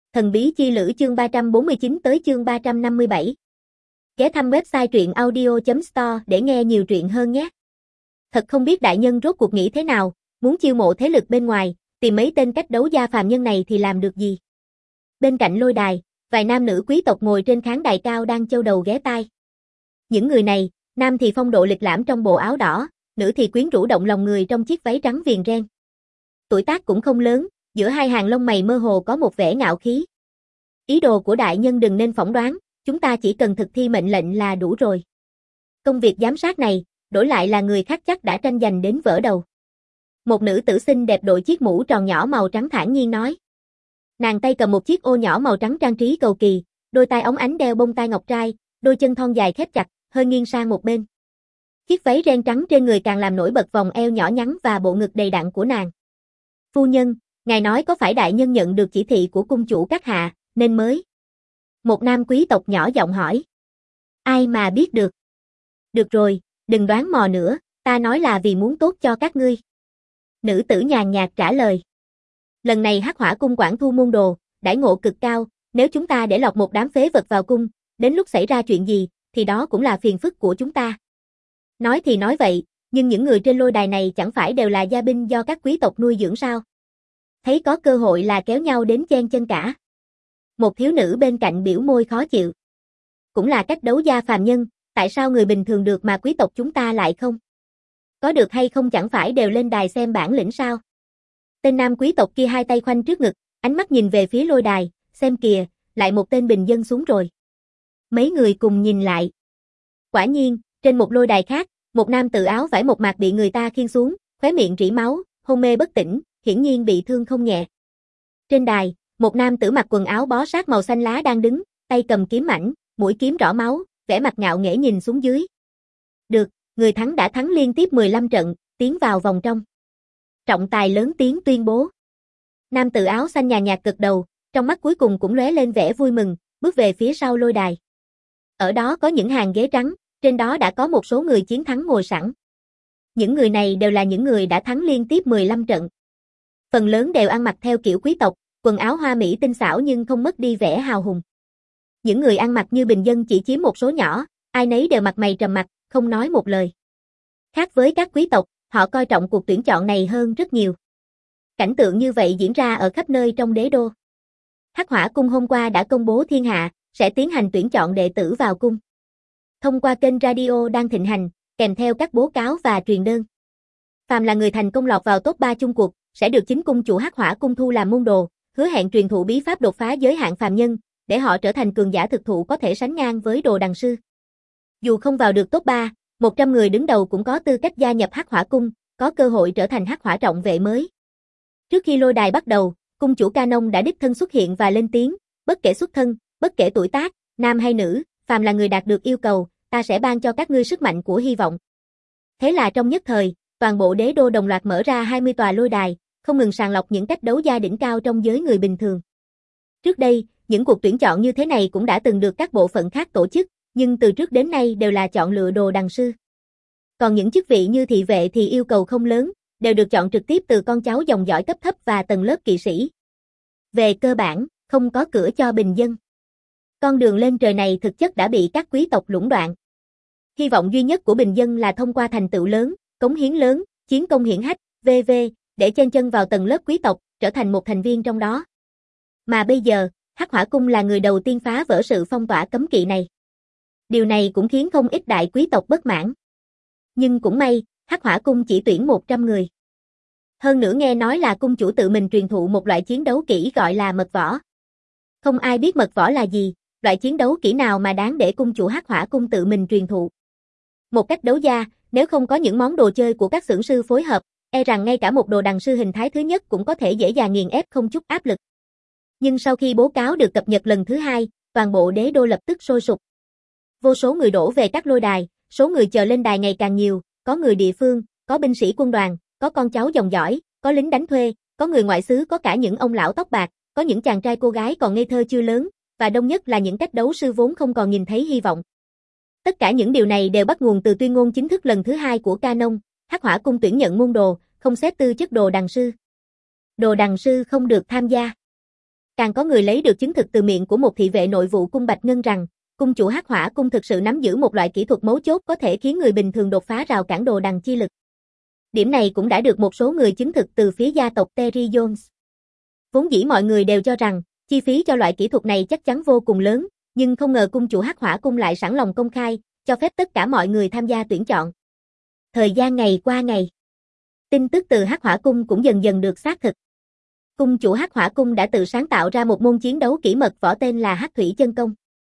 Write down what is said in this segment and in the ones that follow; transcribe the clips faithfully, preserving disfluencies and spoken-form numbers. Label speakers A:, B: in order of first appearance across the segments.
A: Thần bí chi lữ chương ba trăm bốn mươi chín tới chương ba trăm năm mươi bảy. Ghé thăm website truyện audio chấm store để nghe nhiều truyện hơn nhé. Thật không biết đại nhân rốt cuộc nghĩ thế nào, muốn chiêu mộ thế lực bên ngoài, tìm mấy tên cách đấu gia phàm nhân này thì làm được gì. Bên cạnh lôi đài, vài nam nữ quý tộc ngồi trên khán đài cao đang châu đầu ghé tai. Những người này, nam thì phong độ lịch lãm trong bộ áo đỏ, nữ thì quyến rũ động lòng người trong chiếc váy trắng viền ren. Tuổi tác cũng không lớn, giữa hai hàng lông mày mơ hồ có một vẻ ngạo khí. Ý đồ của đại nhân đừng nên phỏng đoán, chúng ta chỉ cần thực thi mệnh lệnh là đủ rồi. Công việc giám sát này, đổi lại là người khác chắc đã tranh giành đến vỡ đầu. Một nữ tử xinh đẹp đội chiếc mũ tròn nhỏ màu trắng thản nhiên nói. Nàng tay cầm một chiếc ô nhỏ màu trắng trang trí cầu kỳ, đôi tai óng ánh đeo bông tai ngọc trai, đôi chân thon dài khép chặt, hơi nghiêng sang một bên. Chiếc váy ren trắng trên người càng làm nổi bật vòng eo nhỏ nhắn và bộ ngực đầy đặn của nàng. Phu nhân, ngài nói có phải đại nhân nhận được chỉ thị của cung chủ các hạ, nên mới? Một nam quý tộc nhỏ giọng hỏi. Ai mà biết được? Được rồi, đừng đoán mò nữa, ta nói là vì muốn tốt cho các ngươi. Nữ tử nhàn nhạt trả lời. Lần này Hắc Hỏa cung quản thu môn đồ, đãi ngộ cực cao, nếu chúng ta để lọt một đám phế vật vào cung, đến lúc xảy ra chuyện gì, thì đó cũng là phiền phức của chúng ta. Nói thì nói vậy, nhưng những người trên lôi đài này chẳng phải đều là gia binh do các quý tộc nuôi dưỡng sao? Thấy có cơ hội là kéo nhau đến chen chân cả. Một thiếu nữ bên cạnh biểu môi khó chịu. Cũng là cách đấu gia phàm nhân, tại sao người bình thường được mà quý tộc chúng ta lại không? Có được hay không chẳng phải đều lên đài xem bản lĩnh sao? Tên nam quý tộc kia hai tay khoanh trước ngực, ánh mắt nhìn về phía lôi đài, xem kìa, lại một tên bình dân xuống rồi. Mấy người cùng nhìn lại. Quả nhiên, trên một lôi đài khác, một nam tự áo vải một mạc bị người ta khiêng xuống, khóe miệng rỉ máu, hôn mê bất tỉnh, hiển nhiên bị thương không nhẹ. Trên đài, một nam tử mặc quần áo bó sát màu xanh lá đang đứng, tay cầm kiếm mảnh, mũi kiếm rõ máu, vẻ mặt ngạo nghễ nhìn xuống dưới. Được, người thắng đã thắng liên tiếp mười lăm trận, tiến vào vòng trong. Trọng tài lớn tiếng tuyên bố. Nam tự áo xanh nhàn nhạt gật đầu, trong mắt cuối cùng cũng lóe lên vẻ vui mừng, bước về phía sau lôi đài. Ở đó có những hàng ghế trắng, trên đó đã có một số người chiến thắng ngồi sẵn. Những người này đều là những người đã thắng liên tiếp mười lăm trận. Phần lớn đều ăn mặc theo kiểu quý tộc, quần áo hoa mỹ tinh xảo nhưng không mất đi vẻ hào hùng. Những người ăn mặc như bình dân chỉ chiếm một số nhỏ, ai nấy đều mặt mày trầm mặc, không nói một lời. Khác với các quý tộc, họ coi trọng cuộc tuyển chọn này hơn rất nhiều. Cảnh tượng như vậy diễn ra ở khắp nơi trong đế đô. Hắc Hỏa cung hôm qua đã công bố thiên hạ, sẽ tiến hành tuyển chọn đệ tử vào cung. Thông qua kênh radio đang thịnh hành, kèm theo các bố cáo và truyền đơn. Phàm là người thành công lọt vào top ba chung cuộc, sẽ được chính cung chủ Hắc Hỏa cung thu làm môn đồ, hứa hẹn truyền thụ bí pháp đột phá giới hạn phàm nhân, để họ trở thành cường giả thực thụ có thể sánh ngang với Đồ Đằng sư. Dù không vào được top ba, một trăm người đứng đầu cũng có tư cách gia nhập Hắc Hỏa cung, có cơ hội trở thành Hắc Hỏa trọng vệ mới. Trước khi lôi đài bắt đầu, cung chủ Canon đã đích thân xuất hiện và lên tiếng, bất kể xuất thân, bất kể tuổi tác, nam hay nữ, phàm là người đạt được yêu cầu, ta sẽ ban cho các ngươi sức mạnh của hy vọng. Thế là trong nhất thời, toàn bộ đế đô đồng loạt mở ra hai mươi tòa lôi đài, không ngừng sàng lọc những cách đấu gia đỉnh cao trong giới người bình thường. Trước đây, những cuộc tuyển chọn như thế này cũng đã từng được các bộ phận khác tổ chức, nhưng từ trước đến nay đều là chọn lựa Đồ Đằng sư. Còn những chức vị như thị vệ thì yêu cầu không lớn, đều được chọn trực tiếp từ con cháu dòng dõi cấp thấp và tầng lớp kỵ sĩ. Về cơ bản, không có cửa cho bình dân. Con đường lên trời này thực chất đã bị các quý tộc lũng đoạn. Hy vọng duy nhất của bình dân là thông qua thành tựu lớn, cống hiến lớn, chiến công hiển hách, vân vân, để chen chân vào tầng lớp quý tộc, trở thành một thành viên trong đó. Mà bây giờ, Hắc Hỏa cung là người đầu tiên phá vỡ sự phong tỏa cấm kỵ này. Điều này cũng khiến không ít đại quý tộc bất mãn. Nhưng cũng may, Hắc Hỏa cung chỉ tuyển một trăm người. Hơn nữa nghe nói là cung chủ tự mình truyền thụ một loại chiến đấu kỹ gọi là mật võ. Không ai biết mật võ là gì, loại chiến đấu kỹ nào mà đáng để cung chủ Hắc Hỏa cung tự mình truyền thụ. Một cách đấu gia, nếu không có những món đồ chơi của các xưởng sư phối hợp, e rằng ngay cả một Đồ Đằng sư hình thái thứ nhất cũng có thể dễ dàng nghiền ép không chút áp lực. Nhưng sau khi bố cáo được cập nhật lần thứ hai, toàn bộ đế đô lập tức sôi sục. Vô số người đổ về các lôi đài, số người chờ lên đài ngày càng nhiều, có người địa phương, có binh sĩ quân đoàn, có con cháu dòng dõi, có lính đánh thuê, có người ngoại xứ, có cả những ông lão tóc bạc, có những chàng trai cô gái còn ngây thơ chưa lớn, và đông nhất là những cách đấu sư vốn không còn nhìn thấy hy vọng. Tất cả những điều này đều bắt nguồn từ tuyên ngôn chính thức lần thứ hai của Canon, Hắc Hỏa cung tuyển nhận môn đồ, không xét tư chất Đồ Đằng sư. Đồ Đằng sư không được tham gia. Càng có người lấy được chứng thực từ miệng của một thị vệ nội vụ cung Bạch Ngân rằng, cung chủ Hắc Hỏa cung thực sự nắm giữ một loại kỹ thuật mấu chốt có thể khiến người bình thường đột phá rào cản đồ đằng chi lực. Điểm này cũng đã được một số người chứng thực từ phía gia tộc Terry Jones. Vốn dĩ mọi người đều cho rằng, chi phí cho loại kỹ thuật này chắc chắn vô cùng lớn, nhưng không ngờ cung chủ Hắc Hỏa cung lại sẵn lòng công khai, cho phép tất cả mọi người tham gia tuyển chọn. Thời gian ngày qua ngày, tin tức từ Hắc Hỏa cung cũng dần dần được xác thực. Cung chủ Hắc Hỏa cung đã tự sáng tạo ra một môn chiến đấu kỹ mật võ tên là Hắc Thủy Chân Công.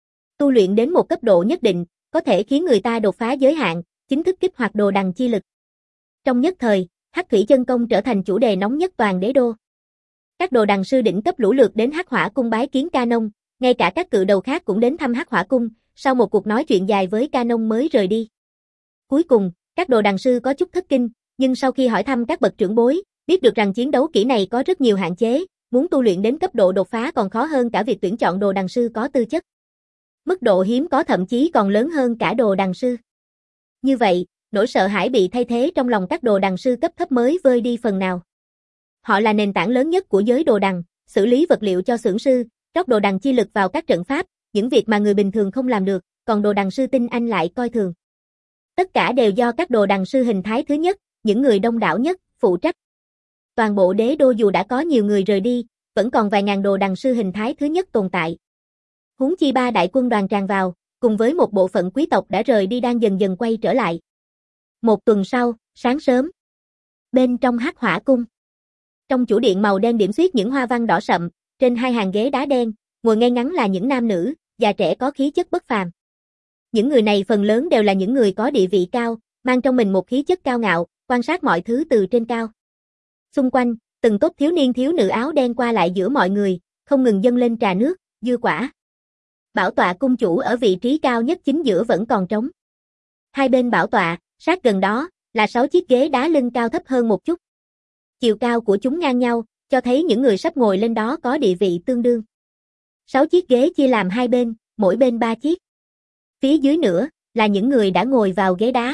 A: Tu luyện đến một cấp độ nhất định, có thể khiến người ta đột phá giới hạn, chính thức kích hoạt đồ đằng chi lực. Trong nhất thời, Hắc Thủy Chân Công trở thành chủ đề nóng nhất toàn đế đô. Các đồ đằng sư đỉnh cấp lũ lượt đến Hắc Hỏa cung bái kiến Canon, ngay cả các cự đầu khác cũng đến thăm Hắc Hỏa cung, sau một cuộc nói chuyện dài với Canon mới rời đi. Cuối cùng, các đồ đằng sư có chút thất kinh, nhưng sau khi hỏi thăm các bậc trưởng bối, biết được rằng chiến đấu kỹ này có rất nhiều hạn chế, muốn tu luyện đến cấp độ đột phá còn khó hơn cả việc tuyển chọn đồ đằng sư có tư chất. Mức độ hiếm có thậm chí còn lớn hơn cả đồ đằng sư. Như vậy, nỗi sợ hãi bị thay thế trong lòng các đồ đằng sư cấp thấp mới vơi đi phần nào. Họ là nền tảng lớn nhất của giới đồ đằng, xử lý vật liệu cho xưởng sư, rót đồ đằng chi lực vào các trận pháp, những việc mà người bình thường không làm được, còn đồ đằng sư tinh anh lại coi thường. Tất cả đều do các đồ đằng sư hình thái thứ nhất, những người đông đảo nhất, phụ trách. Toàn bộ đế đô dù đã có nhiều người rời đi, vẫn còn vài ngàn đồ đằng sư hình thái thứ nhất tồn tại. Huống chi ba đại quân đoàn tràn vào, cùng với một bộ phận quý tộc đã rời đi đang dần dần quay trở lại. Một tuần sau, sáng sớm, bên trong Hắc Hỏa cung, trong chủ điện màu đen điểm xuyết những hoa văn đỏ sậm, trên hai hàng ghế đá đen, ngồi ngay ngắn là những nam nữ, già trẻ có khí chất bất phàm. Những người này phần lớn đều là những người có địa vị cao, mang trong mình một khí chất cao ngạo, quan sát mọi thứ từ trên cao. Xung quanh, từng tốp thiếu niên thiếu nữ áo đen qua lại giữa mọi người, không ngừng dâng lên trà nước, dưa quả. Bảo tọa cung chủ ở vị trí cao nhất chính giữa vẫn còn trống. Hai bên bảo tọa, sát gần đó, là sáu chiếc ghế đá lưng cao thấp hơn một chút. Chiều cao của chúng ngang nhau, cho thấy những người sắp ngồi lên đó có địa vị tương đương. Sáu chiếc ghế chia làm hai bên, mỗi bên ba chiếc. Phía dưới nữa, là những người đã ngồi vào ghế đá.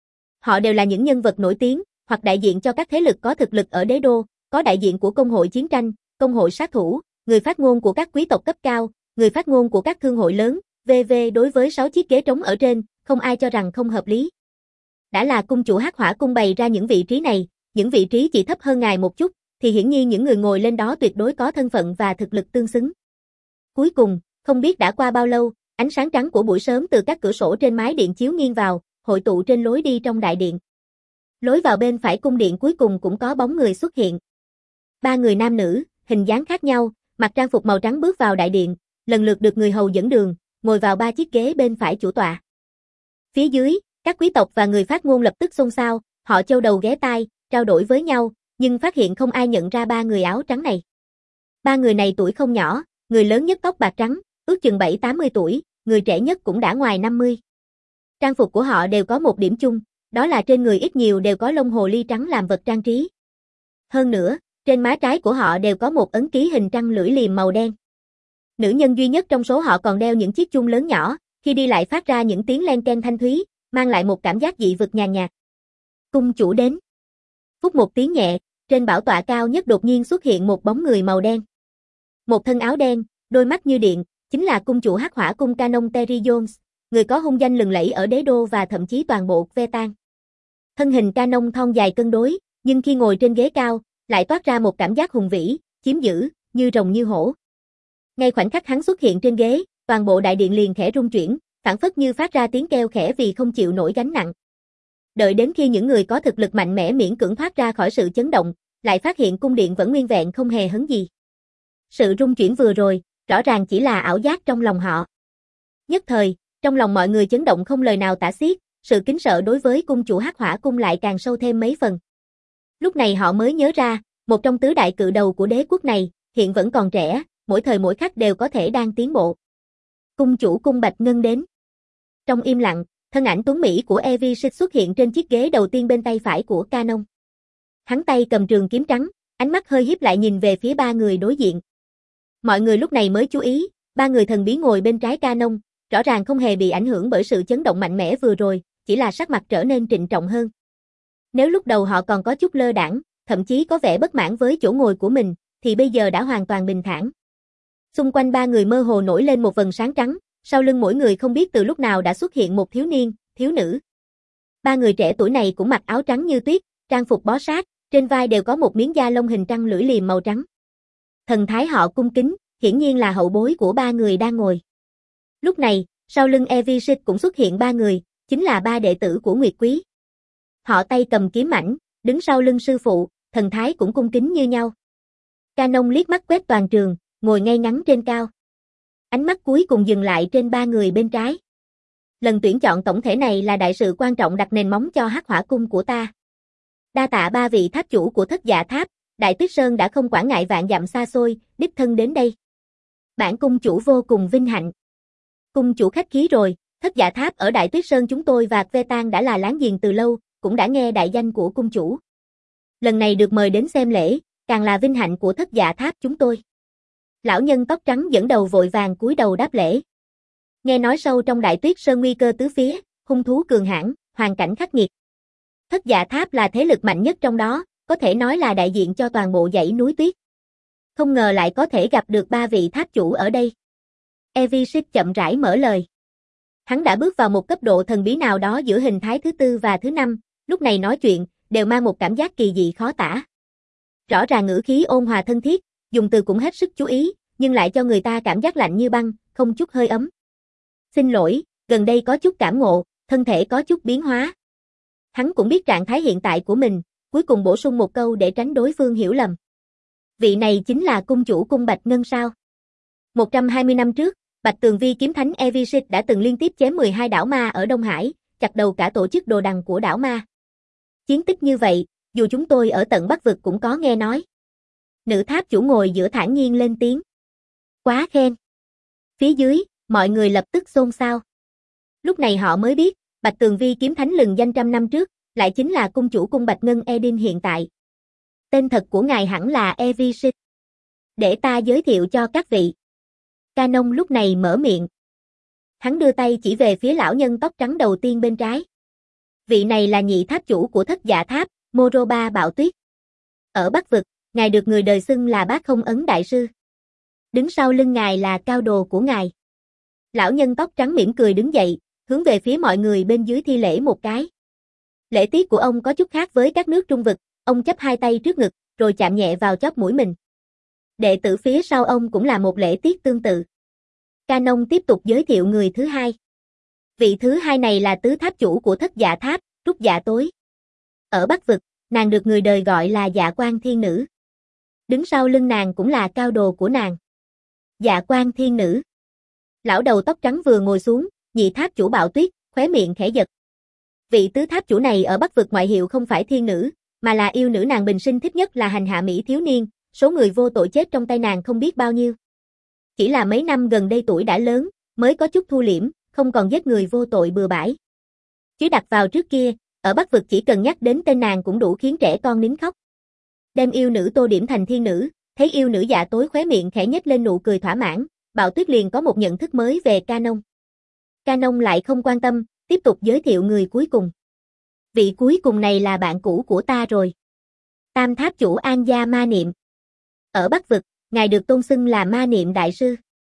A: Họ đều là những nhân vật nổi tiếng, hoặc đại diện cho các thế lực có thực lực ở đế đô, có đại diện của công hội chiến tranh, công hội sát thủ, người phát ngôn của các quý tộc cấp cao, người phát ngôn của các thương hội lớn, vân vân. Đối với sáu chiếc ghế trống ở trên, không ai cho rằng không hợp lý. Đã là cung chủ Hắc Hỏa cung bày ra những vị trí này, những vị trí chỉ thấp hơn ngài một chút, thì hiển nhiên những người ngồi lên đó tuyệt đối có thân phận và thực lực tương xứng. Cuối cùng, không biết đã qua bao lâu, ánh sáng trắng của buổi sớm từ các cửa sổ trên mái điện chiếu nghiêng vào, hội tụ trên lối đi trong đại điện. Lối vào bên phải cung điện cuối cùng cũng có bóng người xuất hiện. Ba người nam nữ, hình dáng khác nhau, mặc trang phục màu trắng bước vào đại điện, lần lượt được người hầu dẫn đường, ngồi vào ba chiếc ghế bên phải chủ tọa. Phía dưới, các quý tộc và người phát ngôn lập tức xôn xao, họ châu đầu ghé tai, trao đổi với nhau, nhưng phát hiện không ai nhận ra ba người áo trắng này. Ba người này tuổi không nhỏ, người lớn nhất tóc bạc trắng, ước chừng bảy tám mươi tuổi, người trẻ nhất cũng đã ngoài năm mươi. Trang phục của họ đều có một điểm chung, đó là trên người ít nhiều đều có lông hồ ly trắng làm vật trang trí. Hơn nữa, trên má trái của họ đều có một ấn ký hình trăng lưỡi liềm màu đen. Nữ nhân duy nhất trong số họ còn đeo những chiếc chuông lớn nhỏ, khi đi lại phát ra những tiếng len ken thanh thúy, mang lại một cảm giác dị vực nhàn nhạt. Cung chủ đến. Phút một tiếng nhẹ, trên bảo tọa cao nhất đột nhiên xuất hiện một bóng người màu đen. Một thân áo đen, đôi mắt như điện, chính là cung chủ Hắc Hỏa cung Canon Terry Jones, người có hung danh lừng lẫy ở đế đô và thậm chí toàn bộ Vetan. Thân hình Canon thon dài cân đối, nhưng khi ngồi trên ghế cao, lại toát ra một cảm giác hùng vĩ, chiếm giữ, như rồng như hổ. Ngay khoảnh khắc hắn xuất hiện trên ghế, toàn bộ đại điện liền khẽ rung chuyển, phảng phất như phát ra tiếng kêu khẽ vì không chịu nổi gánh nặng. Đợi đến khi những người có thực lực mạnh mẽ miễn cưỡng thoát ra khỏi sự chấn động, lại phát hiện cung điện vẫn nguyên vẹn không hề hấn gì. Sự rung chuyển vừa rồi, rõ ràng chỉ là ảo giác trong lòng họ. Nhất thời, trong lòng mọi người chấn động không lời nào tả xiết, sự kính sợ đối với cung chủ Hắc Hỏa cung lại càng sâu thêm mấy phần. Lúc này họ mới nhớ ra, một trong tứ đại cự đầu của đế quốc này, hiện vẫn còn trẻ, mỗi thời mỗi khắc đều có thể đang tiến bộ. Cung chủ cung Bạch Ngân đến. Trong im lặng, thân ảnh tuấn mỹ của Evie xuất hiện trên chiếc ghế đầu tiên bên tay phải của Canon. Hắn tay cầm trường kiếm trắng, ánh mắt hơi híp lại nhìn về phía ba người đối diện. Mọi người lúc này mới chú ý, ba người thần bí ngồi bên trái Canon, rõ ràng không hề bị ảnh hưởng bởi sự chấn động mạnh mẽ vừa rồi, chỉ là sắc mặt trở nên trịnh trọng hơn. Nếu lúc đầu họ còn có chút lơ đãng, thậm chí có vẻ bất mãn với chỗ ngồi của mình, thì bây giờ đã hoàn toàn bình thản. Xung quanh ba người mơ hồ nổi lên một vầng sáng trắng, sau lưng mỗi người không biết từ lúc nào đã xuất hiện một thiếu niên, thiếu nữ. Ba người trẻ tuổi này cũng mặc áo trắng như tuyết, trang phục bó sát, trên vai đều có một miếng da lông hình trăng lưỡi liềm màu trắng. Thần thái họ cung kính, hiển nhiên là hậu bối của ba người đang ngồi. Lúc này, sau lưng Evisit cũng xuất hiện ba người, chính là ba đệ tử của Nguyệt Quý. Họ tay cầm kiếm mãnh, đứng sau lưng sư phụ, thần thái cũng cung kính như nhau. Canon liếc mắt quét toàn trường, ngồi ngay ngắn trên cao. Ánh mắt cuối cùng dừng lại trên ba người bên trái. Lần tuyển chọn tổng thể này là đại sự quan trọng đặt nền móng cho Hắc Hỏa cung của ta. Đa tạ ba vị tháp chủ của Thất Dạ Tháp, Đại Tuyết Sơn đã không quản ngại vạn dặm xa xôi, đích thân đến đây. Bản cung chủ vô cùng vinh hạnh. Cung chủ khách khí rồi, Thất Dạ Tháp ở Đại Tuyết Sơn chúng tôi và Ve Tang đã là láng giềng từ lâu, cũng đã nghe đại danh của cung chủ. Lần này được mời đến xem lễ, càng là vinh hạnh của Thất Dạ Tháp chúng tôi. Lão nhân tóc trắng dẫn đầu vội vàng cúi đầu đáp lễ. Nghe nói sâu trong Đại Tuyết Sơn nguy cơ tứ phía, hung thú cường hãn, hoàn cảnh khắc nghiệt. Thất Dạ Tháp là thế lực mạnh nhất trong đó, có thể nói là đại diện cho toàn bộ dãy núi tuyết. Không ngờ lại có thể gặp được ba vị tháp chủ ở đây. Evisit chậm rãi mở lời. Hắn đã bước vào một cấp độ thần bí nào đó giữa hình thái thứ tư và thứ năm, lúc này nói chuyện, đều mang một cảm giác kỳ dị khó tả. Rõ ràng ngữ khí ôn hòa thân thiết, dùng từ cũng hết sức chú ý, nhưng lại cho người ta cảm giác lạnh như băng, không chút hơi ấm. Xin lỗi, gần đây có chút cảm ngộ, thân thể có chút biến hóa. Hắn cũng biết trạng thái hiện tại của mình, cuối cùng bổ sung một câu để tránh đối phương hiểu lầm. Vị này chính là cung chủ cung Bạch Ngân sao? một trăm hai mươi năm trước, Bạch Tường Vi kiếm thánh Evisit đã từng liên tiếp chém mười hai đảo ma ở Đông Hải, chặt đầu cả tổ chức đồ đằng của đảo ma. Chiến tích như vậy, dù chúng tôi ở tận Bắc Vực cũng có nghe nói. Nữ tháp chủ ngồi giữa thản nhiên lên tiếng. Quá khen. Phía dưới, mọi người lập tức xôn xao. Lúc này họ mới biết, Bạch Tường Vi kiếm thánh lừng danh trăm năm trước, lại chính là cung chủ cung Bạch Ngân Edin hiện tại. Tên thật của ngài hẳn là Evisit. Để ta giới thiệu cho các vị. Canon lúc này mở miệng. Hắn đưa tay chỉ về phía lão nhân tóc trắng đầu tiên bên trái. Vị này là nhị tháp chủ của Thất Dạ Tháp, Moroba Bạo Tuyết. Ở Bắc Vực, ngài được người đời xưng là Bác Không Ấn Đại Sư. Đứng sau lưng ngài là cao đồ của ngài. Lão nhân tóc trắng mỉm cười đứng dậy, hướng về phía mọi người bên dưới thi lễ một cái. Lễ tiết của ông có chút khác với các nước Trung Vực, ông chắp hai tay trước ngực, rồi chạm nhẹ vào chóp mũi mình. Đệ tử phía sau ông cũng là một lễ tiết tương tự. Canon tiếp tục giới thiệu người thứ hai. Vị thứ hai này là tứ tháp chủ của Thất Dạ Tháp, Trúc Dạ Tối. Ở Bắc Vực, nàng được người đời gọi là Dạ Quan Thiên Nữ. Đứng sau lưng nàng cũng là cao đồ của nàng. Dạ Quan Thiên Nữ. Lão đầu tóc trắng vừa ngồi xuống, nhị tháp chủ Bạo Tuyết, khóe miệng khẽ giật. Vị tứ tháp chủ này ở Bắc Vực ngoại hiệu không phải thiên nữ, mà là yêu nữ, nàng bình sinh thích nhất là hành hạ mỹ thiếu niên, số người vô tội chết trong tay nàng không biết bao nhiêu. Chỉ là mấy năm gần đây tuổi đã lớn, mới có chút thu liễm, không còn giết người vô tội bừa bãi. Chứ đặt vào trước kia, ở Bắc Vực chỉ cần nhắc đến tên nàng cũng đủ khiến trẻ con nín khóc. Đem yêu nữ tô điểm thành thiên nữ, thấy yêu nữ Dạ Tối khóe miệng khẽ nhếch lên nụ cười thỏa mãn, Bạo Tuyết liền có một nhận thức mới về Canon. Canon lại không quan tâm, tiếp tục giới thiệu người cuối cùng. Vị cuối cùng này là bạn cũ của ta rồi. Tam tháp chủ An Gia Ma Niệm. Ở Bắc Vực, ngài được tôn xưng là Ma Niệm Đại Sư.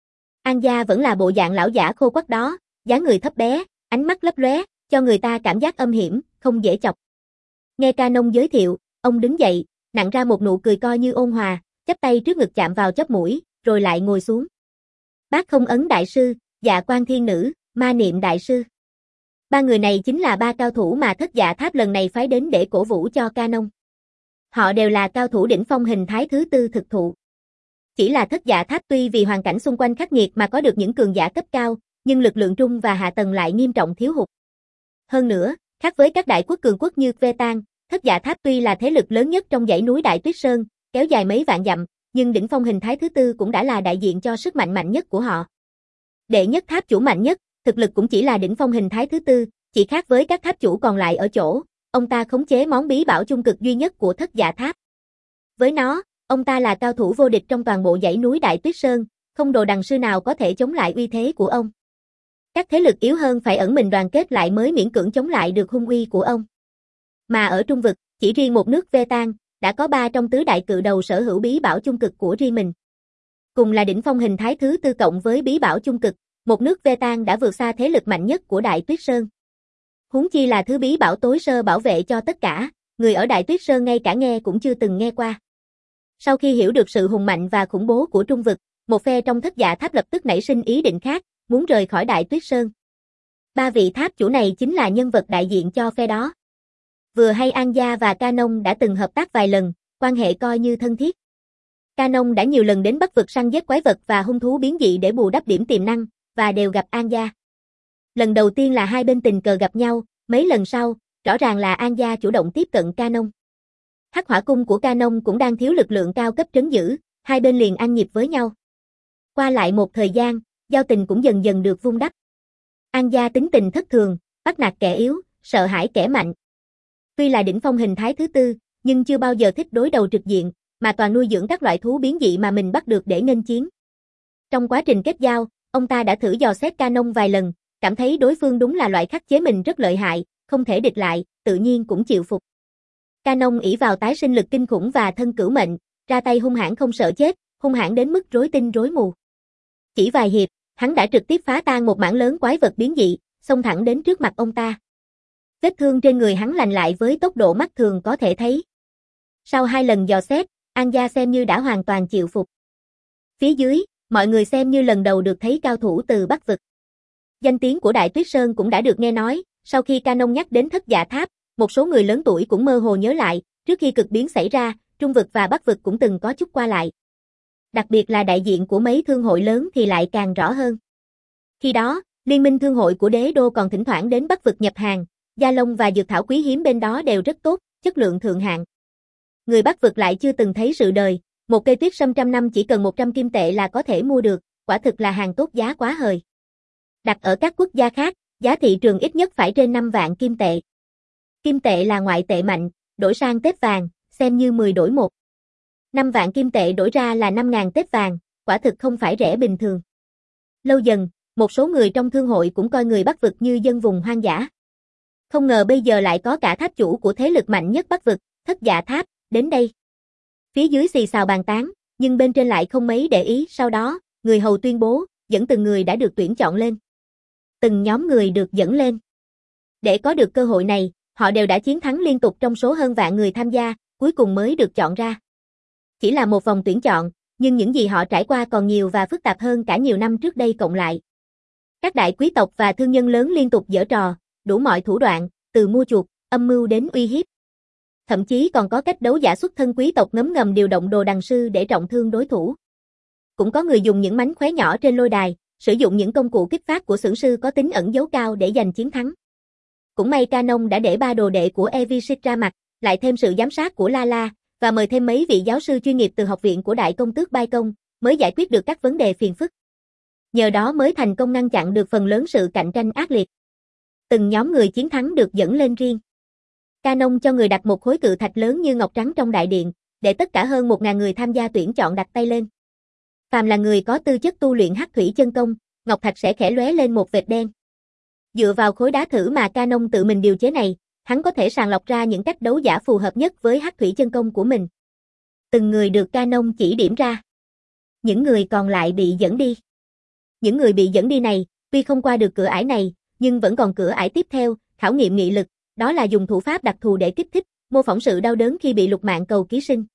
A: An Gia vẫn là bộ dạng lão giả khô quắt đó, dáng người thấp bé, ánh mắt lấp lóe, cho người ta cảm giác âm hiểm, không dễ chọc. Nghe Canon giới thiệu, ông đứng dậy, nặn ra một nụ cười coi như ôn hòa, chắp tay trước ngực chạm vào chóp mũi, rồi lại ngồi xuống. Bác Không Ấn Đại Sư, Dạ Quan Thiên Nữ, Ma Niệm Đại Sư. Ba người này chính là ba cao thủ mà Thất Dạ Tháp lần này phái đến để cổ vũ cho Canon. Họ đều là cao thủ đỉnh phong hình thái thứ tư thực thụ. Chỉ là Thất Dạ Tháp tuy vì hoàn cảnh xung quanh khắc nghiệt mà có được những cường giả cấp cao, nhưng lực lượng trung và hạ tầng lại nghiêm trọng thiếu hụt. Hơn nữa, khác với các đại quốc cường quốc như Ve Tang, Thất Dạ Tháp tuy là thế lực lớn nhất trong dãy núi Đại Tuyết Sơn, kéo dài mấy vạn dặm, nhưng đỉnh phong hình thái thứ tư cũng đã là đại diện cho sức mạnh mạnh nhất của họ. Đệ nhất tháp chủ mạnh nhất, thực lực cũng chỉ là đỉnh phong hình thái thứ tư, chỉ khác với các tháp chủ còn lại ở chỗ, ông ta khống chế món bí bảo chung cực duy nhất của Thất Dạ Tháp. Với nó, ông ta là cao thủ vô địch trong toàn bộ dãy núi Đại Tuyết Sơn, không đồ đằng sư nào có thể chống lại uy thế của ông. Các thế lực yếu hơn phải ẩn mình đoàn kết lại mới miễn cưỡng chống lại được hung uy của ông. Mà ở Trung Vực, chỉ riêng một nước Ve Tang, đã có ba trong tứ đại cự đầu sở hữu bí bảo chung cực của riêng mình. Cùng là đỉnh phong hình thái thứ tư cộng với bí bảo chung cực, một nước Vetan đã vượt xa thế lực mạnh nhất của Đại Tuyết Sơn. Huống chi là thứ bí bảo tối sơ bảo vệ cho tất cả, người ở Đại Tuyết Sơn ngay cả nghe cũng chưa từng nghe qua. Sau khi hiểu được sự hùng mạnh và khủng bố của Trung vực, một phe trong Thất Dạ Tháp lập tức nảy sinh ý định khác, muốn rời khỏi Đại Tuyết Sơn. Ba vị tháp chủ này chính là nhân vật đại diện cho phe đó. Vừa hay An Gia và Canon đã từng hợp tác vài lần, quan hệ coi như thân thiết. Canon đã nhiều lần đến Bắc vực săn giết quái vật và hung thú biến dị để bù đắp điểm tiềm năng, và đều gặp An Gia. Lần đầu tiên là hai bên tình cờ gặp nhau, mấy lần sau, rõ ràng là An Gia chủ động tiếp cận Canon. Hắc Hỏa cung của Canon cũng đang thiếu lực lượng cao cấp trấn giữ, hai bên liền ăn nhịp với nhau. Qua lại một thời gian, giao tình cũng dần dần được vun đắp. An Gia tính tình thất thường, bắt nạt kẻ yếu, sợ hãi kẻ mạnh. Tuy là đỉnh phong hình thái thứ tư, nhưng chưa bao giờ thích đối đầu trực diện, mà toàn nuôi dưỡng các loại thú biến dị mà mình bắt được để nghênh chiến. Trong quá trình kết giao, ông ta đã thử dò xét Canon vài lần, cảm thấy đối phương đúng là loại khắc chế mình rất lợi hại, không thể địch lại, tự nhiên cũng chịu phục. Canon ỷ vào tái sinh lực kinh khủng và thân cửu mệnh, ra tay hung hãn không sợ chết, hung hãn đến mức rối tinh rối mù. Chỉ vài hiệp, hắn đã trực tiếp phá tan một mảng lớn quái vật biến dị, xông thẳng đến trước mặt ông ta. Vết thương trên người hắn lành lại với tốc độ mắt thường có thể thấy. Sau hai lần dò xét, An Gia xem như đã hoàn toàn chịu phục. Phía dưới, mọi người xem như lần đầu được thấy cao thủ từ Bắc vực. Danh tiếng của Đại Tuyết Sơn cũng đã được nghe nói, sau khi Canon nhắc đến Thất Dạ Tháp, một số người lớn tuổi cũng mơ hồ nhớ lại, trước khi cực biến xảy ra, Trung vực và Bắc vực cũng từng có chút qua lại. Đặc biệt là đại diện của mấy thương hội lớn thì lại càng rõ hơn. Khi đó, liên minh thương hội của Đế Đô còn thỉnh thoảng đến Bắc vực nhập hàng, gia lông và dược thảo quý hiếm bên đó đều rất tốt, chất lượng thượng hạng. Người Bắc vực lại chưa từng thấy sự đời, một cây tuyết sâm trăm năm chỉ cần một trăm kim tệ là có thể mua được, quả thực là hàng tốt giá quá hời. Đặt ở các quốc gia khác, giá thị trường ít nhất phải trên năm vạn kim tệ. Kim tệ là ngoại tệ mạnh, đổi sang tết vàng, xem như mười đổi một. năm vạn kim tệ đổi ra là năm nghìn tết vàng, quả thực không phải rẻ bình thường. Lâu dần, một số người trong thương hội cũng coi người Bắc vực như dân vùng hoang dã. Không ngờ bây giờ lại có cả tháp chủ của thế lực mạnh nhất Bắc vực, Thất Dạ Tháp, đến đây. Phía dưới xì xào bàn tán, nhưng bên trên lại không mấy để ý. Sau đó, người hầu tuyên bố, dẫn từng người đã được tuyển chọn lên. Từng nhóm người được dẫn lên. Để có được cơ hội này, họ đều đã chiến thắng liên tục trong số hơn vạn người tham gia, cuối cùng mới được chọn ra. Chỉ là một vòng tuyển chọn, nhưng những gì họ trải qua còn nhiều và phức tạp hơn cả nhiều năm trước đây cộng lại. Các đại quý tộc và thương nhân lớn liên tục giở trò, đủ mọi thủ đoạn, từ mua chuộc, âm mưu đến uy hiếp. Thậm chí còn có cách đấu giả xuất thân quý tộc ngấm ngầm điều động đồ đằng sư để trọng thương đối thủ. Cũng có người dùng những mánh khóe nhỏ trên lôi đài, sử dụng những công cụ kích phát của xưởng sư có tính ẩn giấu cao để giành chiến thắng. Cũng may Canon đã để ba đồ đệ của Evisit ra mặt, lại thêm sự giám sát của Lala, và mời thêm mấy vị giáo sư chuyên nghiệp từ học viện của Đại Công Tước Bai Công, mới giải quyết được các vấn đề phiền phức. Nhờ đó mới thành công ngăn chặn được phần lớn sự cạnh tranh ác liệt. Từng nhóm người chiến thắng được dẫn lên riêng. Canon cho người đặt một khối cự thạch lớn như ngọc trắng trong đại điện, để tất cả hơn một nghìn người tham gia tuyển chọn đặt tay lên. Phàm là người có tư chất tu luyện hắc thủy chân công, ngọc thạch sẽ khẽ lóe lên một vệt đen. Dựa vào khối đá thử mà Canon tự mình điều chế này, hắn có thể sàng lọc ra những cách đấu giả phù hợp nhất với hắc thủy chân công của mình. Từng người được Canon chỉ điểm ra. Những người còn lại bị dẫn đi. Những người bị dẫn đi này, tuy không qua được cửa ải này, nhưng vẫn còn cửa ải tiếp theo, khảo nghiệm nghị lực, đó là dùng thủ pháp đặc thù để kích thích, mô phỏng sự đau đớn khi bị lục mạng cầu ký sinh.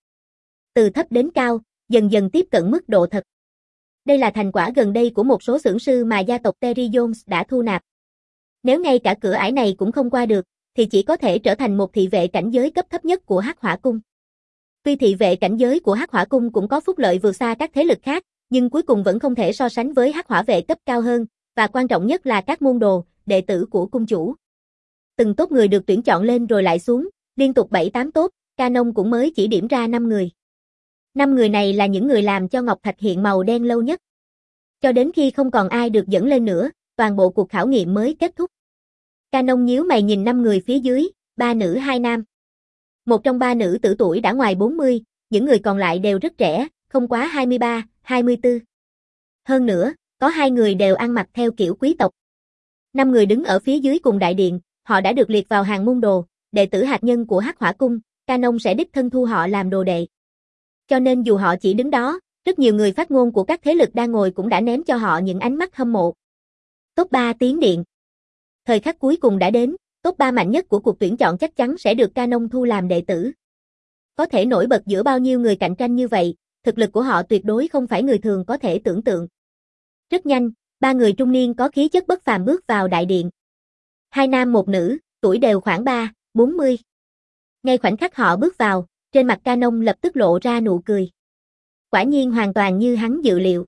A: Từ thấp đến cao, dần dần tiếp cận mức độ thật. Đây là thành quả gần đây của một số xưởng sư mà gia tộc Terry Jones đã thu nạp. Nếu ngay cả cửa ải này cũng không qua được, thì chỉ có thể trở thành một thị vệ cảnh giới cấp thấp nhất của Hắc Hỏa cung. Tuy thị vệ cảnh giới của Hắc Hỏa cung cũng có phúc lợi vượt xa các thế lực khác, nhưng cuối cùng vẫn không thể so sánh với Hắc Hỏa vệ cấp cao hơn, và quan trọng nhất là các môn đồ, đệ tử của cung chủ. Từng tốt người được tuyển chọn lên rồi lại xuống, liên tục bảy tám tốt, Canon cũng mới chỉ điểm ra năm người. năm người này là những người làm cho ngọc thạch hiện màu đen lâu nhất. Cho đến khi không còn ai được dẫn lên nữa, toàn bộ cuộc khảo nghiệm mới kết thúc. Canon nhíu mày nhìn năm người phía dưới, ba nữ hai nam. Một trong ba nữ tử tuổi đã ngoài bốn mươi, những người còn lại đều rất trẻ, không quá hai mươi ba, hai mươi tư. Hơn nữa, có hai người đều ăn mặc theo kiểu quý tộc. Năm người đứng ở phía dưới cùng đại điện, họ đã được liệt vào hàng môn đồ, đệ tử hạt nhân của Hắc Hỏa cung, Canon sẽ đích thân thu họ làm đồ đệ. Cho nên dù họ chỉ đứng đó, Rất nhiều người phát ngôn của các thế lực đang ngồi cũng đã ném cho họ những ánh mắt hâm mộ. Top ba tiến điện. Thời khắc cuối cùng đã đến, top ba mạnh nhất của cuộc tuyển chọn chắc chắn sẽ được Canon thu làm đệ tử. Có thể nổi bật giữa bao nhiêu người cạnh tranh như vậy, thực lực của họ tuyệt đối không phải người thường có thể tưởng tượng. Rất nhanh, ba người trung niên có khí chất bất phàm bước vào đại điện. Hai nam một nữ, tuổi đều khoảng ba, bốn mươi. Ngay khoảnh khắc họ bước vào, trên mặt Canon lập tức lộ ra nụ cười. Quả nhiên hoàn toàn như hắn dự liệu.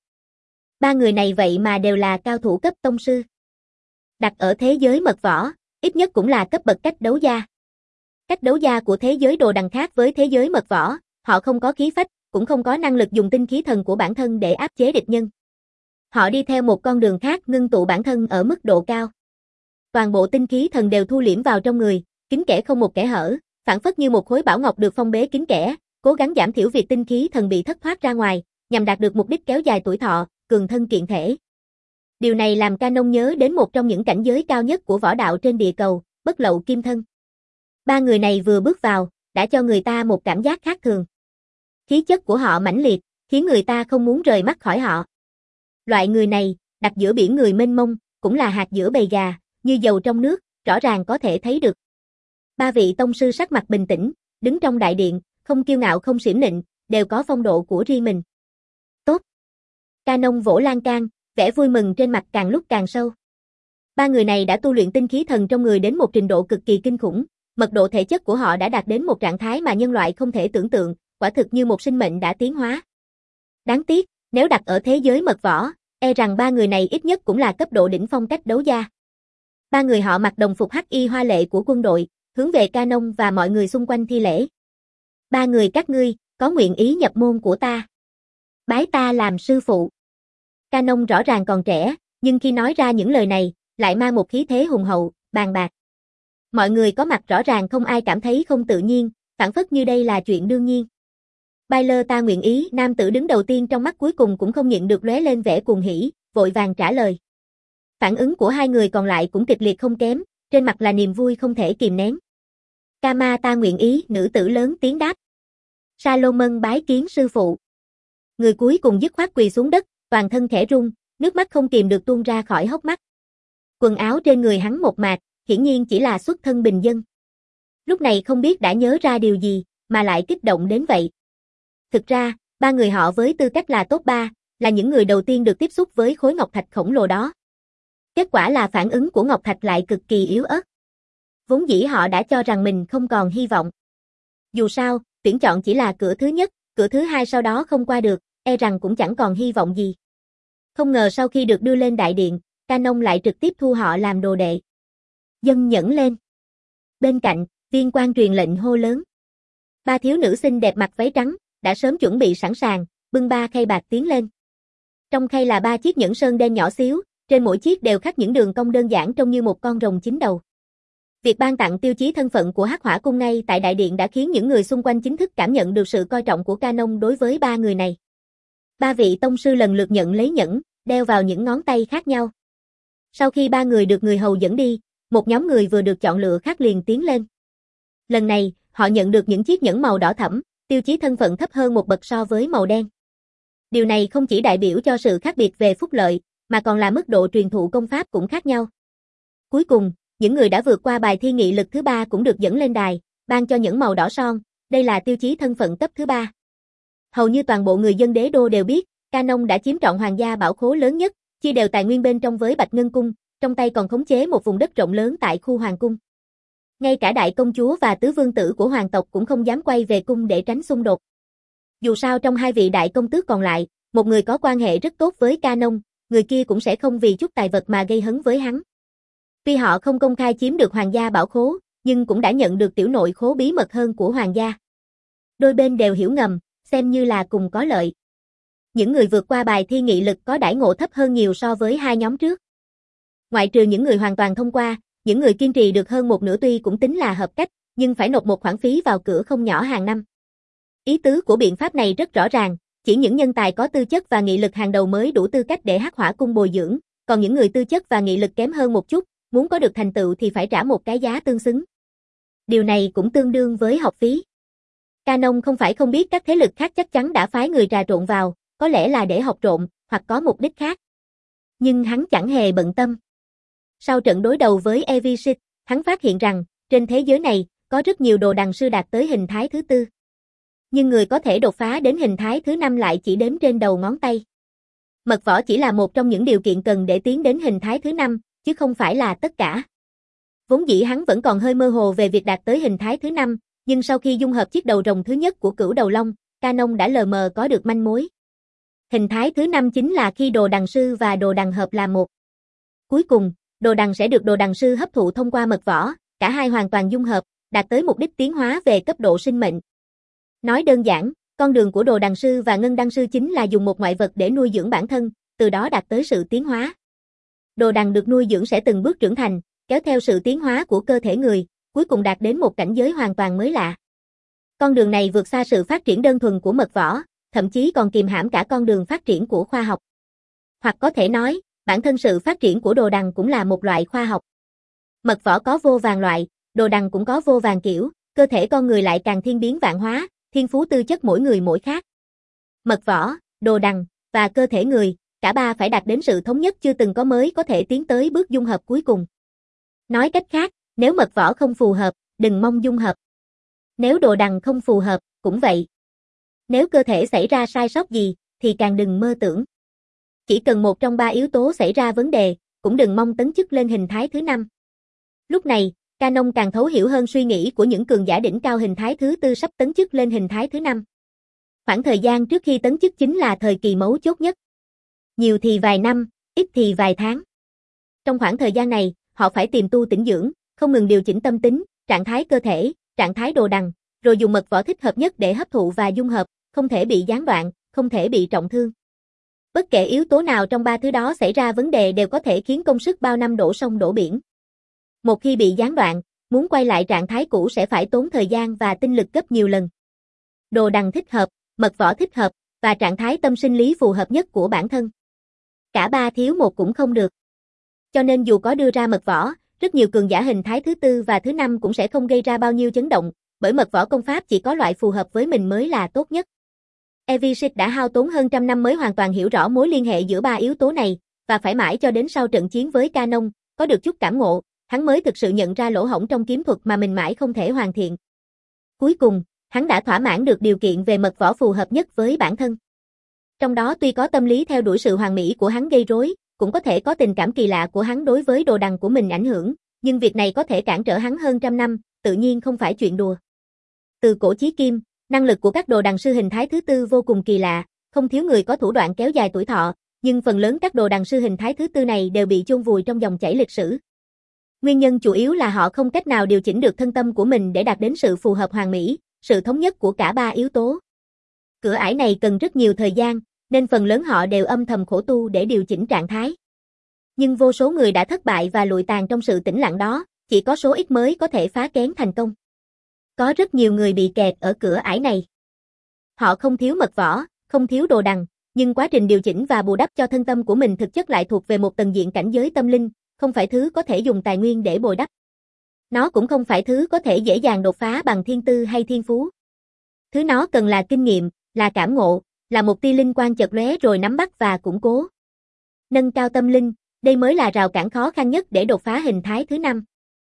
A: Ba người này vậy mà đều là cao thủ cấp tông sư. Đặt ở thế giới mật võ, ít nhất cũng là cấp bậc cách đấu gia. Cách đấu gia của thế giới đồ đằng khác với thế giới mật võ, họ không có khí phách, cũng không có năng lực dùng tinh khí thần của bản thân để áp chế địch nhân. Họ đi theo một con đường khác ngưng tụ bản thân ở mức độ cao. Toàn bộ tinh khí thần đều thu liễm vào trong người, kín kẽ không một kẽ hở, phản phất như một khối bảo ngọc được phong bế kín kẽ, cố gắng giảm thiểu việc tinh khí thần bị thất thoát ra ngoài, nhằm đạt được mục đích kéo dài tuổi thọ, cường thân kiện thể. Điều này làm Canon nhớ đến một trong những cảnh giới cao nhất của võ đạo trên địa cầu, bất lậu kim thân. Ba người này vừa bước vào, đã cho người ta một cảm giác khác thường. Khí chất của họ mãnh liệt, khiến người ta không muốn rời mắt khỏi họ. Loại người này, đặt giữa biển người mênh mông, cũng là hạt giữa bầy gà, như dầu trong nước, rõ ràng có thể thấy được. Ba vị tông sư sắc mặt bình tĩnh, đứng trong đại điện, không kiêu ngạo không xiểm nịnh, đều có phong độ của riêng mình. Tốt. Canon vỗ lan can, vẻ vui mừng trên mặt càng lúc càng sâu. Ba người này đã tu luyện tinh khí thần trong người đến một trình độ cực kỳ kinh khủng, mật độ thể chất của họ đã đạt đến một trạng thái mà nhân loại không thể tưởng tượng, quả thực như một sinh mệnh đã tiến hóa. Đáng tiếc, nếu đặt ở thế giới mật võ, e rằng ba người này ít nhất cũng là cấp độ đỉnh phong cách đấu gia. Ba người họ mặc đồng phục hắc y hoa lệ của quân đội, hướng về Canon và mọi người xung quanh thi lễ. Ba người các ngươi, có nguyện ý nhập môn của ta. Bái ta làm sư phụ. Canon rõ ràng còn trẻ, nhưng khi nói ra những lời này, lại mang một khí thế hùng hậu, bàn bạc. Mọi người có mặt rõ ràng không ai cảm thấy không tự nhiên, phản phất như đây là chuyện đương nhiên. Baylor ta nguyện ý, nam tử đứng đầu tiên trong mắt cuối cùng cũng không nhịn được lóe lên vẻ cuồng hỉ, vội vàng trả lời. Phản ứng của hai người còn lại cũng kịch liệt không kém, trên mặt là niềm vui không thể kìm nén. Kama ta nguyện ý, nữ tử lớn tiếng đáp. Salomon bái kiến sư phụ. Người cuối cùng dứt khoát quỳ xuống đất, toàn thân khẽ run, nước mắt không kìm được tuôn ra khỏi hốc mắt. Quần áo trên người hắn một mạc, hiển nhiên chỉ là xuất thân bình dân. Lúc này không biết đã nhớ ra điều gì, mà lại kích động đến vậy. Thực ra, ba người họ với tư cách là top ba, là những người đầu tiên được tiếp xúc với khối ngọc thạch khổng lồ đó. Kết quả là phản ứng của ngọc thạch lại cực kỳ yếu ớt. Vốn dĩ họ đã cho rằng mình không còn hy vọng. Dù sao, tuyển chọn chỉ là cửa thứ nhất, cửa thứ hai sau đó không qua được, e rằng cũng chẳng còn hy vọng gì. Không ngờ sau khi được đưa lên đại điện, Canon lại trực tiếp thu họ làm đồ đệ. Dâng nhẫn lên. Bên cạnh, viên quan truyền lệnh hô lớn. Ba thiếu nữ xinh đẹp mặc váy trắng, đã sớm chuẩn bị sẵn sàng, bưng ba khay bạc tiến lên. Trong khay là ba chiếc nhẫn sơn đen nhỏ xíu, trên mỗi chiếc đều khắc những đường cong đơn giản trông như một con rồng chín đầu. Việc ban tặng tiêu chí thân phận của Hắc Hỏa Cung ngay tại đại điện đã khiến những người xung quanh chính thức cảm nhận được sự coi trọng của Canon đối với ba người này. Ba vị tông sư lần lượt nhận lấy nhẫn, đeo vào những ngón tay khác nhau. Sau khi ba người được người hầu dẫn đi, một nhóm người vừa được chọn lựa khác liền tiến lên. Lần này, họ nhận được những chiếc nhẫn màu đỏ thẫm, tiêu chí thân phận thấp hơn một bậc so với màu đen. Điều này không chỉ đại biểu cho sự khác biệt về phúc lợi, mà còn là mức độ truyền thụ công pháp cũng khác nhau. Cuối cùng, những người đã vượt qua bài thi nghị lực thứ ba cũng được dẫn lên đài, ban cho nhẫn màu đỏ son, đây là tiêu chí thân phận cấp thứ ba. Hầu như toàn bộ người dân đế đô đều biết, Canon đã chiếm trọn hoàng gia bảo khố lớn nhất, chia đều tài nguyên bên trong với Bạch Ngân Cung, trong tay còn khống chế một vùng đất rộng lớn tại khu hoàng cung. Ngay cả đại công chúa và tứ vương tử của hoàng tộc cũng không dám quay về cung để tránh xung đột. Dù sao trong hai vị đại công tước còn lại, một người có quan hệ rất tốt với Canon, người kia cũng sẽ không vì chút tài vật mà gây hấn với hắn. Tuy họ không công khai chiếm được hoàng gia bảo khố, nhưng cũng đã nhận được tiểu nội khố bí mật hơn của hoàng gia. Đôi bên đều hiểu ngầm, xem như là cùng có lợi. Những người vượt qua bài thi nghị lực có đãi ngộ thấp hơn nhiều so với hai nhóm trước. Ngoại trừ những người hoàn toàn thông qua, những người kiên trì được hơn một nửa tuy cũng tính là hợp cách, nhưng phải nộp một khoản phí vào cửa không nhỏ hàng năm. Ý tứ của biện pháp này rất rõ ràng, chỉ những nhân tài có tư chất và nghị lực hàng đầu mới đủ tư cách để Hắc Hỏa Cung bồi dưỡng, còn những người tư chất và nghị lực kém hơn một chút, muốn có được thành tựu thì phải trả một cái giá tương xứng. Điều này cũng tương đương với học phí. Canon không phải không biết các thế lực khác chắc chắn đã phái người trà trộn vào, có lẽ là để học trộm, hoặc có mục đích khác. Nhưng hắn chẳng hề bận tâm. Sau trận đối đầu với Evisit, hắn phát hiện rằng, trên thế giới này, có rất nhiều đồ đằng sư đạt tới hình thái thứ tư. Nhưng người có thể đột phá đến hình thái thứ năm lại chỉ đếm trên đầu ngón tay. Mật võ chỉ là một trong những điều kiện cần để tiến đến hình thái thứ năm, chứ không phải là tất cả. Vốn dĩ hắn vẫn còn hơi mơ hồ về việc đạt tới hình thái thứ năm, nhưng sau khi dung hợp chiếc đầu rồng thứ nhất của Cửu Đầu Long, Canon đã lờ mờ có được manh mối. Hình thái thứ năm chính là khi đồ đằng sư và đồ đằng hợp là một. Cuối cùng, đồ đằng sẽ được đồ đằng sư hấp thụ thông qua mật võ, cả hai hoàn toàn dung hợp, đạt tới mục đích tiến hóa về cấp độ sinh mệnh. Nói đơn giản, con đường của đồ đằng sư và ngân đăng sư chính là dùng một ngoại vật để nuôi dưỡng bản thân, từ đó đạt tới sự tiến hóa. Đồ đằng được nuôi dưỡng sẽ từng bước trưởng thành, kéo theo sự tiến hóa của cơ thể người, cuối cùng đạt đến một cảnh giới hoàn toàn mới lạ. Con đường này vượt xa sự phát triển đơn thuần của mật võ, thậm chí còn kìm hãm cả con đường phát triển của khoa học. Hoặc có thể nói, bản thân sự phát triển của đồ đằng cũng là một loại khoa học. Mật võ có vô vàn loại, đồ đằng cũng có vô vàn kiểu, cơ thể con người lại càng thiên biến vạn hóa, thiên phú tư chất mỗi người mỗi khác. Mật võ, đồ đằng, và cơ thể người, cả ba phải đạt đến sự thống nhất chưa từng có mới có thể tiến tới bước dung hợp cuối cùng. Nói cách khác, nếu mật võ không phù hợp, đừng mong dung hợp. Nếu đồ đằng không phù hợp, cũng vậy. Nếu cơ thể xảy ra sai sót gì, thì càng đừng mơ tưởng. Chỉ cần một trong ba yếu tố xảy ra vấn đề, cũng đừng mong tấn chức lên hình thái thứ năm. Lúc này, Canon càng thấu hiểu hơn suy nghĩ của những cường giả đỉnh cao hình thái thứ tư sắp tấn chức lên hình thái thứ năm. Khoảng thời gian trước khi tấn chức chính là thời kỳ mấu chốt nhất. Nhiều thì vài năm, ít thì vài tháng. Trong khoảng thời gian này, họ phải tìm tu tĩnh dưỡng, không ngừng điều chỉnh tâm tính, trạng thái cơ thể, trạng thái đồ đằng, rồi dùng mật võ thích hợp nhất để hấp thụ và dung hợp, không thể bị gián đoạn, không thể bị trọng thương. Bất kể yếu tố nào trong ba thứ đó xảy ra vấn đề đều có thể khiến công sức bao năm đổ sông đổ biển. Một khi bị gián đoạn, muốn quay lại trạng thái cũ sẽ phải tốn thời gian và tinh lực gấp nhiều lần. Đồ đằng thích hợp, mật võ thích hợp, và trạng thái tâm sinh lý phù hợp nhất của bản thân. Cả ba thiếu một cũng không được. Cho nên dù có đưa ra mật võ, rất nhiều cường giả hình thái thứ tư và thứ năm cũng sẽ không gây ra bao nhiêu chấn động, bởi mật võ công pháp chỉ có loại phù hợp với mình mới là tốt nhất. Evisit đã hao tốn hơn trăm năm mới hoàn toàn hiểu rõ mối liên hệ giữa ba yếu tố này, và phải mãi cho đến sau trận chiến với Canon, có được chút cảm ngộ, hắn mới thực sự nhận ra lỗ hổng trong kiếm thuật mà mình mãi không thể hoàn thiện. Cuối cùng, hắn đã thỏa mãn được điều kiện về mật võ phù hợp nhất với bản thân. Trong đó tuy có tâm lý theo đuổi sự hoàn mỹ của hắn gây rối, cũng có thể có tình cảm kỳ lạ của hắn đối với đồ đằng của mình ảnh hưởng, nhưng việc này có thể cản trở hắn hơn trăm năm, tự nhiên không phải chuyện đùa. Từ cổ chí kim, năng lực của các đồ đằng sư hình thái thứ tư vô cùng kỳ lạ, không thiếu người có thủ đoạn kéo dài tuổi thọ, nhưng phần lớn các đồ đằng sư hình thái thứ tư này đều bị chôn vùi trong dòng chảy lịch sử. Nguyên nhân chủ yếu là họ không cách nào điều chỉnh được thân tâm của mình để đạt đến sự phù hợp hoàn mỹ, sự thống nhất của cả ba yếu tố. Cửa ải này cần rất nhiều thời gian, nên phần lớn họ đều âm thầm khổ tu để điều chỉnh trạng thái. Nhưng vô số người đã thất bại và lụi tàn trong sự tĩnh lặng đó, chỉ có số ít mới có thể phá kén thành công. Có rất nhiều người bị kẹt ở cửa ải này. Họ không thiếu mật võ, không thiếu đồ đằng, nhưng quá trình điều chỉnh và bù đắp cho thân tâm của mình thực chất lại thuộc về một tầng diện cảnh giới tâm linh, không phải thứ có thể dùng tài nguyên để bồi đắp. Nó cũng không phải thứ có thể dễ dàng đột phá bằng thiên tư hay thiên phú. Thứ nó cần là kinh nghiệm, là cảm ngộ, là một tia linh quang chợt lóe rồi nắm bắt và củng cố. Nâng cao tâm linh, đây mới là rào cản khó khăn nhất để đột phá hình thái thứ năm.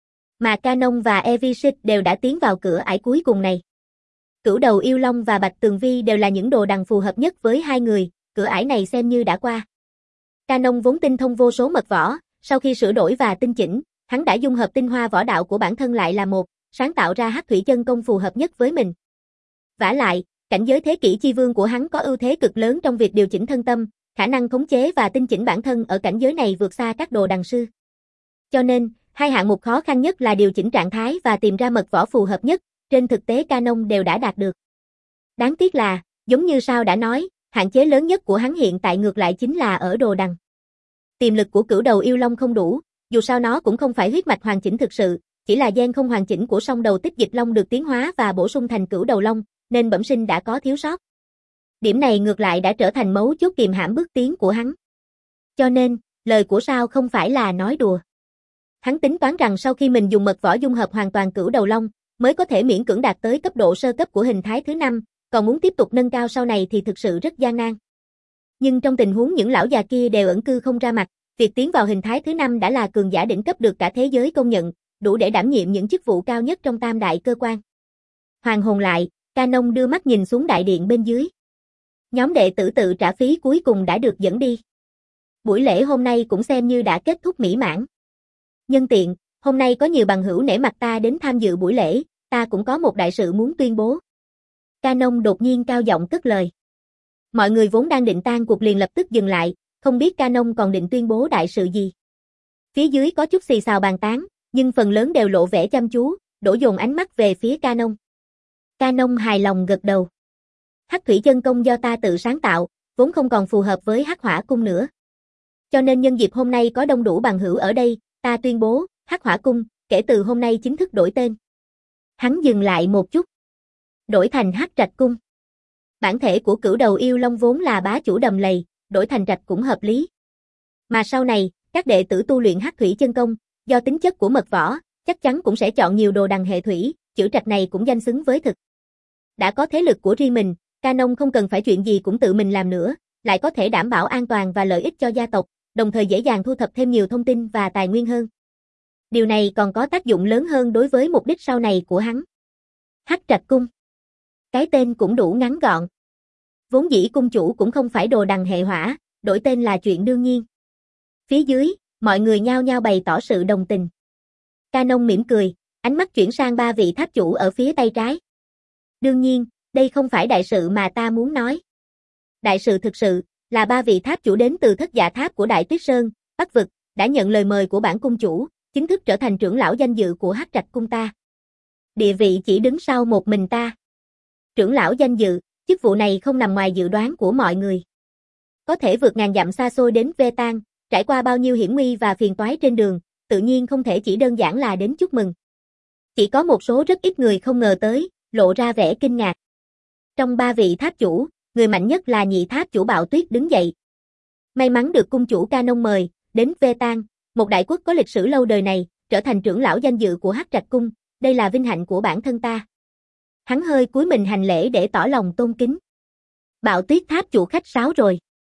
A: Mà Canon và Evisit đều đã tiến vào cửa ải cuối cùng này. Cửu Đầu Yêu Long và Bạch Tường Vi đều là những đồ đằng phù hợp nhất với hai người, cửa ải này xem như đã qua. Canon vốn tinh thông vô số mật võ, sau khi sửa đổi và tinh chỉnh, hắn đã dung hợp tinh hoa võ đạo của bản thân lại là một, sáng tạo ra Hắc Thủy Chân Công phù hợp nhất với mình. Vả lại, cảnh giới thế kỷ chi vương của hắn có ưu thế cực lớn trong việc điều chỉnh thân tâm, khả năng khống chế và tinh chỉnh bản thân ở cảnh giới này vượt xa các đồ đằng sư. Cho nên, hai hạng mục khó khăn nhất là điều chỉnh trạng thái và tìm ra mật võ phù hợp nhất, trên thực tế Canon đều đã đạt được. Đáng tiếc là, giống như Sao đã nói, hạn chế lớn nhất của hắn hiện tại ngược lại chính là ở đồ đằng. Tiềm lực của Cửu Đầu Yêu Long không đủ, dù sao nó cũng không phải huyết mạch hoàn chỉnh thực sự, chỉ là gen không hoàn chỉnh của song đầu tích dịch long được tiến hóa và bổ sung thành Cửu Đầu Long, nên bẩm sinh đã có thiếu sót. Điểm này ngược lại đã trở thành mấu chốt kiềm hãm bước tiến của hắn. Cho nên, lời của Sao không phải là nói đùa. Hắn tính toán rằng sau khi mình dùng mật võ dung hợp hoàn toàn Cửu Đầu Long, mới có thể miễn cưỡng đạt tới cấp độ sơ cấp của hình thái thứ năm, còn muốn tiếp tục nâng cao sau này thì thực sự rất gian nan. Nhưng trong tình huống những lão già kia đều ẩn cư không ra mặt, việc tiến vào hình thái thứ năm đã là cường giả đỉnh cấp được cả thế giới công nhận, đủ để đảm nhiệm những chức vụ cao nhất trong tam đại cơ quan. Hoàn hồn lại, Canon đưa mắt nhìn xuống đại điện bên dưới. Nhóm đệ tử tự trả phí cuối cùng đã được dẫn đi. Buổi lễ hôm nay cũng xem như đã kết thúc mỹ mãn. Nhân tiện, hôm nay có nhiều bằng hữu nể mặt ta đến tham dự buổi lễ, ta cũng có một đại sự muốn tuyên bố. Canon đột nhiên cao giọng cất lời. Mọi người vốn đang định tan cuộc liền lập tức dừng lại, không biết Canon còn định tuyên bố đại sự gì. Phía dưới có chút xì xào bàn tán, nhưng phần lớn đều lộ vẻ chăm chú, đổ dồn ánh mắt về phía Canon. Canon hài lòng gật đầu. Hắc thủy chân công do ta tự sáng tạo, vốn không còn phù hợp với Hắc hỏa cung nữa. Cho nên nhân dịp hôm nay có đông đủ bằng hữu ở đây, ta tuyên bố, Hắc hỏa cung, kể từ hôm nay chính thức đổi tên. Hắn dừng lại một chút. Đổi thành Hắc Trạch cung. Bản thể của cửu đầu yêu long vốn là bá chủ đầm lầy, đổi thành Trạch cũng hợp lý. Mà sau này, các đệ tử tu luyện Hắc thủy chân công, do tính chất của mật võ, chắc chắn cũng sẽ chọn nhiều đồ đằng hệ thủy, chữ Trạch này cũng danh xứng với thực. Đã có thế lực của riêng mình, Canon không cần phải chuyện gì cũng tự mình làm nữa, lại có thể đảm bảo an toàn và lợi ích cho gia tộc, đồng thời dễ dàng thu thập thêm nhiều thông tin và tài nguyên hơn. Điều này còn có tác dụng lớn hơn đối với mục đích sau này của hắn. Hắc Trạch cung. Cái tên cũng đủ ngắn gọn. Vốn dĩ cung chủ cũng không phải đồ đằng hệ hỏa, đổi tên là chuyện đương nhiên. Phía dưới, mọi người nhao nhao bày tỏ sự đồng tình. Canon mỉm cười, ánh mắt chuyển sang ba vị tháp chủ ở phía tay trái. Đương nhiên, đây không phải đại sự mà ta muốn nói. Đại sự thực sự, là ba vị tháp chủ đến từ Thất Dạ Tháp của Đại Tuyết Sơn, Bắc Vực, đã nhận lời mời của bản cung chủ, chính thức trở thành trưởng lão danh dự của Hắc Trạch cung ta. Địa vị chỉ đứng sau một mình ta. Trưởng lão danh dự, chức vụ này không nằm ngoài dự đoán của mọi người. Có thể vượt ngàn dặm xa xôi đến Vê Tang, trải qua bao nhiêu hiểm nguy và phiền toái trên đường, tự nhiên không thể chỉ đơn giản là đến chúc mừng. Chỉ có một số rất ít người không ngờ tới, lộ ra vẻ kinh ngạc. Trong ba vị tháp chủ, người mạnh nhất là nhị tháp chủ Bạo Tuyết đứng dậy. May mắn được cung chủ Canon mời, đến Vê Tang, một đại quốc có lịch sử lâu đời này, trở thành trưởng lão danh dự của Hắc Trạch cung, đây là vinh hạnh của bản thân ta. Hắn hơi cúi mình hành lễ để tỏ lòng tôn kính. Bạo Tuyết tháp chủ khách sáo rồi.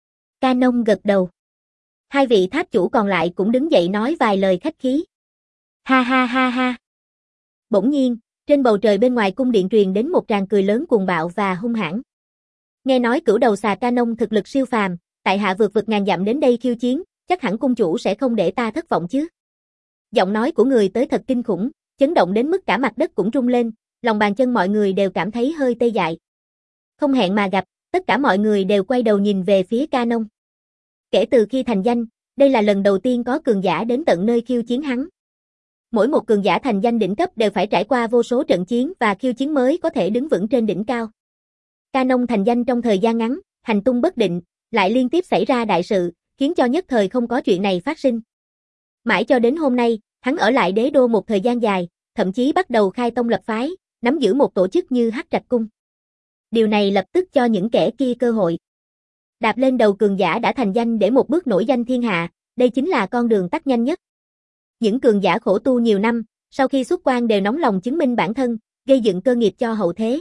A: Canon gật đầu. Hai vị tháp chủ còn lại cũng đứng dậy nói vài lời khách khí. Ha ha ha ha. Bỗng nhiên, trên bầu trời bên ngoài cung điện truyền đến một tràng cười lớn cuồng bạo và hung hãn. Nghe nói cửu đầu xà Canon thực lực siêu phàm, tại hạ vượt vực ngàn dặm đến đây khiêu chiến, chắc hẳn cung chủ sẽ không để ta thất vọng chứ. Giọng nói của người tới thật kinh khủng, chấn động đến mức cả mặt đất cũng rung lên, lòng bàn chân mọi người đều cảm thấy hơi tê dại. Không hẹn mà gặp, tất cả mọi người đều quay đầu nhìn về phía Canon. Kể từ khi thành danh, đây là lần đầu tiên có cường giả đến tận nơi khiêu chiến hắn. Mỗi một cường giả thành danh đỉnh cấp đều phải trải qua vô số trận chiến và khiêu chiến mới có thể đứng vững trên đỉnh cao. Canon thành danh trong thời gian ngắn, hành tung bất định, lại liên tiếp xảy ra đại sự, khiến cho nhất thời không có chuyện này phát sinh. Mãi cho đến hôm nay, hắn ở lại đế đô một thời gian dài, thậm chí bắt đầu khai tông lập phái, nắm giữ một tổ chức như Hắc Trạch cung. Điều này lập tức cho những kẻ kia cơ hội. Đạp lên đầu cường giả đã thành danh để một bước nổi danh thiên hạ, đây chính là con đường tắt nhanh nhất. Những cường giả khổ tu nhiều năm, sau khi xuất quan đều nóng lòng chứng minh bản thân, gây dựng cơ nghiệp cho hậu thế.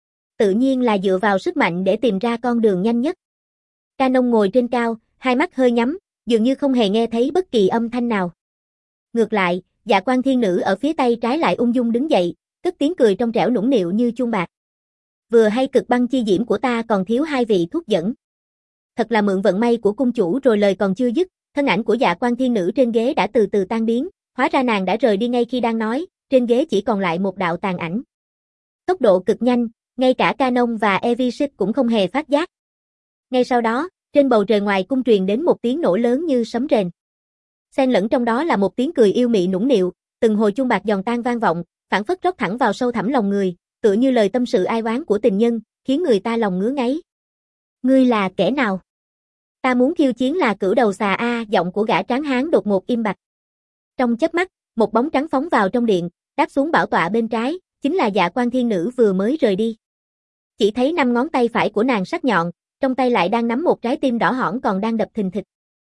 A: Tự nhiên là dựa vào sức mạnh để tìm ra con đường nhanh nhất. Canon ngồi trên cao, hai mắt hơi nhắm, dường như không hề nghe thấy bất kỳ âm thanh nào. Ngược lại, Dạ Quan Thiên Nữ ở phía tay trái lại ung dung đứng dậy, cất tiếng cười trong trẻo nũng nịu như chuông bạc. Vừa hay cực băng chi diễm của ta còn thiếu hai vị thuốc dẫn. Thật là mượn vận may của cung chủ rồi lời còn chưa dứt, thân ảnh của Dạ Quan Thiên Nữ trên ghế đã từ từ tan biến, hóa ra nàng đã rời đi ngay khi đang nói, trên ghế chỉ còn lại một đạo tàn ảnh. Tốc độ cực nhanh, ngay cả Canon và Evishit cũng không hề phát giác. Ngay sau đó, trên bầu trời ngoài cung truyền đến một tiếng nổ lớn như sấm rền. Xen lẫn trong đó là một tiếng cười yêu mị nũng nịu, từng hồi chuông bạc giòn tan vang vọng, phảng phất rót thẳng vào sâu thẳm lòng người, tựa như lời tâm sự ai oán của tình nhân, khiến người ta lòng ngứa ngáy. Ngươi là kẻ nào? Ta muốn khiêu chiến là cửu đầu xà a, giọng của gã tráng hán đột ngột im bặt. Trong chớp mắt, một bóng trắng phóng vào trong điện, đáp xuống bảo tọa bên trái, chính là Dạ Quan Thiên Nữ vừa mới rời đi. Chỉ thấy năm ngón tay phải của nàng sắc nhọn, trong tay lại đang nắm một trái tim đỏ hỏn còn đang đập thình thịch.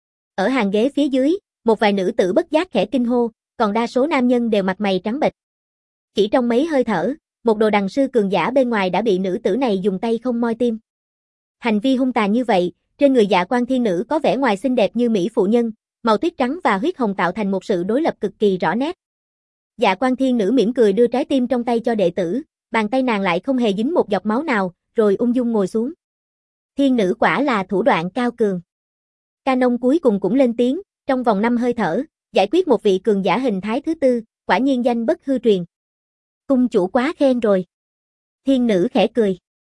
A: Ở hàng ghế phía dưới, một vài nữ tử bất giác khẽ kinh hô, còn đa số nam nhân đều mặt mày trắng bệch. Chỉ trong mấy hơi thở, một đồ đằng sư cường giả bên ngoài đã bị nữ tử này dùng tay không moi tim. Hành vi hung tàn như vậy, Trên người Dạ Quan Thiên Nữ có vẻ ngoài xinh đẹp như mỹ phụ nhân, màu tuyết trắng và huyết hồng tạo thành một sự đối lập cực kỳ rõ nét. Dạ Quan Thiên Nữ mỉm cười đưa trái tim trong tay cho đệ tử, bàn tay nàng lại không hề dính một giọt máu nào, rồi ung dung ngồi xuống. Thiên nữ quả là thủ đoạn cao cường. Canon cuối cùng cũng lên tiếng, trong vòng năm hơi thở, giải quyết một vị cường giả hình thái thứ tư, quả nhiên danh bất hư truyền. Cung chủ quá khen rồi. Thiên nữ khẽ cười.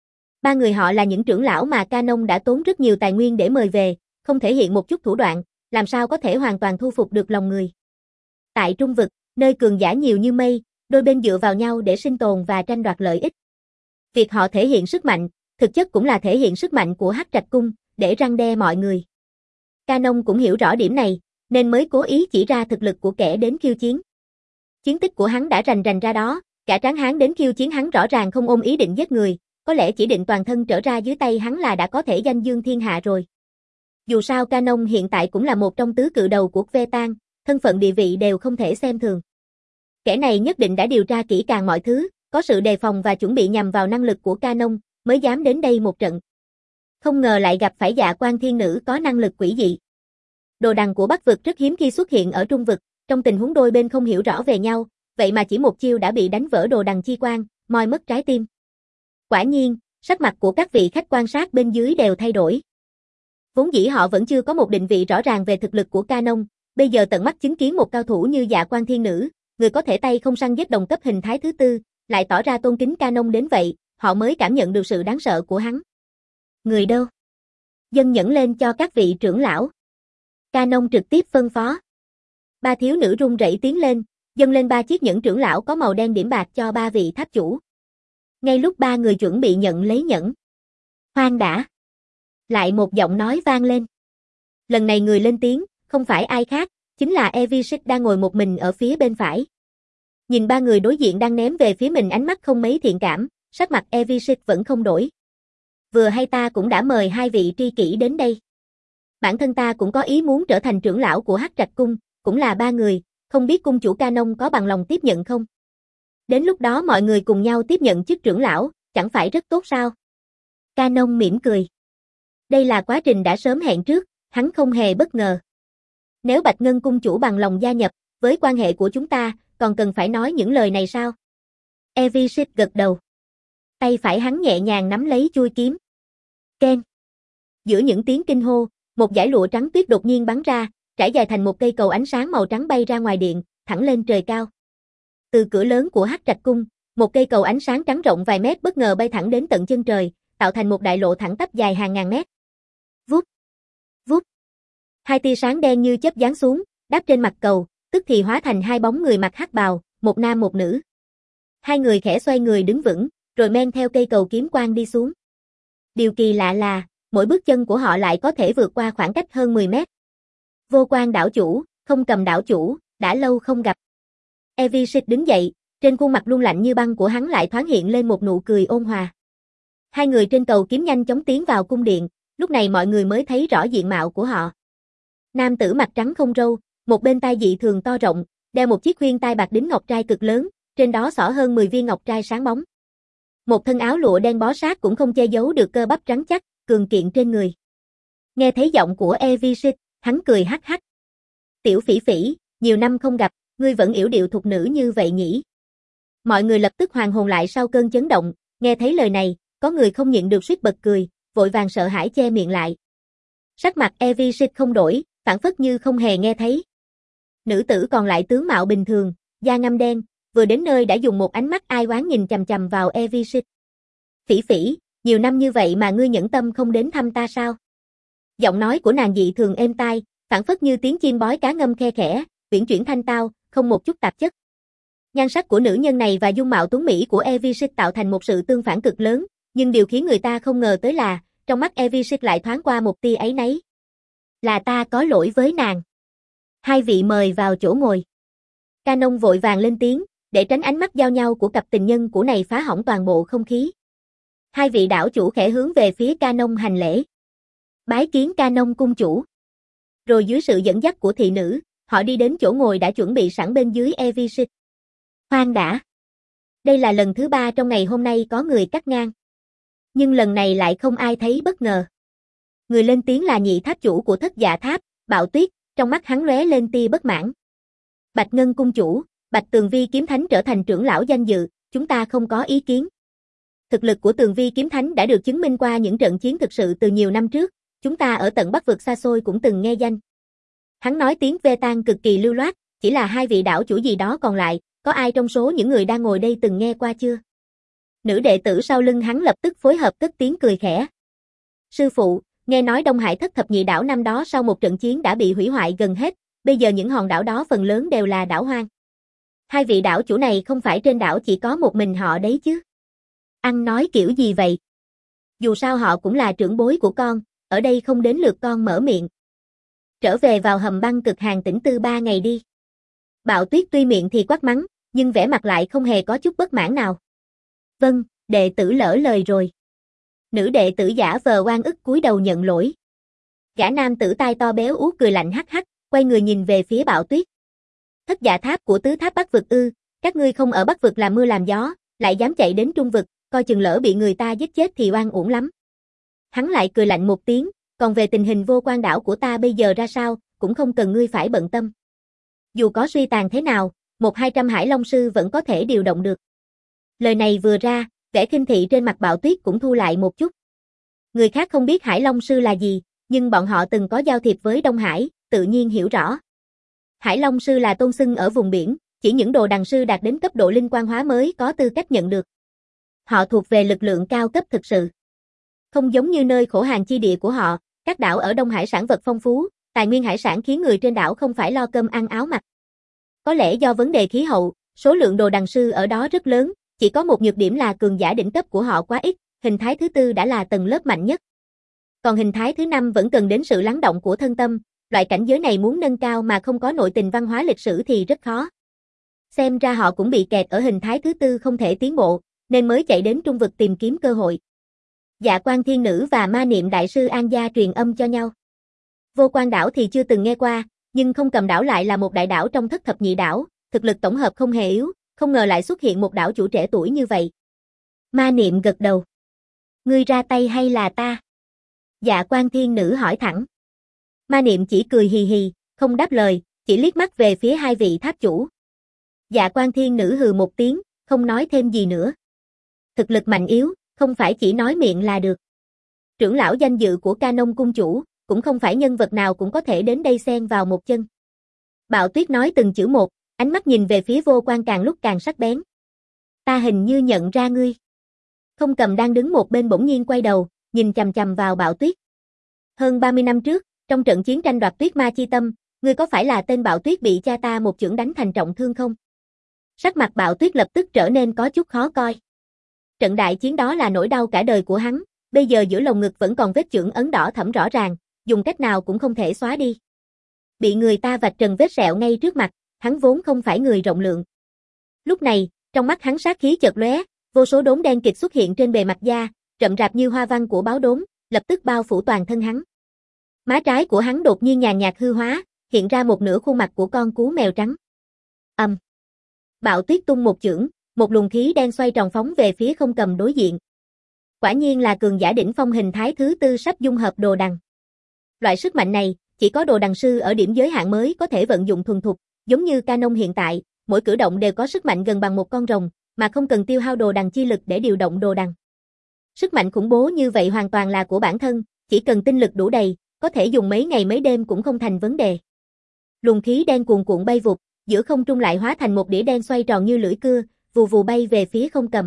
A: Ba người họ là những trưởng lão mà Canon đã tốn rất nhiều tài nguyên để mời về, không thể hiện một chút thủ đoạn, làm sao có thể hoàn toàn thu phục được lòng người. Tại Trung Vực, nơi cường giả nhiều như mây, đôi bên dựa vào nhau để sinh tồn và tranh đoạt lợi ích. Việc họ thể hiện sức mạnh, thực chất cũng là thể hiện sức mạnh của Hắc Trạch Cung, để răn đe mọi người. Canon cũng hiểu rõ điểm này, nên mới cố ý chỉ ra thực lực của kẻ đến khiêu chiến. Chiến tích của hắn đã rành rành ra đó, cả tráng hán đến khiêu chiến hắn rõ ràng không ôm ý định giết người, có lẽ chỉ định toàn thân trở ra dưới tay hắn là đã có thể danh dương thiên hạ rồi. Dù sao Canon hiện tại cũng là một trong tứ cự đầu của Vetan, thân phận địa vị đều không thể xem thường. Kẻ này nhất định đã điều tra kỹ càng mọi thứ, có sự đề phòng và chuẩn bị nhằm vào năng lực của Canon, mới dám đến đây một trận. Không ngờ lại gặp phải Dạ Quan Thiên Nữ có năng lực quỷ dị. Đồ đằng của Bắc Vực rất hiếm khi xuất hiện ở Trung Vực, trong tình huống đôi bên không hiểu rõ về nhau, vậy mà chỉ một chiêu đã bị đánh vỡ đồ đằng chi quan, moi mất trái tim. Quả nhiên, sắc mặt của các vị khách quan sát bên dưới đều thay đổi. Vốn dĩ họ vẫn chưa có một định vị rõ ràng về thực lực của Canon, bây giờ tận mắt chứng kiến một cao thủ như Dạ Quan Thiên Nữ, người có thể tay không săn giết đồng cấp hình thái thứ tư, lại tỏ ra tôn kính Canon đến vậy, họ mới cảm nhận được sự đáng sợ của hắn. Người đâu? Dâng nhẫn lên cho các vị trưởng lão. Canon trực tiếp phân phó. Ba thiếu nữ run rẩy tiến lên, dâng lên ba chiếc nhẫn trưởng lão có màu đen điểm bạc cho ba vị tháp chủ. Ngay lúc ba người chuẩn bị nhận lấy nhẫn. Khoan đã. Lại một giọng nói vang lên. Lần này người lên tiếng, không phải ai khác, chính là Evisit đang ngồi một mình ở phía bên phải. Nhìn ba người đối diện đang ném về phía mình ánh mắt không mấy thiện cảm, sắc mặt Evisit vẫn không đổi. Vừa hay ta cũng đã mời hai vị tri kỷ đến đây. Bản thân ta cũng có ý muốn trở thành trưởng lão của Hắc Trạch Cung, cũng là ba người, không biết cung chủ Canon có bằng lòng tiếp nhận không? Đến lúc đó mọi người cùng nhau tiếp nhận chức trưởng lão, chẳng phải rất tốt sao? Canon mỉm cười. Đây là quá trình đã sớm hẹn trước, hắn không hề bất ngờ. Nếu Bạch Ngân cung chủ bằng lòng gia nhập, với quan hệ của chúng ta, còn cần phải nói những lời này sao? Evisit gật đầu. Tay phải hắn nhẹ nhàng nắm lấy chuôi kiếm. Ken. Giữa những tiếng kinh hô, một dải lụa trắng tuyết đột nhiên bắn ra, trải dài thành một cây cầu ánh sáng màu trắng bay ra ngoài điện, thẳng lên trời cao. Từ cửa lớn của Hắc Trạch Cung, một cây cầu ánh sáng trắng rộng vài mét bất ngờ bay thẳng đến tận chân trời, tạo thành một đại lộ thẳng tắp dài hàng ngàn mét. Vút, vút. Hai tia sáng đen như chớp giáng xuống, đáp trên mặt cầu, tức thì hóa thành hai bóng người mặc hắc bào, một nam một nữ. Hai người khẽ xoay người đứng vững, rồi men theo cây cầu kiếm quang đi xuống. Điều kỳ lạ là, mỗi bước chân của họ lại có thể vượt qua khoảng cách hơn mười mét. Vô Quan đảo chủ, Không Cầm đảo chủ, đã lâu không gặp. Evisit đứng dậy, trên khuôn mặt luôn lạnh như băng của hắn lại thoáng hiện lên một nụ cười ôn hòa. Hai người trên cầu kiếm nhanh chóng tiến vào cung điện, lúc này mọi người mới thấy rõ diện mạo của họ. Nam tử mặt trắng không râu, một bên tai dị thường to rộng, đeo một chiếc khuyên tai bạc đính ngọc trai cực lớn, trên đó xỏ hơn mười viên ngọc trai sáng bóng. Một thân áo lụa đen bó sát cũng không che giấu được cơ bắp trắng chắc, cường kiện trên người. Nghe thấy giọng của Evisit, hắn cười hắc hắc. Tiểu Phỉ Phỉ, nhiều năm không gặp, ngươi vẫn yểu điệu thục nữ như vậy nhỉ? Mọi người lập tức hoàn hồn lại sau cơn chấn động, nghe thấy lời này, có người không nhịn được suýt bật cười, vội vàng sợ hãi che miệng lại. Sắc mặt Evisit không đổi, phản phất như không hề nghe thấy. Nữ tử còn lại tướng mạo bình thường, da ngăm đen, vừa đến nơi đã dùng một ánh mắt ai oán nhìn chằm chằm vào Evisit. Phỉ Phỉ, nhiều năm như vậy mà ngươi nhẫn tâm không đến thăm ta sao? Giọng nói của nàng dị thường êm tai, phản phất như tiếng chim bói cá ngâm khe khẽ, uyển chuyển thanh tao, không một chút tạp chất. Nhan sắc của nữ nhân này và dung mạo tuấn mỹ của Evisit tạo thành một sự tương phản cực lớn, nhưng điều khiến người ta không ngờ tới là, trong mắt Evisit lại thoáng qua một tia áy náy. Là ta có lỗi với nàng. Hai vị mời vào chỗ ngồi. Canon vội vàng lên tiếng, để tránh ánh mắt giao nhau của cặp tình nhân của này phá hỏng toàn bộ không khí. Hai vị đảo chủ khẽ hướng về phía Canon hành lễ. Bái kiến Canon cung chủ. Rồi dưới sự dẫn dắt của thị nữ, họ đi đến chỗ ngồi đã chuẩn bị sẵn bên dưới Evisit. Khoan đã. Đây là lần thứ ba trong ngày hôm nay có người cắt ngang. Nhưng lần này lại không ai thấy bất ngờ. Người lên tiếng là nhị tháp chủ của Thất Dạ Tháp, Bạo Tuyết, trong mắt hắn lóe lên tia bất mãn. Bạch Ngân cung chủ, Bạch Tường Vi kiếm thánh trở thành trưởng lão danh dự, chúng ta không có ý kiến. Thực lực của Tường Vi kiếm thánh đã được chứng minh qua những trận chiến thực sự từ nhiều năm trước, chúng ta ở tận Bắc vực xa xôi cũng từng nghe danh. Hắn nói tiếng ve tan cực kỳ lưu loát, chỉ là hai vị đảo chủ gì đó còn lại, có ai trong số những người đang ngồi đây từng nghe qua chưa? Nữ đệ tử sau lưng hắn lập tức phối hợp cất tiếng cười khẽ. Sư phụ, nghe nói Đông Hải Thất Thập Nhị đảo năm đó sau một trận chiến đã bị hủy hoại gần hết, bây giờ những hòn đảo đó phần lớn đều là đảo hoang. Hai vị đảo chủ này không phải trên đảo chỉ có một mình họ đấy chứ? Ăn nói kiểu gì vậy? Dù sao họ cũng là trưởng bối của con, ở đây không đến lượt con mở miệng. Trở về vào hầm băng cực hàn tĩnh tư ba ngày đi. Bạo Tuyết tuy miệng thì quát mắng, nhưng vẻ mặt lại không hề có chút bất mãn nào. Vâng, đệ tử lỡ lời rồi. Nữ đệ tử giả vờ oan ức cúi đầu nhận lỗi. Gã nam tử tai to béo ú cười lạnh hắc hắc, quay người nhìn về phía Bạo Tuyết. Thất Dạ Tháp của tứ tháp Bắc vực ư, các ngươi không ở Bắc vực làm mưa làm gió, lại dám chạy đến Trung vực, coi chừng lỡ bị người ta giết chết thì oan uổng lắm. Hắn lại cười lạnh một tiếng, còn về tình hình Vô Quan đảo của ta bây giờ ra sao, cũng không cần ngươi phải bận tâm. Dù có suy tàn thế nào, một hai trăm Hải Long sư vẫn có thể điều động được. Lời này vừa ra, vẻ khinh thị trên mặt Bạo Tuyết cũng thu lại một chút. Người khác không biết Hải Long sư là gì, nhưng bọn họ từng có giao thiệp với Đông Hải, tự nhiên hiểu rõ. Hải Long sư là tôn xưng ở vùng biển, chỉ những đồ đằng sư đạt đến cấp độ linh quan hóa mới có tư cách nhận được. Họ thuộc về lực lượng cao cấp thực sự. Không giống như nơi khổ hàn chi địa của họ, các đảo ở Đông Hải sản vật phong phú, tài nguyên hải sản khiến người trên đảo không phải lo cơm ăn áo mặc. Có lẽ do vấn đề khí hậu, số lượng đồ đằng sư ở đó rất lớn, chỉ có một nhược điểm là cường giả đỉnh cấp của họ quá ít, hình thái thứ tư đã là tầng lớp mạnh nhất. Còn hình thái thứ năm vẫn cần đến sự lắng động của thân tâm, loại cảnh giới này muốn nâng cao mà không có nội tình văn hóa lịch sử thì rất khó. Xem ra họ cũng bị kẹt ở hình thái thứ tư không thể tiến bộ, nên mới chạy đến Trung vực tìm kiếm cơ hội. Dạ Quan Thiên Nữ và Ma Niệm Đại sư An Gia truyền âm cho nhau. Vô Quan đảo thì chưa từng nghe qua, nhưng Không Cầm đảo lại là một đại đảo trong Thất Thập Nhị đảo, thực lực tổng hợp không hề yếu, không ngờ lại xuất hiện một đảo chủ trẻ tuổi như vậy. Ma Niệm gật đầu. Ngươi ra tay hay là ta? Dạ Quan Thiên Nữ hỏi thẳng. Ma Niệm chỉ cười hì hì, không đáp lời, chỉ liếc mắt về phía hai vị tháp chủ. Dạ Quan Thiên Nữ hừ một tiếng, không nói thêm gì nữa. Thực lực mạnh yếu, không phải chỉ nói miệng là được. Trưởng lão danh dự của Ca Nông cung chủ, cũng không phải nhân vật nào cũng có thể đến đây xen vào một chân. Bạo Tuyết nói từng chữ một, ánh mắt nhìn về phía Vô Quan càng lúc càng sắc bén. Ta hình như nhận ra ngươi. Không Cầm đang đứng một bên bỗng nhiên quay đầu, nhìn chằm chằm vào Bạo Tuyết. Hơn ba mươi năm trước, trong trận chiến tranh đoạt Tuyết Ma chi tâm, ngươi có phải là tên Bạo Tuyết bị cha ta một chưởng đánh thành trọng thương không? Sắc mặt Bạo Tuyết lập tức trở nên có chút khó coi. Trận đại chiến đó là nỗi đau cả đời của hắn, bây giờ giữa lồng ngực vẫn còn vết chưởng ấn đỏ thẫm rõ ràng, dùng cách nào cũng không thể xóa đi. Bị người ta vạch trần vết sẹo ngay trước mặt, hắn vốn không phải người rộng lượng. Lúc này, trong mắt hắn sát khí chợt lóe, vô số đốm đen kịt xuất hiện trên bề mặt da, rậm rạp như hoa văn của báo đốm, lập tức bao phủ toàn thân hắn. Má trái của hắn đột nhiên nhàn nhạt hư hóa, hiện ra một nửa khuôn mặt của con cú mèo trắng. Ầm. Um. Bạo Tuyết tung một chưởng, một luồng khí đen xoay tròn phóng về phía Không Cầm đối diện. Quả nhiên là cường giả đỉnh phong hình thái thứ tư sắp dung hợp đồ đằng. Loại sức mạnh này, chỉ có đồ đằng sư ở điểm giới hạn mới có thể vận dụng thuần thục, giống như Ca Nông hiện tại, mỗi cử động đều có sức mạnh gần bằng một con rồng, mà không cần tiêu hao đồ đằng chi lực để điều động đồ đằng. Sức mạnh khủng bố như vậy hoàn toàn là của bản thân, chỉ cần tinh lực đủ đầy, có thể dùng mấy ngày mấy đêm cũng không thành vấn đề. Luồng khí đen cuồn cuộn bay vụt, giữa không trung lại hóa thành một đĩa đen xoay tròn như lưỡi cưa, vù vù bay về phía Không Cầm.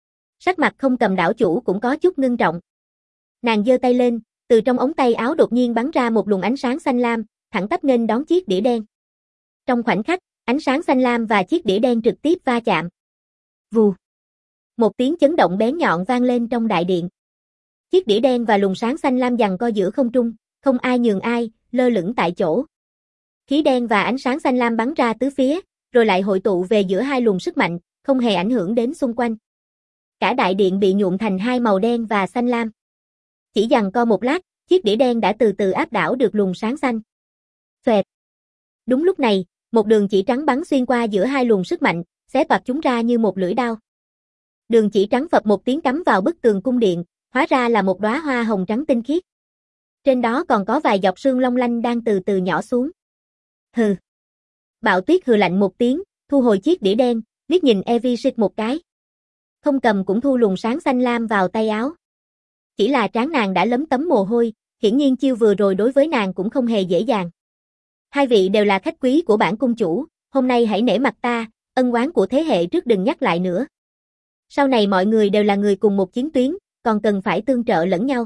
A: Sắc mặt Không Cầm đảo chủ cũng có chút ngưng trọng. Nàng giơ tay lên, từ trong ống tay áo đột nhiên bắn ra một luồng ánh sáng xanh lam, thẳng tắp nghênh đón chiếc đĩa đen. Trong khoảnh khắc, ánh sáng xanh lam và chiếc đĩa đen trực tiếp va chạm. Vù. Một tiếng chấn động bén nhọn vang lên trong đại điện. Chiếc đĩa đen và luồng sáng xanh lam giằng co giữa không trung, không ai nhường ai, lơ lửng tại chỗ. Khí đen và ánh sáng xanh lam bắn ra tứ phía, rồi lại hội tụ về giữa hai luồng sức mạnh, không hề ảnh hưởng đến xung quanh. Cả đại điện bị nhuộm thành hai màu đen và xanh lam. Chỉ giằng co một lát, chiếc đĩa đen đã từ từ áp đảo được luồng sáng xanh. Xoẹt. Đúng lúc này, một đường chỉ trắng bắn xuyên qua giữa hai luồng sức mạnh, xé toạc chúng ra như một lưỡi đao. Đường chỉ trắng phập một tiếng cắm vào bức tường cung điện, hóa ra là một đóa hoa hồng trắng tinh khiết. Trên đó còn có vài giọt sương long lanh đang từ từ nhỏ xuống. Hừ. Bạo Tuyết hừ lạnh một tiếng, thu hồi chiếc đĩa đen, liếc nhìn Evisit một cái. Không Cầm cũng thu luồng sáng xanh lam vào tay áo. Chỉ là trán nàng đã lấm tấm mồ hôi, hiển nhiên chiêu vừa rồi đối với nàng cũng không hề dễ dàng. Hai vị đều là khách quý của bản cung chủ, hôm nay hãy nể mặt ta, ân oán của thế hệ trước đừng nhắc lại nữa. Sau này mọi người đều là người cùng một chiến tuyến, còn cần phải tương trợ lẫn nhau.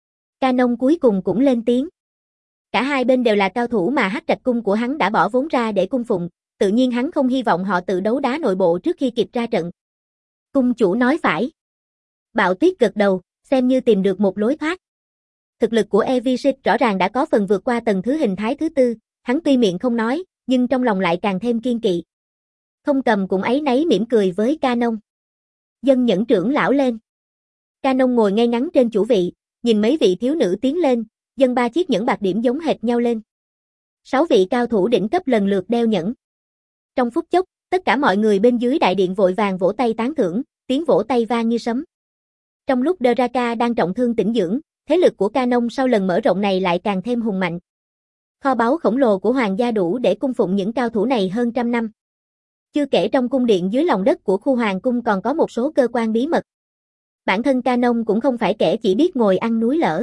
A: Canon cuối cùng cũng lên tiếng. Cả hai bên đều là cao thủ mà Hắc Trạch cung của hắn đã bỏ vốn ra để cung phụng, tự nhiên hắn không hy vọng họ tự đấu đá nội bộ trước khi kịp ra trận. Cung chủ nói phải. Bạo Tuyết gật đầu, xem như tìm được một lối thoát. Thực lực của Evisit rõ ràng đã có phần vượt qua tầng thứ hình thái thứ tư, hắn tuy miệng không nói, nhưng trong lòng lại càng thêm kiên kỵ. Không Cầm cũng áy náy mỉm cười với Canon. Dân nhẫn trưởng lão lên. Canon ngồi ngay ngắn trên chủ vị, nhìn mấy vị thiếu nữ tiến lên, dâng ba chiếc nhẫn bạc điểm giống hệt nhau lên. Sáu vị cao thủ đỉnh cấp lần lượt đeo nhẫn. Trong phút chốc, tất cả mọi người bên dưới đại điện vội vàng vỗ tay tán thưởng, tiếng vỗ tay vang như sấm. Trong lúc Draka đang trọng thương tĩnh dưỡng, thế lực của Canon sau lần mở rộng này lại càng thêm hùng mạnh. Kho báu khổng lồ của hoàng gia đủ để cung phụng những cao thủ này hơn trăm năm. Chưa kể trong cung điện dưới lòng đất của khu hoàng cung còn có một số cơ quan bí mật. Bản thân Canon cũng không phải kẻ chỉ biết ngồi ăn núi lở.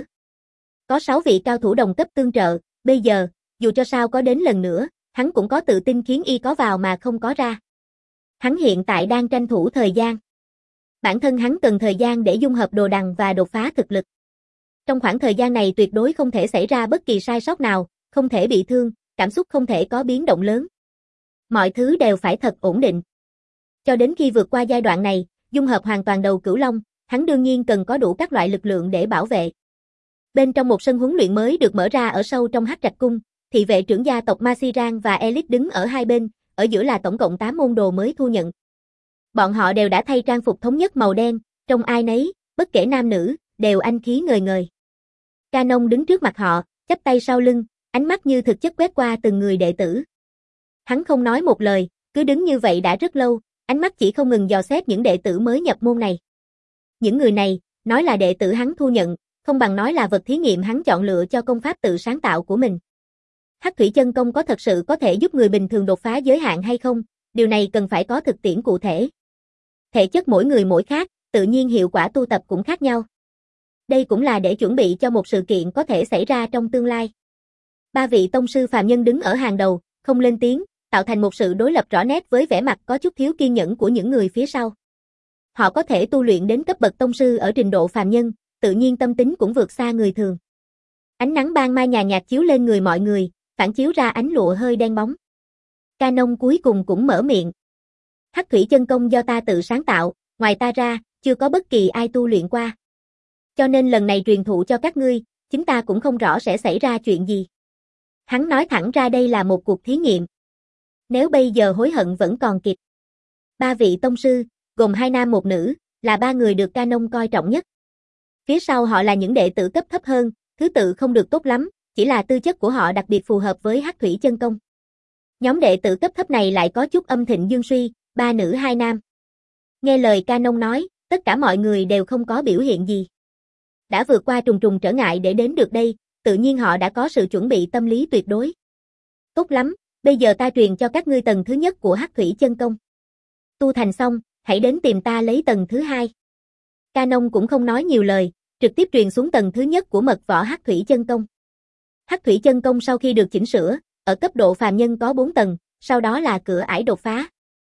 A: Có sáu vị cao thủ đồng cấp tương trợ, bây giờ, dù cho sao có đến lần nữa, hắn cũng có tự tin khiến y có vào mà không có ra. Hắn hiện tại đang tranh thủ thời gian. Bản thân hắn cần thời gian để dung hợp đồ đằng và đột phá thực lực. Trong khoảng thời gian này tuyệt đối không thể xảy ra bất kỳ sai sót nào, không thể bị thương, cảm xúc không thể có biến động lớn. Mọi thứ đều phải thật ổn định. Cho đến khi vượt qua giai đoạn này, dung hợp hoàn toàn đầu Cửu Long, hắn đương nhiên cần có đủ các loại lực lượng để bảo vệ. Bên trong một sân huấn luyện mới được mở ra ở sâu trong Hắc Trạch cung, thị vệ trưởng gia tộc Masiran và Elite đứng ở hai bên, ở giữa là tổng cộng tám môn đồ mới thu nhận. Bọn họ đều đã thay trang phục thống nhất màu đen, trông ai nấy, bất kể nam nữ, đều anh khí ngời ngời. Canon đứng trước mặt họ, chắp tay sau lưng, ánh mắt như thực chất quét qua từng người đệ tử. Hắn không nói một lời, cứ đứng như vậy đã rất lâu, ánh mắt chỉ không ngừng dò xét những đệ tử mới nhập môn này. Những người này, nói là đệ tử hắn thu nhận, không bằng nói là vật thí nghiệm hắn chọn lựa cho công pháp tự sáng tạo của mình. Hắc Thủy Chân Công có thật sự có thể giúp người bình thường đột phá giới hạn hay không, điều này cần phải có thực tiễn cụ thể. Thể chất mỗi người mỗi khác, tự nhiên hiệu quả tu tập cũng khác nhau. Đây cũng là để chuẩn bị cho một sự kiện có thể xảy ra trong tương lai. Ba vị tông sư phàm nhân đứng ở hàng đầu, không lên tiếng, tạo thành một sự đối lập rõ nét với vẻ mặt có chút thiếu kiên nhẫn của những người phía sau. Họ có thể tu luyện đến cấp bậc tông sư ở trình độ phàm nhân, tự nhiên tâm tính cũng vượt xa người thường. Ánh nắng ban mai nhàn nhạt chiếu lên người mọi người, phản chiếu ra ánh lụa hơi đen bóng. Canon cuối cùng cũng mở miệng. Hắc Thủy Chân Công do ta tự sáng tạo, ngoài ta ra, chưa có bất kỳ ai tu luyện qua. Cho nên lần này truyền thụ cho các ngươi, chúng ta cũng không rõ sẽ xảy ra chuyện gì. Hắn nói thẳng ra đây là một cuộc thí nghiệm. Nếu bây giờ hối hận vẫn còn kịp. Ba vị tông sư, gồm hai nam một nữ, là ba người được Canon coi trọng nhất. Phía sau họ là những đệ tử cấp thấp hơn, thứ tự không được tốt lắm, chỉ là tư chất của họ đặc biệt phù hợp với Hắc Thủy Chân Công. Nhóm đệ tử cấp thấp này lại có chút âm thịnh dương suy, ba nữ hai nam. Nghe lời Canon nói, tất cả mọi người đều không có biểu hiện gì. Đã vượt qua trùng trùng trở ngại để đến được đây, tự nhiên họ đã có sự chuẩn bị tâm lý tuyệt đối. Tốt lắm, bây giờ ta truyền cho các ngươi tầng thứ nhất của Hắc Thủy Chân Công. Tu thành xong, hãy đến tìm ta lấy tầng thứ hai. Canon cũng không nói nhiều lời, trực tiếp truyền xuống tầng thứ nhất của mật võ Hắc Thủy Chân Công. Hắc Thủy Chân Công sau khi được chỉnh sửa, ở cấp độ phàm nhân có bốn tầng, sau đó là cửa ải đột phá.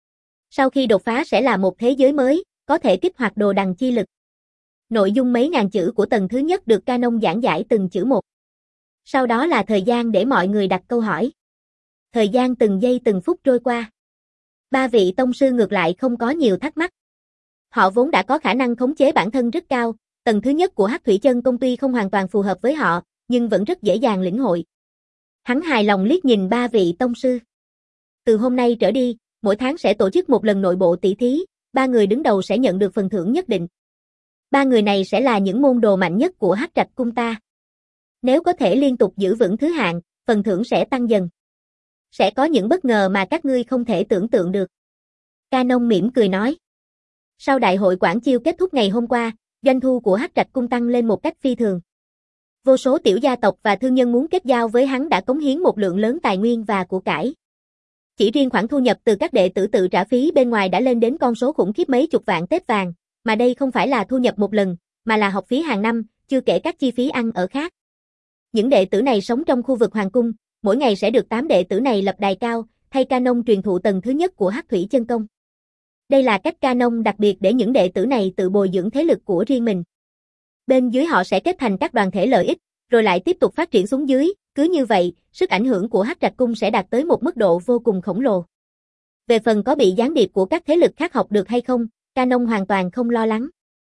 A: Sau khi đột phá sẽ là một thế giới mới, có thể kích hoạt đồ đằng chi lực. Nội dung mấy ngàn chữ của tầng thứ nhất được Canon giảng giải từng chữ một. Sau đó là thời gian để mọi người đặt câu hỏi. Thời gian từng giây từng phút trôi qua. Ba vị tông sư ngược lại không có nhiều thắc mắc. Họ vốn đã có khả năng khống chế bản thân rất cao, tầng thứ nhất của Hắc Thủy Chân Công tuy không hoàn toàn phù hợp với họ, nhưng vẫn rất dễ dàng lĩnh hội. Hắn hài lòng liếc nhìn ba vị tông sư. Từ hôm nay trở đi, mỗi tháng sẽ tổ chức một lần nội bộ tỷ thí, ba người đứng đầu sẽ nhận được phần thưởng nhất định. Ba người này sẽ là những môn đồ mạnh nhất của Hắc Trạch cung ta. Nếu có thể liên tục giữ vững thứ hạng, phần thưởng sẽ tăng dần. Sẽ có những bất ngờ mà các ngươi không thể tưởng tượng được. Canon mỉm cười nói. Sau đại hội Quảng Chiêu kết thúc ngày hôm qua, doanh thu của Hắc Trạch cung tăng lên một cách phi thường. Vô số tiểu gia tộc và thương nhân muốn kết giao với hắn đã cống hiến một lượng lớn tài nguyên và của cải. Chỉ riêng khoản thu nhập từ các đệ tử tự trả phí bên ngoài đã lên đến con số khủng khiếp mấy chục vạn tép vàng, mà đây không phải là thu nhập một lần, mà là học phí hàng năm, chưa kể các chi phí ăn ở khác. Những đệ tử này sống trong khu vực hoàng cung, mỗi ngày sẽ được tám đệ tử này lập đài cao, thay Canon truyền thụ tầng thứ nhất của Hắc Thủy Chân Công. Đây là cách Canon đặc biệt để những đệ tử này tự bồi dưỡng thế lực của riêng mình. Bên dưới họ sẽ kết thành các đoàn thể lợi ích, rồi lại tiếp tục phát triển xuống dưới, cứ như vậy, sức ảnh hưởng của Hắc Trạch Cung sẽ đạt tới một mức độ vô cùng khổng lồ. Về phần có bị gián điệp của các thế lực khác học được hay không, Canon hoàn toàn không lo lắng.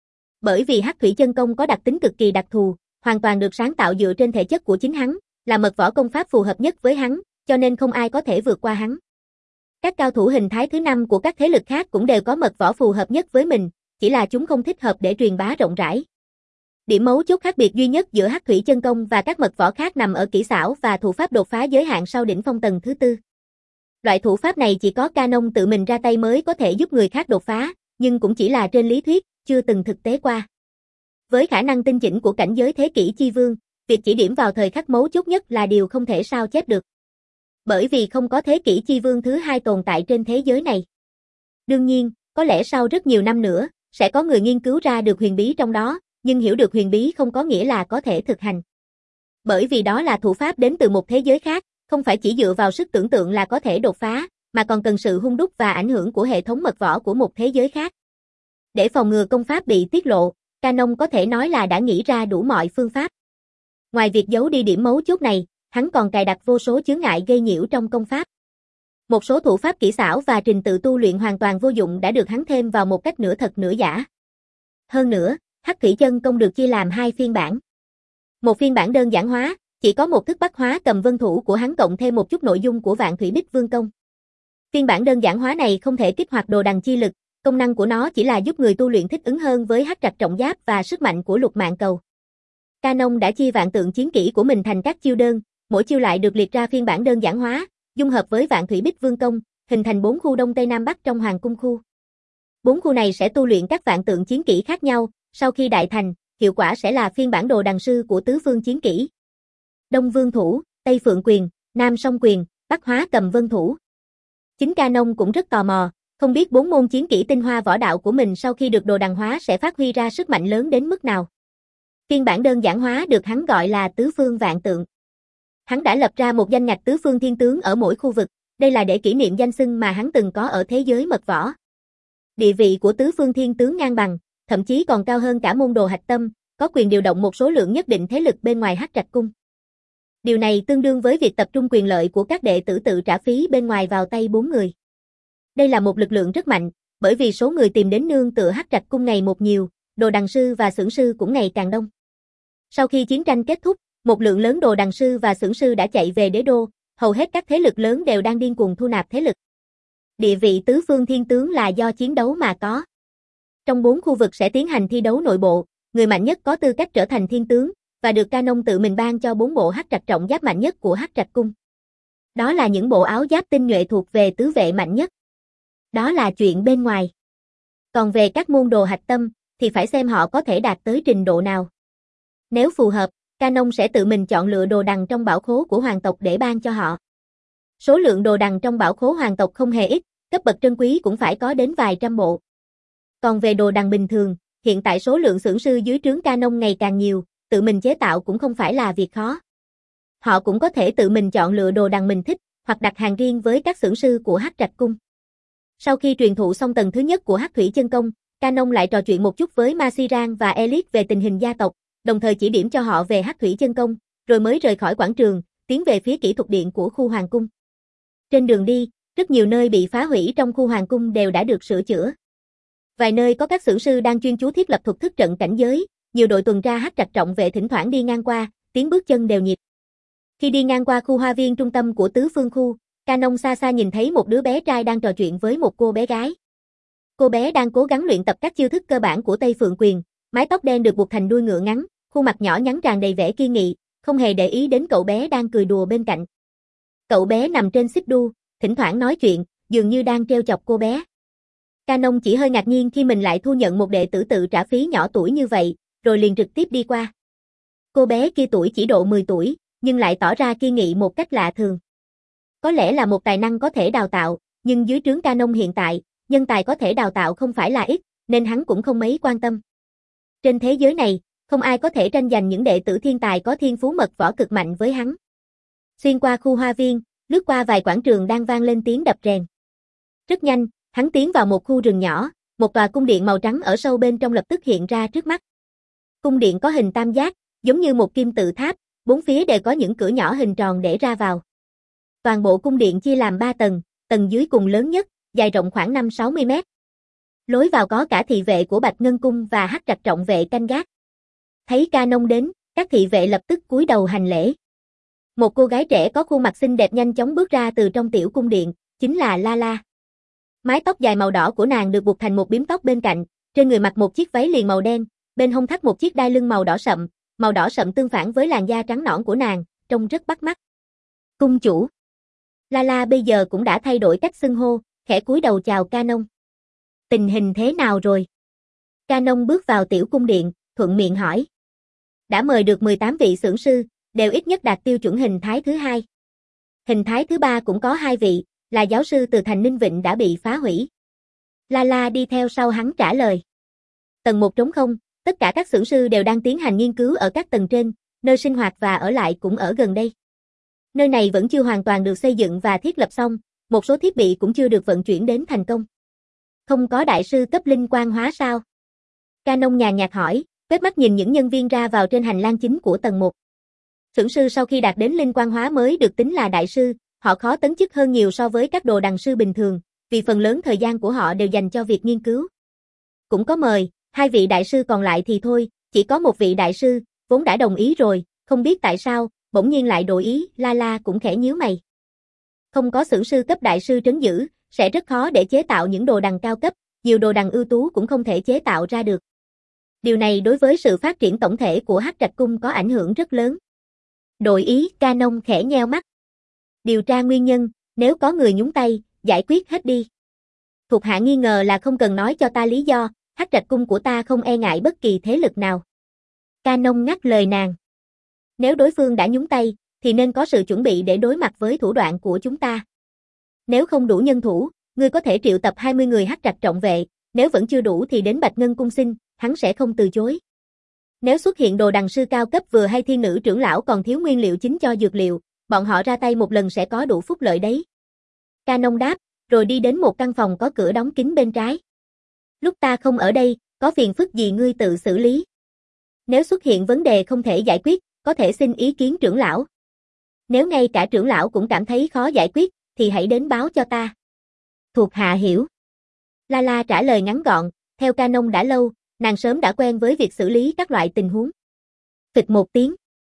A: Bởi vì Hắc Thủy Chân Công có đặc tính cực kỳ đặc thù, hoàn toàn được sáng tạo dựa trên thể chất của chính hắn, là mật võ công pháp phù hợp nhất với hắn, cho nên không ai có thể vượt qua hắn. Các cao thủ hình thái thứ năm của các thế lực khác cũng đều có mật võ phù hợp nhất với mình, chỉ là chúng không thích hợp để truyền bá rộng rãi. Điểm mấu chốt khác biệt duy nhất giữa Hắc Thủy Chân Công và các mật võ khác nằm ở kỹ xảo và thủ pháp đột phá giới hạn sau đỉnh phong tầng thứ tư. Loại thủ pháp này chỉ có Canon tự mình ra tay mới có thể giúp người khác đột phá, nhưng cũng chỉ là trên lý thuyết, chưa từng thực tế qua. Với khả năng tinh chỉnh của cảnh giới thế kỷ chi vương, việc chỉ điểm vào thời khắc mấu chốt nhất là điều không thể sao chép được. Bởi vì không có thế kỷ chi vương thứ hai tồn tại trên thế giới này. Đương nhiên, có lẽ sau rất nhiều năm nữa, sẽ có người nghiên cứu ra được huyền bí trong đó, nhưng hiểu được huyền bí không có nghĩa là có thể thực hành. Bởi vì đó là thủ pháp đến từ một thế giới khác, không phải chỉ dựa vào sức tưởng tượng là có thể đột phá, mà còn cần sự hung đúc và ảnh hưởng của hệ thống mật võ của một thế giới khác. Để phòng ngừa công pháp bị tiết lộ, Canon có thể nói là đã nghĩ ra đủ mọi phương pháp. Ngoài việc giấu đi điểm mấu chốt này, hắn còn cài đặt vô số chướng ngại gây nhiễu trong công pháp. Một số thủ pháp kỹ xảo và trình tự tu luyện hoàn toàn vô dụng đã được hắn thêm vào một cách nửa thật nửa giả. Hơn nữa, Hắc Thủy Chân Công được chia làm hai phiên bản. Một phiên bản đơn giản hóa, chỉ có một thức bắt hóa cầm vân thủ của hắn cộng thêm một chút nội dung của Vạn Thủy Bích Vương Công. Phiên bản đơn giản hóa này không thể kích hoạt đồ đằng chi lực, công năng của nó chỉ là giúp người tu luyện thích ứng hơn với hắc trạch trọng giáp và sức mạnh của lục mạng cầu. Canon đã chia vạn tượng chiến kỹ của mình thành các chiêu đơn, mỗi chiêu lại được liệt ra phiên bản đơn giản hóa, dung hợp với Vạn Thủy Bích Vương Công, hình thành bốn khu Đông Tây Nam Bắc trong Hoàng Cung khu. Bốn khu này sẽ tu luyện các vạn tượng chiến kỹ khác nhau, sau khi đại thành, hiệu quả sẽ là phiên bản đồ đằng sư của tứ phương chiến kỹ. Đông Vương Thủ, Tây Phượng Quyền, Nam Song Quyền, Bắc Hóa Cầm Vân Thủ. Chính Canon cũng rất tò mò, không biết bốn môn chiến kỹ tinh hoa võ đạo của mình sau khi được đồ đằng hóa sẽ phát huy ra sức mạnh lớn đến mức nào. Phiên bản đơn giản hóa được hắn gọi là tứ phương vạn tượng. Hắn đã lập ra một danh ngạch tứ phương thiên tướng ở mỗi khu vực, đây là để kỷ niệm danh xưng mà hắn từng có ở thế giới mật võ. Địa vị của tứ phương thiên tướng ngang bằng, thậm chí còn cao hơn cả môn đồ hạch tâm, có quyền điều động một số lượng nhất định thế lực bên ngoài Hắc Trạch Cung. Điều này tương đương với việc tập trung quyền lợi của các đệ tử tự trả phí bên ngoài vào tay bốn người. Đây là một lực lượng rất mạnh, bởi vì số người tìm đến nương tựa Hắc Trạch Cung ngày một nhiều, đồ đằng sư và xưởng sư cũng ngày càng đông. Sau khi chiến tranh kết thúc, một lượng lớn đồ đằng sư và xưởng sư đã chạy về đế đô, hầu hết các thế lực lớn đều đang điên cuồng thu nạp thế lực. Địa vị tứ phương thiên tướng là do chiến đấu mà có. Trong bốn khu vực sẽ tiến hành thi đấu nội bộ, người mạnh nhất có tư cách trở thành thiên tướng, và được Canon tự mình ban cho bốn bộ hắc trạch trọng giáp mạnh nhất của Hắc Trạch Cung. Đó là những bộ áo giáp tinh nhuệ thuộc về tứ vệ mạnh nhất. Đó là chuyện bên ngoài. Còn về các môn đồ hạch tâm, thì phải xem họ có thể đạt tới trình độ nào. Nếu phù hợp, Canon sẽ tự mình chọn lựa đồ đằng trong bảo khố của hoàng tộc để ban cho họ. Số lượng đồ đằng trong bảo khố hoàng tộc không hề ít, cấp bậc trân quý cũng phải có đến vài trăm bộ. Còn về đồ đằng bình thường, hiện tại số lượng xưởng sư dưới trướng Canon ngày càng nhiều, tự mình chế tạo cũng không phải là việc khó. Họ cũng có thể tự mình chọn lựa đồ đằng mình thích, hoặc đặt hàng riêng với các xưởng sư của Hắc Trạch Cung. Sau khi truyền thụ xong tầng thứ nhất của Hắc Thủy Chân Công, Canon lại trò chuyện một chút với Masiran và Elite về tình hình gia tộc, đồng thời chỉ điểm cho họ về Hắc Thủy Chân Công, rồi mới rời khỏi quảng trường, tiến về phía kỹ thuật điện của khu hoàng cung. Trên đường đi, rất nhiều nơi bị phá hủy trong khu hoàng cung đều đã được sửa chữa. Vài nơi có các xưởng sư đang chuyên chú thiết lập thuật thức trận cảnh giới, nhiều đội tuần tra hắc trạch trọng vệ thỉnh thoảng đi ngang qua, tiếng bước chân đều nhịp. Khi đi ngang qua khu hoa viên trung tâm của tứ phương khu, Canon xa xa nhìn thấy một đứa bé trai đang trò chuyện với một cô bé gái. Cô bé đang cố gắng luyện tập các chiêu thức cơ bản của Tây Phượng Quyền, mái tóc đen được buộc thành đuôi ngựa ngắn, khuôn mặt nhỏ nhắn tràn đầy vẻ kiên nghị, không hề để ý đến cậu bé đang cười đùa bên cạnh. Cậu bé nằm trên xích đu, thỉnh thoảng nói chuyện, dường như đang trêu chọc cô bé. Canon chỉ hơi ngạc nhiên khi mình lại thu nhận một đệ tử tự trả phí nhỏ tuổi như vậy, rồi liền trực tiếp đi qua. Cô bé kia tuổi chỉ độ mười tuổi, nhưng lại tỏ ra kiên nghị một cách lạ thường. Có lẽ là một tài năng có thể đào tạo, nhưng dưới trướng Canon hiện tại, nhân tài có thể đào tạo không phải là ít, nên hắn cũng không mấy quan tâm. Trên thế giới này, không ai có thể tranh giành những đệ tử thiên tài có thiên phú mật võ cực mạnh với hắn. Xuyên qua khu hoa viên, lướt qua vài quảng trường đang vang lên tiếng đập rèn. Rất nhanh, hắn tiến vào một khu rừng nhỏ, một tòa cung điện màu trắng ở sâu bên trong lập tức hiện ra trước mắt. Cung điện có hình tam giác, giống như một kim tự tháp, bốn phía đều có những cửa nhỏ hình tròn để ra vào. Toàn bộ cung điện chia làm ba tầng, tầng dưới cùng lớn nhất, dài rộng khoảng năm sáu mươi mét. Lối vào có cả thị vệ của Bạch Ngân Cung và Hắc Trạch Trọng vệ canh gác. Thấy Canon đến, các thị vệ lập tức cúi đầu hành lễ. Một cô gái trẻ có khuôn mặt xinh đẹp nhanh chóng bước ra từ trong tiểu cung điện, chính là Lala. Mái tóc dài màu đỏ của nàng được buộc thành một bím tóc bên cạnh, trên người mặc một chiếc váy liền màu đen, bên hông thắt một chiếc đai lưng màu đỏ sậm, màu đỏ sậm tương phản với làn da trắng nõn của nàng, trông rất bắt mắt. Cung chủ. Lala bây giờ cũng đã thay đổi cách xưng hô, khẽ cúi đầu chào Canon. Tình hình thế nào rồi? Canon bước vào tiểu cung điện, thuận miệng hỏi. Đã mời được mười tám vị xưởng sư, đều ít nhất đạt tiêu chuẩn hình thái thứ hai. Hình thái thứ ba cũng có hai vị, là giáo sư từ thành Ninh Vịnh đã bị phá hủy. Lala đi theo sau hắn trả lời. Tầng một trống không, tất cả các xưởng sư đều đang tiến hành nghiên cứu ở các tầng trên, nơi sinh hoạt và ở lại cũng ở gần đây. Nơi này vẫn chưa hoàn toàn được xây dựng và thiết lập xong, một số thiết bị cũng chưa được vận chuyển đến thành công. Không có đại sư cấp linh quan hóa sao? Canon nhàn nhạt hỏi, quét mắt nhìn những nhân viên ra vào trên hành lang chính của tầng một. Xưởng sư sau khi đạt đến linh quan hóa mới được tính là đại sư, họ khó tấn chức hơn nhiều so với các đồ đằng sư bình thường, vì phần lớn thời gian của họ đều dành cho việc nghiên cứu. Cũng có mời, hai vị đại sư còn lại thì thôi, chỉ có một vị đại sư, vốn đã đồng ý rồi, không biết tại sao, bỗng nhiên lại đổi ý, Lala cũng khẽ nhíu mày. Không có xưởng sư cấp đại sư trấn giữ, sẽ rất khó để chế tạo những đồ đằng cao cấp, nhiều đồ đằng ưu tú cũng không thể chế tạo ra được. Điều này đối với sự phát triển tổng thể của Hắc Trạch Cung có ảnh hưởng rất lớn. Đổi ý, Canon khẽ nheo mắt. Điều tra nguyên nhân, nếu có người nhúng tay, giải quyết hết đi. Thuộc hạ nghi ngờ là không cần nói cho ta lý do, Hắc Trạch Cung của ta không e ngại bất kỳ thế lực nào. Canon ngắt lời nàng. Nếu đối phương đã nhúng tay, thì nên có sự chuẩn bị để đối mặt với thủ đoạn của chúng ta. Nếu không đủ nhân thủ, ngươi có thể triệu tập hai mươi người Hắc Trạch Trọng vệ, nếu vẫn chưa đủ thì đến Bạch Ngân Cung xin, hắn sẽ không từ chối. Nếu xuất hiện đồ đằng sư cao cấp vừa hay thiên nữ trưởng lão còn thiếu nguyên liệu chính cho dược liệu, bọn họ ra tay một lần sẽ có đủ phúc lợi đấy. Canon đáp, rồi đi đến một căn phòng có cửa đóng kín bên trái. Lúc ta không ở đây, có phiền phức gì ngươi tự xử lý. Nếu xuất hiện vấn đề không thể giải quyết, có thể xin ý kiến trưởng lão. Nếu ngay cả trưởng lão cũng cảm thấy khó giải quyết, thì hãy đến báo cho ta. Thuộc hạ hiểu. Lala trả lời ngắn gọn, theo Canon đã lâu, nàng sớm đã quen với việc xử lý các loại tình huống. Phịch một tiếng.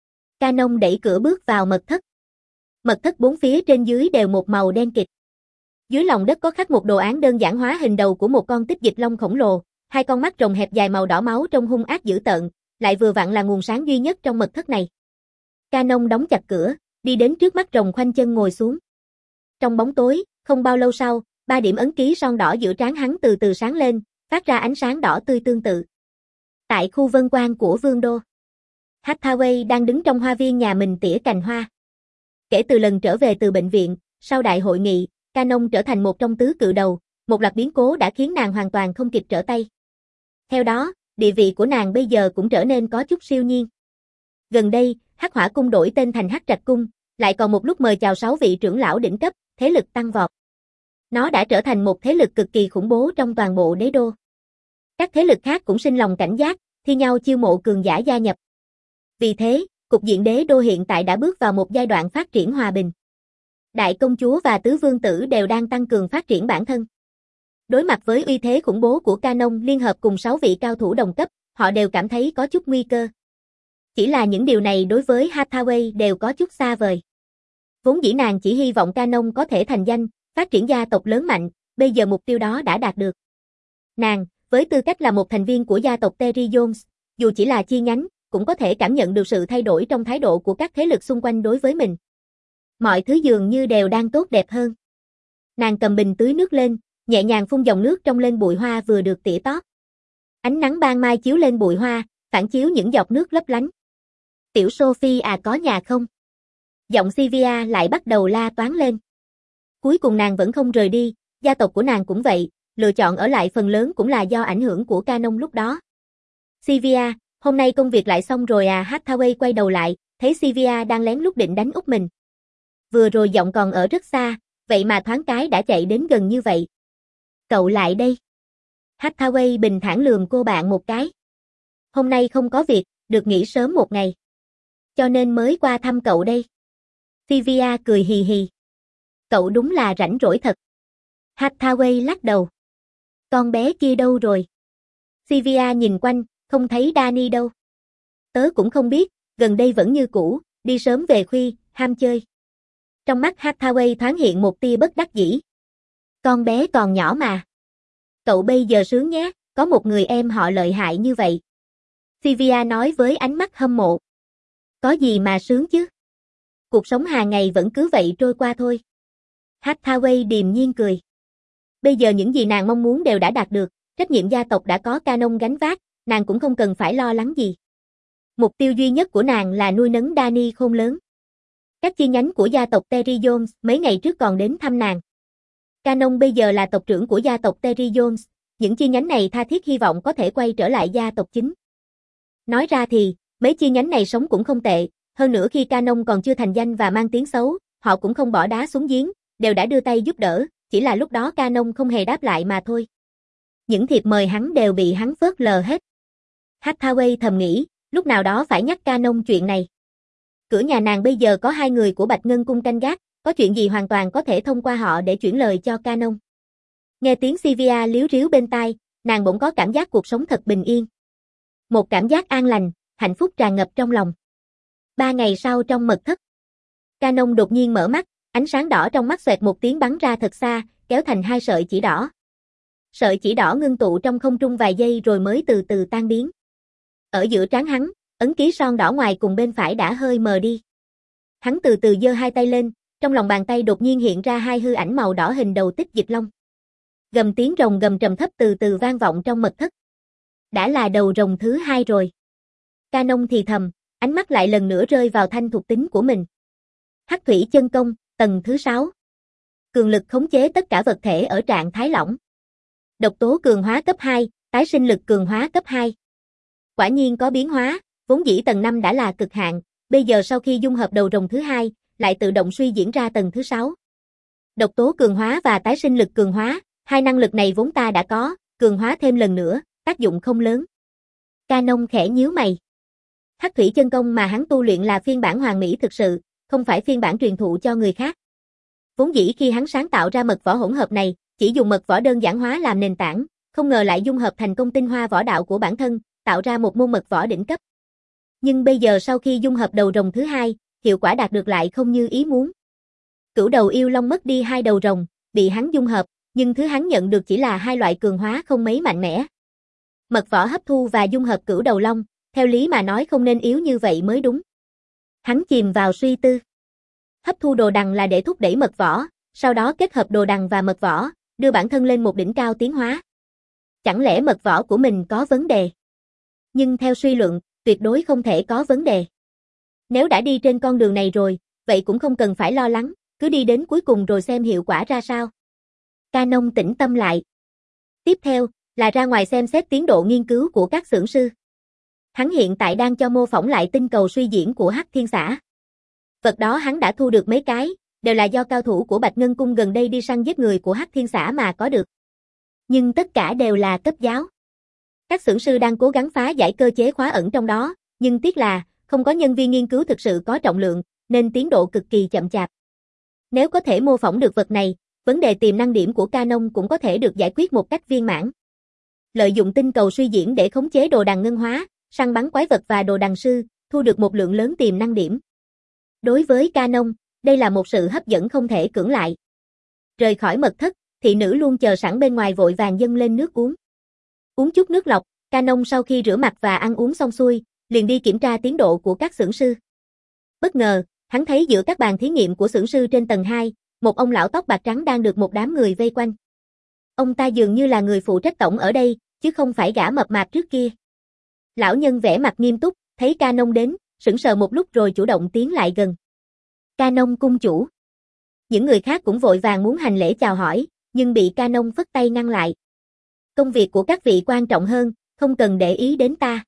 A: Canon đẩy cửa bước vào mật thất. Mật thất bốn phía trên dưới đều một màu đen kịt. Dưới lòng đất có khắc một đồ án đơn giản hóa hình đầu của một con tích dịch long khổng lồ, hai con mắt rồng hẹp dài màu đỏ máu trông hung ác dữ tợn, lại vừa vặn là nguồn sáng duy nhất trong mật thất này. Canon đóng chặt cửa, đi đến trước mắt rồng khoanh chân ngồi xuống. Trong bóng tối, không bao lâu sau, ba điểm ấn ký son đỏ giữa trán hắn từ từ sáng lên, phát ra ánh sáng đỏ tươi tương tự. Tại khu vân quan của Vương đô, Hathaway đang đứng trong hoa viên nhà mình tỉa cành hoa. Kể từ lần trở về từ bệnh viện, sau đại hội nghị, Canon trở thành một trong tứ cự đầu, một loạt biến cố đã khiến nàng hoàn toàn không kịp trở tay. Theo đó, địa vị của nàng bây giờ cũng trở nên có chút siêu nhiên. Gần đây, Hắc Hỏa Cung đổi tên thành Hắc Trạch Cung, lại còn một lúc mời chào sáu vị trưởng lão đỉnh cấp, thế lực tăng vọt. Nó đã trở thành một thế lực cực kỳ khủng bố trong toàn bộ đế đô. Các thế lực khác cũng sinh lòng cảnh giác, thi nhau chiêu mộ cường giả gia nhập. Vì thế, cục diện đế đô hiện tại đã bước vào một giai đoạn phát triển hòa bình. Đại công chúa và tứ vương tử đều đang tăng cường phát triển bản thân. Đối mặt với uy thế khủng bố của Canon liên hợp cùng sáu vị cao thủ đồng cấp, họ đều cảm thấy có chút nguy cơ. Chỉ là những điều này đối với Hathaway đều có chút xa vời. Vốn dĩ nàng chỉ hy vọng Canon có thể thành danh, phát triển gia tộc lớn mạnh, bây giờ mục tiêu đó đã đạt được. Nàng, với tư cách là một thành viên của gia tộc Terry Jones, dù chỉ là chi nhánh, cũng có thể cảm nhận được sự thay đổi trong thái độ của các thế lực xung quanh đối với mình. Mọi thứ dường như đều đang tốt đẹp hơn. Nàng cầm bình tưới nước lên, nhẹ nhàng phun dòng nước trong lên bụi hoa vừa được tỉa tót. Ánh nắng ban mai chiếu lên bụi hoa, phản chiếu những giọt nước lấp lánh. Tiểu Sophie à có nhà không? Giọng Sylvia lại bắt đầu la toán lên. Cuối cùng nàng vẫn không rời đi, gia tộc của nàng cũng vậy, lựa chọn ở lại phần lớn cũng là do ảnh hưởng của Canon lúc đó. Sylvia, hôm nay công việc lại xong rồi à? Hathaway quay đầu lại, thấy Sylvia đang lén lút định đánh úp mình. Vừa rồi giọng còn ở rất xa, vậy mà thoáng cái đã chạy đến gần như vậy. Cậu lại đây. Hathaway bình thản lườm cô bạn một cái. Hôm nay không có việc, được nghỉ sớm một ngày. Cho nên mới qua thăm cậu đây. Sylvia cười hì hì. Cậu đúng là rảnh rỗi thật. Hathaway lắc đầu. Con bé kia đâu rồi? Sylvia nhìn quanh, không thấy Danny đâu. Tớ cũng không biết, gần đây vẫn như cũ, đi sớm về khuya, ham chơi. Trong mắt Hathaway thoáng hiện một tia bất đắc dĩ. Con bé còn nhỏ mà. Cậu bây giờ sướng nhé, có một người em họ lợi hại như vậy. Sylvia nói với ánh mắt hâm mộ. Có gì mà sướng chứ? Cuộc sống hàng ngày vẫn cứ vậy trôi qua thôi. Hathaway điềm nhiên cười. Bây giờ những gì nàng mong muốn đều đã đạt được, trách nhiệm gia tộc đã có Canon gánh vác, nàng cũng không cần phải lo lắng gì. Mục tiêu duy nhất của nàng là nuôi nấng Danny khôn lớn. Các chi nhánh của gia tộc Terry Jones mấy ngày trước còn đến thăm nàng. Canon bây giờ là tộc trưởng của gia tộc Terry Jones, những chi nhánh này tha thiết hy vọng có thể quay trở lại gia tộc chính. Nói ra thì, mấy chi nhánh này sống cũng không tệ, hơn nữa khi Canon còn chưa thành danh và mang tiếng xấu, họ cũng không bỏ đá xuống giếng, đều đã đưa tay giúp đỡ, chỉ là lúc đó Canon không hề đáp lại mà thôi. Những thiệp mời hắn đều bị hắn phớt lờ hết. Hathaway thầm nghĩ, lúc nào đó phải nhắc Canon chuyện này. Cửa nhà nàng bây giờ có hai người của Bạch Ngân Cung canh gác, có chuyện gì hoàn toàn có thể thông qua họ để chuyển lời cho Canon. Nghe tiếng Sylvia líu ríu bên tai, nàng bỗng có cảm giác cuộc sống thật bình yên. Một cảm giác an lành, hạnh phúc tràn ngập trong lòng. Ba ngày sau trong mật thất, Canon đột nhiên mở mắt, ánh sáng đỏ trong mắt xoẹt một tiếng bắn ra thật xa, kéo thành hai sợi chỉ đỏ. Sợi chỉ đỏ ngưng tụ trong không trung vài giây rồi mới từ từ tan biến. Ở giữa trán hắn, ấn ký son đỏ ngoài cùng bên phải đã hơi mờ đi. Hắn từ từ giơ hai tay lên, trong lòng bàn tay đột nhiên hiện ra hai hư ảnh màu đỏ hình đầu tích dịch long. Gầm tiếng rồng gầm trầm thấp từ từ vang vọng trong mật thất. Đã là đầu rồng thứ hai rồi. Canon thì thầm, ánh mắt lại lần nữa rơi vào thanh thuộc tính của mình. Hắc thủy chân công, tầng thứ sáu. Cường lực khống chế tất cả vật thể ở trạng thái lỏng. Độc tố cường hóa cấp hai, tái sinh lực cường hóa cấp hai. Quả nhiên có biến hóa, vốn dĩ tầng năm đã là cực hạn, bây giờ sau khi dung hợp đầu rồng thứ hai, lại tự động suy diễn ra tầng thứ sáu. Độc tố cường hóa và tái sinh lực cường hóa, hai năng lực này vốn ta đã có, cường hóa thêm lần nữa, tác dụng không lớn. Canon khẽ nhíu mày. Hắc thủy chân công mà hắn tu luyện là phiên bản hoàn mỹ thực sự, không phải phiên bản truyền thụ cho người khác. Vốn dĩ khi hắn sáng tạo ra mật võ hỗn hợp này, chỉ dùng mật võ đơn giản hóa làm nền tảng, không ngờ lại dung hợp thành công tinh hoa võ đạo của bản thân, tạo ra một môn mật võ đỉnh cấp. Nhưng bây giờ sau khi dung hợp đầu rồng thứ hai, hiệu quả đạt được lại không như ý muốn. Cửu đầu yêu long mất đi hai đầu rồng, bị hắn dung hợp, nhưng thứ hắn nhận được chỉ là hai loại cường hóa không mấy mạnh mẽ. Mật võ hấp thu và dung hợp cửu đầu long, theo lý mà nói không nên yếu như vậy mới đúng. Hắn chìm vào suy tư. Hấp thu đồ đằng là để thúc đẩy mật võ, sau đó kết hợp đồ đằng và mật võ, đưa bản thân lên một đỉnh cao tiến hóa. Chẳng lẽ mật võ của mình có vấn đề? Nhưng theo suy luận, tuyệt đối không thể có vấn đề. Nếu đã đi trên con đường này rồi, vậy cũng không cần phải lo lắng, cứ đi đến cuối cùng rồi xem hiệu quả ra sao. Canon tĩnh tâm lại. Tiếp theo, là ra ngoài xem xét tiến độ nghiên cứu của các xưởng sư. Hắn hiện tại đang cho mô phỏng lại tinh cầu suy diễn của Hắc Thiên Xã. Vật đó hắn đã thu được mấy cái, đều là do cao thủ của Bạch Ngân Cung gần đây đi săn giết người của Hắc Thiên Xã mà có được. Nhưng tất cả đều là cấp giáo. Các xưởng sư đang cố gắng phá giải cơ chế khóa ẩn trong đó, nhưng tiếc là, không có nhân viên nghiên cứu thực sự có trọng lượng, nên tiến độ cực kỳ chậm chạp. Nếu có thể mô phỏng được vật này, vấn đề tiềm năng điểm của Canon cũng có thể được giải quyết một cách viên mãn. Lợi dụng tinh cầu suy diễn để khống chế đồ đằng ngân hóa, săn bắn quái vật và đồ đằng sư, thu được một lượng lớn tiềm năng điểm. Đối với Canon, đây là một sự hấp dẫn không thể cưỡng lại. Rời khỏi mật thất, thị nữ luôn chờ sẵn bên ngoài vội vàng dâng lên nước uống. Uống chút nước lọc, Canon sau khi rửa mặt và ăn uống xong xuôi, liền đi kiểm tra tiến độ của các xưởng sư. Bất ngờ, hắn thấy giữa các bàn thí nghiệm của xưởng sư trên tầng hai, một ông lão tóc bạc trắng đang được một đám người vây quanh. Ông ta dường như là người phụ trách tổng ở đây, chứ không phải gã mập mạp trước kia. Lão nhân vẻ mặt nghiêm túc, thấy Canon đến, sững sờ một lúc rồi chủ động tiến lại gần. Canon cung chủ. Những người khác cũng vội vàng muốn hành lễ chào hỏi, nhưng bị Canon phất tay ngăn lại. Công việc của các vị quan trọng hơn, không cần để ý đến ta.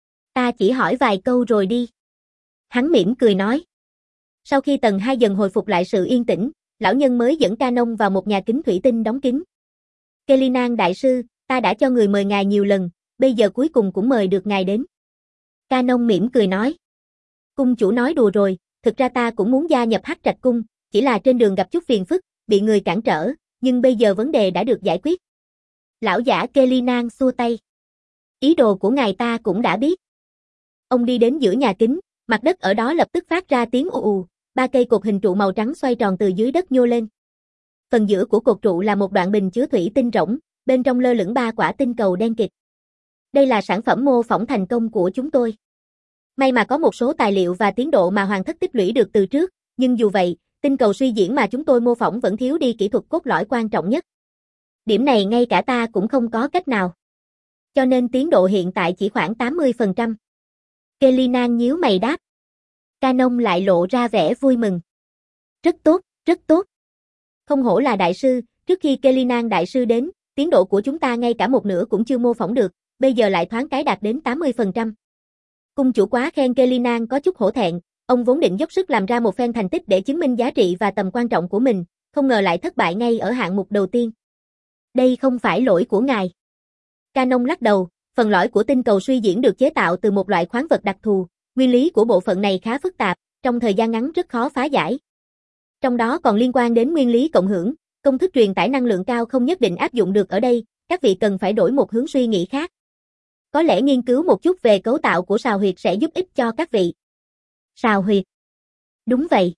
A: Ta chỉ hỏi vài câu rồi đi. Hắn mỉm cười nói. Sau khi tầng hai dần hồi phục lại sự yên tĩnh, lão nhân mới dẫn Canon vào một nhà kính thủy tinh đóng kín. Kelinan đại sư, ta đã cho người mời ngài nhiều lần, bây giờ cuối cùng cũng mời được ngài đến. Canon mỉm cười nói. Cung chủ nói đùa rồi, thực ra ta cũng muốn gia nhập Hắc Trạch cung, chỉ là trên đường gặp chút phiền phức, bị người cản trở, nhưng bây giờ vấn đề đã được giải quyết. Lão giả Kelinan xua tay. Ý đồ của ngài ta cũng đã biết. Ông đi đến giữa nhà kính, mặt đất ở đó lập tức phát ra tiếng ù ù, ba cây cột hình trụ màu trắng xoay tròn từ dưới đất nhô lên. Phần giữa của cột trụ là một đoạn bình chứa thủy tinh rỗng, bên trong lơ lửng ba quả tinh cầu đen kịt. Đây là sản phẩm mô phỏng thành công của chúng tôi. May mà có một số tài liệu và tiến độ mà Hoàng thất tích lũy được từ trước, nhưng dù vậy, tinh cầu suy diễn mà chúng tôi mô phỏng vẫn thiếu đi kỹ thuật cốt lõi quan trọng nhất. Điểm này ngay cả ta cũng không có cách nào. Cho nên tiến độ hiện tại chỉ khoảng tám mươi phần trăm. Kelinan nhíu mày đáp. Canon lại lộ ra vẻ vui mừng. Rất tốt, rất tốt. Không hổ là đại sư, trước khi Kelinan đại sư đến, tiến độ của chúng ta ngay cả một nửa cũng chưa mô phỏng được, bây giờ lại thoáng cái đạt đến tám mươi phần trăm. Cung chủ quá khen Kelinan có chút hổ thẹn, ông vốn định dốc sức làm ra một phen thành tích để chứng minh giá trị và tầm quan trọng của mình, không ngờ lại thất bại ngay ở hạng mục đầu tiên. Đây không phải lỗi của ngài. Canon lắc đầu, phần lõi của tinh cầu suy diễn được chế tạo từ một loại khoáng vật đặc thù, nguyên lý của bộ phận này khá phức tạp, trong thời gian ngắn rất khó phá giải. Trong đó còn liên quan đến nguyên lý cộng hưởng, công thức truyền tải năng lượng cao không nhất định áp dụng được ở đây, các vị cần phải đổi một hướng suy nghĩ khác. Có lẽ nghiên cứu một chút về cấu tạo của sào huyệt sẽ giúp ích cho các vị. Sào huyệt. Đúng vậy.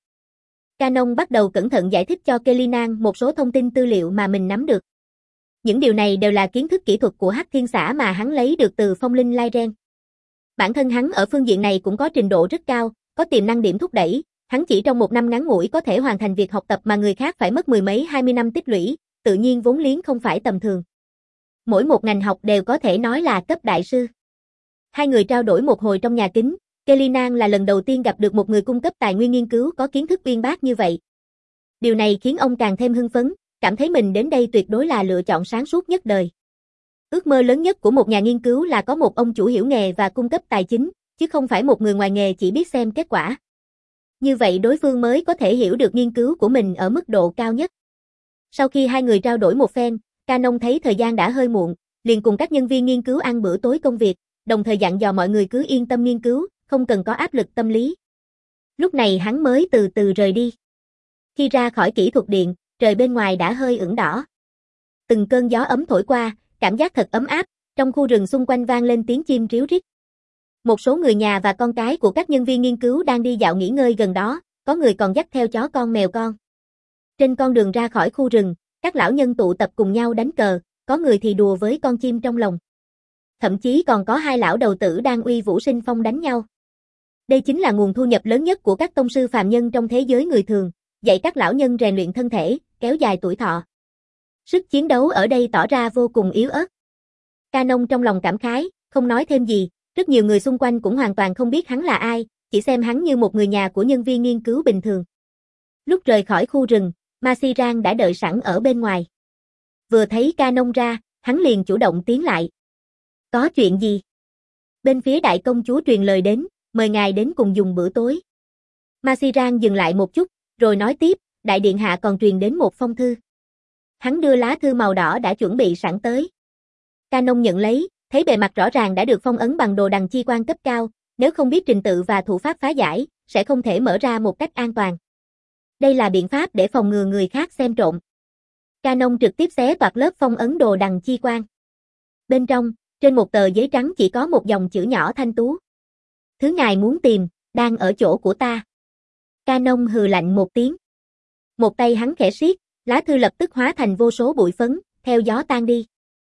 A: Canon bắt đầu cẩn thận giải thích cho Kelinan một số thông tin tư liệu mà mình nắm được. Những điều này đều là kiến thức kỹ thuật của Hắc Thiên Xã mà hắn lấy được từ phong linh Lai Ren. Bản thân hắn ở phương diện này cũng có trình độ rất cao, có tiềm năng điểm thúc đẩy, hắn chỉ trong một năm ngắn ngủi có thể hoàn thành việc học tập mà người khác phải mất mười mấy hai mươi năm tích lũy, tự nhiên vốn liếng không phải tầm thường. Mỗi một ngành học đều có thể nói là cấp đại sư. Hai người trao đổi một hồi trong nhà kính, Kelinan là lần đầu tiên gặp được một người cung cấp tài nguyên nghiên cứu có kiến thức uyên bác như vậy. Điều này khiến ông càng thêm hưng phấn, cảm thấy mình đến đây tuyệt đối là lựa chọn sáng suốt nhất đời. Ước mơ lớn nhất của một nhà nghiên cứu là có một ông chủ hiểu nghề và cung cấp tài chính, chứ không phải một người ngoài nghề chỉ biết xem kết quả. Như vậy đối phương mới có thể hiểu được nghiên cứu của mình ở mức độ cao nhất. Sau khi hai người trao đổi một phen, Canon thấy thời gian đã hơi muộn, liền cùng các nhân viên nghiên cứu ăn bữa tối công việc, đồng thời dặn dò mọi người cứ yên tâm nghiên cứu, không cần có áp lực tâm lý. Lúc này hắn mới từ từ rời đi. Khi ra khỏi kỹ thuật điện, trời bên ngoài đã hơi ửng đỏ. Từng cơn gió ấm thổi qua, cảm giác thật ấm áp, trong khu rừng xung quanh vang lên tiếng chim ríu rít. Một số người nhà và con cái của các nhân viên nghiên cứu đang đi dạo nghỉ ngơi gần đó, có người còn dắt theo chó con mèo con. Trên con đường ra khỏi khu rừng, các lão nhân tụ tập cùng nhau đánh cờ, có người thì đùa với con chim trong lồng. Thậm chí còn có hai lão đầu tử đang uy vũ sinh phong đánh nhau. Đây chính là nguồn thu nhập lớn nhất của các tông sư phàm nhân trong thế giới người thường, dạy các lão nhân rèn luyện thân thể, kéo dài tuổi thọ. Sức chiến đấu ở đây tỏ ra vô cùng yếu ớt. Canon trong lòng cảm khái, không nói thêm gì, rất nhiều người xung quanh cũng hoàn toàn không biết hắn là ai, chỉ xem hắn như một người nhà của nhân viên nghiên cứu bình thường. Lúc rời khỏi khu rừng, Masiran đã đợi sẵn ở bên ngoài. Vừa thấy Canon ra, hắn liền chủ động tiến lại. Có chuyện gì? Bên phía đại công chúa truyền lời đến, mời ngài đến cùng dùng bữa tối. Masiran dừng lại một chút, rồi nói tiếp, đại điện hạ còn truyền đến một phong thư. Hắn đưa lá thư màu đỏ đã chuẩn bị sẵn tới. Canon nhận lấy, thấy bề mặt rõ ràng đã được phong ấn bằng đồ đằng chi quan cấp cao, nếu không biết trình tự và thủ pháp phá giải, sẽ không thể mở ra một cách an toàn. Đây là biện pháp để phòng ngừa người khác xem trộm. Canon trực tiếp xé toạc lớp phong ấn đồ đằng chi quan. Bên trong, trên một tờ giấy trắng chỉ có một dòng chữ nhỏ thanh tú. Thứ ngài muốn tìm, đang ở chỗ của ta. Canon hừ lạnh một tiếng. Một tay hắn khẽ siết, lá thư lập tức hóa thành vô số bụi phấn, theo gió tan đi.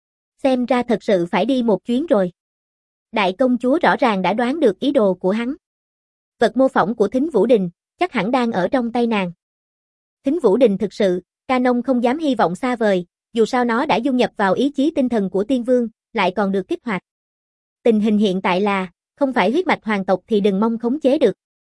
A: Xem ra thật sự phải đi một chuyến rồi. Đại công chúa rõ ràng đã đoán được ý đồ của hắn. Vật mô phỏng của Thính Vũ Đình, chắc hẳn đang ở trong tay nàng. Thính Vũ Đình thực sự, Canon không dám hy vọng xa vời, dù sao nó đã dung nhập vào ý chí tinh thần của Tiên Vương, lại còn được kích hoạt. Tình hình hiện tại là, không phải huyết mạch hoàng tộc thì đừng mong khống chế được.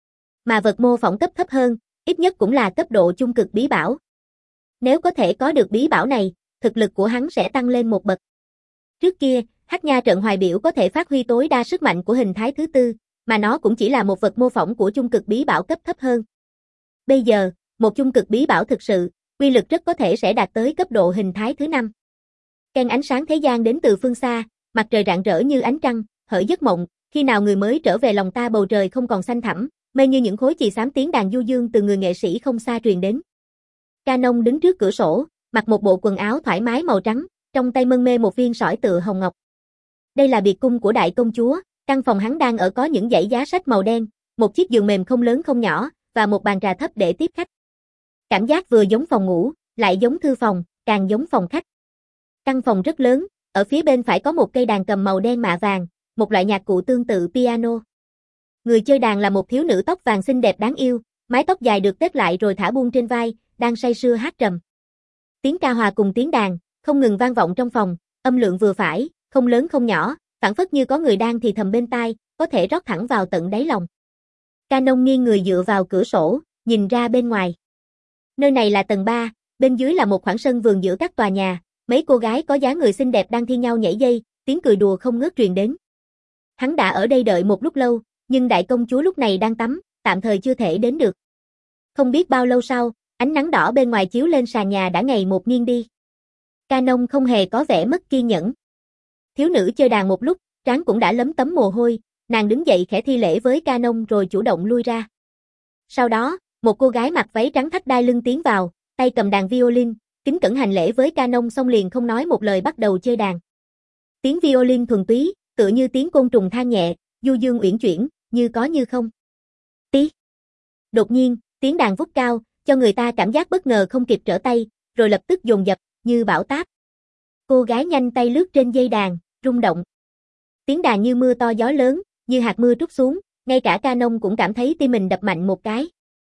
A: Mà vật mô phỏng cấp thấp hơn, ít nhất cũng là cấp độ trung cực bí bảo. Nếu có thể có được bí bảo này, thực lực của hắn sẽ tăng lên một bậc. Trước kia, Hắc Nha trận hoài biểu có thể phát huy tối đa sức mạnh của hình thái thứ tư, mà nó cũng chỉ là một vật mô phỏng của trung cực bí bảo cấp thấp hơn. Bây giờ, một trung cực bí bảo thực sự, uy lực rất có thể sẽ đạt tới cấp độ hình thái thứ năm. Ken ánh sáng thế gian đến từ phương xa, mặt trời rạng rỡ như ánh trăng, hỡi giấc mộng, khi nào người mới trở về lòng ta bầu trời không còn xanh thẳm, mê như những khối chì xám tiếng đàn du dương từ người nghệ sĩ không xa truyền đến. Canon đứng trước cửa sổ, mặc một bộ quần áo thoải mái màu trắng, trong tay mân mê một viên sỏi tựa hồng ngọc. Đây là biệt cung của đại công chúa, căn phòng hắn đang ở có những dãy giá sách màu đen, một chiếc giường mềm không lớn không nhỏ, và một bàn trà thấp để tiếp khách. Cảm giác vừa giống phòng ngủ, lại giống thư phòng, càng giống phòng khách. Căn phòng rất lớn, ở phía bên phải có một cây đàn cầm màu đen mạ vàng, một loại nhạc cụ tương tự piano. Người chơi đàn là một thiếu nữ tóc vàng xinh đẹp đáng yêu, mái tóc dài được tết lại rồi thả buông trên vai, đang say sưa hát trầm. Tiếng ca hòa cùng tiếng đàn, không ngừng vang vọng trong phòng, âm lượng vừa phải, không lớn không nhỏ, phảng phất như có người đang thì thầm bên tai, có thể rót thẳng vào tận đáy lòng. Canon nghiêng người dựa vào cửa sổ, nhìn ra bên ngoài. Nơi này là tầng ba, bên dưới là một khoảng sân vườn giữa các tòa nhà, mấy cô gái có dáng người xinh đẹp đang thi nhau nhảy dây, tiếng cười đùa không ngớt truyền đến. Hắn đã ở đây đợi một lúc lâu, nhưng đại công chúa lúc này đang tắm, tạm thời chưa thể đến được. Không biết bao lâu sau, ánh nắng đỏ bên ngoài chiếu lên sàn nhà đã ngày một nghiêng đi. Canon không hề có vẻ mất kiên nhẫn. Thiếu nữ chơi đàn một lúc, trán cũng đã lấm tấm mồ hôi, nàng đứng dậy khẽ thi lễ với Canon rồi chủ động lui ra. Sau đó, một cô gái mặc váy trắng thắt đai lưng tiến vào, tay cầm đàn violin, kính cẩn hành lễ với Canon xong liền không nói một lời bắt đầu chơi đàn. Tiếng violin thuần túy, tựa như tiếng côn trùng than nhẹ, du dương uyển chuyển, như có như không. Tí. Đột nhiên, tiếng đàn vút cao, cho người ta cảm giác bất ngờ không kịp trở tay, rồi lập tức dồn dập, như bão táp. Cô gái nhanh tay lướt trên dây đàn, rung động. Tiếng đàn như mưa to gió lớn, như hạt mưa trút xuống, ngay cả Canon cũng cảm thấy tim mình đập mạnh một cái.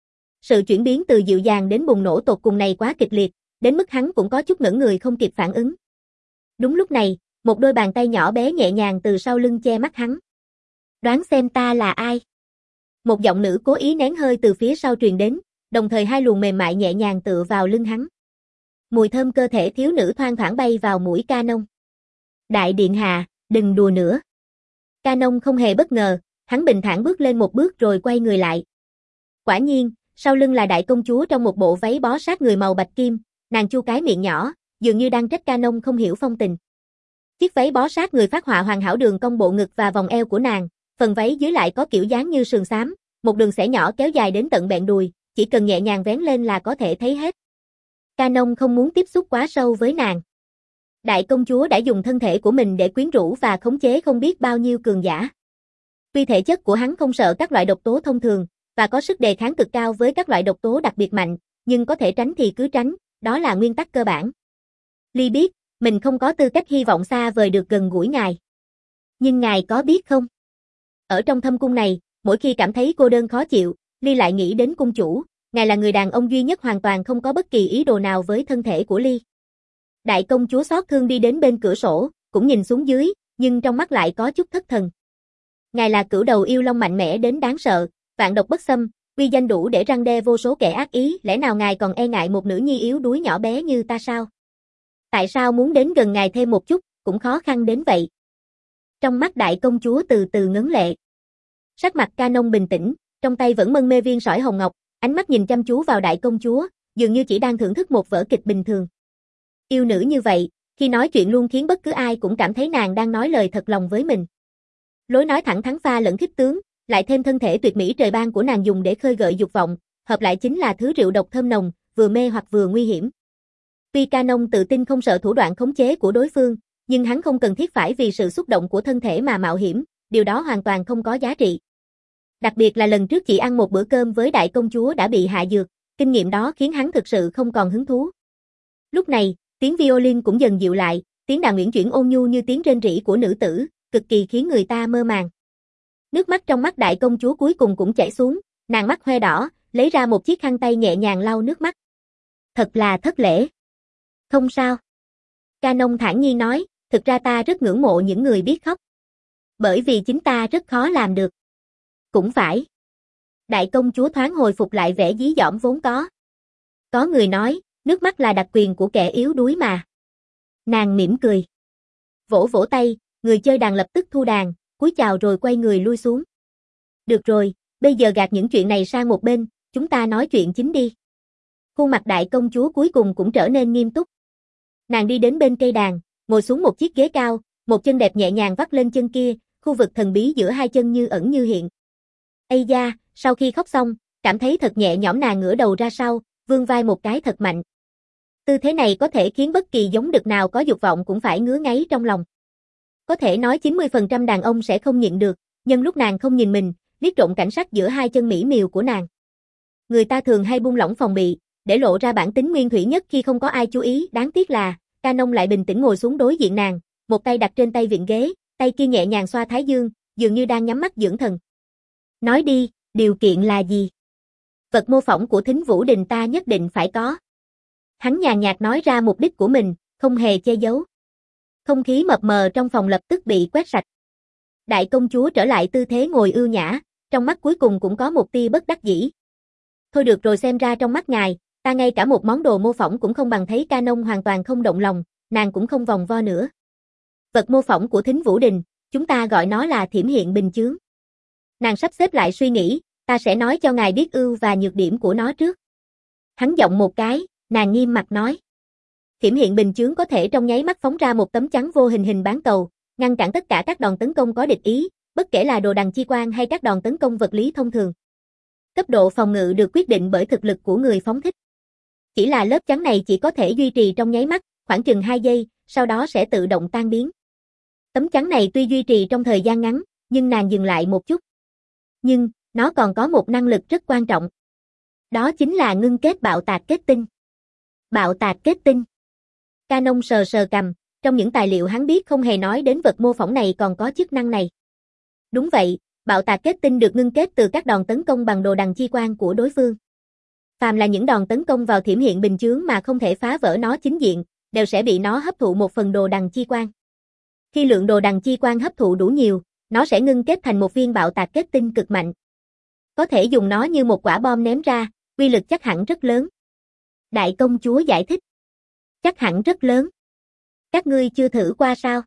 A: Sự chuyển biến từ dịu dàng đến bùng nổ tột cùng này quá kịch liệt, đến mức hắn cũng có chút ngẩn người không kịp phản ứng. Đúng lúc này, một đôi bàn tay nhỏ bé nhẹ nhàng từ sau lưng che mắt hắn. Đoán xem ta là ai? Một giọng nữ cố ý nén hơi từ phía sau truyền đến, đồng thời hai luồng mềm mại nhẹ nhàng tựa vào lưng hắn. Mùi thơm cơ thể thiếu nữ thoang thoảng bay vào mũi Canon. Đại điện hạ, đừng đùa nữa. Canon không hề bất ngờ, hắn bình thản bước lên một bước rồi quay người lại. Quả nhiên, sau lưng là đại công chúa trong một bộ váy bó sát người màu bạch kim, nàng chu cái miệng nhỏ, dường như đang trách Canon không hiểu phong tình. Chiếc váy bó sát người phát họa hoàn hảo đường cong bộ ngực và vòng eo của nàng, phần váy dưới lại có kiểu dáng như sườn xám, một đường xẻ nhỏ kéo dài đến tận bẹn đùi, chỉ cần nhẹ nhàng vén lên là có thể thấy hết. Canon không muốn tiếp xúc quá sâu với nàng. Đại công chúa đã dùng thân thể của mình để quyến rũ và khống chế không biết bao nhiêu cường giả. Tuy thể chất của hắn không sợ các loại độc tố thông thường, và có sức đề kháng cực cao với các loại độc tố đặc biệt mạnh, nhưng có thể tránh thì cứ tránh, đó là nguyên tắc cơ bản. Ly biết, mình không có tư cách hy vọng xa vời được gần gũi ngài. Nhưng ngài có biết không? Ở trong thâm cung này, mỗi khi cảm thấy cô đơn khó chịu, Ly lại nghĩ đến cung chủ, ngài là người đàn ông duy nhất hoàn toàn không có bất kỳ ý đồ nào với thân thể của Ly. Đại công chúa xót thương đi đến bên cửa sổ, cũng nhìn xuống dưới, nhưng trong mắt lại có chút thất thần. Ngài là cửu đầu yêu long mạnh mẽ đến đáng sợ, vạn độc bất xâm, uy danh đủ để răn đe vô số kẻ ác ý, lẽ nào ngài còn e ngại một nữ nhi yếu đuối nhỏ bé như ta sao? Tại sao muốn đến gần ngài thêm một chút, cũng khó khăn đến vậy? Trong mắt đại công chúa từ từ ngấn lệ. Sắc mặt Canon bình tĩnh, trong tay vẫn mân mê viên sỏi hồng ngọc, ánh mắt nhìn chăm chú vào đại công chúa, dường như chỉ đang thưởng thức một vở kịch bình thường. Yêu nữ như vậy, khi nói chuyện luôn khiến bất cứ ai cũng cảm thấy nàng đang nói lời thật lòng với mình. Lối nói thẳng thắn pha lẫn khích tướng, lại thêm thân thể tuyệt mỹ trời ban của nàng dùng để khơi gợi dục vọng, hợp lại chính là thứ rượu độc thơm nồng, vừa mê hoặc vừa nguy hiểm. Tuy Canon tự tin không sợ thủ đoạn khống chế của đối phương, nhưng hắn không cần thiết phải vì sự xúc động của thân thể mà mạo hiểm, điều đó hoàn toàn không có giá trị. Đặc biệt là lần trước chỉ ăn một bữa cơm với đại công chúa đã bị hạ dược, kinh nghiệm đó khiến hắn thực sự không còn hứng thú. Lúc này, tiếng violin cũng dần dịu lại, tiếng đàn uyển chuyển ôn nhu như tiếng rên rỉ của nữ tử, cực kỳ khiến người ta mơ màng. Nước mắt trong mắt đại công chúa cuối cùng cũng chảy xuống, nàng mắt hoe đỏ, lấy ra một chiếc khăn tay nhẹ nhàng lau nước mắt. Thật là thất lễ. Không sao. Canon thản nhiên nói, thực ra ta rất ngưỡng mộ những người biết khóc. Bởi vì chính ta rất khó làm được. Cũng phải. Đại công chúa thoáng hồi phục lại vẻ dí dỏm vốn có. Có người nói, nước mắt là đặc quyền của kẻ yếu đuối mà. Nàng mỉm cười. Vỗ vỗ tay, người chơi đàn lập tức thu đàn, cúi chào rồi quay người lui xuống. Được rồi, bây giờ gạt những chuyện này sang một bên, chúng ta nói chuyện chính đi. Khuôn mặt đại công chúa cuối cùng cũng trở nên nghiêm túc. Nàng đi đến bên cây đàn, ngồi xuống một chiếc ghế cao, một chân đẹp nhẹ nhàng vắt lên chân kia, khu vực thần bí giữa hai chân như ẩn như hiện. Ây da, sau khi khóc xong, cảm thấy thật nhẹ nhõm, nàng ngửa đầu ra sau, vươn vai một cái thật mạnh. Tư thế này có thể khiến bất kỳ giống đực nào có dục vọng cũng phải ngứa ngáy trong lòng. Có thể nói chín mươi phần trăm đàn ông sẽ không nhịn được, nhưng lúc nàng không nhìn mình, liếc trộm cảnh sắc giữa hai chân mỹ miều của nàng. Người ta thường hay buông lỏng phòng bị, để lộ ra bản tính nguyên thủy nhất khi không có ai chú ý, đáng tiếc là, Canon lại bình tĩnh ngồi xuống đối diện nàng, một tay đặt trên tay vịn ghế, tay kia nhẹ nhàng xoa thái dương, dường như đang nhắm mắt dưỡng thần. Nói đi, điều kiện là gì? Vật mô phỏng của Thính Vũ Đình ta nhất định phải có. Hắn nhàn nhạt nói ra mục đích của mình, không hề che giấu. Không khí mập mờ trong phòng lập tức bị quét sạch. Đại công chúa trở lại tư thế ngồi ưu nhã, trong mắt cuối cùng cũng có một tia bất đắc dĩ. Thôi được rồi, xem ra trong mắt ngài, ta ngay cả một món đồ mô phỏng cũng không bằng. Thấy Canon hoàn toàn không động lòng, nàng cũng không vòng vo nữa. Vật mô phỏng của Thính Vũ Đình, chúng ta gọi nó là thiểm hiện bình chướng. Nàng sắp xếp lại suy nghĩ, ta sẽ nói cho ngài biết ưu và nhược điểm của nó trước. Hắn giọng một cái, nàng nghiêm mặt nói. Thiểm hiện bình chướng có thể trong nháy mắt phóng ra một tấm chắn vô hình hình bán cầu, ngăn cản tất cả các đòn tấn công có địch ý, bất kể là đồ đằng chi quan hay các đòn tấn công vật lý thông thường. Cấp độ phòng ngự được quyết định bởi thực lực của người phóng thích. Chỉ là lớp chắn này chỉ có thể duy trì trong nháy mắt, khoảng chừng hai giây, sau đó sẽ tự động tan biến. Tấm chắn này tuy duy trì trong thời gian ngắn, nhưng nàng dừng lại một chút. Nhưng, nó còn có một năng lực rất quan trọng. Đó chính là ngưng kết bạo tạc kết tinh. Bạo tạc kết tinh. Canon sờ sờ cằm, trong những tài liệu hắn biết không hề nói đến vật mô phỏng này còn có chức năng này. Đúng vậy, bạo tạc kết tinh được ngưng kết từ các đòn tấn công bằng đồ đằng chi quan của đối phương. Phàm là những đòn tấn công vào thiểm hiện bình chướng mà không thể phá vỡ nó chính diện, đều sẽ bị nó hấp thụ một phần đồ đằng chi quan. Khi lượng đồ đằng chi quan hấp thụ đủ nhiều, nó sẽ ngưng kết thành một viên bạo tạc kết tinh cực mạnh. Có thể dùng nó như một quả bom ném ra, uy lực chắc hẳn rất lớn. Đại công chúa giải thích. Chắc hẳn rất lớn. Các ngươi chưa thử qua sao?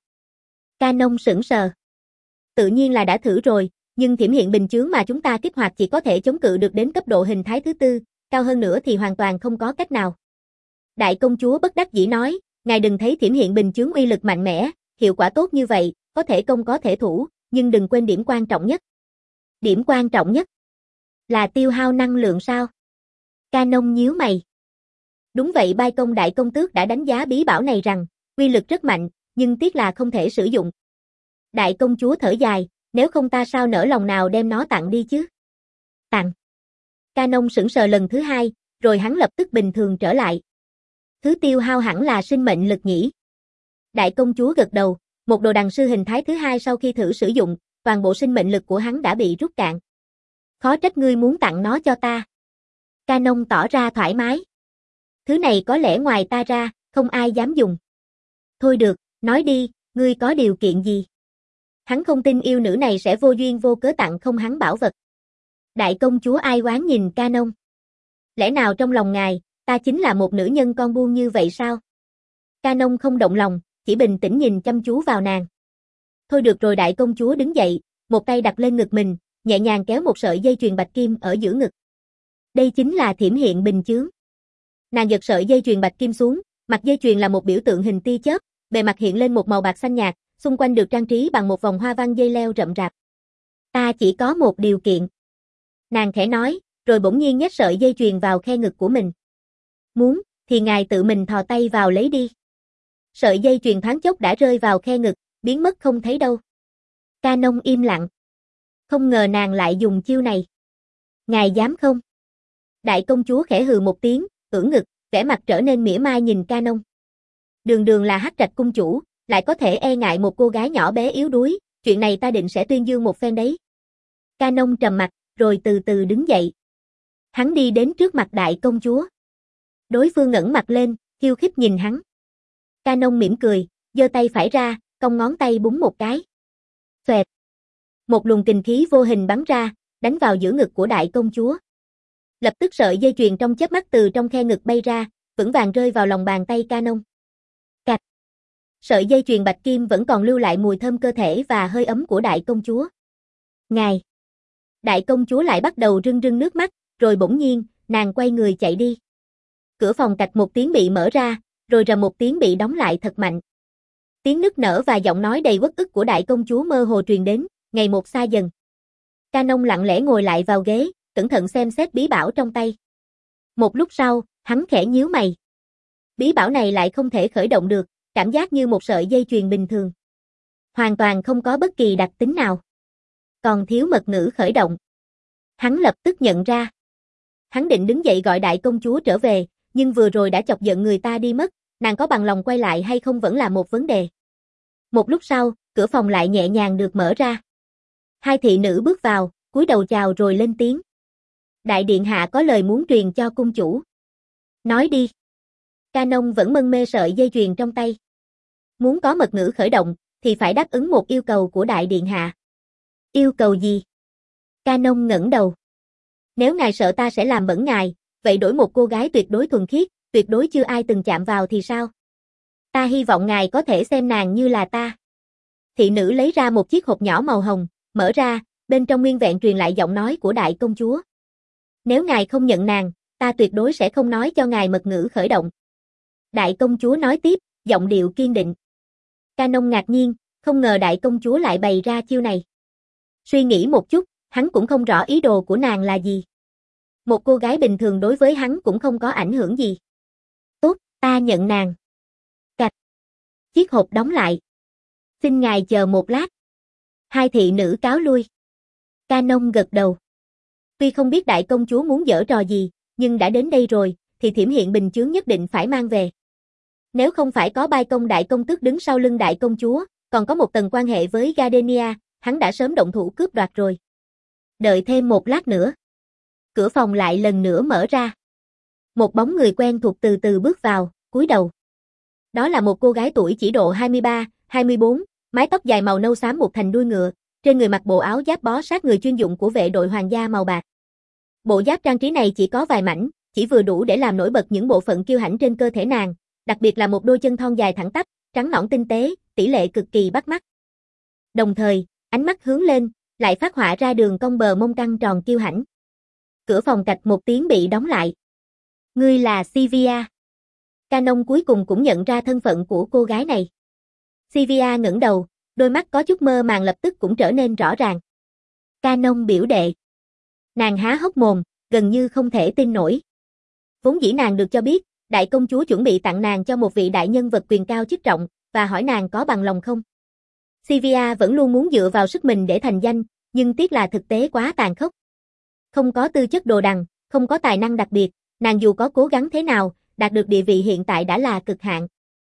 A: Canon sững sờ. Tự nhiên là đã thử rồi, nhưng thiểm hiện bình chướng mà chúng ta kích hoạt chỉ có thể chống cự được đến cấp độ hình thái thứ tư, cao hơn nữa thì hoàn toàn không có cách nào. Đại công chúa bất đắc dĩ nói, ngài đừng thấy thiểm hiện bình chướng uy lực mạnh mẽ, hiệu quả tốt như vậy, có thể công có thể thủ, nhưng đừng quên điểm quan trọng nhất. Điểm quan trọng nhất là tiêu hao năng lượng sao? Canon nhíu mày. Đúng vậy, Bai Công đại công tước đã đánh giá bí bảo này rằng, uy lực rất mạnh, nhưng tiếc là không thể sử dụng. Đại công chúa thở dài, nếu không ta sao nỡ lòng nào đem nó tặng đi chứ? Tặng. Canon sững sờ lần thứ hai, rồi hắn lập tức bình thường trở lại. Thứ tiêu hao hẳn là sinh mệnh lực nhỉ? Đại công chúa gật đầu, một đồ đằng sư hình thái thứ hai sau khi thử sử dụng, toàn bộ sinh mệnh lực của hắn đã bị rút cạn. Khó trách ngươi muốn tặng nó cho ta. Canon tỏ ra thoải mái. Thứ này có lẽ ngoài ta ra, không ai dám dùng. Thôi được, nói đi, ngươi có điều kiện gì? Hắn không tin yêu nữ này sẽ vô duyên vô cớ tặng không hắn bảo vật. Đại công chúa ai oán nhìn Canon. Lẽ nào trong lòng ngài, ta chính là một nữ nhân con buôn như vậy sao? Canon không động lòng, chỉ bình tĩnh nhìn chăm chú vào nàng. Thôi được rồi, đại công chúa đứng dậy, một tay đặt lên ngực mình, nhẹ nhàng kéo một sợi dây chuyền bạch kim ở giữa ngực. Đây chính là thiểm hiện bình chướng. Nàng giật sợi dây chuyền bạch kim xuống, mặt dây chuyền là một biểu tượng hình tia chớp, bề mặt hiện lên một màu bạc xanh nhạt, xung quanh được trang trí bằng một vòng hoa văn dây leo rậm rạp. Ta chỉ có một điều kiện. Nàng khẽ nói, rồi bỗng nhiên nhét sợi dây chuyền vào khe ngực của mình. Muốn, thì ngài tự mình thò tay vào lấy đi. Sợi dây chuyền thoáng chốc đã rơi vào khe ngực, biến mất không thấy đâu. Canon im lặng. Không ngờ nàng lại dùng chiêu này. Ngài dám không? Đại công chúa khẽ hừ một tiếng, ưỡn ngực, vẻ mặt trở nên mỉa mai nhìn Canon. Đường đường là Hắc Trạch cung chủ, lại có thể e ngại một cô gái nhỏ bé yếu đuối, chuyện này ta định sẽ tuyên dương một phen đấy. Canon trầm mặt, rồi từ từ đứng dậy. Hắn đi đến trước mặt đại công chúa. Đối phương ngẩng mặt lên, khiêu khích nhìn hắn. Canon mỉm cười, giơ tay phải ra, cong ngón tay búng một cái. Xoẹt, Một luồng kình khí vô hình bắn ra, đánh vào giữa ngực của đại công chúa. Lập tức sợi dây chuyền trong chớp mắt từ trong khe ngực bay ra, vững vàng rơi vào lòng bàn tay Canon. Cạch. Sợi dây chuyền bạch kim vẫn còn lưu lại mùi thơm cơ thể và hơi ấm của đại công chúa. Ngài. Đại công chúa lại bắt đầu rưng rưng nước mắt, rồi bỗng nhiên, nàng quay người chạy đi. Cửa phòng cạch một tiếng bị mở ra, rồi rầm một tiếng bị đóng lại thật mạnh. Tiếng nức nở và giọng nói đầy uất ức của đại công chúa mơ hồ truyền đến, ngày một xa dần. Canon lặng lẽ ngồi lại vào ghế, cẩn thận xem xét bí bảo trong tay. Một lúc sau, hắn khẽ nhíu mày. Bí bảo này lại không thể khởi động được, cảm giác như một sợi dây chuyền bình thường. Hoàn toàn không có bất kỳ đặc tính nào. Còn thiếu mật ngữ khởi động. Hắn lập tức nhận ra. Hắn định đứng dậy gọi đại công chúa trở về, nhưng vừa rồi đã chọc giận người ta đi mất, nàng có bằng lòng quay lại hay không vẫn là một vấn đề. Một lúc sau, cửa phòng lại nhẹ nhàng được mở ra. Hai thị nữ bước vào, cúi đầu chào rồi lên tiếng. Đại điện hạ có lời muốn truyền cho cung chủ. Nói đi. Canon vẫn mân mê sợi dây chuyền trong tay. Muốn có mật ngữ khởi động, thì phải đáp ứng một yêu cầu của đại điện hạ. Yêu cầu gì? Canon ngẩng đầu. Nếu ngài sợ ta sẽ làm bẩn ngài, vậy đổi một cô gái tuyệt đối thuần khiết, tuyệt đối chưa ai từng chạm vào thì sao? Ta hy vọng ngài có thể xem nàng như là ta. Thị nữ lấy ra một chiếc hộp nhỏ màu hồng, mở ra, bên trong nguyên vẹn truyền lại giọng nói của đại công chúa. Nếu ngài không nhận nàng, ta tuyệt đối sẽ không nói cho ngài mật ngữ khởi động. Đại công chúa nói tiếp, giọng điệu kiên định. Canon ngạc nhiên, không ngờ đại công chúa lại bày ra chiêu này. Suy nghĩ một chút, hắn cũng không rõ ý đồ của nàng là gì. Một cô gái bình thường đối với hắn cũng không có ảnh hưởng gì. Tốt, ta nhận nàng. Cạch. Chiếc hộp đóng lại. Xin ngài chờ một lát. Hai thị nữ cáo lui. Canon gật đầu. Tuy không biết đại công chúa muốn giở trò gì, nhưng đã đến đây rồi, thì thiểm hiện bình chướng nhất định phải mang về. Nếu không phải có Bai Công đại công tước đứng sau lưng đại công chúa, còn có một tầng quan hệ với Gardenia, hắn đã sớm động thủ cướp đoạt rồi. Đợi thêm một lát nữa. Cửa phòng lại lần nữa mở ra. Một bóng người quen thuộc từ từ bước vào, cúi đầu. Đó là một cô gái tuổi chỉ độ hai mươi ba, hai mươi bốn, mái tóc dài màu nâu xám buộc thành đuôi ngựa, trên người mặc bộ áo giáp bó sát người chuyên dụng của vệ đội hoàng gia màu bạc. Bộ giáp trang trí này chỉ có vài mảnh, chỉ vừa đủ để làm nổi bật những bộ phận kiêu hãnh trên cơ thể nàng, đặc biệt là một đôi chân thon dài thẳng tắp, trắng nõn tinh tế, tỷ lệ cực kỳ bắt mắt. Đồng thời, ánh mắt hướng lên, lại phát họa ra đường cong bờ mông căng tròn kiêu hãnh. Cửa phòng cạch một tiếng bị đóng lại. Ngươi là Sylvia. Canon cuối cùng cũng nhận ra thân phận của cô gái này. Sylvia ngẩng đầu, đôi mắt có chút mơ màng lập tức cũng trở nên rõ ràng. Canon biểu đệ. Nàng há hốc mồm, gần như không thể tin nổi. Vốn dĩ nàng được cho biết, đại công chúa chuẩn bị tặng nàng cho một vị đại nhân vật quyền cao chức trọng, và hỏi nàng có bằng lòng không. Sylvia vẫn luôn muốn dựa vào sức mình để thành danh, nhưng tiếc là thực tế quá tàn khốc. Không có tư chất đồ đằng, không có tài năng đặc biệt, nàng dù có cố gắng thế nào, đạt được địa vị hiện tại đã là cực hạn.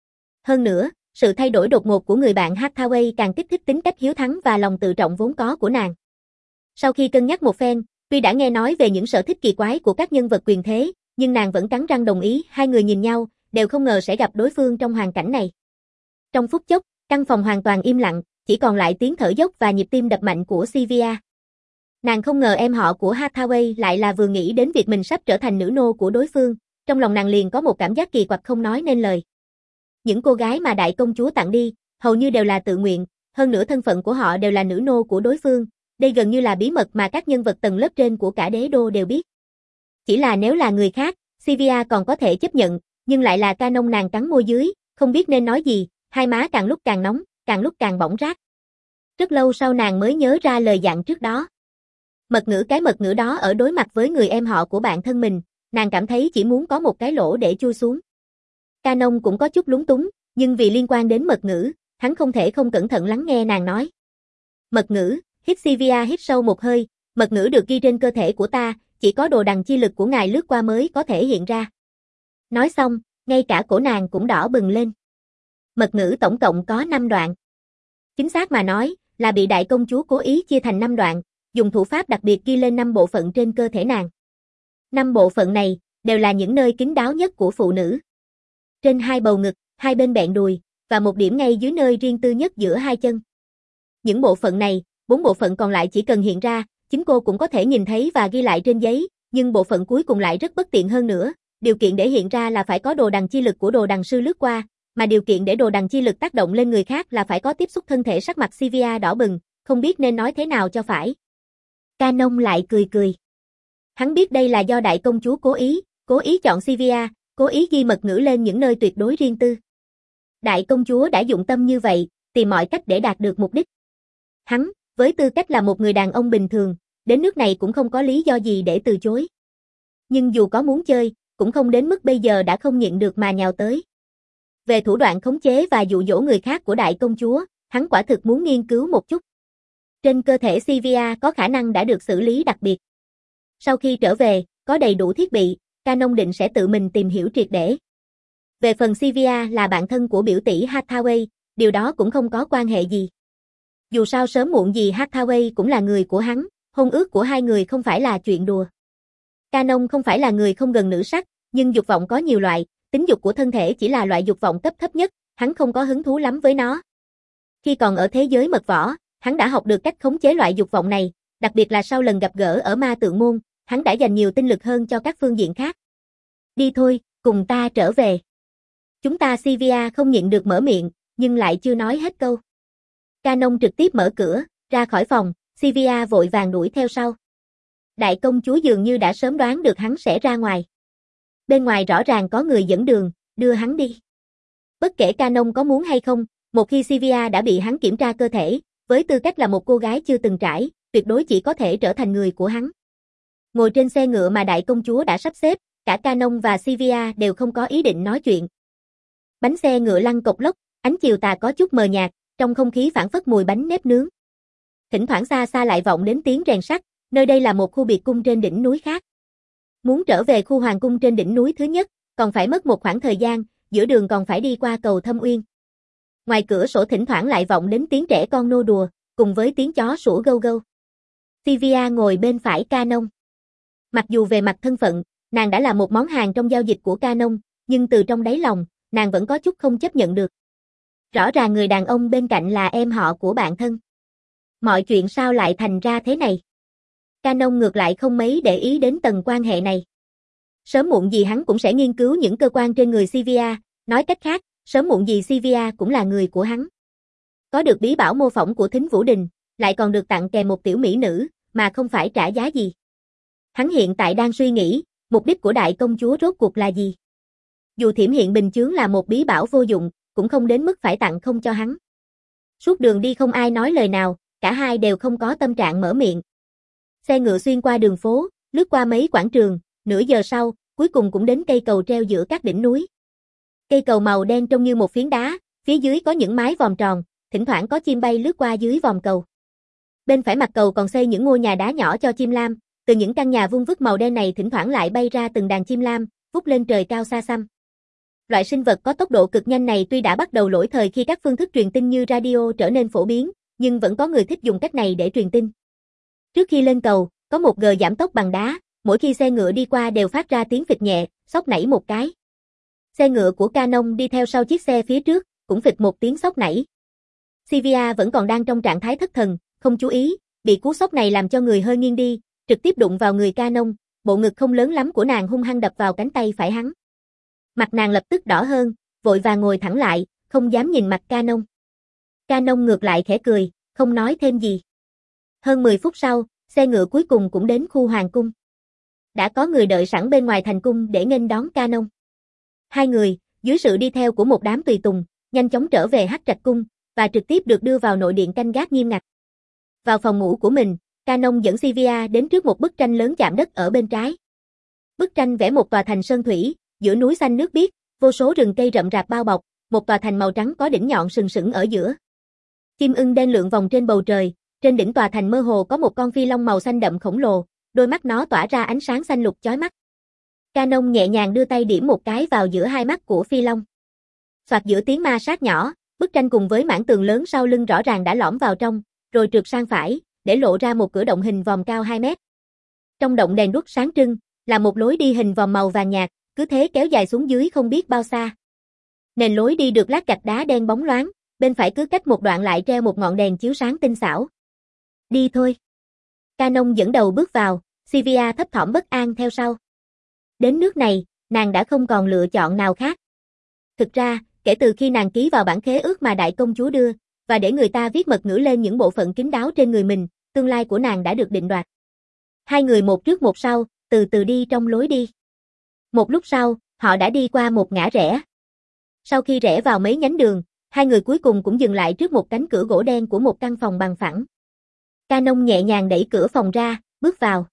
A: Hơn nữa, sự thay đổi đột ngột của người bạn Hathaway càng kích thích tính cách hiếu thắng và lòng tự trọng vốn có của nàng. Sau khi cân nhắc một phen, tuy đã nghe nói về những sở thích kỳ quái của các nhân vật quyền thế, nhưng nàng vẫn cắn răng đồng ý. Hai người nhìn nhau, đều không ngờ sẽ gặp đối phương trong hoàn cảnh này. Trong phút chốc, căn phòng hoàn toàn im lặng, chỉ còn lại tiếng thở dốc và nhịp tim đập mạnh của Sylvia. Nàng không ngờ em họ của Hathaway lại là vừa nghĩ đến việc mình sắp trở thành nữ nô của đối phương, trong lòng nàng liền có một cảm giác kỳ quặc không nói nên lời. Những cô gái mà đại công chúa tặng đi, hầu như đều là tự nguyện, hơn nữa thân phận của họ đều là nữ nô của đối phương, đây gần như là bí mật mà các nhân vật tầng lớp trên của cả đế đô đều biết. Chỉ là nếu là người khác, Sylvia còn có thể chấp nhận, nhưng lại là Canon. Nàng cắn môi dưới, không biết nên nói gì, hai má càng lúc càng nóng, càng lúc càng bỏng rát. Rất lâu sau nàng mới nhớ ra lời dặn trước đó. Mật ngữ cái mật ngữ đó ở đối mặt với người em họ của bạn thân mình, nàng cảm thấy chỉ muốn có một cái lỗ để chui xuống. Canon cũng có chút lúng túng, nhưng vì liên quan đến mật ngữ, hắn không thể không cẩn thận lắng nghe nàng nói. Mật ngữ, hít Sylvia hít sâu một hơi, mật ngữ được ghi trên cơ thể của ta, chỉ có đồ đằng chi lực của ngài lướt qua mới có thể hiện ra. Nói xong, ngay cả cổ nàng cũng đỏ bừng lên. Mật ngữ tổng cộng có năm đoạn. Chính xác mà nói, là bị đại công chúa cố ý chia thành năm đoạn, dùng thủ pháp đặc biệt ghi lên năm bộ phận trên cơ thể nàng. Năm bộ phận này, đều là những nơi kín đáo nhất của phụ nữ. Trên hai bầu ngực, hai bên bẹn đùi, và một điểm ngay dưới nơi riêng tư nhất giữa hai chân. Những bộ phận này, bốn bộ phận còn lại chỉ cần hiện ra, chính cô cũng có thể nhìn thấy và ghi lại trên giấy, nhưng bộ phận cuối cùng lại rất bất tiện hơn nữa. Điều kiện để hiện ra là phải có đồ đằng chi lực của đồ đằng sư lướt qua, mà điều kiện để đồ đằng chi lực tác động lên người khác là phải có tiếp xúc thân thể. Sắc mặt Sylvia đỏ bừng, không biết nên nói thế nào cho phải. Canon lại cười cười. Hắn biết đây là do đại công chúa cố ý, cố ý chọn Sylvia, cố ý ghi mật ngữ lên những nơi tuyệt đối riêng tư. Đại công chúa đã dụng tâm như vậy, tìm mọi cách để đạt được mục đích. Hắn, với tư cách là một người đàn ông bình thường, đến nước này cũng không có lý do gì để từ chối. Nhưng dù có muốn chơi, cũng không đến mức bây giờ đã không nhịn được mà nhào tới. Về thủ đoạn khống chế và dụ dỗ người khác của đại công chúa, hắn quả thực muốn nghiên cứu một chút. Trên cơ thể Sylvia có khả năng đã được xử lý đặc biệt. Sau khi trở về, có đầy đủ thiết bị, Canon định sẽ tự mình tìm hiểu triệt để. Về phần Sylvia là bạn thân của biểu tỷ Hathaway, điều đó cũng không có quan hệ gì. Dù sao sớm muộn gì Hathaway cũng là người của hắn, hôn ước của hai người không phải là chuyện đùa. Canon không phải là người không gần nữ sắc, nhưng dục vọng có nhiều loại, tính dục của thân thể chỉ là loại dục vọng cấp thấp nhất, hắn không có hứng thú lắm với nó. Khi còn ở thế giới mật võ, hắn đã học được cách khống chế loại dục vọng này, đặc biệt là sau lần gặp gỡ ở ma tượng môn, hắn đã dành nhiều tinh lực hơn cho các phương diện khác. Đi thôi, cùng ta trở về. Chúng ta. Sylvia không nhịn được mở miệng, nhưng lại chưa nói hết câu. Canon trực tiếp mở cửa, ra khỏi phòng, Sylvia vội vàng đuổi theo sau. Đại công chúa dường như đã sớm đoán được hắn sẽ ra ngoài. Bên ngoài rõ ràng có người dẫn đường, đưa hắn đi. Bất kể Canon có muốn hay không, một khi Sylvia đã bị hắn kiểm tra cơ thể, với tư cách là một cô gái chưa từng trải, tuyệt đối chỉ có thể trở thành người của hắn. Ngồi trên xe ngựa mà đại công chúa đã sắp xếp, cả Canon và Sylvia đều không có ý định nói chuyện. Bánh xe ngựa lăn cộc lốc, ánh chiều tà có chút mờ nhạt, trong không khí phảng phất mùi bánh nếp nướng. Thỉnh thoảng xa xa lại vọng đến tiếng rèn sắt, nơi đây là một khu biệt cung trên đỉnh núi khác. Muốn trở về khu hoàng cung trên đỉnh núi thứ nhất, còn phải mất một khoảng thời gian, giữa đường còn phải đi qua cầu Thâm Uyên. Ngoài cửa sổ thỉnh thoảng lại vọng đến tiếng trẻ con nô đùa, cùng với tiếng chó sủa gâu gâu. Sylvia ngồi bên phải Canon. Mặc dù về mặt thân phận, nàng đã là một món hàng trong giao dịch của Canon, nhưng từ trong đáy lòng, nàng vẫn có chút không chấp nhận được. Rõ ràng người đàn ông bên cạnh là em họ của bạn thân. Mọi chuyện sao lại thành ra thế này? Canon ngược lại không mấy để ý đến tầng quan hệ này. Sớm muộn gì hắn cũng sẽ nghiên cứu những cơ quan trên người Sylvia, nói cách khác, sớm muộn gì Sylvia cũng là người của hắn. Có được bí bảo mô phỏng của Thính Vũ Đình, lại còn được tặng kèm một tiểu mỹ nữ, mà không phải trả giá gì. Hắn hiện tại đang suy nghĩ, mục đích của đại công chúa rốt cuộc là gì? Dù Thiểm Hiện Bình Chướng là một bí bảo vô dụng, cũng không đến mức phải tặng không cho hắn. Suốt đường đi không ai nói lời nào, cả hai đều không có tâm trạng mở miệng. Xe ngựa xuyên qua đường phố, lướt qua mấy quảng trường, nửa giờ sau, cuối cùng cũng đến cây cầu treo giữa các đỉnh núi. Cây cầu màu đen trông như một phiến đá, phía dưới có những mái vòm tròn, thỉnh thoảng có chim bay lướt qua dưới vòm cầu. Bên phải mặt cầu còn xây những ngôi nhà đá nhỏ cho chim lam, từ những căn nhà vuông vức màu đen này thỉnh thoảng lại bay ra từng đàn chim lam, vút lên trời cao xa xăm. Loại sinh vật có tốc độ cực nhanh này tuy đã bắt đầu lỗi thời khi các phương thức truyền tin như radio trở nên phổ biến, nhưng vẫn có người thích dùng cách này để truyền tin. Trước khi lên cầu, có một gờ giảm tốc bằng đá, mỗi khi xe ngựa đi qua đều phát ra tiếng phịch nhẹ, xốc nảy một cái. Xe ngựa của Canon đi theo sau chiếc xe phía trước, cũng phịch một tiếng xốc nảy. Sylvia vẫn còn đang trong trạng thái thất thần, không chú ý, bị cú sốc này làm cho người hơi nghiêng đi, trực tiếp đụng vào người Canon, bộ ngực không lớn lắm của nàng hung hăng đập vào cánh tay phải hắn. Mặt nàng lập tức đỏ hơn, vội vàng ngồi thẳng lại, không dám nhìn mặt Canon. Canon ngược lại khẽ cười, không nói thêm gì. Hơn mười phút sau, xe ngựa cuối cùng cũng đến khu hoàng cung. Đã có người đợi sẵn bên ngoài thành cung để nghênh đón Canon. Hai người, dưới sự đi theo của một đám tùy tùng, nhanh chóng trở về Hắc Trạch cung và trực tiếp được đưa vào nội điện canh gác nghiêm ngặt. Vào phòng ngủ của mình, Canon dẫn Sylvia đến trước một bức tranh lớn chạm đất ở bên trái. Bức tranh vẽ một tòa thành sơn thủy, giữa núi xanh nước biếc, vô số rừng cây rậm rạp bao bọc, một tòa thành màu trắng có đỉnh nhọn sừng sững ở giữa. Chim ưng đen lượn vòng trên bầu trời, trên đỉnh tòa thành mơ hồ có một con phi long màu xanh đậm khổng lồ, đôi mắt nó tỏa ra ánh sáng xanh lục chói mắt. Canon nhẹ nhàng đưa tay điểm một cái vào giữa hai mắt của phi long. Soạt giữa tiếng ma sát nhỏ, bức tranh cùng với mảng tường lớn sau lưng rõ ràng đã lõm vào trong, rồi trượt sang phải, để lộ ra một cửa động hình vòm cao hai mét. Trong động đèn đuốc sáng trưng, là một lối đi hình vòm màu vàng nhạt, cứ thế kéo dài xuống dưới không biết bao xa. Nền lối đi được lát gạch đá đen bóng loáng, bên phải cứ cách một đoạn lại treo một ngọn đèn chiếu sáng tinh xảo. Đi thôi. Canon dẫn đầu bước vào, Sylvia thấp thỏm bất an theo sau. Đến nước này, nàng đã không còn lựa chọn nào khác. Thực ra, kể từ khi nàng ký vào bản khế ước mà đại công chúa đưa, và để người ta viết mật ngữ lên những bộ phận kín đáo trên người mình, tương lai của nàng đã được định đoạt. Hai người một trước một sau, từ từ đi trong lối đi. Một lúc sau, họ đã đi qua một ngã rẽ. Sau khi rẽ vào mấy nhánh đường, hai người cuối cùng cũng dừng lại trước một cánh cửa gỗ đen của một căn phòng bằng phẳng. Canon nhẹ nhàng đẩy cửa phòng ra, bước vào.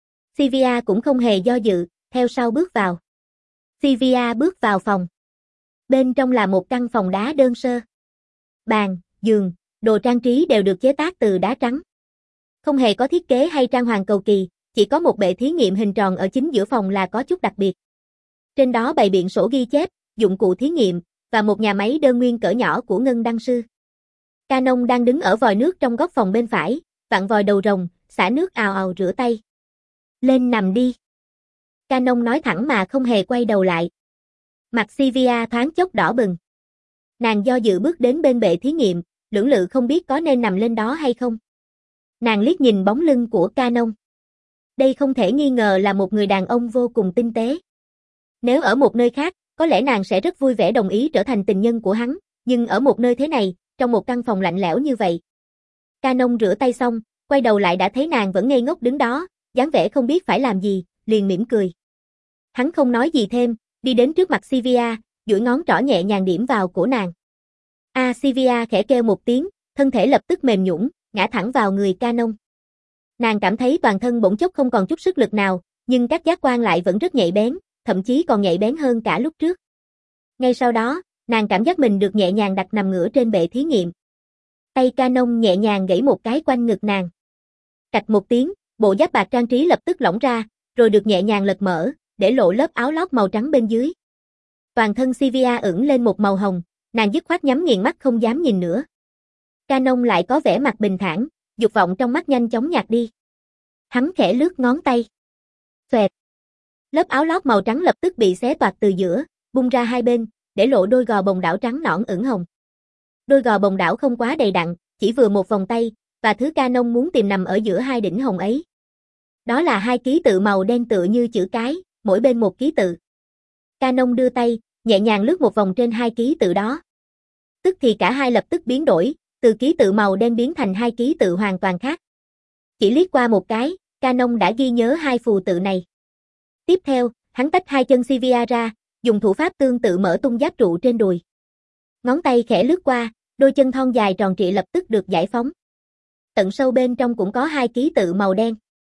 A: Sylvia cũng không hề do dự, theo sau bước vào. Sylvia bước vào phòng. Bên trong là một căn phòng đá đơn sơ. Bàn, giường, đồ trang trí đều được chế tác từ đá trắng. Không hề có thiết kế hay trang hoàng cầu kỳ, chỉ có một bệ thí nghiệm hình tròn ở chính giữa phòng là có chút đặc biệt. Trên đó bày biện sổ ghi chép, dụng cụ thí nghiệm, và một nhà máy đơn nguyên cỡ nhỏ của ngân đăng sư. Canon đang đứng ở vòi nước trong góc phòng bên phải, vặn vòi đầu rồng, xả nước ào ào rửa tay. Lên nằm đi. Canon nói thẳng mà không hề quay đầu lại. Mặt Sylvia thoáng chốc đỏ bừng. Nàng do dự bước đến bên bệ thí nghiệm, lưỡng lự không biết có nên nằm lên đó hay không. Nàng liếc nhìn bóng lưng của Canon. Đây không thể nghi ngờ là một người đàn ông vô cùng tinh tế. Nếu ở một nơi khác, có lẽ nàng sẽ rất vui vẻ đồng ý trở thành tình nhân của hắn, nhưng ở một nơi thế này, trong một căn phòng lạnh lẽo như vậy. Canon rửa tay xong, quay đầu lại đã thấy nàng vẫn ngây ngốc đứng đó, dáng vẻ không biết phải làm gì, liền mỉm cười. Hắn không nói gì thêm, đi đến trước mặt Sylvia, duỗi ngón trỏ nhẹ nhàng điểm vào cổ nàng. A à, Sylvia khẽ kêu một tiếng, thân thể lập tức mềm nhũn, ngã thẳng vào người Canon. Nàng cảm thấy toàn thân bỗng chốc không còn chút sức lực nào, nhưng các giác quan lại vẫn rất nhạy bén, thậm chí còn nhạy bén hơn cả lúc trước. Ngay sau đó, nàng cảm giác mình được nhẹ nhàng đặt nằm ngửa trên bệ thí nghiệm. Tay Canon nhẹ nhàng gãy một cái quanh ngực nàng. Cạch một tiếng, bộ giáp bạc trang trí lập tức lỏng ra, rồi được nhẹ nhàng lật mở, để lộ lớp áo lót màu trắng bên dưới. Toàn thân Sylvia ửng lên một màu hồng, nàng dứt khoát nhắm nghiền mắt không dám nhìn nữa. Canon lại có vẻ mặt bình thản, dục vọng trong mắt nhanh chóng nhạt đi. Hắn khẽ lướt ngón tay. Xoẹt. Lớp áo lót màu trắng lập tức bị xé toạc từ giữa, bung ra hai bên, để lộ đôi gò bồng đảo trắng nõn ửng hồng. Đôi gò bồng đảo không quá đầy đặn, chỉ vừa một vòng tay, và thứ Canon muốn tìm nằm ở giữa hai đỉnh hồng ấy. Đó là hai ký tự màu đen tựa như chữ cái, mỗi bên một ký tự. Canon đưa tay, nhẹ nhàng lướt một vòng trên hai ký tự đó. Tức thì cả hai lập tức biến đổi, từ ký tự màu đen biến thành hai ký tự hoàn toàn khác. Chỉ liếc qua một cái, Canon đã ghi nhớ hai phù tự này. Tiếp theo, hắn tách hai chân Sylvia ra, dùng thủ pháp tương tự mở tung giáp trụ trên đùi. Ngón tay khẽ lướt qua, đôi chân thon dài tròn trịa lập tức được giải phóng. Tận sâu bên trong cũng có hai ký tự màu đen.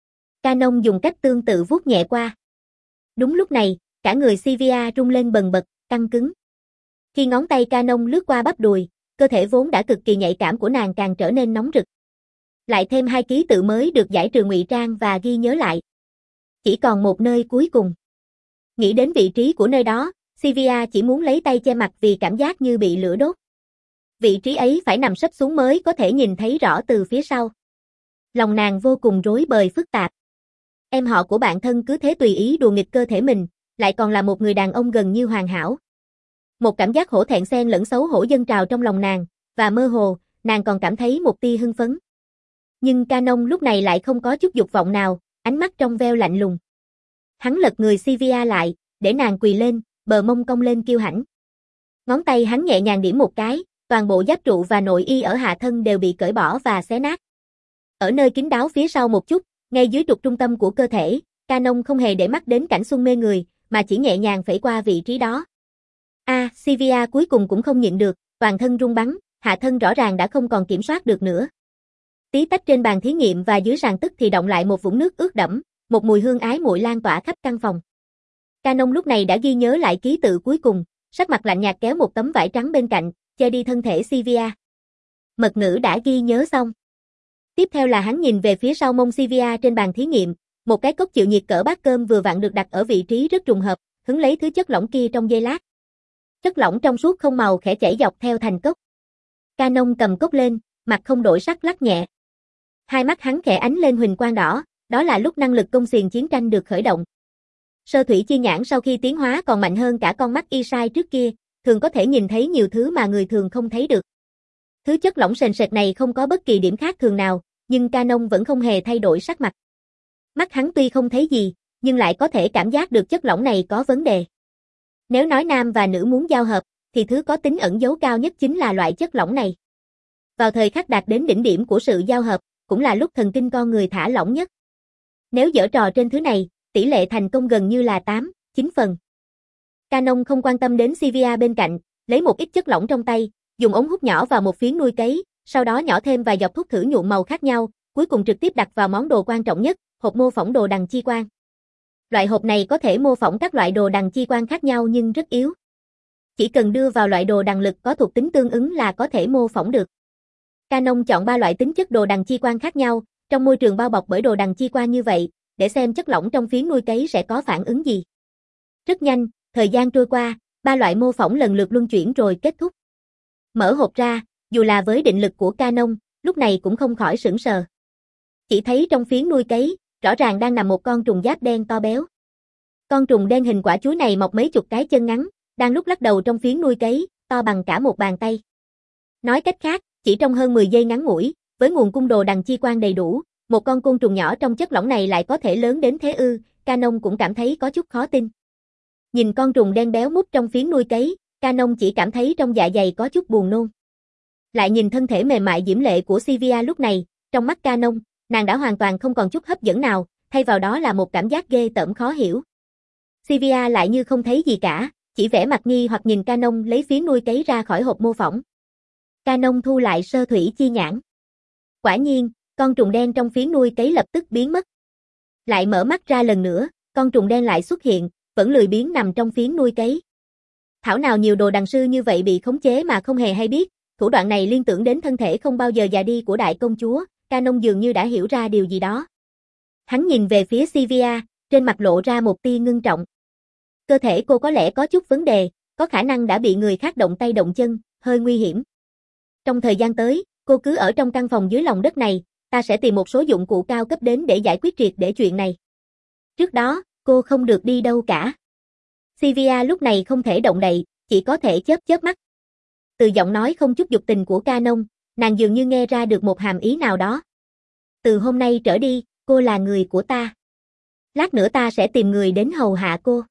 A: Canon dùng cách tương tự vuốt nhẹ qua. Đúng lúc này, cả người Sylvia rung lên bần bật, căng cứng. Khi ngón tay Canon lướt qua bắp đùi, cơ thể vốn đã cực kỳ nhạy cảm của nàng càng trở nên nóng rực. Lại thêm hai ký tự mới được giải trừ ngụy trang và ghi nhớ lại. Chỉ còn một nơi cuối cùng. Nghĩ đến vị trí của nơi đó, Sylvia chỉ muốn lấy tay che mặt vì cảm giác như bị lửa đốt. Vị trí ấy phải nằm sấp xuống mới có thể nhìn thấy rõ từ phía sau. Lòng nàng vô cùng rối bời phức tạp. Em họ của bạn thân cứ thế tùy ý đùa nghịch cơ thể mình, lại còn là một người đàn ông gần như hoàn hảo. Một cảm giác hổ thẹn xen lẫn xấu hổ dâng trào trong lòng nàng, và mơ hồ, nàng còn cảm thấy một tia hưng phấn. Nhưng Canon lúc này lại không có chút dục vọng nào, ánh mắt trong veo lạnh lùng. Hắn lật người Sylvia lại, để nàng quỳ lên, bờ mông cong lên kiêu hãnh. Ngón tay hắn nhẹ nhàng điểm một cái, toàn bộ giáp trụ và nội y ở hạ thân đều bị cởi bỏ và xé nát. Ở nơi kín đáo phía sau một chút, ngay dưới trục trung tâm của cơ thể, Canon không hề để mắt đến cảnh xuân mê người, mà chỉ nhẹ nhàng phẩy qua vị trí đó. A, à, Sylvia cuối cùng cũng không nhịn được, toàn thân rung bắn, hạ thân rõ ràng đã không còn kiểm soát được nữa. Tí tách trên bàn thí nghiệm và dưới sàn tức thì động lại một vũng nước ướt đẫm, một mùi hương ái muội lan tỏa khắp căn phòng. Canon lúc này đã ghi nhớ lại ký tự cuối cùng, sắc mặt lạnh nhạt kéo một tấm vải trắng bên cạnh, che đi thân thể Sylvia. Mật ngữ đã ghi nhớ xong. Tiếp theo là hắn nhìn về phía sau mông Sylvia trên bàn thí nghiệm, một cái cốc chịu nhiệt cỡ bát cơm vừa vặn được đặt ở vị trí rất trùng hợp, hứng lấy thứ chất lỏng kia trong giây lát. Chất lỏng trong suốt không màu khẽ chảy dọc theo thành cốc. Canon cầm cốc lên, mặt không đổi sắc lắc nhẹ. Hai mắt hắn khẽ ánh lên huỳnh quang đỏ, đó là lúc năng lực công xiềng chiến tranh được khởi động. Sơ thủy chi nhãn sau khi tiến hóa còn mạnh hơn cả con mắt y sai trước kia, thường có thể nhìn thấy nhiều thứ mà người thường không thấy được. Thứ chất lỏng sền sệt này không có bất kỳ điểm khác thường nào, nhưng Canon vẫn không hề thay đổi sắc mặt. Mắt hắn tuy không thấy gì, nhưng lại có thể cảm giác được chất lỏng này có vấn đề. Nếu nói nam và nữ muốn giao hợp, thì thứ có tính ẩn dấu cao nhất chính là loại chất lỏng này. Vào thời khắc đạt đến đỉnh điểm của sự giao hợp, cũng là lúc thần kinh con người thả lỏng nhất. Nếu giở trò trên thứ này, tỷ lệ thành công gần như là tám, chín phần. Canon không quan tâm đến Sylvia bên cạnh, lấy một ít chất lỏng trong tay, dùng ống hút nhỏ vào một phiến nuôi cấy, sau đó nhỏ thêm vài giọt thuốc thử nhuộm màu khác nhau, cuối cùng trực tiếp đặt vào món đồ quan trọng nhất, hộp mô phỏng đồ đằng chi quang. Loại hộp này có thể mô phỏng các loại đồ đằng chi quang khác nhau nhưng rất yếu. Chỉ cần đưa vào loại đồ đằng lực có thuộc tính tương ứng là có thể mô phỏng được. Canon chọn ba loại tính chất đồ đằng chi quang khác nhau, trong môi trường bao bọc bởi đồ đằng chi quang như vậy, để xem chất lỏng trong phiến nuôi cấy sẽ có phản ứng gì. Rất nhanh, thời gian trôi qua, ba loại mô phỏng lần lượt luân chuyển rồi kết thúc. Mở hộp ra, dù là với định lực của Canon, lúc này cũng không khỏi sửng sờ. Chỉ thấy trong phiến nuôi cấy, rõ ràng đang nằm một con trùng giáp đen to béo. Con trùng đen hình quả chuối này mọc mấy chục cái chân ngắn, đang lúc lắc đầu trong phiến nuôi cấy, to bằng cả một bàn tay. Nói cách khác, chỉ trong hơn mười giây ngắn ngủi, với nguồn cung đồ đằng chi quang đầy đủ, một con côn trùng nhỏ trong chất lỏng này lại có thể lớn đến thế ư, Canon cũng cảm thấy có chút khó tin. Nhìn con trùng đen béo mút trong phiến nuôi cấy, Canon chỉ cảm thấy trong dạ dày có chút buồn nôn. Lại nhìn thân thể mềm mại diễm lệ của Sylvia lúc này, trong mắt Canon, nàng đã hoàn toàn không còn chút hấp dẫn nào, thay vào đó là một cảm giác ghê tởm khó hiểu. Sylvia lại như không thấy gì cả, chỉ vẻ mặt nghi hoặc nhìn Canon lấy phiến nuôi cấy ra khỏi hộp mô phỏng. Canon thu lại sơ thủy chi nhãn. Quả nhiên, con trùng đen trong phiến nuôi cấy lập tức biến mất. Lại mở mắt ra lần nữa, con trùng đen lại xuất hiện, vẫn lười biếng nằm trong phiến nuôi cấy. Thảo nào nhiều đồ đằng sư như vậy bị khống chế mà không hề hay biết, thủ đoạn này liên tưởng đến thân thể không bao giờ già đi của đại công chúa, Canon dường như đã hiểu ra điều gì đó. Hắn nhìn về phía Sylvia, trên mặt lộ ra một tia ngưng trọng. Cơ thể cô có lẽ có chút vấn đề, có khả năng đã bị người khác động tay động chân, hơi nguy hiểm. Trong thời gian tới, cô cứ ở trong căn phòng dưới lòng đất này, ta sẽ tìm một số dụng cụ cao cấp đến để giải quyết triệt để chuyện này. Trước đó, cô không được đi đâu cả. Sylvia lúc này không thể động đậy, chỉ có thể chớp chớp mắt. Từ giọng nói không chút dục tình của Canon, nàng dường như nghe ra được một hàm ý nào đó. Từ hôm nay trở đi, cô là người của ta. Lát nữa ta sẽ tìm người đến hầu hạ cô.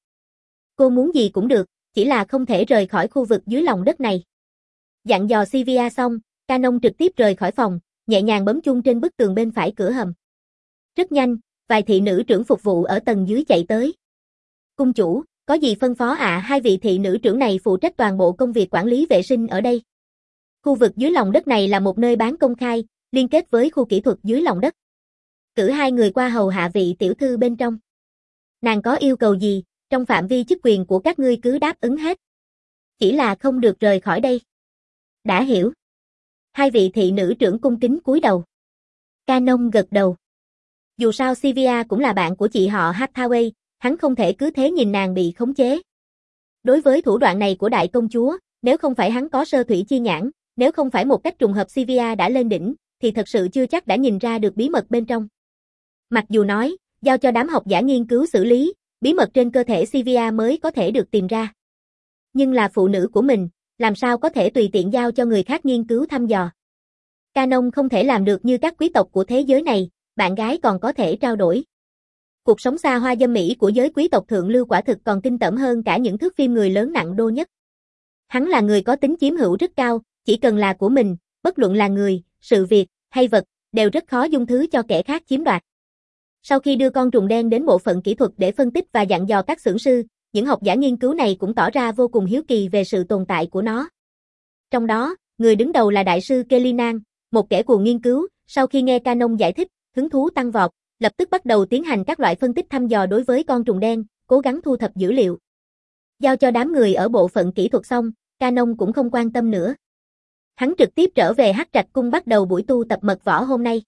A: Cô muốn gì cũng được, chỉ là không thể rời khỏi khu vực dưới lòng đất này. Dặn dò Sylvia xong, Canon trực tiếp rời khỏi phòng, nhẹ nhàng bấm chuông trên bức tường bên phải cửa hầm. Rất nhanh, vài thị nữ trưởng phục vụ ở tầng dưới chạy tới. Cung chủ, có gì phân phó ạ? À? Hai vị thị nữ trưởng này phụ trách toàn bộ công việc quản lý vệ sinh ở đây. Khu vực dưới lòng đất này là một nơi bán công khai, liên kết với khu kỹ thuật dưới lòng đất. Cử hai người qua hầu hạ vị tiểu thư bên trong. Nàng có yêu cầu gì, trong phạm vi chức quyền của các ngươi cứ đáp ứng hết. Chỉ là không được rời khỏi đây. Đã hiểu. Hai vị thị nữ trưởng cung kính cúi đầu. Canon gật đầu. Dù sao Sylvia cũng là bạn của chị họ Hathaway, hắn không thể cứ thế nhìn nàng bị khống chế. Đối với thủ đoạn này của đại công chúa, nếu không phải hắn có sơ thủy chi nhãn, nếu không phải một cách trùng hợp Sylvia đã lên đỉnh, thì thật sự chưa chắc đã nhìn ra được bí mật bên trong. Mặc dù nói, giao cho đám học giả nghiên cứu xử lý, bí mật trên cơ thể Sylvia mới có thể được tìm ra. Nhưng là phụ nữ của mình, làm sao có thể tùy tiện giao cho người khác nghiên cứu thăm dò. Canon không thể làm được như các quý tộc của thế giới này, bạn gái còn có thể trao đổi. Cuộc sống xa hoa dâm mỹ của giới quý tộc thượng lưu quả thực còn kinh tởm hơn cả những thước phim người lớn nặng đô nhất. Hắn là người có tính chiếm hữu rất cao, chỉ cần là của mình, bất luận là người, sự việc, hay vật, đều rất khó dung thứ cho kẻ khác chiếm đoạt. Sau khi đưa con trùng đen đến bộ phận kỹ thuật để phân tích và dặn dò các xưởng sư, những học giả nghiên cứu này cũng tỏ ra vô cùng hiếu kỳ về sự tồn tại của nó. Trong đó, người đứng đầu là đại sư Kelinan, một kẻ cuồng nghiên cứu, sau khi nghe Canon giải thích, hứng thú tăng vọt, lập tức bắt đầu tiến hành các loại phân tích thăm dò đối với con trùng đen, cố gắng thu thập dữ liệu. Giao cho đám người ở bộ phận kỹ thuật xong, Canon cũng không quan tâm nữa. Hắn trực tiếp trở về Hắc Trạch Cung bắt đầu buổi tu tập mật võ hôm nay.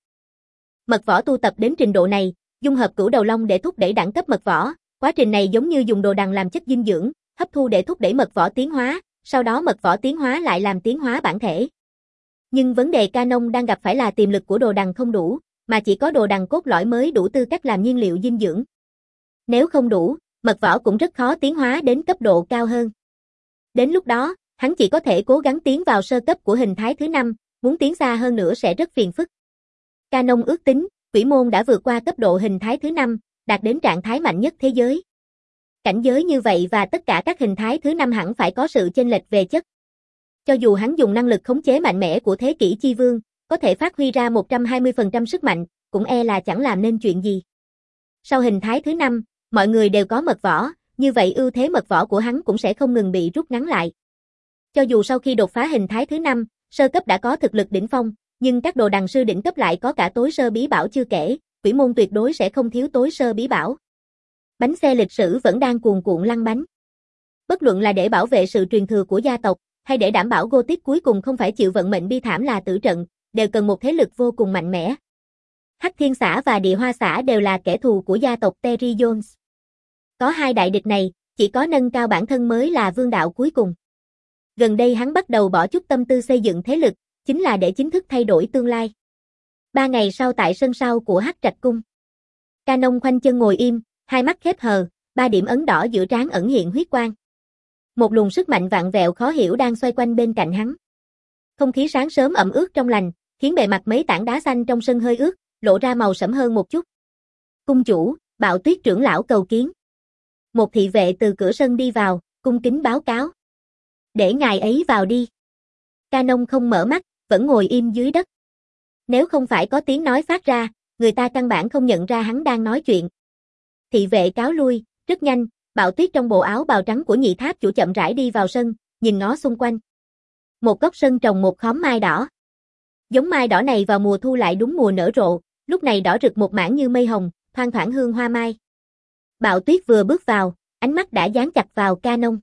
A: Mật võ tu tập đến trình độ này, dung hợp cửu đầu long để thúc đẩy đẳng cấp mật võ, quá trình này giống như dùng đồ đằng làm chất dinh dưỡng, hấp thu để thúc đẩy mật võ tiến hóa, sau đó mật võ tiến hóa lại làm tiến hóa bản thể. Nhưng vấn đề Canon đang gặp phải là tiềm lực của đồ đằng không đủ, mà chỉ có đồ đằng cốt lõi mới đủ tư cách làm nhiên liệu dinh dưỡng. Nếu không đủ, mật võ cũng rất khó tiến hóa đến cấp độ cao hơn. Đến lúc đó, hắn chỉ có thể cố gắng tiến vào sơ cấp của hình thái thứ năm, muốn tiến xa hơn nữa sẽ rất phiền phức. Canon ước tính, quỷ môn đã vượt qua cấp độ hình thái thứ năm, đạt đến trạng thái mạnh nhất thế giới. Cảnh giới như vậy và tất cả các hình thái thứ năm hẳn phải có sự chênh lệch về chất. Cho dù hắn dùng năng lực khống chế mạnh mẽ của Thế Kỷ Chi Vương, có thể phát huy ra một trăm hai mươi phần trăm sức mạnh, cũng e là chẳng làm nên chuyện gì. Sau hình thái thứ năm, mọi người đều có mật võ, như vậy ưu thế mật võ của hắn cũng sẽ không ngừng bị rút ngắn lại. Cho dù sau khi đột phá hình thái thứ năm, sơ cấp đã có thực lực đỉnh phong, nhưng các đồ đằng sư đỉnh cấp lại có cả tối sơ bí bảo chưa kể, quỷ môn tuyệt đối sẽ không thiếu tối sơ bí bảo. Bánh xe lịch sử vẫn đang cuồn cuộn lăn bánh. Bất luận là để bảo vệ sự truyền thừa của gia tộc, hay để đảm bảo Gothic cuối cùng không phải chịu vận mệnh bi thảm là tử trận, đều cần một thế lực vô cùng mạnh mẽ. Hắc Thiên Xã và Địa Hoa Xã đều là kẻ thù của gia tộc Terry Jones. Có hai đại địch này, chỉ có nâng cao bản thân mới là vương đạo cuối cùng. Gần đây hắn bắt đầu bỏ chút tâm tư xây dựng thế lực, chính là để chính thức thay đổi tương lai. Ba ngày sau tại sân sau của Hắc Trạch Cung, Canon khoanh chân ngồi im, hai mắt khép hờ, ba điểm ấn đỏ giữa trán ẩn hiện huyết quang. Một luồng sức mạnh vạn vẹo khó hiểu đang xoay quanh bên cạnh hắn. Không khí sáng sớm ẩm ướt trong lành, khiến bề mặt mấy tảng đá xanh trong sân hơi ướt, lộ ra màu sẫm hơn một chút. Cung chủ, Bạo Tuyết trưởng lão cầu kiến. Một thị vệ từ cửa sân đi vào, cung kính báo cáo. Để ngài ấy vào đi. Canon không mở mắt, vẫn ngồi im dưới đất. Nếu không phải có tiếng nói phát ra, người ta căn bản không nhận ra hắn đang nói chuyện. Thị vệ cáo lui, rất nhanh, Bạo Tuyết trong bộ áo bào trắng của nhị tháp chủ chậm rãi đi vào sân, nhìn ngó xung quanh. Một góc sân trồng một khóm mai đỏ. Giống mai đỏ này vào mùa thu lại đúng mùa nở rộ, lúc này đỏ rực một mảng như mây hồng, thoang thoảng hương hoa mai. Bạo Tuyết vừa bước vào, ánh mắt đã dán chặt vào Canon.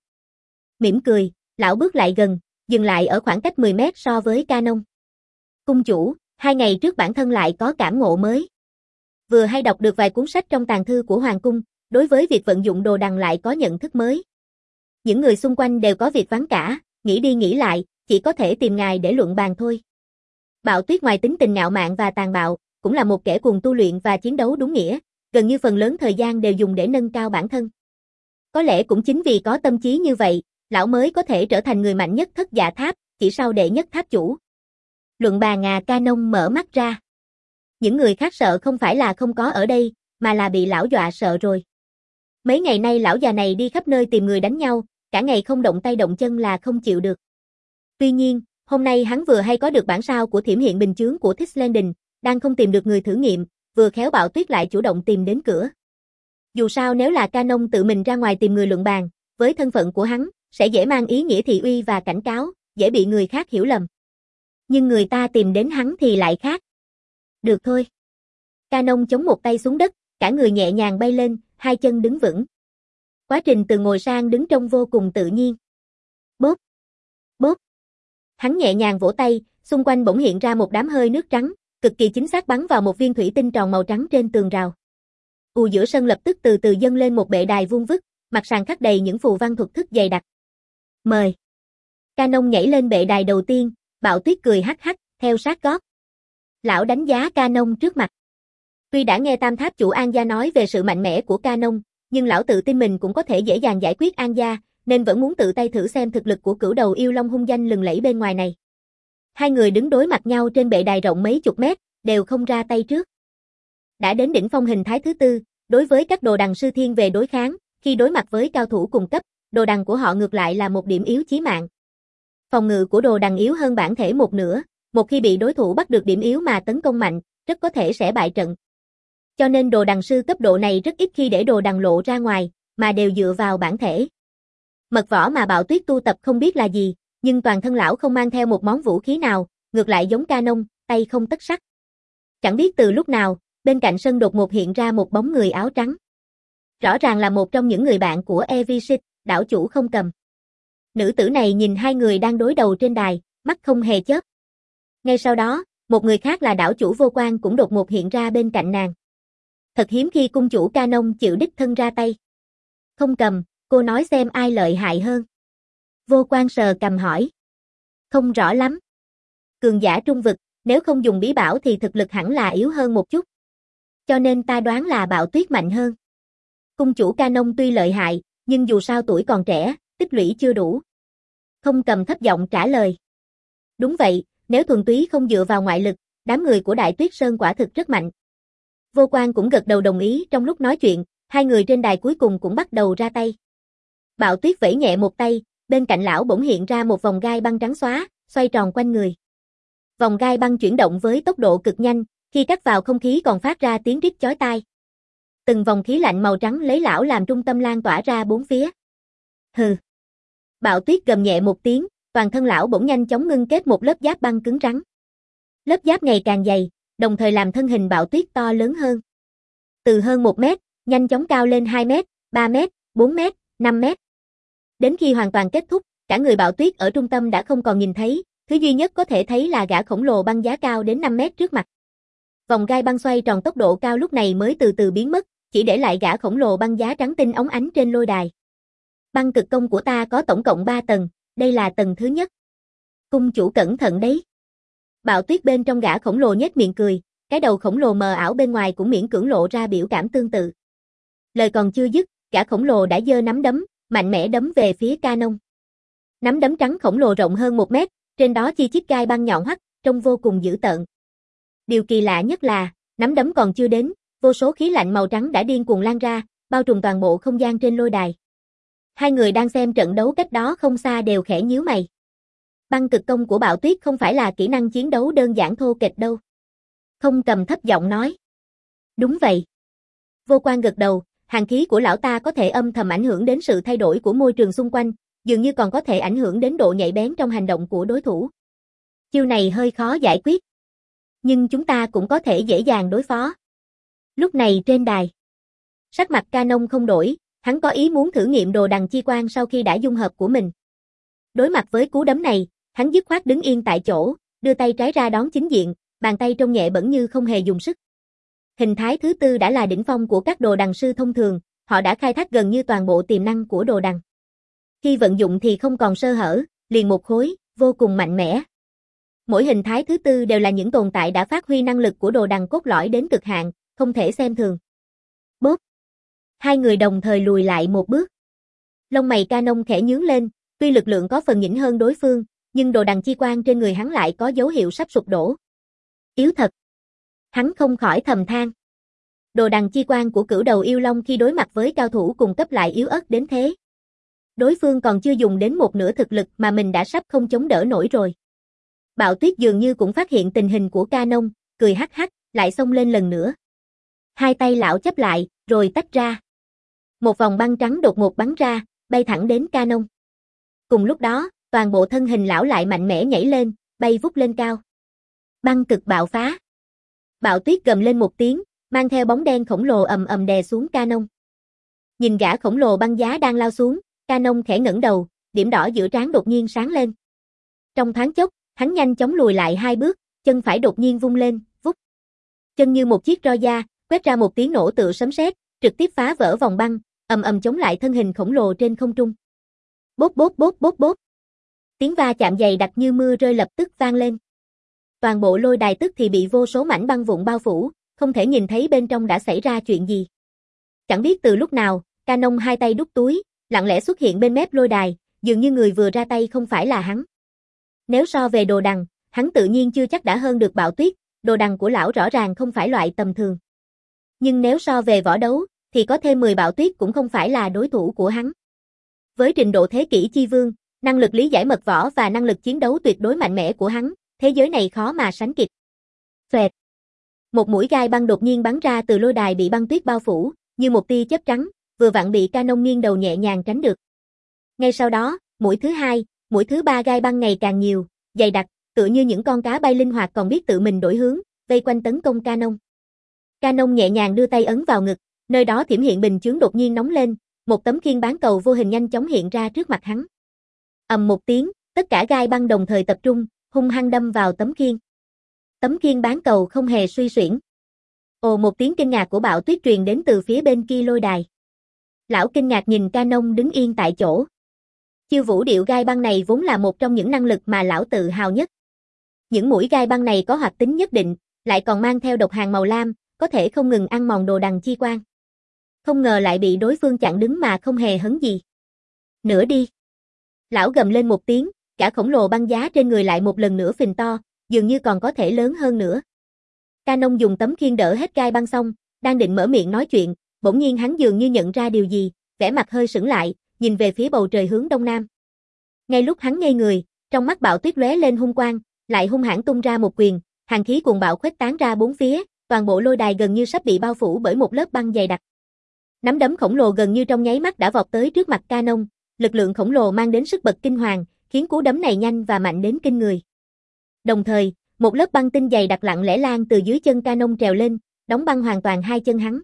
A: Mỉm cười, lão bước lại gần, dừng lại ở khoảng cách mười mét so với Canon. Cung chủ, hai ngày trước bản thân lại có cảm ngộ mới. Vừa hay đọc được vài cuốn sách trong tàng thư của Hoàng cung, đối với việc vận dụng đồ đằng lại có nhận thức mới. Những người xung quanh đều có việc vắng cả, nghĩ đi nghĩ lại, chỉ có thể tìm ngài để luận bàn thôi. Bạo Tuyết ngoài tính tình ngạo mạn và tàn bạo, cũng là một kẻ cuồng tu luyện và chiến đấu đúng nghĩa, gần như phần lớn thời gian đều dùng để nâng cao bản thân. Có lẽ cũng chính vì có tâm trí như vậy, lão mới có thể trở thành người mạnh nhất Thất Dạ Tháp, chỉ sau đệ nhất tháp chủ. Luận bàn à, Canon mở mắt ra. Những người khác sợ không phải là không có ở đây, mà là bị lão dọa sợ rồi. Mấy ngày nay lão già này đi khắp nơi tìm người đánh nhau, cả ngày không động tay động chân là không chịu được. Tuy nhiên, hôm nay hắn vừa hay có được bản sao của thiểm hiện bình chướng của Thích Landing, đang không tìm được người thử nghiệm, vừa khéo Bạo Tuyết lại chủ động tìm đến cửa. Dù sao nếu là Canon tự mình ra ngoài tìm người luận bàn, với thân phận của hắn, sẽ dễ mang ý nghĩa thị uy và cảnh cáo, dễ bị người khác hiểu lầm. Nhưng người ta tìm đến hắn thì lại khác. Được thôi. Canon chống một tay xuống đất, cả người nhẹ nhàng bay lên, hai chân đứng vững. Quá trình từ ngồi sang đứng trông vô cùng tự nhiên. Bốp, bốp. Hắn nhẹ nhàng vỗ tay, xung quanh bỗng hiện ra một đám hơi nước trắng, cực kỳ chính xác bắn vào một viên thủy tinh tròn màu trắng trên tường rào. U giữa sân lập tức từ từ dâng lên một bệ đài vuông vức, mặt sàn khắc đầy những phù văn thuật thức dày đặc. Mời. Canon nhảy lên bệ đài đầu tiên, Bạo Tuyết cười hắc hắc, theo sát gót. Lão đánh giá Canon trước mặt. Tuy đã nghe Tam Tháp chủ An Gia nói về sự mạnh mẽ của Canon, nhưng lão tự tin mình cũng có thể dễ dàng giải quyết An Gia, nên vẫn muốn tự tay thử xem thực lực của cửu đầu yêu long hung danh lừng lẫy bên ngoài này. Hai người đứng đối mặt nhau trên bệ đài rộng mấy chục mét, đều không ra tay trước. Đã đến đỉnh phong hình thái thứ tư, đối với các đồ đằng sư thiên về đối kháng, khi đối mặt với cao thủ cùng cấp, đồ đằng của họ ngược lại là một điểm yếu chí mạng. Phòng ngự của đồ đằng yếu hơn bản thể một nửa, một khi bị đối thủ bắt được điểm yếu mà tấn công mạnh, rất có thể sẽ bại trận. Cho nên đồ đằng sư cấp độ này rất ít khi để đồ đằng lộ ra ngoài, mà đều dựa vào bản thể. Mật võ mà Bạo Tuyết tu tập không biết là gì, nhưng toàn thân lão không mang theo một món vũ khí nào, ngược lại giống Canon, tay không tất sắt. Chẳng biết từ lúc nào, bên cạnh sân đột ngột hiện ra một bóng người áo trắng. Rõ ràng là một trong những người bạn của Evisit, đảo chủ Không Cầm. Nữ tử này nhìn hai người đang đối đầu trên đài, mắt không hề chớp. Ngay sau đó, một người khác là đảo chủ Vô Quan cũng đột ngột hiện ra bên cạnh nàng. Thật hiếm khi cung chủ Canon chịu đích thân ra tay. Không Cầm, cô nói xem ai lợi hại hơn. Vô Quan sờ cằm hỏi. Không rõ lắm. Cường giả trung vực, nếu không dùng bí bảo thì thực lực hẳn là yếu hơn một chút. Cho nên ta đoán là Bạo Tuyết mạnh hơn. Cung chủ Canon tuy lợi hại, nhưng dù sao tuổi còn trẻ, tích lũy chưa đủ. Không Cầm thấp giọng trả lời. Đúng vậy, nếu thuần túy không dựa vào ngoại lực, đám người của Đại Tuyết Sơn quả thực rất mạnh. Vô Quan cũng gật đầu đồng ý. Trong lúc nói chuyện, hai người trên đài cuối cùng cũng bắt đầu ra tay. Bạo Tuyết vẫy nhẹ một tay, bên cạnh lão bỗng hiện ra một vòng gai băng trắng xóa, xoay tròn quanh người. Vòng gai băng chuyển động với tốc độ cực nhanh, khi cắt vào không khí còn phát ra tiếng rít chói tai. Từng vòng khí lạnh màu trắng lấy lão làm trung tâm lan tỏa ra bốn phía. Hừ. Bạo Tuyết gầm nhẹ một tiếng, toàn thân lão bỗng nhanh chóng ngưng kết một lớp giáp băng cứng rắn. Lớp giáp ngày càng dày, đồng thời làm thân hình Bạo Tuyết to lớn hơn. Từ hơn một mét, nhanh chóng cao lên hai mét, ba mét, bốn mét, năm mét. Đến khi hoàn toàn kết thúc, cả người Bạo Tuyết ở trung tâm đã không còn nhìn thấy, thứ duy nhất có thể thấy là gã khổng lồ băng giá cao đến năm mét trước mặt. Vòng gai băng xoay tròn tốc độ cao lúc này mới từ từ biến mất, chỉ để lại gã khổng lồ băng giá trắng tinh óng ánh trên lôi đài. Băng cực công của ta có tổng cộng ba tầng, đây là tầng thứ nhất. Cung chủ cẩn thận đấy. Bạo Tuyết bên trong gã khổng lồ nhếch miệng cười, cái đầu khổng lồ mờ ảo bên ngoài cũng miễn cưỡng lộ ra biểu cảm tương tự. Lời còn chưa dứt, gã khổng lồ đã giơ nắm đấm, mạnh mẽ đấm về phía Canon. Nắm đấm trắng khổng lồ rộng hơn một mét, trên đó chi chít gai băng nhọn hoắt, trông vô cùng dữ tợn. Điều kỳ lạ nhất là, nắm đấm còn chưa đến, vô số khí lạnh màu trắng đã điên cuồng lan ra, bao trùm toàn bộ không gian trên lôi đài. Hai người đang xem trận đấu cách đó không xa đều khẽ nhíu mày. Băng cực công của Bạo Tuyết không phải là kỹ năng chiến đấu đơn giản thô kệch đâu. Không Cầm thấp giọng nói. Đúng vậy. Vô Quan gật đầu, hàn khí của lão ta có thể âm thầm ảnh hưởng đến sự thay đổi của môi trường xung quanh, dường như còn có thể ảnh hưởng đến độ nhạy bén trong hành động của đối thủ. Chiêu này hơi khó giải quyết. Nhưng chúng ta cũng có thể dễ dàng đối phó. Lúc này trên đài, sắc mặt Canon không đổi, hắn có ý muốn thử nghiệm đồ đằng chi quan sau khi đã dung hợp của mình. Đối mặt với cú đấm này, hắn dứt khoát đứng yên tại chỗ, đưa tay trái ra đón chính diện, bàn tay trông nhẹ bẩn như không hề dùng sức. Hình thái thứ tư đã là đỉnh phong của các đồ đằng sư thông thường, họ đã khai thác gần như toàn bộ tiềm năng của đồ đằng. Khi vận dụng thì không còn sơ hở, liền một khối, vô cùng mạnh mẽ. Mỗi hình thái thứ tư đều là những tồn tại đã phát huy năng lực của đồ đằng cốt lõi đến cực hạn, không thể xem thường. Bốp. Hai người đồng thời lùi lại một bước. Lông mày Canon khẽ nhướng lên, tuy lực lượng có phần nhỉnh hơn đối phương, nhưng đồ đằng chi quan trên người hắn lại có dấu hiệu sắp sụp đổ. Yếu thật. Hắn không khỏi thầm than. Đồ đằng chi quan của Cửu Đầu Yêu Long khi đối mặt với cao thủ cùng cấp lại yếu ớt đến thế. Đối phương còn chưa dùng đến một nửa thực lực mà mình đã sắp không chống đỡ nổi rồi. Bạo Tuyết dường như cũng phát hiện tình hình của Canon, cười hắc hắc, lại xông lên lần nữa. Hai tay lão chấp lại, rồi tách ra. Một vòng băng trắng đột ngột bắn ra, bay thẳng đến Canon. Cùng lúc đó, toàn bộ thân hình lão lại mạnh mẽ nhảy lên, bay vút lên cao. Băng cực bạo phá. Bạo Tuyết gầm lên một tiếng, mang theo bóng đen khổng lồ ầm ầm đè xuống Canon. Nhìn gã khổng lồ băng giá đang lao xuống, Canon khẽ ngẩng đầu, điểm đỏ giữa trán đột nhiên sáng lên. Trong thoáng chốc, hắn nhanh chóng lùi lại hai bước, chân phải đột nhiên vung lên, vút. Chân như một chiếc roi da, quét ra một tiếng nổ tựa sấm sét, trực tiếp phá vỡ vòng băng, ầm ầm chống lại thân hình khổng lồ trên không trung. Bốp bốp bốp bốp bốp. Tiếng va chạm dày đặc như mưa rơi lập tức vang lên. Toàn bộ lôi đài tức thì bị vô số mảnh băng vụn bao phủ, không thể nhìn thấy bên trong đã xảy ra chuyện gì. Chẳng biết từ lúc nào, Canon hai tay đút túi, lặng lẽ xuất hiện bên mép lôi đài, dường như người vừa ra tay không phải là hắn. Nếu so về đồ đằng, hắn tự nhiên chưa chắc đã hơn được Bạo Tuyết, đồ đằng của lão rõ ràng không phải loại tầm thường. Nhưng nếu so về võ đấu, thì có thêm mười Bạo Tuyết cũng không phải là đối thủ của hắn. Với trình độ thế kỷ chi vương, năng lực lý giải mật võ và năng lực chiến đấu tuyệt đối mạnh mẽ của hắn, thế giới này khó mà sánh kịp. Xoẹt. Một mũi gai băng đột nhiên bắn ra từ lôi đài bị băng tuyết bao phủ, như một tia chớp trắng, vừa vặn bị Canon nghiêng đầu nhẹ nhàng tránh được. Ngay sau đó, mũi thứ hai, mũi thứ ba gai băng ngày càng nhiều, dày đặc, tựa như những con cá bay linh hoạt còn biết tự mình đổi hướng, vây quanh tấn công Canon. Canon nhẹ nhàng đưa tay ấn vào ngực, nơi đó thiểm hiện bình chướng đột nhiên nóng lên, một tấm khiên bán cầu vô hình nhanh chóng hiện ra trước mặt hắn. Ầm một tiếng, tất cả gai băng đồng thời tập trung, hung hăng đâm vào tấm khiên. Tấm khiên bán cầu không hề suy xuyển. Ồ, một tiếng kinh ngạc của Bạo Tuyết truyền đến từ phía bên kia lôi đài. Lão kinh ngạc nhìn Canon đứng yên tại chỗ. Chiêu vũ điệu gai băng này vốn là một trong những năng lực mà lão tự hào nhất. Những mũi gai băng này có hoạt tính nhất định, lại còn mang theo độc hàn màu lam, có thể không ngừng ăn mòn đồ đằng chi quan. Không ngờ lại bị đối phương chặn đứng mà không hề hấn gì. Nữa đi. Lão gầm lên một tiếng, cả khổng lồ băng giá trên người lại một lần nữa phình to, dường như còn có thể lớn hơn nữa. Canon dùng tấm khiên đỡ hết gai băng xong, đang định mở miệng nói chuyện, bỗng nhiên hắn dường như nhận ra điều gì, vẻ mặt hơi sững lại, nhìn về phía bầu trời hướng đông nam. Ngay lúc hắn ngây người, trong mắt Bạo Tuyết lóe lên hung quang, lại hung hãn tung ra một quyền, hàn khí cuồng bạo khuếch tán ra bốn phía, toàn bộ lôi đài gần như sắp bị bao phủ bởi một lớp băng dày đặc. Nắm đấm khổng lồ gần như trong nháy mắt đã vọt tới trước mặt Canon, lực lượng khổng lồ mang đến sức bật kinh hoàng, khiến cú đấm này nhanh và mạnh đến kinh người. Đồng thời, một lớp băng tinh dày đặc lặng lẽ lan từ dưới chân Canon trèo lên, đóng băng hoàn toàn hai chân hắn.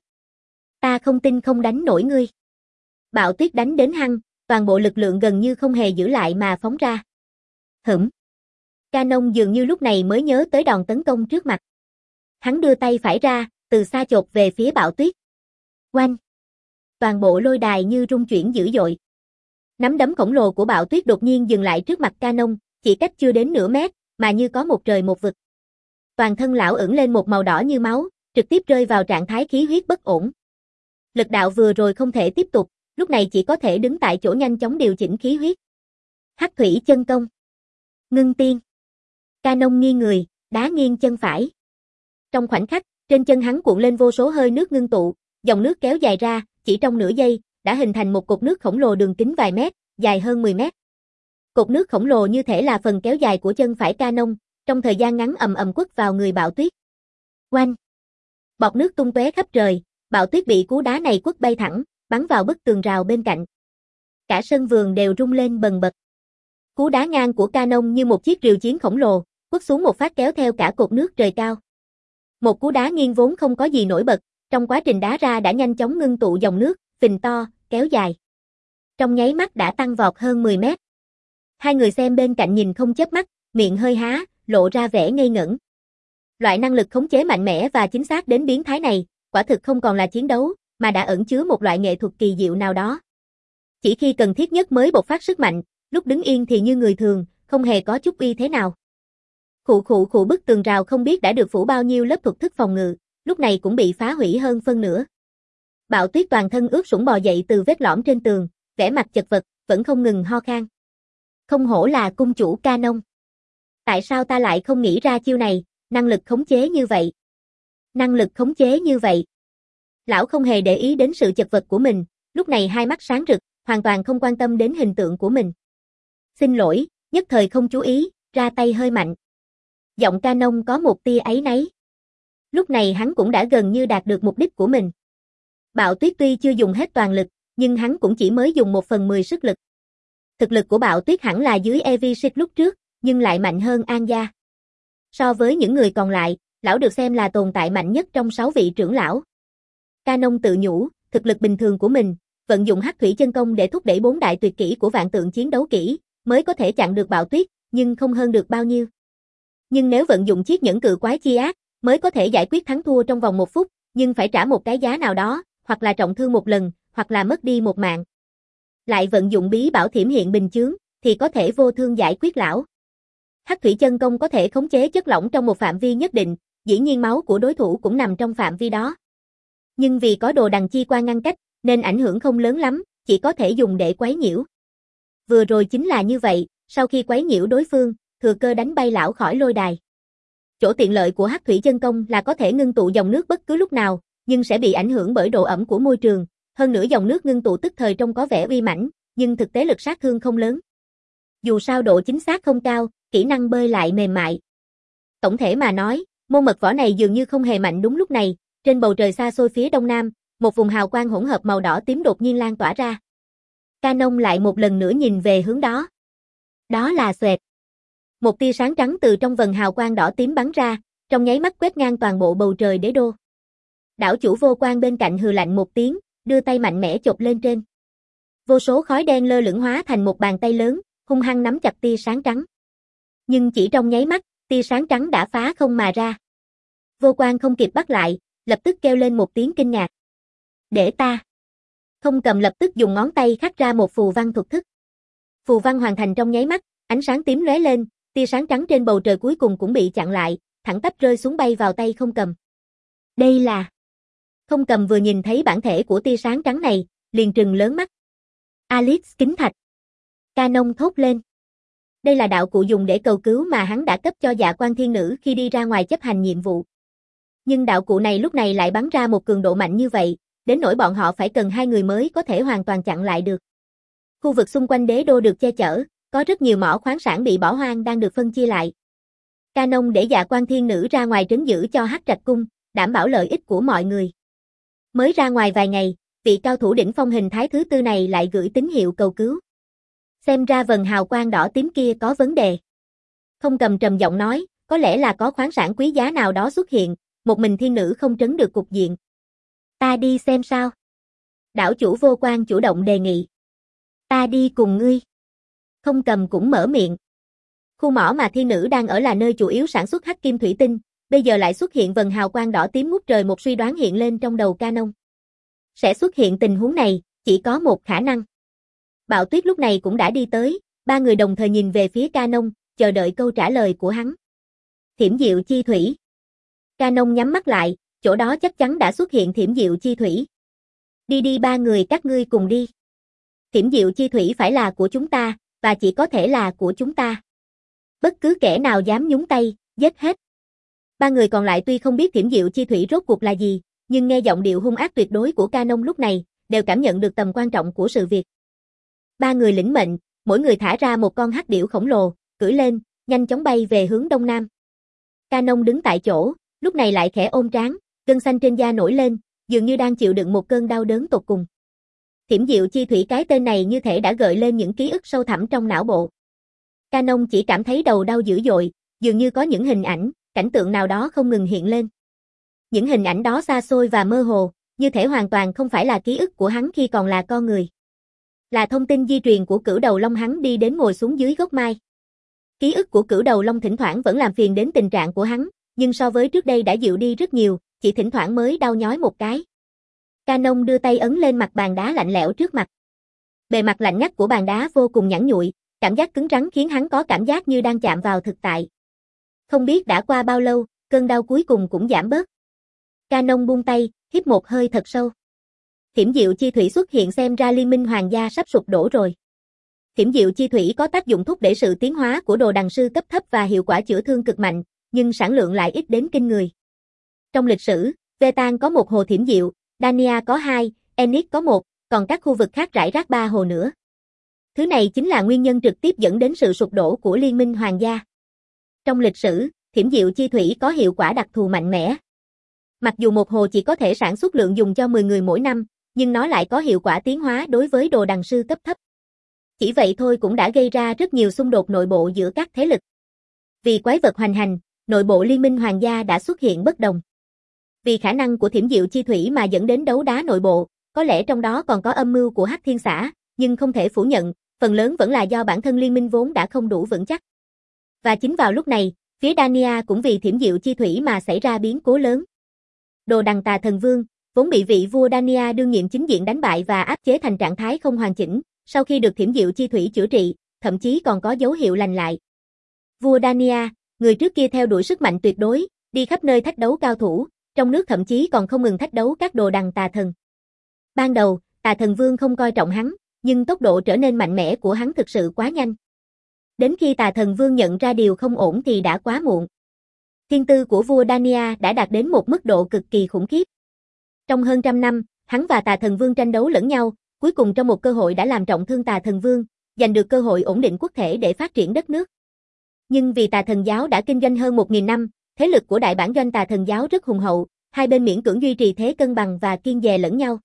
A: Ta không tin không đánh nổi ngươi. Bạo Tuyết đánh đến hăng, toàn bộ lực lượng gần như không hề giữ lại mà phóng ra. Hửm. Canon dường như lúc này mới nhớ tới đòn tấn công trước mặt. Hắn đưa tay phải ra, từ xa chộp về phía Bạo Tuyết. Oanh. Toàn bộ lôi đài như rung chuyển dữ dội. Nắm đấm khổng lồ của Bạo Tuyết đột nhiên dừng lại trước mặt Canon, chỉ cách chưa đến nửa mét, mà như có một trời một vực. Toàn thân lão ửng lên một màu đỏ như máu, trực tiếp rơi vào trạng thái khí huyết bất ổn. Lực đạo vừa rồi không thể tiếp tục, lúc này chỉ có thể đứng tại chỗ nhanh chóng điều chỉnh khí huyết. Hắc thủy chân công. Ngưng tiên. Canon nghiêng người, đá nghiêng chân phải. Trong khoảnh khắc, trên chân hắn cuộn lên vô số hơi nước ngưng tụ, dòng nước kéo dài ra, chỉ trong nửa giây, đã hình thành một cột nước khổng lồ đường kính vài mét, dài hơn mười mét. Cột nước khổng lồ như thể là phần kéo dài của chân phải Canon, trong thời gian ngắn ầm ầm quất vào người Bạo Tuyết. Oanh! Bọt nước tung tóe khắp trời, Bạo Tuyết bị cú đá này quất bay thẳng, bắn vào bức tường rào bên cạnh. Cả sân vườn đều rung lên bần bật. Cú đá ngang của Canon như một chiếc rìu chiến khổng lồ, quất xuống một phát kéo theo cả cột nước trời cao. Một cú đá nghiêng vốn không có gì nổi bật, trong quá trình đá ra đã nhanh chóng ngưng tụ dòng nước, phình to, kéo dài. Trong nháy mắt đã tăng vọt hơn mười mét. Hai người xem bên cạnh nhìn không chớp mắt, miệng hơi há, lộ ra vẻ ngây ngẩn. Loại năng lực khống chế mạnh mẽ và chính xác đến biến thái này, quả thực không còn là chiến đấu, mà đã ẩn chứa một loại nghệ thuật kỳ diệu nào đó. Chỉ khi cần thiết nhất mới bộc phát sức mạnh, lúc đứng yên thì như người thường, không hề có chút uy thế nào. Khụ khụ khụ bức tường rào không biết đã được phủ bao nhiêu lớp thuật thức phòng ngự, lúc này cũng bị phá hủy hơn phân nửa. Bạo Tuyết toàn thân ướt sũng bò dậy từ vết lõm trên tường, vẻ mặt chật vật, vẫn không ngừng ho khan. Không hổ là cung chủ Canon. Tại sao ta lại không nghĩ ra chiêu này, năng lực khống chế như vậy? Năng lực khống chế như vậy. Lão không hề để ý đến sự chật vật của mình, lúc này hai mắt sáng rực, hoàn toàn không quan tâm đến hình tượng của mình. Xin lỗi, nhất thời không chú ý, ra tay hơi mạnh. Giọng Canon có một tia áy náy. Lúc này hắn cũng đã gần như đạt được mục đích của mình. Bạo Tuyết tuy chưa dùng hết toàn lực, nhưng hắn cũng chỉ mới dùng một phần mười sức lực. Thực lực của Bạo Tuyết hẳn là dưới Evisit lúc trước, nhưng lại mạnh hơn An Gia. So với những người còn lại, lão được xem là tồn tại mạnh nhất trong sáu vị trưởng lão. Canon tự nhủ, thực lực bình thường của mình, vận dụng hắc thủy chân công để thúc đẩy bốn đại tuyệt kỹ của vạn tượng chiến đấu kỹ, mới có thể chặn được Bạo Tuyết, nhưng không hơn được bao nhiêu. Nhưng nếu vận dụng chiếc nhẫn cự quái chi ác, mới có thể giải quyết thắng thua trong vòng một phút, nhưng phải trả một cái giá nào đó, hoặc là trọng thương một lần, hoặc là mất đi một mạng. Lại vận dụng bí bảo thiểm hiện bình chướng, thì có thể vô thương giải quyết lão. Hắc thủy chân công có thể khống chế chất lỏng trong một phạm vi nhất định, dĩ nhiên máu của đối thủ cũng nằm trong phạm vi đó. Nhưng vì có đồ đằng chi qua ngăn cách, nên ảnh hưởng không lớn lắm, chỉ có thể dùng để quấy nhiễu. Vừa rồi chính là như vậy, sau khi quấy nhiễu đối phương, thừa cơ đánh bay lão khỏi lôi đài. Chỗ tiện lợi của hắc thủy chân công là có thể ngưng tụ dòng nước bất cứ lúc nào, nhưng sẽ bị ảnh hưởng bởi độ ẩm của môi trường. Hơn nữa dòng nước ngưng tụ tức thời trông có vẻ uy mãnh, nhưng thực tế lực sát thương không lớn. Dù sao độ chính xác không cao, kỹ năng bơi lại mềm mại. Tổng thể mà nói, môn mật võ này dường như không hề mạnh đúng lúc này, trên bầu trời xa xôi phía đông nam, một vùng hào quang hỗn hợp màu đỏ tím đột nhiên lan tỏa ra. Canon lại một lần nữa nhìn về hướng đó. Đó là xoẹt. Một tia sáng trắng từ trong vầng hào quang đỏ tím bắn ra, trong nháy mắt quét ngang toàn bộ bầu trời đế đô. Đảo chủ Vô Quan bên cạnh hừ lạnh một tiếng, đưa tay mạnh mẽ chộp lên trên. Vô số khói đen lơ lửng hóa thành một bàn tay lớn, hung hăng nắm chặt tia sáng trắng. Nhưng chỉ trong nháy mắt, tia sáng trắng đã phá không mà ra. Vô Quan không kịp bắt lại, lập tức kêu lên một tiếng kinh ngạc. Để ta. Không Cầm lập tức dùng ngón tay khắc ra một phù văn thuật thức. Phù văn hoàn thành trong nháy mắt, ánh sáng tím lóe lên, tia sáng trắng trên bầu trời cuối cùng cũng bị chặn lại, thẳng tắp rơi xuống bay vào tay Không Cầm. Đây là... Không Cầm vừa nhìn thấy bản thể của tia sáng trắng này, liền trừng lớn mắt. Alice Kính Thạch. Canon thốt lên. Đây là đạo cụ dùng để cầu cứu mà hắn đã cấp cho Dạ Quan Thiên Nữ khi đi ra ngoài chấp hành nhiệm vụ. Nhưng đạo cụ này lúc này lại bắn ra một cường độ mạnh như vậy, đến nỗi bọn họ phải cần hai người mới có thể hoàn toàn chặn lại được. Khu vực xung quanh đế đô được che chở, có rất nhiều mỏ khoáng sản bị bỏ hoang đang được phân chia lại. Canon để Dạ Quan Thiên Nữ ra ngoài trấn giữ cho Hắc Trạch Cung, đảm bảo lợi ích của mọi người. Mới ra ngoài vài ngày, vị cao thủ đỉnh phong hình thái thứ tư này lại gửi tín hiệu cầu cứu. Xem ra vần hào quang đỏ tím kia có vấn đề. Không Cầm trầm giọng nói, có lẽ là có khoáng sản quý giá nào đó xuất hiện, một mình thiên nữ không trấn được cục diện. Ta đi xem sao. Đảo chủ Vô Quan chủ động đề nghị. Ta đi cùng ngươi. Không Cầm cũng mở miệng. Khu mỏ mà thiên nữ đang ở là nơi chủ yếu sản xuất hắc kim thủy tinh, bây giờ lại xuất hiện vần hào quang đỏ tím ngút trời, một suy đoán hiện lên trong đầu Canon. Sẽ xuất hiện tình huống này, chỉ có một khả năng. Bạo Tuyết lúc này cũng đã đi tới, ba người đồng thời nhìn về phía Canon, chờ đợi câu trả lời của hắn. Thiểm diệu chi thủy. Canon nhắm mắt lại, chỗ đó chắc chắn đã xuất hiện thiểm diệu chi thủy. Đi đi ba người các ngươi cùng đi. Thiểm diệu chi thủy phải là của chúng ta, và chỉ có thể là của chúng ta. Bất cứ kẻ nào dám nhúng tay, giết hết. Ba người còn lại tuy không biết thiểm diệu chi thủy rốt cuộc là gì, nhưng nghe giọng điệu hung ác tuyệt đối của Canon lúc này, đều cảm nhận được tầm quan trọng của sự việc. Ba người lĩnh mệnh, mỗi người thả ra một con hắc điểu khổng lồ, cưỡi lên, nhanh chóng bay về hướng đông nam. Canon đứng tại chỗ, lúc này lại khẽ ôm trán, gân xanh trên da nổi lên, dường như đang chịu đựng một cơn đau đớn tột cùng. Thiểm diệu chi thủy, cái tên này như thể đã gợi lên những ký ức sâu thẳm trong não bộ. Canon chỉ cảm thấy đầu đau dữ dội, dường như có những hình ảnh, cảnh tượng nào đó không ngừng hiện lên. Những hình ảnh đó xa xôi và mơ hồ, như thể hoàn toàn không phải là ký ức của hắn khi còn là con người. Là thông tin di truyền của Cửu Đầu Long. Hắn đi đến ngồi xuống dưới gốc mai. Ký ức của Cửu Đầu Long thỉnh thoảng vẫn làm phiền đến tình trạng của hắn, nhưng so với trước đây đã dịu đi rất nhiều, chỉ thỉnh thoảng mới đau nhói một cái. Canon đưa tay ấn lên mặt bàn đá lạnh lẽo trước mặt. Bề mặt lạnh ngắt của bàn đá vô cùng nhẵn nhụi, cảm giác cứng rắn khiến hắn có cảm giác như đang chạm vào thực tại. Không biết đã qua bao lâu, cơn đau cuối cùng cũng giảm bớt. Canon buông tay, hít một hơi thật sâu. Thiểm diệu chi thủy xuất hiện, xem ra Liên minh Hoàng gia sắp sụp đổ rồi. Thiểm diệu chi thủy có tác dụng thúc đẩy sự tiến hóa của đồ đằng sư cấp thấp và hiệu quả chữa thương cực mạnh, nhưng sản lượng lại ít đến kinh người. Trong lịch sử, Vetan có một hồ thiểm diệu, Dania có hai, Enix có một, còn các khu vực khác rải rác ba hồ nữa. Thứ này chính là nguyên nhân trực tiếp dẫn đến sự sụp đổ của Liên minh Hoàng gia. Trong lịch sử, thiểm diệu chi thủy có hiệu quả đặc thù mạnh mẽ. Mặc dù một hồ chỉ có thể sản xuất lượng dùng cho mười người mỗi năm, nhưng nó lại có hiệu quả tiến hóa đối với đồ đằng sư cấp thấp. Chỉ vậy thôi cũng đã gây ra rất nhiều xung đột nội bộ giữa các thế lực. Vì quái vật hoành hành, nội bộ Liên minh Hoàng gia đã xuất hiện bất đồng. Vì khả năng của thiểm diệu chi thủy mà dẫn đến đấu đá nội bộ, có lẽ trong đó còn có âm mưu của Hắc Thiên Xã, nhưng không thể phủ nhận, phần lớn vẫn là do bản thân liên minh vốn đã không đủ vững chắc. Và chính vào lúc này, phía Dania cũng vì thiểm diệu chi thủy mà xảy ra biến cố lớn. Đồ đằng Tà Thần Vương, vốn bị vị vua Dania đương nhiệm chính diện đánh bại và áp chế thành trạng thái không hoàn chỉnh, sau khi được thiểm diệu chi thủy chữa trị, thậm chí còn có dấu hiệu lành lại. Vua Dania, người trước kia theo đuổi sức mạnh tuyệt đối, đi khắp nơi thách đấu cao thủ, trong nước thậm chí còn không ngừng thách đấu các đồ đằng tà thần. Ban đầu, Tà Thần Vương không coi trọng hắn, nhưng tốc độ trở nên mạnh mẽ của hắn thực sự quá nhanh. Đến khi Tà Thần Vương nhận ra điều không ổn thì đã quá muộn. Thiên tư của vua Dania đã đạt đến một mức độ cực kỳ khủng khiếp. Trong hơn trăm năm, hắn và Tà Thần Vương tranh đấu lẫn nhau, cuối cùng trong một cơ hội đã làm trọng thương Tà Thần Vương, giành được cơ hội ổn định quốc thể để phát triển đất nước. Nhưng vì Tà Thần giáo đã kinh doanh hơn một nghìn năm, thế lực của đại bản doanh Tà Thần giáo rất hùng hậu, hai bên miễn cưỡng duy trì thế cân bằng và kiêng dè lẫn nhau.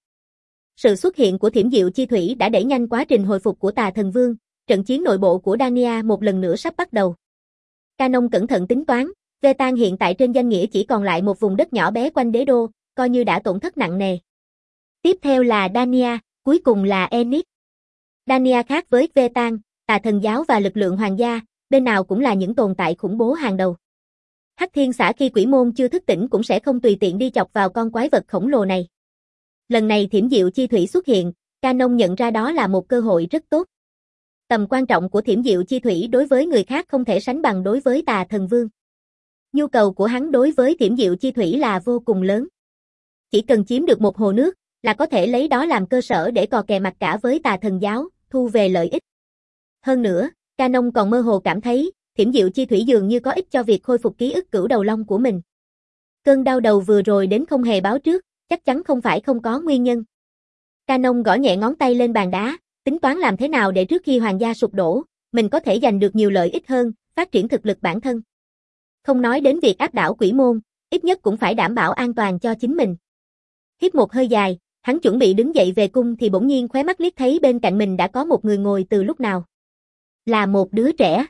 A: Sự xuất hiện của thiểm diệu chi thủy đã đẩy nhanh quá trình hồi phục của Tà Thần Vương, trận chiến nội bộ của Dania một lần nữa sắp bắt đầu. Canon cẩn thận tính toán, Vetan hiện tại trên danh nghĩa chỉ còn lại một vùng đất nhỏ bé quanh đế đô, coi như đã tổn thất nặng nề. Tiếp theo là Dania, cuối cùng là Enix. Dania khác với Vetan, Tà Thần giáo và lực lượng hoàng gia, bên nào cũng là những tồn tại khủng bố hàng đầu. Hắc Thiên Xã khi Quỷ Môn chưa thức tỉnh cũng sẽ không tùy tiện đi chọc vào con quái vật khổng lồ này. Lần này thiểm diệu chi thủy xuất hiện, Canon nhận ra đó là một cơ hội rất tốt. Tầm quan trọng của thiểm diệu chi thủy đối với người khác không thể sánh bằng đối với Tà Thần Vương. Nhu cầu của hắn đối với thiểm diệu chi thủy là vô cùng lớn. Chỉ cần chiếm được một hồ nước, là có thể lấy đó làm cơ sở để cò kè mặt cả với Tà Thần giáo, thu về lợi ích. Hơn nữa, Canon còn mơ hồ cảm thấy, thiểm diệu chi thủy dường như có ích cho việc khôi phục ký ức Cửu Đầu Long của mình. Cơn đau đầu vừa rồi đến không hề báo trước, chắc chắn không phải không có nguyên nhân. Canon gõ nhẹ ngón tay lên bàn đá, tính toán làm thế nào để trước khi hoàng gia sụp đổ, mình có thể giành được nhiều lợi ích hơn, phát triển thực lực bản thân. Không nói đến việc áp đảo quỷ môn, ít nhất cũng phải đảm bảo an toàn cho chính mình. Hít một hơi dài, hắn chuẩn bị đứng dậy về cung thì bỗng nhiên khóe mắt liếc thấy bên cạnh mình đã có một người ngồi từ lúc nào. Là một đứa trẻ.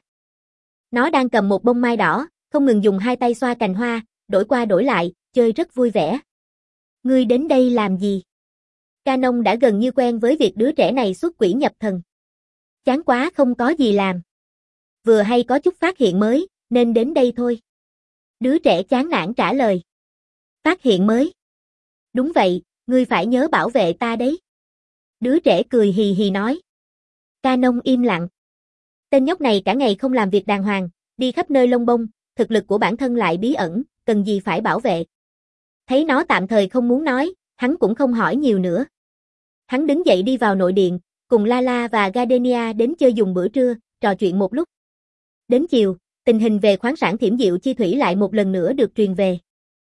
A: Nó đang cầm một bông mai đỏ, không ngừng dùng hai tay xoa cành hoa, đổi qua đổi lại, chơi rất vui vẻ. Ngươi đến đây làm gì? Canon đã gần như quen với việc đứa trẻ này xuất quỷ nhập thần. Chán quá không có gì làm. Vừa hay có chút phát hiện mới, nên đến đây thôi. Đứa trẻ chán nản trả lời. Phát hiện mới? Đúng vậy, ngươi phải nhớ bảo vệ ta đấy. Đứa trẻ cười hì hì nói. Canon im lặng. Tên nhóc này cả ngày không làm việc đàng hoàng, đi khắp nơi lông bông, thực lực của bản thân lại bí ẩn, cần gì phải bảo vệ. Thấy nó tạm thời không muốn nói, hắn cũng không hỏi nhiều nữa. Hắn đứng dậy đi vào nội điện, cùng Lala và Gardenia đến chơi dùng bữa trưa, trò chuyện một lúc. Đến chiều, tình hình về khoáng sản Thiểm Diệu Chi Thủy lại một lần nữa được truyền về.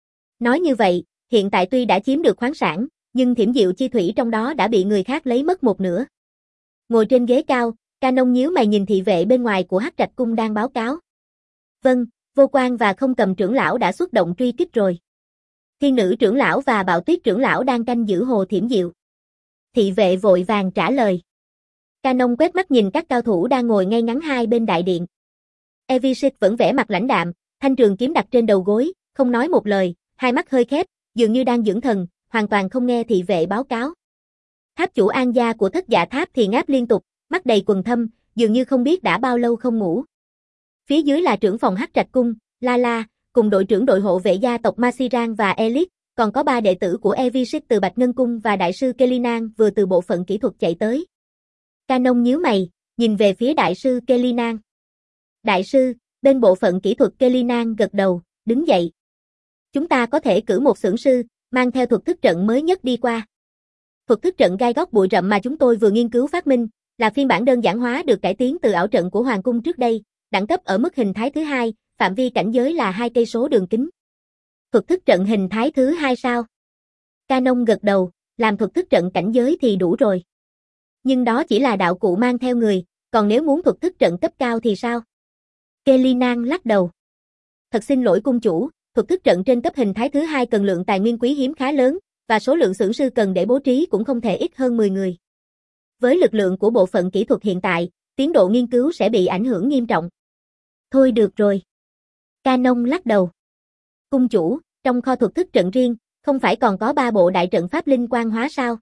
A: Nói như vậy, hiện tại tuy đã chiếm được khoáng sản, nhưng Thiểm Diệu Chi Thủy trong đó đã bị người khác lấy mất một nửa. Ngồi trên ghế cao, Canon nhíu mày nhìn thị vệ bên ngoài của Hắc Trạch Cung đang báo cáo. Vâng, Vô Quan và Không Cầm trưởng lão đã xuất động truy kích rồi. Thiên Nữ trưởng lão và Bạo Tuyết trưởng lão đang canh giữ hồ Thiểm Diệu. Thị vệ vội vàng trả lời. Canon quét mắt nhìn các cao thủ đang ngồi ngay ngắn hai bên đại điện. Evisic vẫn vẻ mặt lãnh đạm, thanh trường kiếm đặt trên đầu gối, không nói một lời, hai mắt hơi khép, dường như đang dưỡng thần, hoàn toàn không nghe thị vệ báo cáo. Tháp chủ An gia của Thất Dạ Tháp thì ngáp liên tục, mắt đầy quầng thâm, dường như không biết đã bao lâu không ngủ. Phía dưới là trưởng phòng Hắc Trạch Cung, Lala, cùng đội trưởng đội hộ vệ gia tộc Masiran và Elite, còn có ba đệ tử của Evisic từ Bạch Ngân Cung và đại sư Kelinan vừa từ bộ phận kỹ thuật chạy tới. Canon nhíu mày, nhìn về phía đại sư Kelinan. Đại sư, bên bộ phận kỹ thuật Kelinan gật đầu, đứng dậy. Chúng ta có thể cử một xưởng sư, mang theo thuật thức trận mới nhất đi qua. Thuật thức trận gai góc bụi rậm mà chúng tôi vừa nghiên cứu phát minh, là phiên bản đơn giản hóa được cải tiến từ ảo trận của Hoàng cung trước đây, đẳng cấp ở mức hình thái thứ hai, phạm vi cảnh giới là hai cây số đường kính. Thuật thức trận hình thái thứ hai sao? Canon gật đầu, làm thuật thức trận cảnh giới thì đủ rồi. Nhưng đó chỉ là đạo cụ mang theo người, còn nếu muốn thuật thức trận cấp cao thì sao? Kelinan lắc đầu. Thật xin lỗi cung chủ, thuật thức trận trên cấp hình thái thứ hai cần lượng tài nguyên quý hiếm khá lớn, và số lượng xưởng sư cần để bố trí cũng không thể ít hơn mười người. Với lực lượng của bộ phận kỹ thuật hiện tại, tiến độ nghiên cứu sẽ bị ảnh hưởng nghiêm trọng. Thôi được rồi. Canon lắc đầu. Cung chủ, trong kho thuật thức trận riêng, không phải còn có ba bộ đại trận pháp linh quang hóa sao?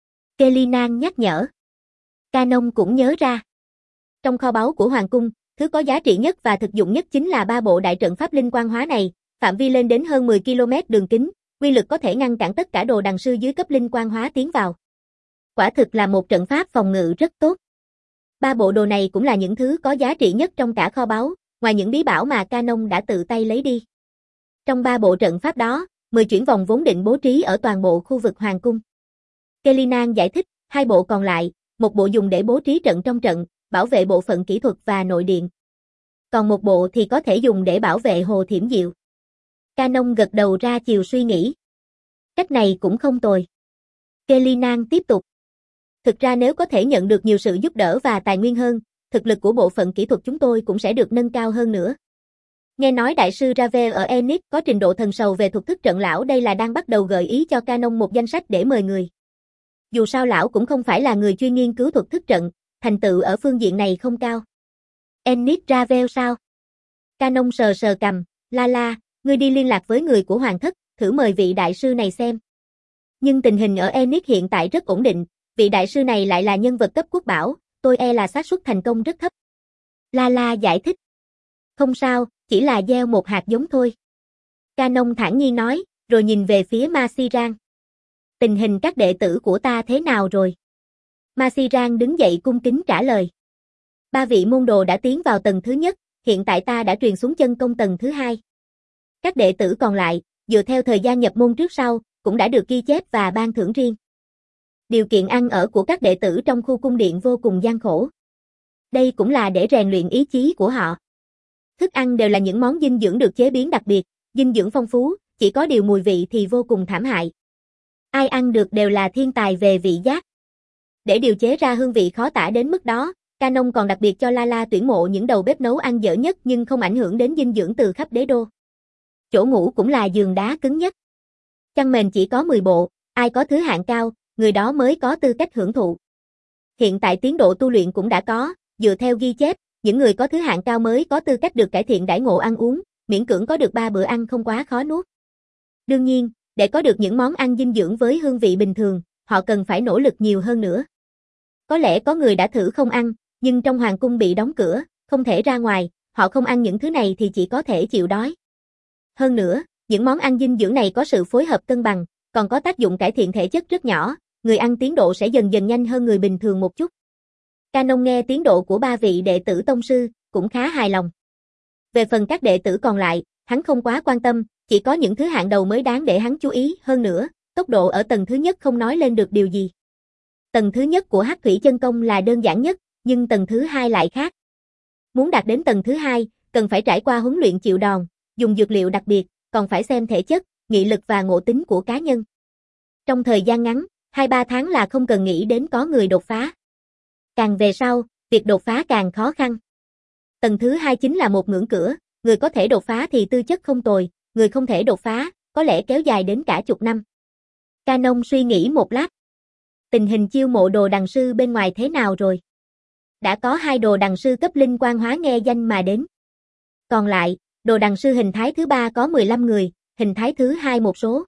A: Kelinan nhắc nhở. Canon cũng nhớ ra. Trong kho báu của Hoàng cung, thứ có giá trị nhất và thực dụng nhất chính là ba bộ đại trận pháp linh quang hóa này, phạm vi lên đến hơn mười ki lô mét đường kính, uy lực có thể ngăn cản tất cả đồ đằng sư dưới cấp linh quang hóa tiến vào. Quả thực là một trận pháp phòng ngự rất tốt. Ba bộ đồ này cũng là những thứ có giá trị nhất trong cả kho báu, ngoài những bí bảo mà Canon đã tự tay lấy đi. Trong ba bộ trận pháp đó, mười chuyển vòng vốn định bố trí ở toàn bộ khu vực Hoàng cung. Kelinan giải thích, hai bộ còn lại, một bộ dùng để bố trí trận trong trận, bảo vệ bộ phận kỹ thuật và nội điện. Còn một bộ thì có thể dùng để bảo vệ hồ Thiểm Diệu. Canon gật đầu ra chiều suy nghĩ. Cách này cũng không tồi. Kelinan tiếp tục. Thực ra nếu có thể nhận được nhiều sự giúp đỡ và tài nguyên hơn, thực lực của bộ phận kỹ thuật chúng tôi cũng sẽ được nâng cao hơn nữa. Nghe nói đại sư Ravel ở Enix có trình độ thần sầu về thuật thức trận lão, đây là đang bắt đầu gợi ý cho Canon một danh sách để mời người. Dù sao lão cũng không phải là người chuyên nghiên cứu thuật thức trận, thành tựu ở phương diện này không cao. Enix Ravel sao? Canon sờ sờ cằm, Lala, ngươi đi liên lạc với người của Hoàng thất, thử mời vị đại sư này xem. Nhưng tình hình ở Enix hiện tại rất ổn định, vị đại sư này lại là nhân vật cấp quốc bảo, tôi e là xác suất thành công rất thấp. Lala giải thích. Không sao, chỉ là gieo một hạt giống thôi. Canon thản nhiên nói, rồi nhìn về phía Masiran. Tình hình các đệ tử của ta thế nào rồi? Masiran đứng dậy cung kính trả lời. Ba vị môn đồ đã tiến vào tầng thứ nhất, hiện tại ta đã truyền xuống chân công tầng thứ hai. Các đệ tử còn lại, dựa theo thời gian nhập môn trước sau, cũng đã được ghi chép và ban thưởng riêng. Điều kiện ăn ở của các đệ tử trong khu cung điện vô cùng gian khổ. Đây cũng là để rèn luyện ý chí của họ. Thức ăn đều là những món dinh dưỡng được chế biến đặc biệt, dinh dưỡng phong phú, chỉ có điều mùi vị thì vô cùng thảm hại. Ai ăn được đều là thiên tài về vị giác. Để điều chế ra hương vị khó tả đến mức đó, Canon còn đặc biệt cho Lala tuyển mộ những đầu bếp nấu ăn dở nhất nhưng không ảnh hưởng đến dinh dưỡng từ khắp đế đô. Chỗ ngủ cũng là giường đá cứng nhất. Chăn mền chỉ có mười bộ, ai có thứ hạng cao, người đó mới có tư cách hưởng thụ. Hiện tại tiến độ tu luyện cũng đã có, dựa theo ghi chép, những người có thứ hạng cao mới có tư cách được cải thiện đãi ngộ ăn uống, miễn cưỡng có được ba bữa ăn không quá khó nuốt. Đương nhiên, để có được những món ăn dinh dưỡng với hương vị bình thường, họ cần phải nỗ lực nhiều hơn nữa. Có lẽ có người đã thử không ăn, nhưng trong hoàng cung bị đóng cửa, không thể ra ngoài, họ không ăn những thứ này thì chỉ có thể chịu đói. Hơn nữa, những món ăn dinh dưỡng này có sự phối hợp cân bằng, còn có tác dụng cải thiện thể chất rất nhỏ, người ăn tiến độ sẽ dần dần nhanh hơn người bình thường một chút. Canon nghe tiến độ của ba vị đệ tử tông sư, cũng khá hài lòng. Về phần các đệ tử còn lại, hắn không quá quan tâm, chỉ có những thứ hạng đầu mới đáng để hắn chú ý, hơn nữa, tốc độ ở tầng thứ nhất không nói lên được điều gì. Tầng thứ nhất của Hắc Thủy Chân Công là đơn giản nhất, nhưng tầng thứ hai lại khác. Muốn đạt đến tầng thứ hai, cần phải trải qua huấn luyện chịu đòn, dùng dược liệu đặc biệt, còn phải xem thể chất, nghị lực và ngộ tính của cá nhân. Trong thời gian ngắn, hai ba tháng là không cần nghĩ đến có người đột phá. Càng về sau, việc đột phá càng khó khăn. Tầng thứ hai chính là một ngưỡng cửa, người có thể đột phá thì tư chất không tồi, người không thể đột phá, có lẽ kéo dài đến cả chục năm. Canon suy nghĩ một lát. Tình hình chiêu mộ đồ đằng sư bên ngoài thế nào rồi? Đã có hai đồ đằng sư cấp linh quan hóa nghe danh mà đến. Còn lại, đồ đằng sư hình thái thứ ba có mười lăm người, hình thái thứ hai một số.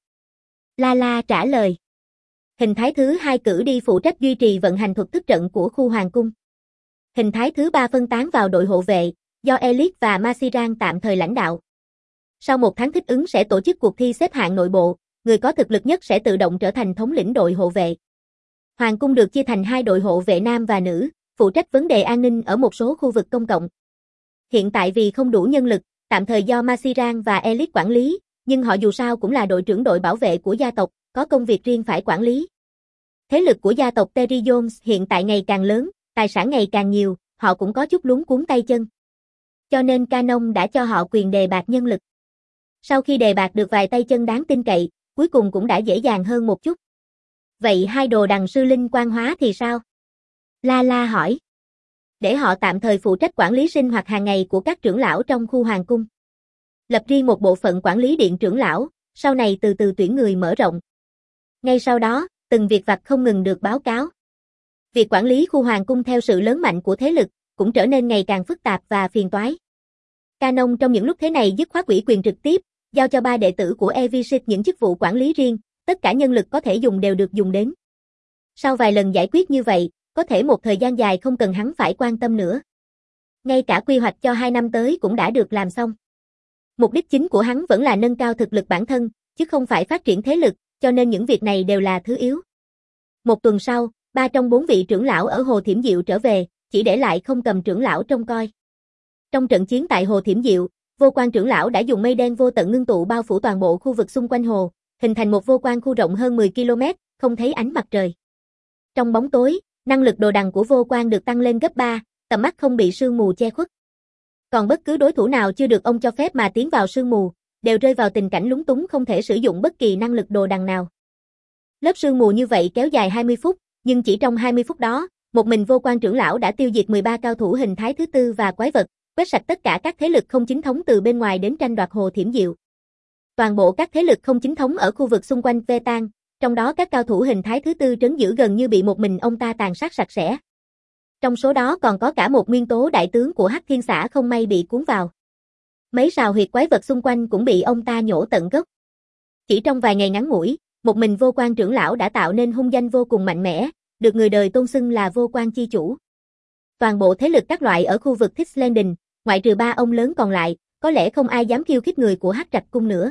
A: Lala trả lời. Hình thái thứ hai cử đi phụ trách duy trì vận hành thuật thức trận của khu hoàng cung. Hình thái thứ ba phân tán vào đội hộ vệ, do Elite và Masiran tạm thời lãnh đạo. Sau một tháng thích ứng sẽ tổ chức cuộc thi xếp hạng nội bộ, người có thực lực nhất sẽ tự động trở thành thống lĩnh đội hộ vệ. Hoàng cung được chia thành hai đội hộ vệ nam và nữ, phụ trách vấn đề an ninh ở một số khu vực công cộng. Hiện tại vì không đủ nhân lực, tạm thời do Masiran và Elite quản lý, nhưng họ dù sao cũng là đội trưởng đội bảo vệ của gia tộc, có công việc riêng phải quản lý. Thế lực của gia tộc Terry Jones hiện tại ngày càng lớn, tài sản ngày càng nhiều, họ cũng có chút luống cuống tay chân. Cho nên Canon đã cho họ quyền đề bạt nhân lực. Sau khi đề bạt được vài tay chân đáng tin cậy, cuối cùng cũng đã dễ dàng hơn một chút. Vậy hai đồ đằng sư linh quan hóa thì sao? Lala hỏi. Để họ tạm thời phụ trách quản lý sinh hoạt hàng ngày của các trưởng lão trong khu hoàng cung. Lập riêng một bộ phận quản lý điện trưởng lão, sau này từ từ tuyển người mở rộng. Ngay sau đó, từng việc vặt không ngừng được báo cáo. Việc quản lý khu hoàng cung theo sự lớn mạnh của thế lực, cũng trở nên ngày càng phức tạp và phiền toái. Canon trong những lúc thế này dứt khoát ủy quyền trực tiếp, giao cho ba đệ tử của Evisit những chức vụ quản lý riêng, tất cả nhân lực có thể dùng đều được dùng đến. Sau vài lần giải quyết như vậy, có thể một thời gian dài không cần hắn phải quan tâm nữa. Ngay cả quy hoạch cho hai năm tới cũng đã được làm xong. Mục đích chính của hắn vẫn là nâng cao thực lực bản thân, chứ không phải phát triển thế lực, cho nên những việc này đều là thứ yếu. Một tuần sau, ba trong bốn vị trưởng lão ở Hồ Thiểm Diệu trở về, chỉ để lại không cầm trưởng lão trông coi. Trong trận chiến tại Hồ Thiểm Diệu, Vô Quan trưởng lão đã dùng mây đen vô tận ngưng tụ bao phủ toàn bộ khu vực xung quanh hồ, hình thành một vô quan khu rộng hơn mười ki lô mét, không thấy ánh mặt trời. Trong bóng tối, năng lực đồ đằng của Vô Quan được tăng lên gấp ba, tầm mắt không bị sương mù che khuất. Còn bất cứ đối thủ nào chưa được ông cho phép mà tiến vào sương mù, đều rơi vào tình cảnh lúng túng không thể sử dụng bất kỳ năng lực đồ đằng nào. Lớp sương mù như vậy kéo dài hai mươi phút, nhưng chỉ trong hai mươi phút đó, một mình Vô Quan trưởng lão đã tiêu diệt mười ba cao thủ hình thái thứ tư và quái vật, quét sạch tất cả các thế lực không chính thống từ bên ngoài đến tranh đoạt Hồ Thiểm Diệu. Toàn bộ các thế lực không chính thống ở khu vực xung quanh ve tan, trong đó các cao thủ hình thái thứ tư trấn giữ gần như bị một mình ông ta tàn sát sạch sẽ. Trong số đó còn có cả một nguyên tố đại tướng của Hắc Thiên Xã không may bị cuốn vào. Mấy sào huyệt quái vật xung quanh cũng bị ông ta nhổ tận gốc. Chỉ trong vài ngày ngắn ngủi, một mình Vô Quan trưởng lão đã tạo nên hung danh vô cùng mạnh mẽ, được người đời tôn xưng là Vô Quan chi chủ. Toàn bộ thế lực các loại ở khu vực Thích Landing, ngoại trừ ba ông lớn còn lại, có lẽ không ai dám khiêu khích người của Hắc Trạch cung nữa.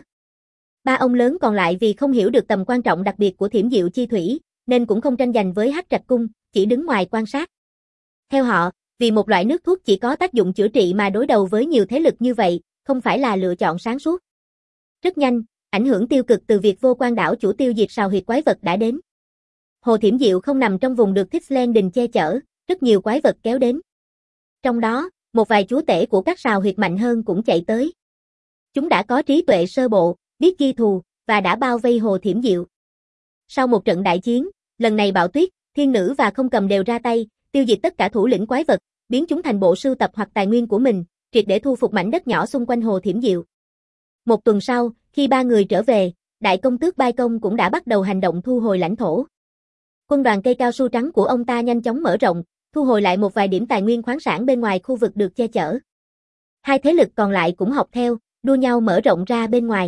A: Ba ông lớn còn lại vì không hiểu được tầm quan trọng đặc biệt của Thiểm Diệu chi thủy, nên cũng không tranh giành với Hắc Trạch cung, chỉ đứng ngoài quan sát. Theo họ, vì một loại nước thuốc chỉ có tác dụng chữa trị mà đối đầu với nhiều thế lực như vậy, không phải là lựa chọn sáng suốt. Rất nhanh, ảnh hưởng tiêu cực từ việc Vô Quan đảo chủ tiêu diệt sào huyệt quái vật đã đến. Hồ Thiểm Diệu không nằm trong vùng được Thích Landing che chở, rất nhiều quái vật kéo đến. Trong đó, một vài chúa tể của các sào huyệt mạnh hơn cũng chạy tới. Chúng đã có trí tuệ sơ bộ, biết ghi thù, và đã bao vây Hồ Thiểm Diệu. Sau một trận đại chiến, lần này Bạo Tuyết, Thiên Nữ và Không Cầm đều ra tay, tiêu diệt tất cả thủ lĩnh quái vật, biến chúng thành bộ sưu tập hoặc tài nguyên của mình, triệt để thu phục mảnh đất nhỏ xung quanh Hồ Thiểm Diệu. Một tuần sau, khi ba người trở về, Đại công tước Bai Công cũng đã bắt đầu hành động thu hồi lãnh thổ. Quân đoàn cây cao su trắng của ông ta nhanh chóng mở rộng, thu hồi lại một vài điểm tài nguyên khoáng sản bên ngoài khu vực được che chở. Hai thế lực còn lại cũng học theo, đua nhau mở rộng ra bên ngoài.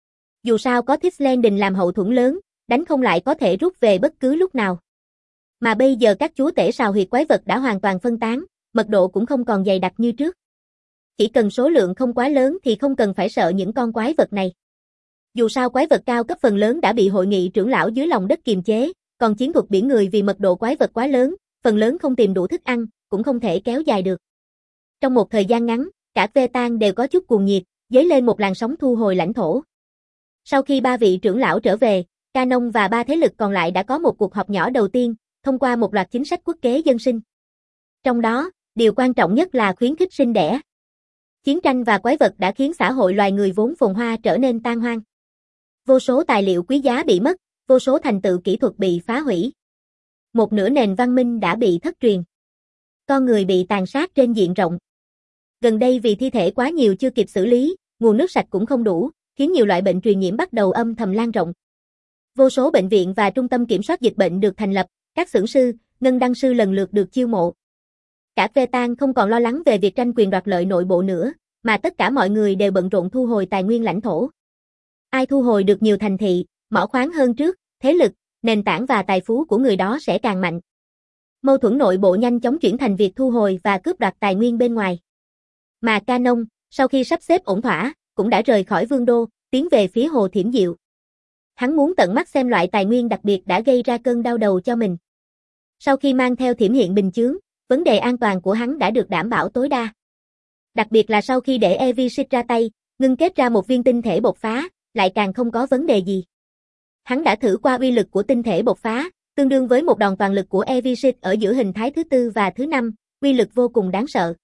A: Dù sao có Tislanding làm hậu thuẫn lớn, đánh không lại có thể rút về bất cứ lúc nào. Mà bây giờ các chúa tể sào huyệt quái vật đã hoàn toàn phân tán, mật độ cũng không còn dày đặc như trước. Chỉ cần số lượng không quá lớn thì không cần phải sợ những con quái vật này. Dù sao quái vật cao cấp phần lớn đã bị hội nghị trưởng lão dưới lòng đất kiềm chế, còn chiến thuật biển người vì mật độ quái vật quá lớn, phần lớn không tìm đủ thức ăn, cũng không thể kéo dài được. Trong một thời gian ngắn, cả Vetan đều có chút cuồng nhiệt, dấy lên một làn sóng thu hồi lãnh thổ. Sau khi ba vị trưởng lão trở về, Canon và ba thế lực còn lại đã có một cuộc họp nhỏ đầu tiên, thông qua một loạt chính sách quốc kế dân sinh. Trong đó, điều quan trọng nhất là khuyến khích sinh đẻ. Chiến tranh và quái vật đã khiến xã hội loài người vốn phồn hoa trở nên tan hoang. Vô số tài liệu quý giá bị mất, vô số thành tựu kỹ thuật bị phá hủy. Một nửa nền văn minh đã bị thất truyền. Con người bị tàn sát trên diện rộng. Gần đây vì thi thể quá nhiều chưa kịp xử lý, nguồn nước sạch cũng không đủ, khiến nhiều loại bệnh truyền nhiễm bắt đầu âm thầm lan rộng. Vô số bệnh viện và trung tâm kiểm soát dịch bệnh được thành lập, các xưởng sư, ngân đăng sư lần lượt được chiêu mộ. Cả Vetan không còn lo lắng về việc tranh quyền đoạt lợi nội bộ nữa, mà tất cả mọi người đều bận rộn thu hồi tài nguyên lãnh thổ. Ai thu hồi được nhiều thành thị, mỏ khoáng hơn trước, thế lực, nền tảng và tài phú của người đó sẽ càng mạnh. Mâu thuẫn nội bộ nhanh chóng chuyển thành việc thu hồi và cướp đoạt tài nguyên bên ngoài. Mà Canon, sau khi sắp xếp ổn thỏa, cũng đã rời khỏi vương đô, tiến về phía Hồ Thiểm Diệu. Hắn muốn tận mắt xem loại tài nguyên đặc biệt đã gây ra cơn đau đầu cho mình. Sau khi mang theo Thiểm Hiện bình chướng, vấn đề an toàn của hắn đã được đảm bảo tối đa. Đặc biệt là sau khi để Evisit ra tay, ngưng kết ra một viên tinh thể bộc phá, lại càng không có vấn đề gì. Hắn đã thử qua uy lực của tinh thể bộc phá, tương đương với một đòn toàn lực của Evisit ở giữa hình thái thứ tư và thứ năm, uy lực vô cùng đáng sợ.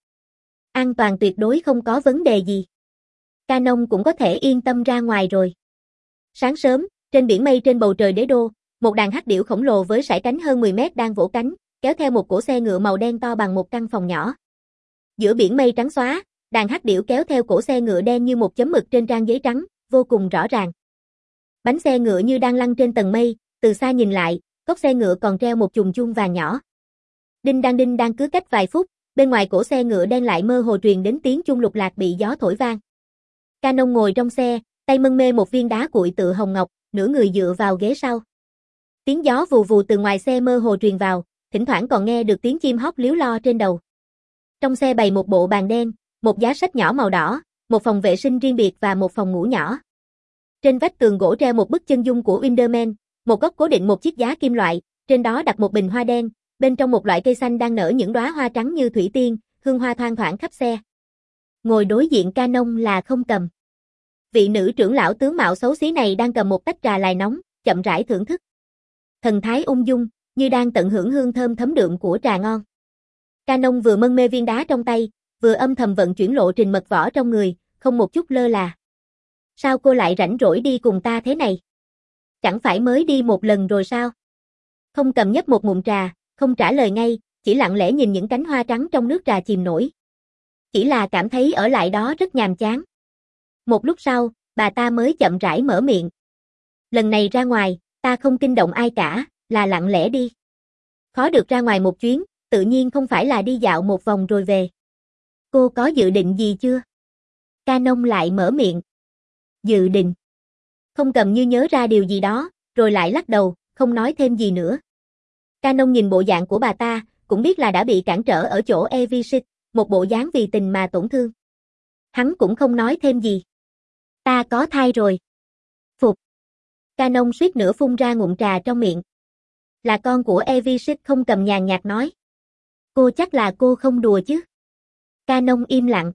A: An toàn tuyệt đối không có vấn đề gì. Canon cũng có thể yên tâm ra ngoài rồi. Sáng sớm, trên biển mây trên bầu trời đế đô, một đàn hắc điểu khổng lồ với sải cánh hơn mười mét đang vỗ cánh, kéo theo một cỗ xe ngựa màu đen to bằng một căn phòng nhỏ. Giữa biển mây trắng xóa, đàn hắc điểu kéo theo cỗ xe ngựa đen như một chấm mực trên trang giấy trắng, vô cùng rõ ràng. Bánh xe ngựa như đang lăn trên tầng mây, từ xa nhìn lại, cốc xe ngựa còn treo một chùm chuông vàng nhỏ. Đinh đang đinh đang cứ cách vài phút, bên ngoài cỗ xe ngựa đen lại mơ hồ truyền đến tiếng chuông lục lạc bị gió thổi vang. Canon ngồi trong xe, tay mân mê một viên đá cuội tựa hồng ngọc, nửa người dựa vào ghế sau. Tiếng gió vù vù từ ngoài xe mơ hồ truyền vào, thỉnh thoảng còn nghe được tiếng chim hót líu lo trên đầu. Trong xe bày một bộ bàn đen, một giá sách nhỏ màu đỏ, một phòng vệ sinh riêng biệt và một phòng ngủ nhỏ. Trên vách tường gỗ treo một bức chân dung của Winderman, một góc cố định một chiếc giá kim loại, trên đó đặt một bình hoa đen, bên trong một loại cây xanh đang nở những đóa hoa trắng như thủy tiên, hương hoa thoang thoảng khắp xe. Ngồi đối diện Canon là Không Cầm. Vị nữ trưởng lão tướng mạo xấu xí này đang cầm một tách trà lài nóng, chậm rãi thưởng thức. Thần thái ung dung, như đang tận hưởng hương thơm thấm đượm của trà ngon. Canon vừa mân mê viên đá trong tay, vừa âm thầm vận chuyển lộ trình mật võ trong người, không một chút lơ là. Sao cô lại rảnh rỗi đi cùng ta thế này? Chẳng phải mới đi một lần rồi sao? Không Cầm nhấp một ngụm trà, không trả lời ngay, chỉ lặng lẽ nhìn những cánh hoa trắng trong nước trà chìm nổi. Chỉ là cảm thấy ở lại đó rất nhàm chán. Một lúc sau, bà ta mới chậm rãi mở miệng. Lần này ra ngoài, ta không kinh động ai cả, là lặng lẽ đi. Khó được ra ngoài một chuyến, tự nhiên không phải là đi dạo một vòng rồi về. Cô có dự định gì chưa? Canon lại mở miệng. Dự định. Không Cầm như nhớ ra điều gì đó, rồi lại lắc đầu, không nói thêm gì nữa. Canon nhìn bộ dạng của bà ta, cũng biết là đã bị cản trở ở chỗ Evisit, một bộ dáng vì tình mà tổn thương. Hắn cũng không nói thêm gì. Ta có thai rồi. Phục. Canon suýt nữa phun ra ngụm trà trong miệng. Là con của Evisit. Không Cầm nhàn nhạt nói. Cô chắc là cô không đùa chứ? Canon im lặng.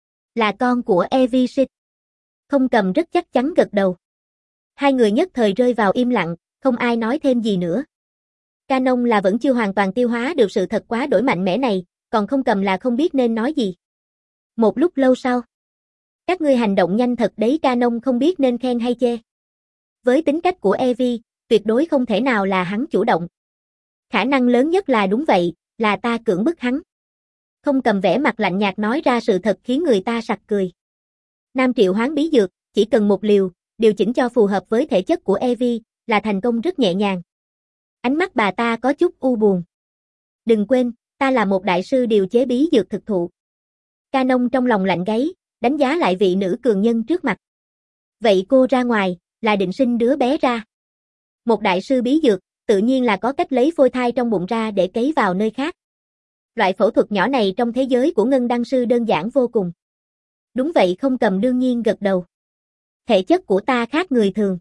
A: Là con của Evisit. Không Cầm rất chắc chắn gật đầu. Hai người nhất thời rơi vào im lặng, không ai nói thêm gì nữa. Canon là vẫn chưa hoàn toàn tiêu hóa được sự thật quá đổi mạnh mẽ này, còn Không Cầm là không biết nên nói gì. Một lúc lâu sau, Các ngươi hành động nhanh thật đấy, Canon không biết nên khen hay chê. Với tính cách của Evie, tuyệt đối không thể nào là hắn chủ động. Khả năng lớn nhất là đúng vậy, là ta cưỡng bức hắn. Không Cầm vẻ mặt lạnh nhạt nói ra sự thật khiến người ta sặc cười. Nam triệu hoán bí dược, chỉ cần một liều, điều chỉnh cho phù hợp với thể chất của Evie, là thành công rất nhẹ nhàng. Ánh mắt bà ta có chút u buồn. Đừng quên, ta là một đại sư điều chế bí dược thực thụ. Canon trong lòng lạnh gáy, đánh giá lại vị nữ cường nhân trước mặt. Vậy cô ra ngoài, là định sinh đứa bé ra. Một đại sư bí dược, tự nhiên là có cách lấy phôi thai trong bụng ra để cấy vào nơi khác. Loại phẫu thuật nhỏ này trong thế giới của ngân đăng sư đơn giản vô cùng. Đúng vậy, Không Cầm đương nhiên gật đầu. Thể chất của ta khác người thường.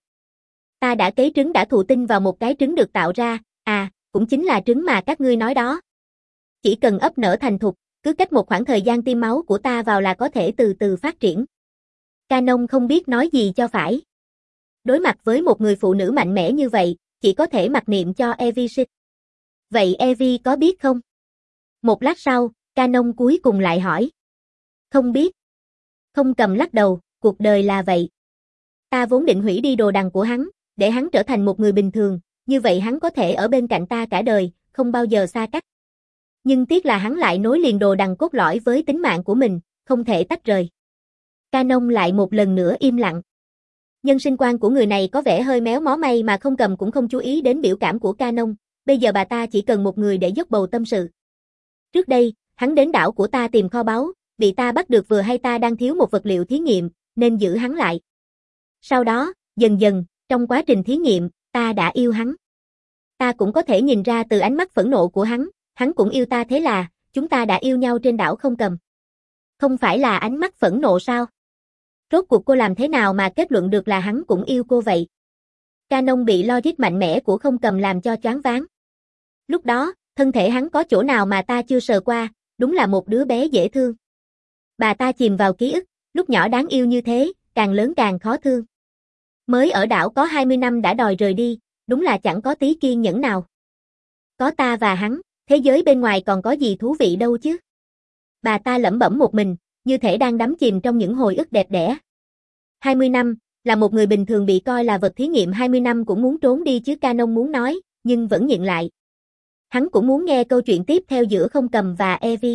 A: Ta đã cấy trứng đã thụ tinh vào một cái trứng được tạo ra, à, cũng chính là trứng mà các ngươi nói đó. Chỉ cần ấp nở thành thục, cứ cách một khoảng thời gian tiêm máu của ta vào là có thể từ từ phát triển. Canon không biết nói gì cho phải. Đối mặt với một người phụ nữ mạnh mẽ như vậy, chỉ có thể mặc niệm cho Evie sinh. Vậy Evie có biết không? Một lát sau, Canon cuối cùng lại hỏi. Không biết. Không Cầm lắc đầu, cuộc đời là vậy. Ta vốn định hủy đi đồ đằng của hắn, để hắn trở thành một người bình thường, như vậy hắn có thể ở bên cạnh ta cả đời, không bao giờ xa cách. Nhưng tiếc là hắn lại nối liền đồ đằng cốt lõi với tính mạng của mình, không thể tách rời. Canon lại một lần nữa im lặng. Nhân sinh quan của người này có vẻ hơi méo mó may mà Không Cầm cũng không chú ý đến biểu cảm của Canon, bây giờ bà ta chỉ cần một người để dốc bầu tâm sự. Trước đây, hắn đến đảo của ta tìm kho báu, bị ta bắt được vừa hay ta đang thiếu một vật liệu thí nghiệm, nên giữ hắn lại. Sau đó, dần dần, trong quá trình thí nghiệm, ta đã yêu hắn. Ta cũng có thể nhìn ra từ ánh mắt phẫn nộ của hắn, hắn cũng yêu ta, thế là, chúng ta đã yêu nhau trên đảo Không Cầm. Không phải là ánh mắt phẫn nộ sao? Rốt cuộc cô làm thế nào mà kết luận được là hắn cũng yêu cô vậy? Canon bị logic mạnh mẽ của Không Cầm làm cho choáng váng. Lúc đó, thân thể hắn có chỗ nào mà ta chưa sờ qua, đúng là một đứa bé dễ thương. Bà ta chìm vào ký ức, lúc nhỏ đáng yêu như thế, càng lớn càng khó thương. Mới ở đảo có hai mươi năm đã đòi rời đi, đúng là chẳng có tí kiên nhẫn nào. Có ta và hắn, thế giới bên ngoài còn có gì thú vị đâu chứ? Bà ta lẩm bẩm một mình, như thể đang đắm chìm trong những hồi ức đẹp đẽ. hai mươi năm, là một người bình thường bị coi là vật thí nghiệm hai mươi năm cũng muốn trốn đi chứ, Canon muốn nói, nhưng vẫn nhịn lại. Hắn cũng muốn nghe câu chuyện tiếp theo giữa Không Cầm và Evie.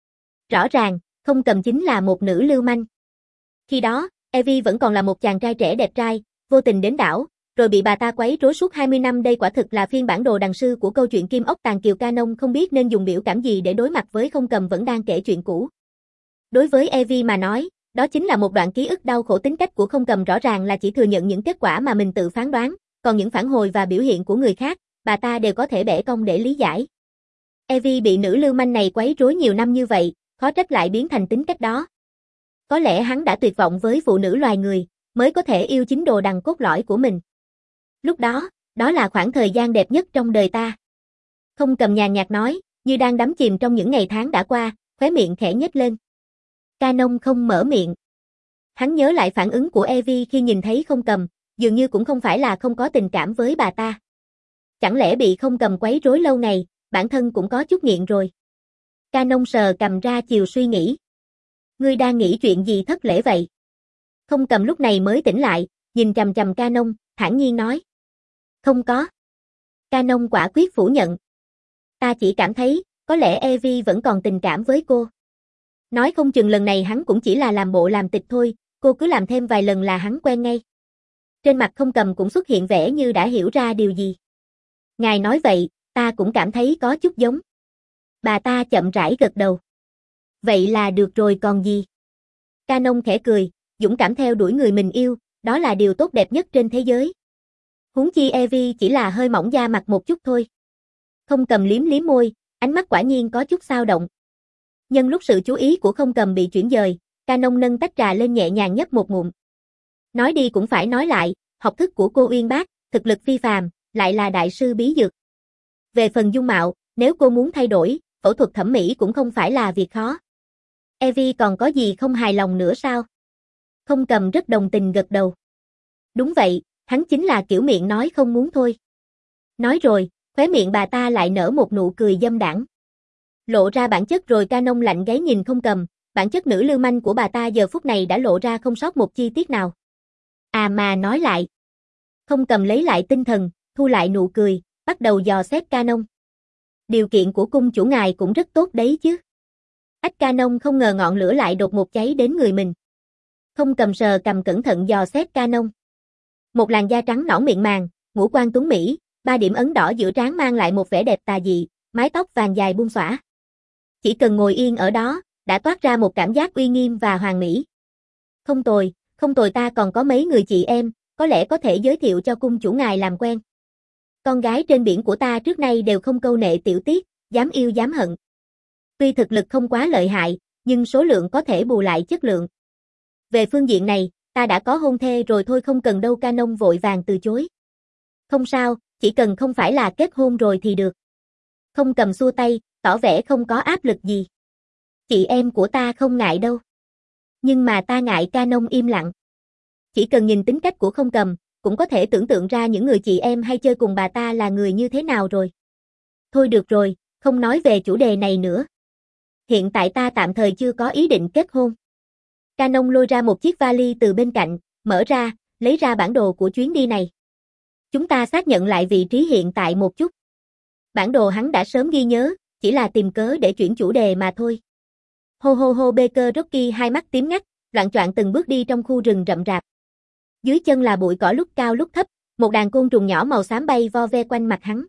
A: Rõ ràng, Không Cầm chính là một nữ lưu manh. Khi đó, Evie vẫn còn là một chàng trai trẻ đẹp trai, vô tình đến đảo, rồi bị bà ta quấy rối suốt hai mươi năm, đây quả thực là phiên bản đồ đằng sư của câu chuyện Kim Ốc Tàng Kiều. Canon không biết nên dùng biểu cảm gì để đối mặt với Không Cầm vẫn đang kể chuyện cũ. Đối với Evie mà nói, đó chính là một đoạn ký ức đau khổ. Tính cách của Không Cầm rõ ràng là chỉ thừa nhận những kết quả mà mình tự phán đoán, còn những phản hồi và biểu hiện của người khác, bà ta đều có thể bẻ cong để lý giải. Evie bị nữ lưu manh này quấy rối nhiều năm như vậy, khó trách lại biến thành tính cách đó. Có lẽ hắn đã tuyệt vọng với phụ nữ loài người, mới có thể yêu chính đồ đằng cốt lõi của mình. Lúc đó, đó là khoảng thời gian đẹp nhất trong đời ta. Không Cầm nhàn nhạt nói, như đang đắm chìm trong những ngày tháng đã qua, khóe miệng khẽ nhếch lên. Canon không mở miệng. Hắn nhớ lại phản ứng của Evie khi nhìn thấy Không Cầm, dường như cũng không phải là không có tình cảm với bà ta. Chẳng lẽ bị Không Cầm quấy rối lâu ngày, bản thân cũng có chút nghiện rồi. Canon sờ cầm ra chiều suy nghĩ. Ngươi đang nghĩ chuyện gì thất lễ vậy? Không Cầm lúc này mới tỉnh lại, nhìn chằm chằm Canon, thản nhiên nói. Không có. Canon quả quyết phủ nhận. Ta chỉ cảm thấy, có lẽ Evie vẫn còn tình cảm với cô. Nói không chừng lần này hắn cũng chỉ là làm bộ làm tịch thôi, cô cứ làm thêm vài lần là hắn quen ngay. Trên mặt Không Cầm cũng xuất hiện vẻ như đã hiểu ra điều gì. Ngài nói vậy, ta cũng cảm thấy có chút giống. Bà ta chậm rãi gật đầu. Vậy là được rồi còn gì? Canon khẽ cười, dũng cảm theo đuổi người mình yêu, đó là điều tốt đẹp nhất trên thế giới. Huống chi Evie chỉ là hơi mỏng da mặt một chút thôi. Không Cầm liếm liếm môi, ánh mắt quả nhiên có chút xao động. Nhân lúc sự chú ý của Không Cầm bị chuyển dời, Canon nâng tách trà lên nhẹ nhàng nhấp một ngụm. Nói đi cũng phải nói lại, học thức của cô uyên bác, thực lực phi phàm, lại là đại sư bí dược. Về phần dung mạo, nếu cô muốn thay đổi, phẫu thuật thẩm mỹ cũng không phải là việc khó. Evie còn có gì không hài lòng nữa sao? Không Cầm rất đồng tình gật đầu. Đúng vậy, hắn chính là kiểu miệng nói không muốn thôi. Nói rồi, khóe miệng bà ta lại nở một nụ cười dâm đãng. Lộ ra bản chất rồi. Canon lạnh gáy nhìn Không Cầm, bản chất nữ lưu manh của bà ta giờ phút này đã lộ ra không sót một chi tiết nào. À mà nói lại. Không Cầm lấy lại tinh thần, thu lại nụ cười, bắt đầu dò xét Canon. Điều kiện của cung chủ ngài cũng rất tốt đấy chứ. Ách Canon không ngờ ngọn lửa lại đột ngột cháy đến người mình. Không Cầm sờ cầm cẩn thận dò xét Canon. Một làn da trắng nõn mịn màng, ngũ quan tuấn mỹ, ba điểm ấn đỏ giữa trán mang lại một vẻ đẹp tà dị, mái tóc vàng dài buông xõa. Chỉ cần ngồi yên ở đó, đã toát ra một cảm giác uy nghiêm và hoàn mỹ. Không tồi, không tồi, ta còn có mấy người chị em, có lẽ có thể giới thiệu cho cung chủ ngài làm quen. Con gái trên biển của ta trước nay đều không câu nệ tiểu tiết, dám yêu dám hận. Tuy thực lực không quá lợi hại, nhưng số lượng có thể bù lại chất lượng. Về phương diện này, ta đã có hôn thê rồi thôi, không cần đâu. Canon vội vàng từ chối. Không sao, chỉ cần không phải là kết hôn rồi thì được. Không Cầm xua tay, tỏ vẻ không có áp lực gì. Chị em của ta không ngại đâu. Nhưng mà ta ngại. Canon im lặng. Chỉ cần nhìn tính cách của Không Cầm, cũng có thể tưởng tượng ra những người chị em hay chơi cùng bà ta là người như thế nào rồi. Thôi được rồi, không nói về chủ đề này nữa. Hiện tại ta tạm thời chưa có ý định kết hôn. Canon lôi ra một chiếc vali từ bên cạnh, mở ra, lấy ra bản đồ của chuyến đi này. Chúng ta xác nhận lại vị trí hiện tại một chút. Bản đồ hắn đã sớm ghi nhớ, chỉ là tìm cớ để chuyển chủ đề mà thôi. Hô hô hô. Baker Rocky hai mắt tím ngắt, loạng choạng từng bước đi trong khu rừng rậm rạp. Dưới chân là bụi cỏ lúc cao lúc thấp, một đàn côn trùng nhỏ màu xám bay vo ve quanh mặt hắn.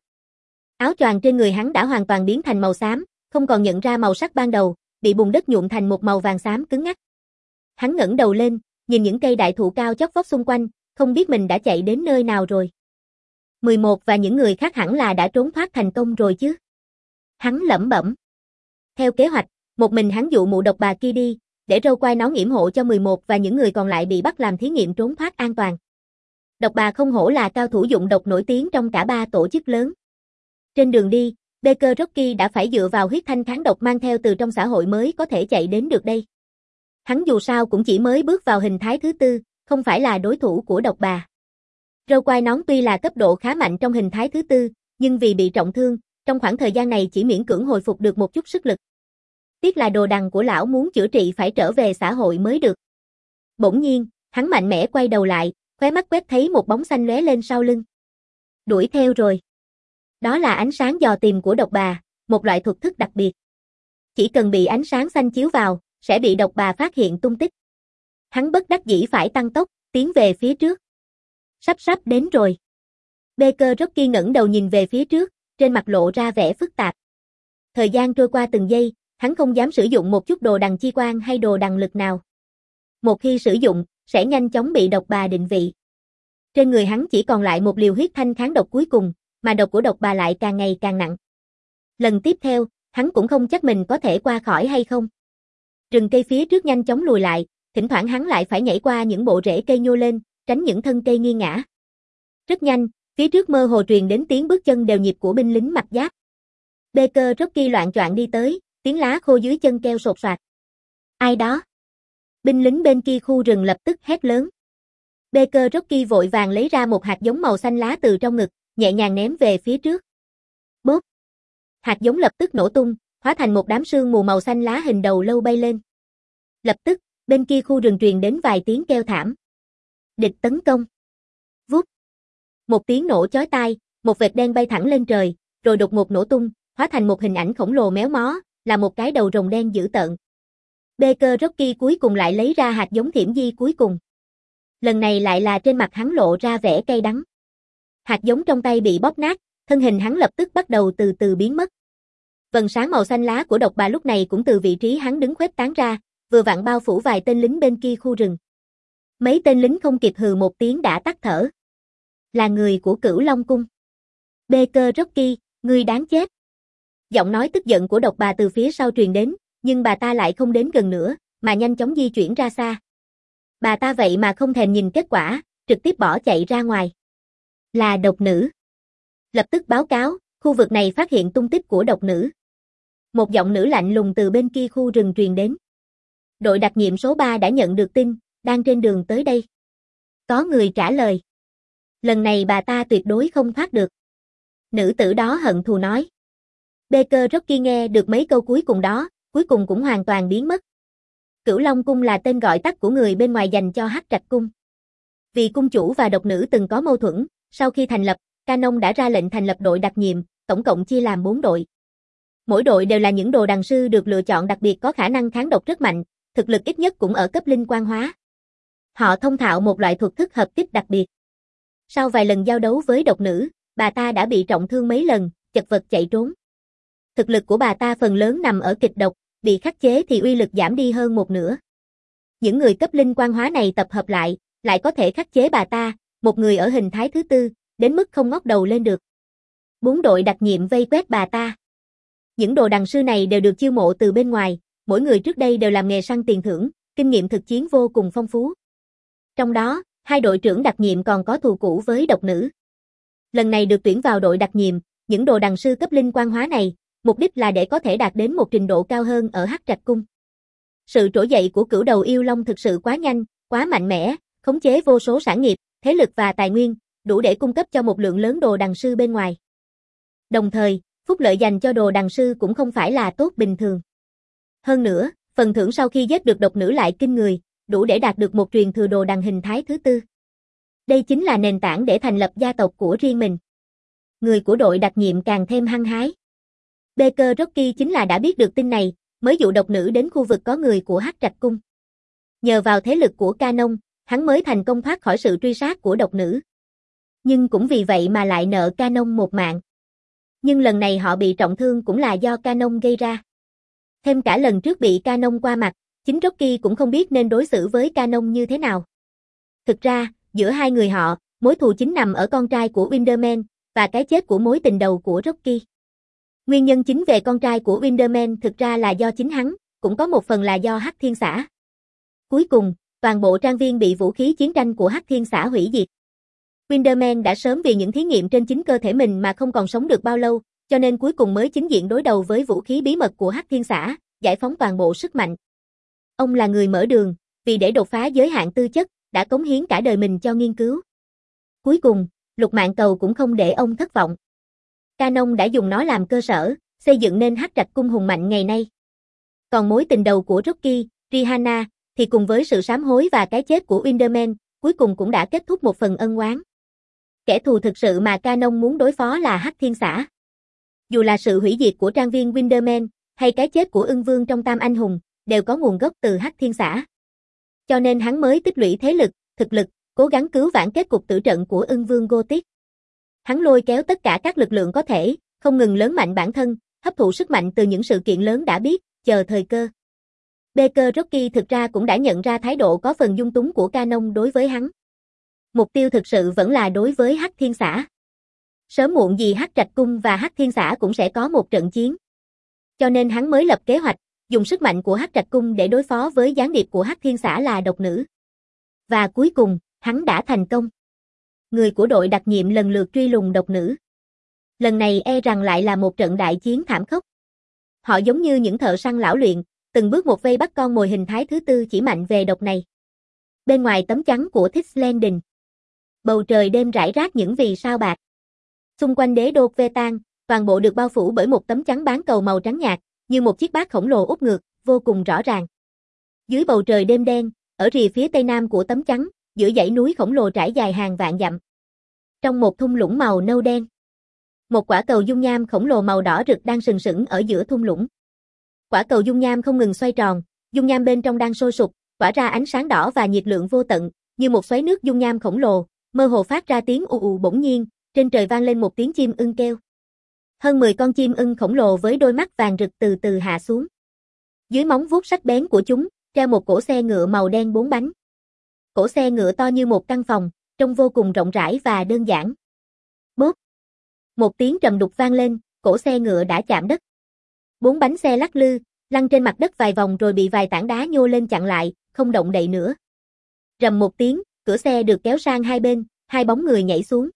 A: Áo choàng trên người hắn đã hoàn toàn biến thành màu xám, không còn nhận ra màu sắc ban đầu, bị bùn đất nhuộm thành một màu vàng xám cứng ngắc. Hắn ngẩng đầu lên, nhìn những cây đại thụ cao chót vót xung quanh, không biết mình đã chạy đến nơi nào rồi. mười một và những người khác hẳn là đã trốn thoát thành công rồi chứ. Hắn lẩm bẩm. Theo kế hoạch, một mình hắn dụ mụ độc bà kia đi, để Râu Quai Nón yểm hộ cho mười một và những người còn lại bị bắt làm thí nghiệm trốn thoát an toàn. Độc bà không hổ là cao thủ dụng độc nổi tiếng trong cả ba tổ chức lớn. Trên đường đi, Baker Rocky đã phải dựa vào huyết thanh kháng độc mang theo từ trong xã hội mới có thể chạy đến được đây. Hắn dù sao cũng chỉ mới bước vào hình thái thứ tư, không phải là đối thủ của độc bà. Râu Quai Nón tuy là cấp độ khá mạnh trong hình thái thứ tư, nhưng vì bị trọng thương, trong khoảng thời gian này chỉ miễn cưỡng hồi phục được một chút sức lực. Tiếc là đồ đằng của lão muốn chữa trị phải trở về xã hội mới được. Bỗng nhiên, hắn mạnh mẽ quay đầu lại, khóe mắt quét thấy một bóng xanh lóe lên sau lưng. Đuổi theo rồi. Đó là ánh sáng dò tìm của độc bà, một loại thuật thức đặc biệt. Chỉ cần bị ánh sáng xanh chiếu vào, sẽ bị độc bà phát hiện tung tích. Hắn bất đắc dĩ phải tăng tốc, tiến về phía trước. Sắp sắp đến rồi. Baker Rocky ngẩng đầu nhìn về phía trước, trên mặt lộ ra vẻ phức tạp. Thời gian trôi qua từng giây, hắn không dám sử dụng một chút đồ đằng chi quan hay đồ đằng lực nào. Một khi sử dụng, sẽ nhanh chóng bị độc bà định vị. Trên người hắn chỉ còn lại một liều huyết thanh kháng độc cuối cùng, mà độc của độc bà lại càng ngày càng nặng. Lần tiếp theo, hắn cũng không chắc mình có thể qua khỏi hay không. Rừng cây phía trước nhanh chóng lùi lại, thỉnh thoảng hắn lại phải nhảy qua những bộ rễ cây nhô lên, tránh những thân cây nghiêng ngã. Rất nhanh, phía trước mơ hồ truyền đến tiếng bước chân đều nhịp của binh lính mặc giáp. Baker Rocky loạng choạng đi tới, tiếng lá khô dưới chân kêu sột soạt. Ai đó? Binh lính bên kia khu rừng lập tức hét lớn. Baker Rocky vội vàng lấy ra một hạt giống màu xanh lá từ trong ngực, nhẹ nhàng ném về phía trước. Bốp! Hạt giống lập tức nổ tung, hóa thành một đám sương mù màu xanh lá hình đầu lâu bay lên. Lập tức, bên kia khu rừng truyền đến vài tiếng kêu thảm. Địch tấn công. Vút! Một tiếng nổ chói tai, một vệt đen bay thẳng lên trời, rồi đột ngột nổ tung, hóa thành một hình ảnh khổng lồ méo mó, là một cái đầu rồng đen dữ tợn. Baker Rocky cuối cùng lại lấy ra hạt giống thiểm di cuối cùng. Lần này lại là trên mặt hắn lộ ra vẻ cay đắng. Hạt giống trong tay bị bóp nát, thân hình hắn lập tức bắt đầu từ từ biến mất. Vầng sáng màu xanh lá của độc bà lúc này cũng từ vị trí hắn đứng khuếch tán ra, vừa vặn bao phủ vài tên lính bên kia khu rừng. Mấy tên lính không kịp hừ một tiếng đã tắt thở. Là người của Cửu Long Cung. Baker Rocky, ngươi đáng chết. Giọng nói tức giận của độc bà từ phía sau truyền đến, nhưng bà ta lại không đến gần nữa, mà nhanh chóng di chuyển ra xa. Bà ta vậy mà không thèm nhìn kết quả, trực tiếp bỏ chạy ra ngoài. Là độc nữ. Lập tức báo cáo, khu vực này phát hiện tung tích của độc nữ. Một giọng nữ lạnh lùng từ bên kia khu rừng truyền đến. Đội đặc nhiệm số ba đã nhận được tin, đang trên đường tới đây. Có người trả lời. Lần này bà ta tuyệt đối không thoát được. Nữ tử đó hận thù nói. Baker Rocky nghe được mấy câu cuối cùng đó, cuối cùng cũng hoàn toàn biến mất. Cửu Long Cung là tên gọi tắt của người bên ngoài dành cho Hắc Trạch Cung. Vì cung chủ và độc nữ từng có mâu thuẫn, sau khi thành lập, Canon đã ra lệnh thành lập đội đặc nhiệm, tổng cộng chia làm bốn đội. Mỗi đội đều là những đồ đằng sư được lựa chọn đặc biệt có khả năng kháng độc rất mạnh, thực lực ít nhất cũng ở cấp linh quan hóa. Họ thông thạo một loại thuật thức hợp kích đặc biệt. Sau vài lần giao đấu với độc nữ, bà ta đã bị trọng thương mấy lần, chật vật chạy trốn. Thực lực của bà ta phần lớn nằm ở kịch độc, bị khắc chế thì uy lực giảm đi hơn một nửa. Những người cấp linh quan hóa này tập hợp lại, lại có thể khắc chế bà ta, một người ở hình thái thứ tư, đến mức không ngóc đầu lên được. Bốn đội đặc nhiệm vây quét bà ta. Những đồ đằng sư này đều được chiêu mộ từ bên ngoài, mỗi người trước đây đều làm nghề săn tiền thưởng, kinh nghiệm thực chiến vô cùng phong phú. Trong đó, hai đội trưởng đặc nhiệm còn có thù cũ với độc nữ. Lần này được tuyển vào đội đặc nhiệm, những đồ đằng sư cấp linh quan hóa này, mục đích là để có thể đạt đến một trình độ cao hơn ở Hắc Trạch Cung. Sự trỗi dậy của Cửu Đầu Yêu Long thực sự quá nhanh, quá mạnh mẽ, khống chế vô số sản nghiệp, thế lực và tài nguyên, đủ để cung cấp cho một lượng lớn đồ đằng sư bên ngoài. Đồng thời, phúc lợi dành cho đồ đằng sư cũng không phải là tốt bình thường. Hơn nữa, phần thưởng sau khi giết được độc nữ lại kinh người, đủ để đạt được một truyền thừa đồ đằng hình thái thứ tư. Đây chính là nền tảng để thành lập gia tộc của riêng mình. Người của đội đặc nhiệm càng thêm hăng hái. Baker Rocky chính là đã biết được tin này, mới dụ độc nữ đến khu vực có người của Hắc Trạch Cung. Nhờ vào thế lực của Canon, hắn mới thành công thoát khỏi sự truy sát của độc nữ. Nhưng cũng vì vậy mà lại nợ Canon một mạng. Nhưng lần này họ bị trọng thương cũng là do Canon gây ra. Thêm cả lần trước bị Canon qua mặt, chính Rocky cũng không biết nên đối xử với Canon như thế nào. Thực ra, giữa hai người họ, mối thù chính nằm ở con trai của Winderman, và cái chết của mối tình đầu của Rocky. Nguyên nhân chính về con trai của Winderman thực ra là do chính hắn, cũng có một phần là do Hắc Thiên Xã. Cuối cùng, toàn bộ trang viên bị vũ khí chiến tranh của Hắc Thiên Xã hủy diệt. Winderman đã sớm vì những thí nghiệm trên chính cơ thể mình mà không còn sống được bao lâu, cho nên cuối cùng mới chính diện đối đầu với vũ khí bí mật của Hắc Thiên Xã, giải phóng toàn bộ sức mạnh. Ông là người mở đường, vì để đột phá giới hạn tư chất, đã cống hiến cả đời mình cho nghiên cứu. Cuối cùng, Lục Mạn Cầu cũng không để ông thất vọng. Canon đã dùng nó làm cơ sở, xây dựng nên Hắc Trạch Cung hùng mạnh ngày nay. Còn mối tình đầu của Rocky, Rihanna, thì cùng với sự sám hối và cái chết của Winderman, cuối cùng cũng đã kết thúc một phần ân oán. Kẻ thù thực sự mà Canon muốn đối phó là Hắc Thiên Xã. Dù là sự hủy diệt của trang viên Winderman, hay cái chết của Ưng Vương trong Tam Anh Hùng, đều có nguồn gốc từ Hắc Thiên Xã. Cho nên hắn mới tích lũy thế lực, thực lực, cố gắng cứu vãn kết cục tử trận của Ưng Vương Gothic. Hắn lôi kéo tất cả các lực lượng có thể, không ngừng lớn mạnh bản thân, hấp thụ sức mạnh từ những sự kiện lớn đã biết, chờ thời cơ. Baker Rocky thực ra cũng đã nhận ra thái độ có phần dung túng của Canon đối với hắn. Mục tiêu thực sự vẫn là đối với Hắc Thiên Xã. Sớm muộn gì Hắc Trạch Cung và Hắc Thiên Xã cũng sẽ có một trận chiến. Cho nên hắn mới lập kế hoạch, dùng sức mạnh của Hắc Trạch Cung để đối phó với gián điệp của Hắc Thiên Xã là độc nữ. Và cuối cùng, hắn đã thành công. Người của đội đặc nhiệm lần lượt truy lùng độc nữ. Lần này e rằng lại là một trận đại chiến thảm khốc. Họ giống như những thợ săn lão luyện, từng bước một vây bắt con mồi hình thái thứ tư chỉ mạnh về độc này. Bên ngoài tấm chắn của Thix Landing, bầu trời đêm rải rác những vì sao bạc. Xung quanh đế đô Vetan, toàn bộ được bao phủ bởi một tấm chắn bán cầu màu trắng nhạt, như một chiếc bát khổng lồ úp ngược, vô cùng rõ ràng. Dưới bầu trời đêm đen, ở rìa phía tây nam của tấm chắn, giữa dãy núi khổng lồ trải dài hàng vạn dặm. Trong một thung lũng màu nâu đen, một quả cầu dung nham khổng lồ màu đỏ rực đang sừng sững ở giữa thung lũng. Quả cầu dung nham không ngừng xoay tròn, dung nham bên trong đang sôi sục, tỏa ra ánh sáng đỏ và nhiệt lượng vô tận, như một xoáy nước dung nham khổng lồ, mơ hồ phát ra tiếng ù ù. Bỗng nhiên, trên trời vang lên một tiếng chim ưng kêu. Hơn mười con chim ưng khổng lồ với đôi mắt vàng rực từ từ hạ xuống. Dưới móng vuốt sắc bén của chúng, treo một cỗ xe ngựa màu đen bốn bánh. Cỗ xe ngựa to như một căn phòng, trông vô cùng rộng rãi và đơn giản. Bốp! Một tiếng trầm đục vang lên, cỗ xe ngựa đã chạm đất. Bốn bánh xe lắc lư, lăn trên mặt đất vài vòng rồi bị vài tảng đá nhô lên chặn lại, không động đậy nữa. Rầm một tiếng, cửa xe được kéo sang hai bên, hai bóng người nhảy xuống.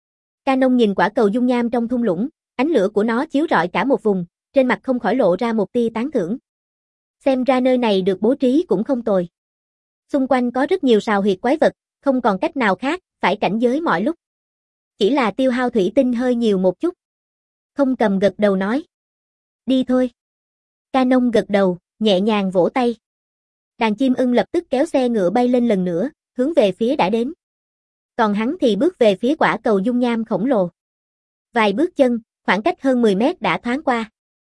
A: Canon nhìn quả cầu dung nham trong thung lũng, ánh lửa của nó chiếu rọi cả một vùng, trên mặt không khỏi lộ ra một tia tán thưởng. Xem ra nơi này được bố trí cũng không tồi. Xung quanh có rất nhiều sào huyệt quái vật, không còn cách nào khác, phải cảnh giới mọi lúc. Chỉ là tiêu hao thủy tinh hơi nhiều một chút. Không Cầm gật đầu nói. Đi thôi. Canon gật đầu, nhẹ nhàng vỗ tay. Đàn chim ưng lập tức kéo xe ngựa bay lên lần nữa, hướng về phía đã đến. Còn hắn thì bước về phía quả cầu dung nham khổng lồ. Vài bước chân, khoảng cách hơn mười mét đã thoáng qua.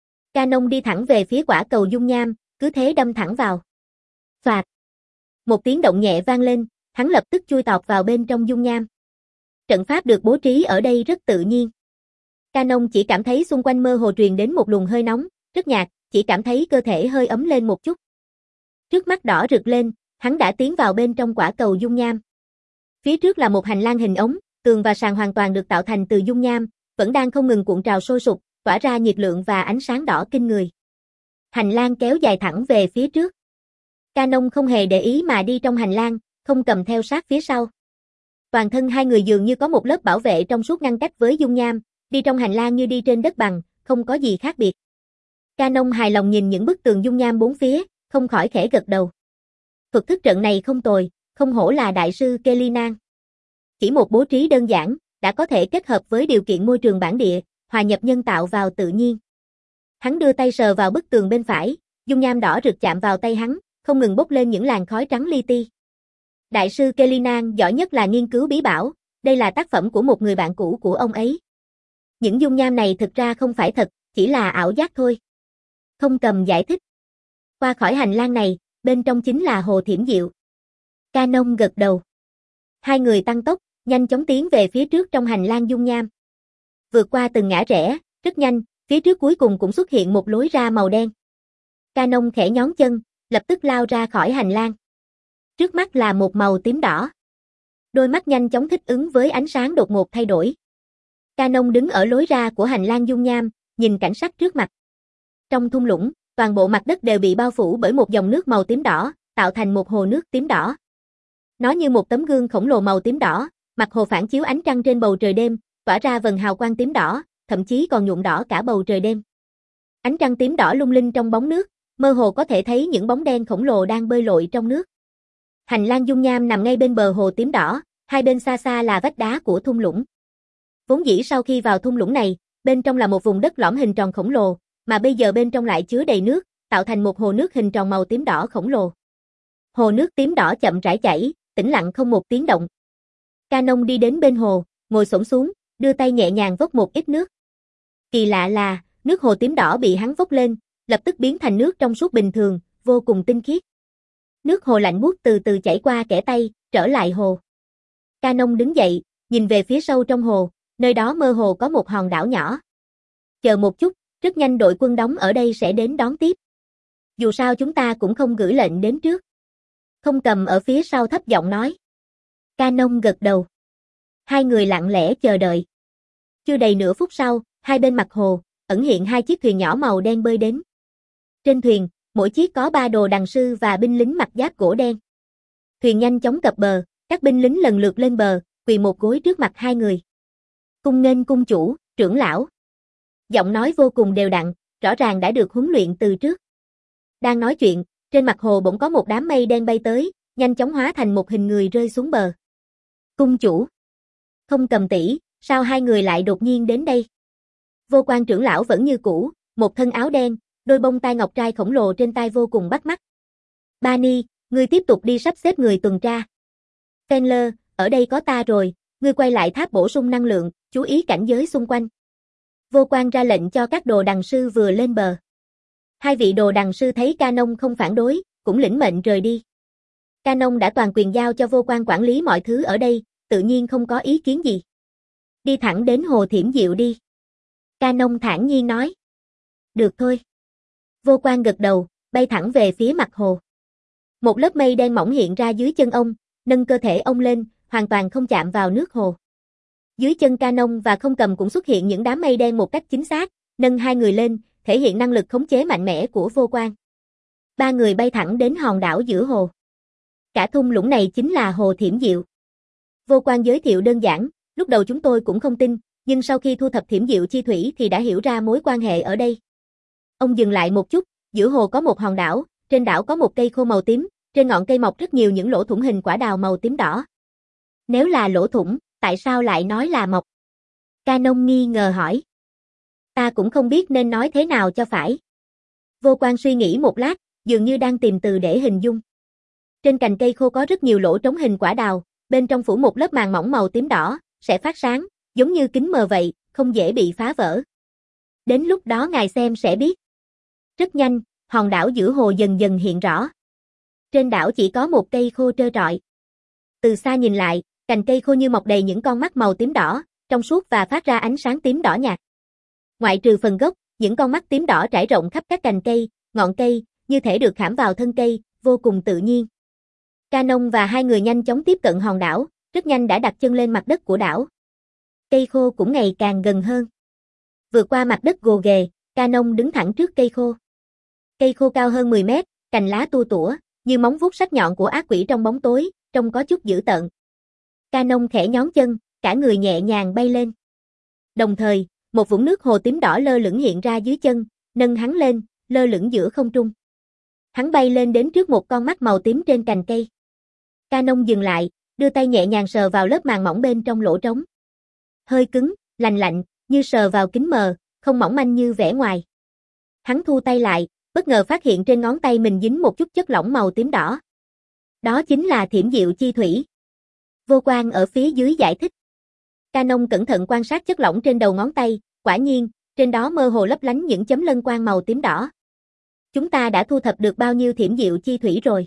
A: Canon đi thẳng về phía quả cầu dung nham, cứ thế đâm thẳng vào. Phạt. Một tiếng động nhẹ vang lên, hắn lập tức chui tọt vào bên trong dung nham. Trận pháp được bố trí ở đây rất tự nhiên. Canon chỉ cảm thấy xung quanh mơ hồ truyền đến một luồng hơi nóng, rất nhạt, chỉ cảm thấy cơ thể hơi ấm lên một chút. Trước mắt đỏ rực lên, hắn đã tiến vào bên trong quả cầu dung nham. Phía trước là một hành lang hình ống, tường và sàn hoàn toàn được tạo thành từ dung nham, vẫn đang không ngừng cuộn trào sôi sục, tỏa ra nhiệt lượng và ánh sáng đỏ kinh người. Hành lang kéo dài thẳng về phía trước. Canon không hề để ý mà đi trong hành lang, không cầm theo sát phía sau. Toàn thân hai người dường như có một lớp bảo vệ trong suốt ngăn cách với dung nham, đi trong hành lang như đi trên đất bằng, không có gì khác biệt. Canon hài lòng nhìn những bức tường dung nham bốn phía, không khỏi khẽ gật đầu. Thuật thức trận này không tồi, không hổ là đại sư Kelinan. Chỉ một bố trí đơn giản, đã có thể kết hợp với điều kiện môi trường bản địa, hòa nhập nhân tạo vào tự nhiên. Hắn đưa tay sờ vào bức tường bên phải, dung nham đỏ rực chạm vào tay hắn, không ngừng bốc lên những làn khói trắng li ti. Đại sư Kelinan giỏi nhất là nghiên cứu bí bảo, đây là tác phẩm của một người bạn cũ của ông ấy. Những dung nham này thực ra không phải thật, chỉ là ảo giác thôi. Không cầm giải thích. Qua khỏi hành lang này, bên trong chính là hồ thiểm diệu. Canon gật đầu. Hai người tăng tốc, nhanh chóng tiến về phía trước trong hành lang dung nham. Vượt qua từng ngã rẽ, rất nhanh, phía trước cuối cùng cũng xuất hiện một lối ra màu đen. Canon khẽ nhón chân, lập tức lao ra khỏi hành lang. Trước mắt là một màu tím đỏ. Đôi mắt nhanh chóng thích ứng với ánh sáng đột ngột thay đổi. Canon đứng ở lối ra của hành lang dung nham, nhìn cảnh sắc trước mặt. Trong thung lũng, toàn bộ mặt đất đều bị bao phủ bởi một dòng nước màu tím đỏ, tạo thành một hồ nước tím đỏ. Nó như một tấm gương khổng lồ màu tím đỏ, mặt hồ phản chiếu ánh trăng trên bầu trời đêm, tỏa ra vầng hào quang tím đỏ, thậm chí còn nhuộm đỏ cả bầu trời đêm. Ánh trăng tím đỏ lung linh trong bóng nước, mơ hồ có thể thấy những bóng đen khổng lồ đang bơi lội trong nước. Hành lang dung nham nằm ngay bên bờ hồ tím đỏ, hai bên xa xa là vách đá của thung lũng. Vốn dĩ sau khi vào thung lũng này, bên trong là một vùng đất lõm hình tròn khổng lồ, mà bây giờ bên trong lại chứa đầy nước, tạo thành một hồ nước hình tròn màu tím đỏ khổng lồ. Hồ nước tím đỏ chậm rãi chảy, tĩnh lặng không một tiếng động. Canon đi đến bên hồ, ngồi xổm xuống, đưa tay nhẹ nhàng vốc một ít nước. Kỳ lạ là, nước hồ tím đỏ bị hắn vốc lên, lập tức biến thành nước trong suốt bình thường, vô cùng tinh khiết. Nước hồ lạnh buốt từ từ chảy qua kẽ tay, trở lại hồ. Canon đứng dậy, nhìn về phía sâu trong hồ, nơi đó mơ hồ có một hòn đảo nhỏ. Chờ một chút, rất nhanh đội quân đóng ở đây sẽ đến đón tiếp. Dù sao chúng ta cũng không gửi lệnh đến trước. Không cầm ở phía sau thấp giọng nói. Canon gật đầu. Hai người lặng lẽ chờ đợi. Chưa đầy nửa phút sau, hai bên mặt hồ, ẩn hiện hai chiếc thuyền nhỏ màu đen bơi đến. Trên thuyền, mỗi chiếc có ba đồ đằng sư và binh lính mặc giáp gỗ đen. Thuyền nhanh chóng cập bờ, các binh lính lần lượt lên bờ, quỳ một gối trước mặt hai người. Cung nghênh cung chủ, trưởng lão. Giọng nói vô cùng đều đặn, rõ ràng đã được huấn luyện từ trước. Đang nói chuyện, trên mặt hồ bỗng có một đám mây đen bay tới, nhanh chóng hóa thành một hình người rơi xuống bờ. Cung chủ. Không cầm tỷ, sao hai người lại đột nhiên đến đây? Vô Quan trưởng lão vẫn như cũ, một thân áo đen, đôi bông tai ngọc trai khổng lồ trên tai vô cùng bắt mắt. Bani, ngươi tiếp tục đi sắp xếp người tuần tra. Fenler, ở đây có ta rồi, ngươi quay lại tháp bổ sung năng lượng, chú ý cảnh giới xung quanh. Vô Quan ra lệnh cho các đồ đằng sư vừa lên bờ. Hai vị đồ đằng sư thấy Canon không phản đối, cũng lĩnh mệnh rời đi. Canon đã toàn quyền giao cho Vô Quan quản lý mọi thứ ở đây, tự nhiên không có ý kiến gì. Đi thẳng đến hồ thiểm diệu đi. Canon thản nhiên nói. Được thôi. Vô Quan gật đầu, bay thẳng về phía mặt hồ. Một lớp mây đen mỏng hiện ra dưới chân ông, nâng cơ thể ông lên, hoàn toàn không chạm vào nước hồ. Dưới chân Canon và Không Cầm cũng xuất hiện những đám mây đen một cách chính xác, nâng hai người lên, thể hiện năng lực khống chế mạnh mẽ của Vô Quan. Ba người bay thẳng đến hòn đảo giữa hồ. Cả thung lũng này chính là hồ thiểm diệu. Vô Quan giới thiệu đơn giản, lúc đầu chúng tôi cũng không tin, nhưng sau khi thu thập thiểm diệu chi thủy thì đã hiểu ra mối quan hệ ở đây. Ông dừng lại một chút, giữa hồ có một hòn đảo, trên đảo có một cây khô màu tím, trên ngọn cây mọc rất nhiều những lỗ thủng hình quả đào màu tím đỏ. Nếu là lỗ thủng, tại sao lại nói là mọc? Canon nghi ngờ hỏi. Ta cũng không biết nên nói thế nào cho phải. Vô Quan suy nghĩ một lát, dường như đang tìm từ để hình dung. Trên cành cây khô có rất nhiều lỗ trống hình quả đào, bên trong phủ một lớp màng mỏng màu tím đỏ, sẽ phát sáng, giống như kính mờ vậy, không dễ bị phá vỡ. Đến lúc đó ngài xem sẽ biết. Rất nhanh, hòn đảo giữa hồ dần dần hiện rõ. Trên đảo chỉ có một cây khô trơ trọi. Từ xa nhìn lại, cành cây khô như mọc đầy những con mắt màu tím đỏ, trong suốt và phát ra ánh sáng tím đỏ nhạt. Ngoại trừ phần gốc, những con mắt tím đỏ trải rộng khắp các cành cây, ngọn cây, như thể được khảm vào thân cây, vô cùng tự nhiên. Canon và hai người nhanh chóng tiếp cận hòn đảo, rất nhanh đã đặt chân lên mặt đất của đảo. Cây khô cũng ngày càng gần hơn. Vượt qua mặt đất gồ ghề, Canon đứng thẳng trước cây khô. Cây khô cao hơn mười mét, cành lá tua tủa, như móng vuốt sắc nhọn của ác quỷ trong bóng tối, trông có chút dữ tợn. Canon khẽ nhón chân, cả người nhẹ nhàng bay lên. Đồng thời, một vũng nước hồ tím đỏ lơ lửng hiện ra dưới chân, nâng hắn lên, lơ lửng giữa không trung. Hắn bay lên đến trước một con mắt màu tím trên cành cây. Canon dừng lại, đưa tay nhẹ nhàng sờ vào lớp màng mỏng bên trong lỗ trống. Hơi cứng, lành lạnh, như sờ vào kính mờ, không mỏng manh như vẻ ngoài. Hắn thu tay lại, bất ngờ phát hiện trên ngón tay mình dính một chút chất lỏng màu tím đỏ. Đó chính là thiểm diệu chi thủy. Vô Quan ở phía dưới giải thích. Canon cẩn thận quan sát chất lỏng trên đầu ngón tay, quả nhiên, trên đó mơ hồ lấp lánh những chấm lân quang màu tím đỏ. Chúng ta đã thu thập được bao nhiêu thiểm diệu chi thủy rồi?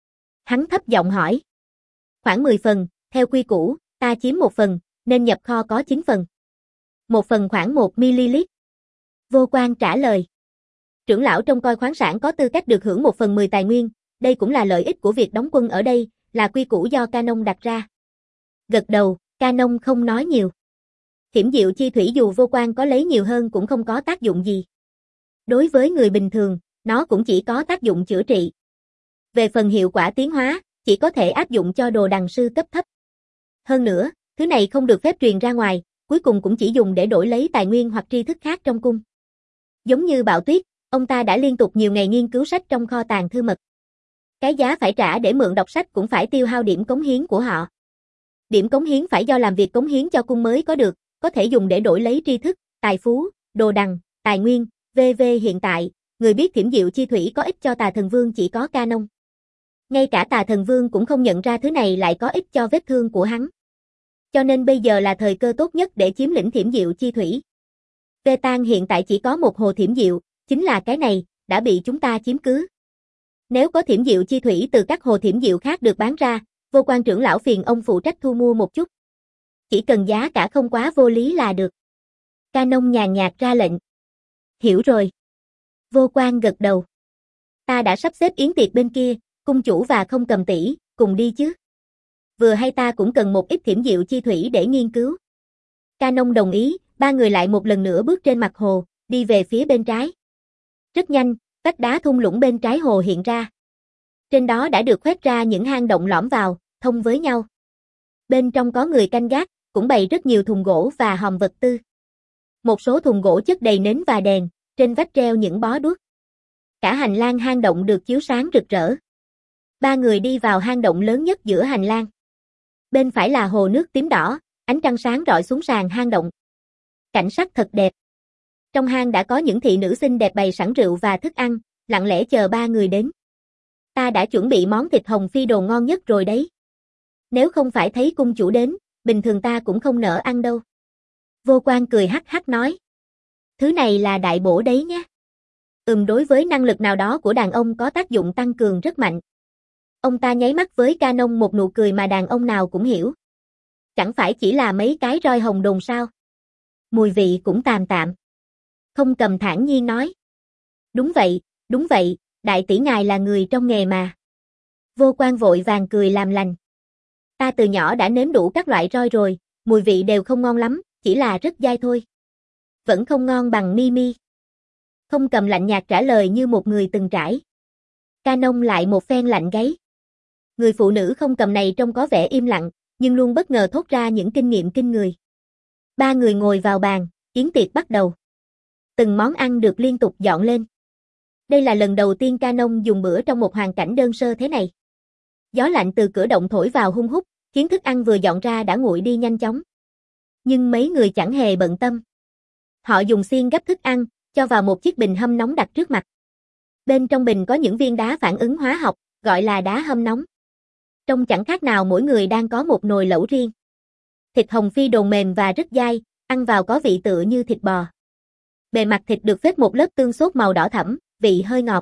A: Hắn thấp giọng hỏi. Khoảng mười phần, theo quy củ, ta chiếm một phần, nên nhập kho có chín phần. Một phần khoảng một mi-li-lít. Vô Quan trả lời. Trưởng lão trông coi khoáng sản có tư cách được hưởng một phần mười tài nguyên, đây cũng là lợi ích của việc đóng quân ở đây, là quy củ do Canon đặt ra. Gật đầu, Canon không nói nhiều. Thiểm diệu chi thủy dù Vô Quan có lấy nhiều hơn cũng không có tác dụng gì. Đối với người bình thường, nó cũng chỉ có tác dụng chữa trị. Về phần hiệu quả tiến hóa, chỉ có thể áp dụng cho đồ đằng sư cấp thấp. Hơn nữa, thứ này không được phép truyền ra ngoài, cuối cùng cũng chỉ dùng để đổi lấy tài nguyên hoặc tri thức khác trong cung. Giống như Bạo Tuyết, ông ta đã liên tục nhiều ngày nghiên cứu sách trong kho tàng thư mật. Cái giá phải trả để mượn đọc sách cũng phải tiêu hao điểm cống hiến của họ. Điểm cống hiến phải do làm việc cống hiến cho cung mới có được, có thể dùng để đổi lấy tri thức, tài phú, đồ đằng, tài nguyên, vân vân Hiện tại, người biết thiểm diệu chi thủy có ích cho Tà Thần Vương chỉ có Canon. Ngay cả Tà Thần Vương cũng không nhận ra thứ này lại có ích cho vết thương của hắn. Cho nên bây giờ là thời cơ tốt nhất để chiếm lĩnh thiểm diệu chi thủy. Vê Tan hiện tại chỉ có một hồ thiểm diệu, chính là cái này, đã bị chúng ta chiếm cứ. Nếu có thiểm diệu chi thủy từ các hồ thiểm diệu khác được bán ra, Vô Quan trưởng lão phiền ông phụ trách thu mua một chút. Chỉ cần giá cả không quá vô lý là được. Canon nhàn nhạt ra lệnh. Hiểu rồi. Vô Quan gật đầu. Ta đã sắp xếp yến tiệc bên kia, cung chủ và Không Cầm tỷ, cùng đi chứ. Vừa hay ta cũng cần một ít thiểm diệu chi thủy để nghiên cứu. Canon đồng ý, ba người lại một lần nữa bước trên mặt hồ, đi về phía bên trái. Rất nhanh, vách đá thung lũng bên trái hồ hiện ra. Trên đó đã được khoét ra những hang động lõm vào, thông với nhau. Bên trong có người canh gác, cũng bày rất nhiều thùng gỗ và hòm vật tư. Một số thùng gỗ chất đầy nến và đèn, trên vách treo những bó đuốc. Cả hành lang hang động được chiếu sáng rực rỡ. Ba người đi vào hang động lớn nhất giữa hành lang. Bên phải là hồ nước tím đỏ, ánh trăng sáng rọi xuống sàn hang động. Cảnh sắc thật đẹp. Trong hang đã có những thị nữ xinh đẹp bày sẵn rượu và thức ăn, lặng lẽ chờ ba người đến. Ta đã chuẩn bị món thịt hồng phi đồ ngon nhất rồi đấy. Nếu không phải thấy cung chủ đến, bình thường ta cũng không nỡ ăn đâu. Vô Quan cười hắc hắc nói. Thứ này là đại bổ đấy nhé. Ừm đối với năng lực nào đó của đàn ông có tác dụng tăng cường rất mạnh. Ông ta nháy mắt với Canon một nụ cười mà đàn ông nào cũng hiểu. Chẳng phải chỉ là mấy cái roi hồng đồn sao. Mùi vị cũng tạm tạm. Không Cầm thản nhiên nói. Đúng vậy, đúng vậy, đại tỷ ngài là người trong nghề mà. Vô Quan vội vàng cười làm lành. Ta từ nhỏ đã nếm đủ các loại roi rồi, mùi vị đều không ngon lắm, chỉ là rất dai thôi. Vẫn không ngon bằng Mimi. Không Cầm lạnh nhạt trả lời như một người từng trải. Canon lại một phen lạnh gáy. Người phụ nữ Không Cầm này trông có vẻ im lặng, nhưng luôn bất ngờ thốt ra những kinh nghiệm kinh người. Ba người ngồi vào bàn, yến tiệc bắt đầu. Từng món ăn được liên tục dọn lên. Đây là lần đầu tiên Canon dùng bữa trong một hoàn cảnh đơn sơ thế này. Gió lạnh từ cửa động thổi vào hun hút, khiến thức ăn vừa dọn ra đã nguội đi nhanh chóng. Nhưng mấy người chẳng hề bận tâm. Họ dùng xiên gấp thức ăn, cho vào một chiếc bình hâm nóng đặt trước mặt. Bên trong bình có những viên đá phản ứng hóa học, gọi là đá hâm nóng. Trông chẳng khác nào mỗi người đang có một nồi lẩu riêng. Thịt hồng phi đồn mềm và rất dai, ăn vào có vị tựa như thịt bò. Bề mặt thịt được phết một lớp tương sốt màu đỏ thẫm, vị hơi ngọt.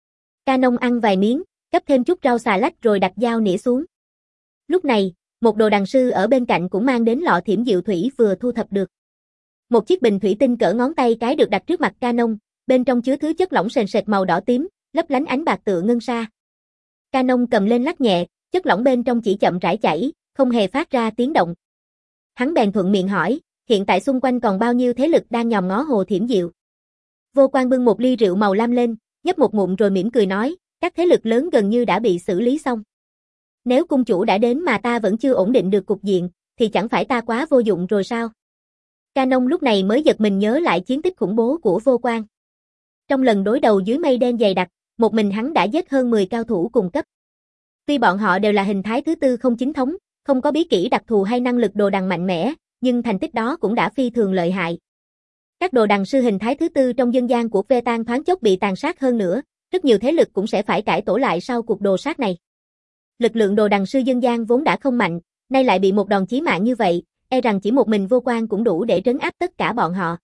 A: Canon ăn vài miếng, gắp thêm chút rau xà lách rồi đặt dao nĩa xuống. Lúc này, một đồ đằng sư ở bên cạnh cũng mang đến lọ thiểm diệu thủy vừa thu thập được. Một chiếc bình thủy tinh cỡ ngón tay cái được đặt trước mặt Canon, bên trong chứa thứ chất lỏng sền sệt màu đỏ tím, lấp lánh ánh bạc tựa ngân sa. Canon cầm lên lắc nhẹ, chất lỏng bên trong chỉ chậm rãi chảy, không hề phát ra tiếng động. Hắn bèn thuận miệng hỏi, hiện tại xung quanh còn bao nhiêu thế lực đang nhòm ngó hồ thiểm diệu? Vô Quan bưng một ly rượu màu lam lên, nhấp một ngụm rồi mỉm cười nói, các thế lực lớn gần như đã bị xử lý xong. Nếu cung chủ đã đến mà ta vẫn chưa ổn định được cục diện, thì chẳng phải ta quá vô dụng rồi sao? Canon lúc này mới giật mình nhớ lại chiến tích khủng bố của Vô Quan. Trong lần đối đầu dưới mây đen dày đặc, một mình hắn đã giết hơn mười cao thủ cùng cấp. Tuy bọn họ đều là hình thái thứ tư không chính thống, không có bí kỹ đặc thù hay năng lực đồ đằng mạnh mẽ, nhưng thành tích đó cũng đã phi thường lợi hại. Các đồ đằng sư hình thái thứ tư trong dân gian của Vetan thoáng chốc bị tàn sát hơn nữa, rất nhiều thế lực cũng sẽ phải cải tổ lại sau cuộc đồ sát này. Lực lượng đồ đằng sư dân gian vốn đã không mạnh, nay lại bị một đòn chí mạng như vậy, e rằng chỉ một mình Vô Quan cũng đủ để trấn áp tất cả bọn họ.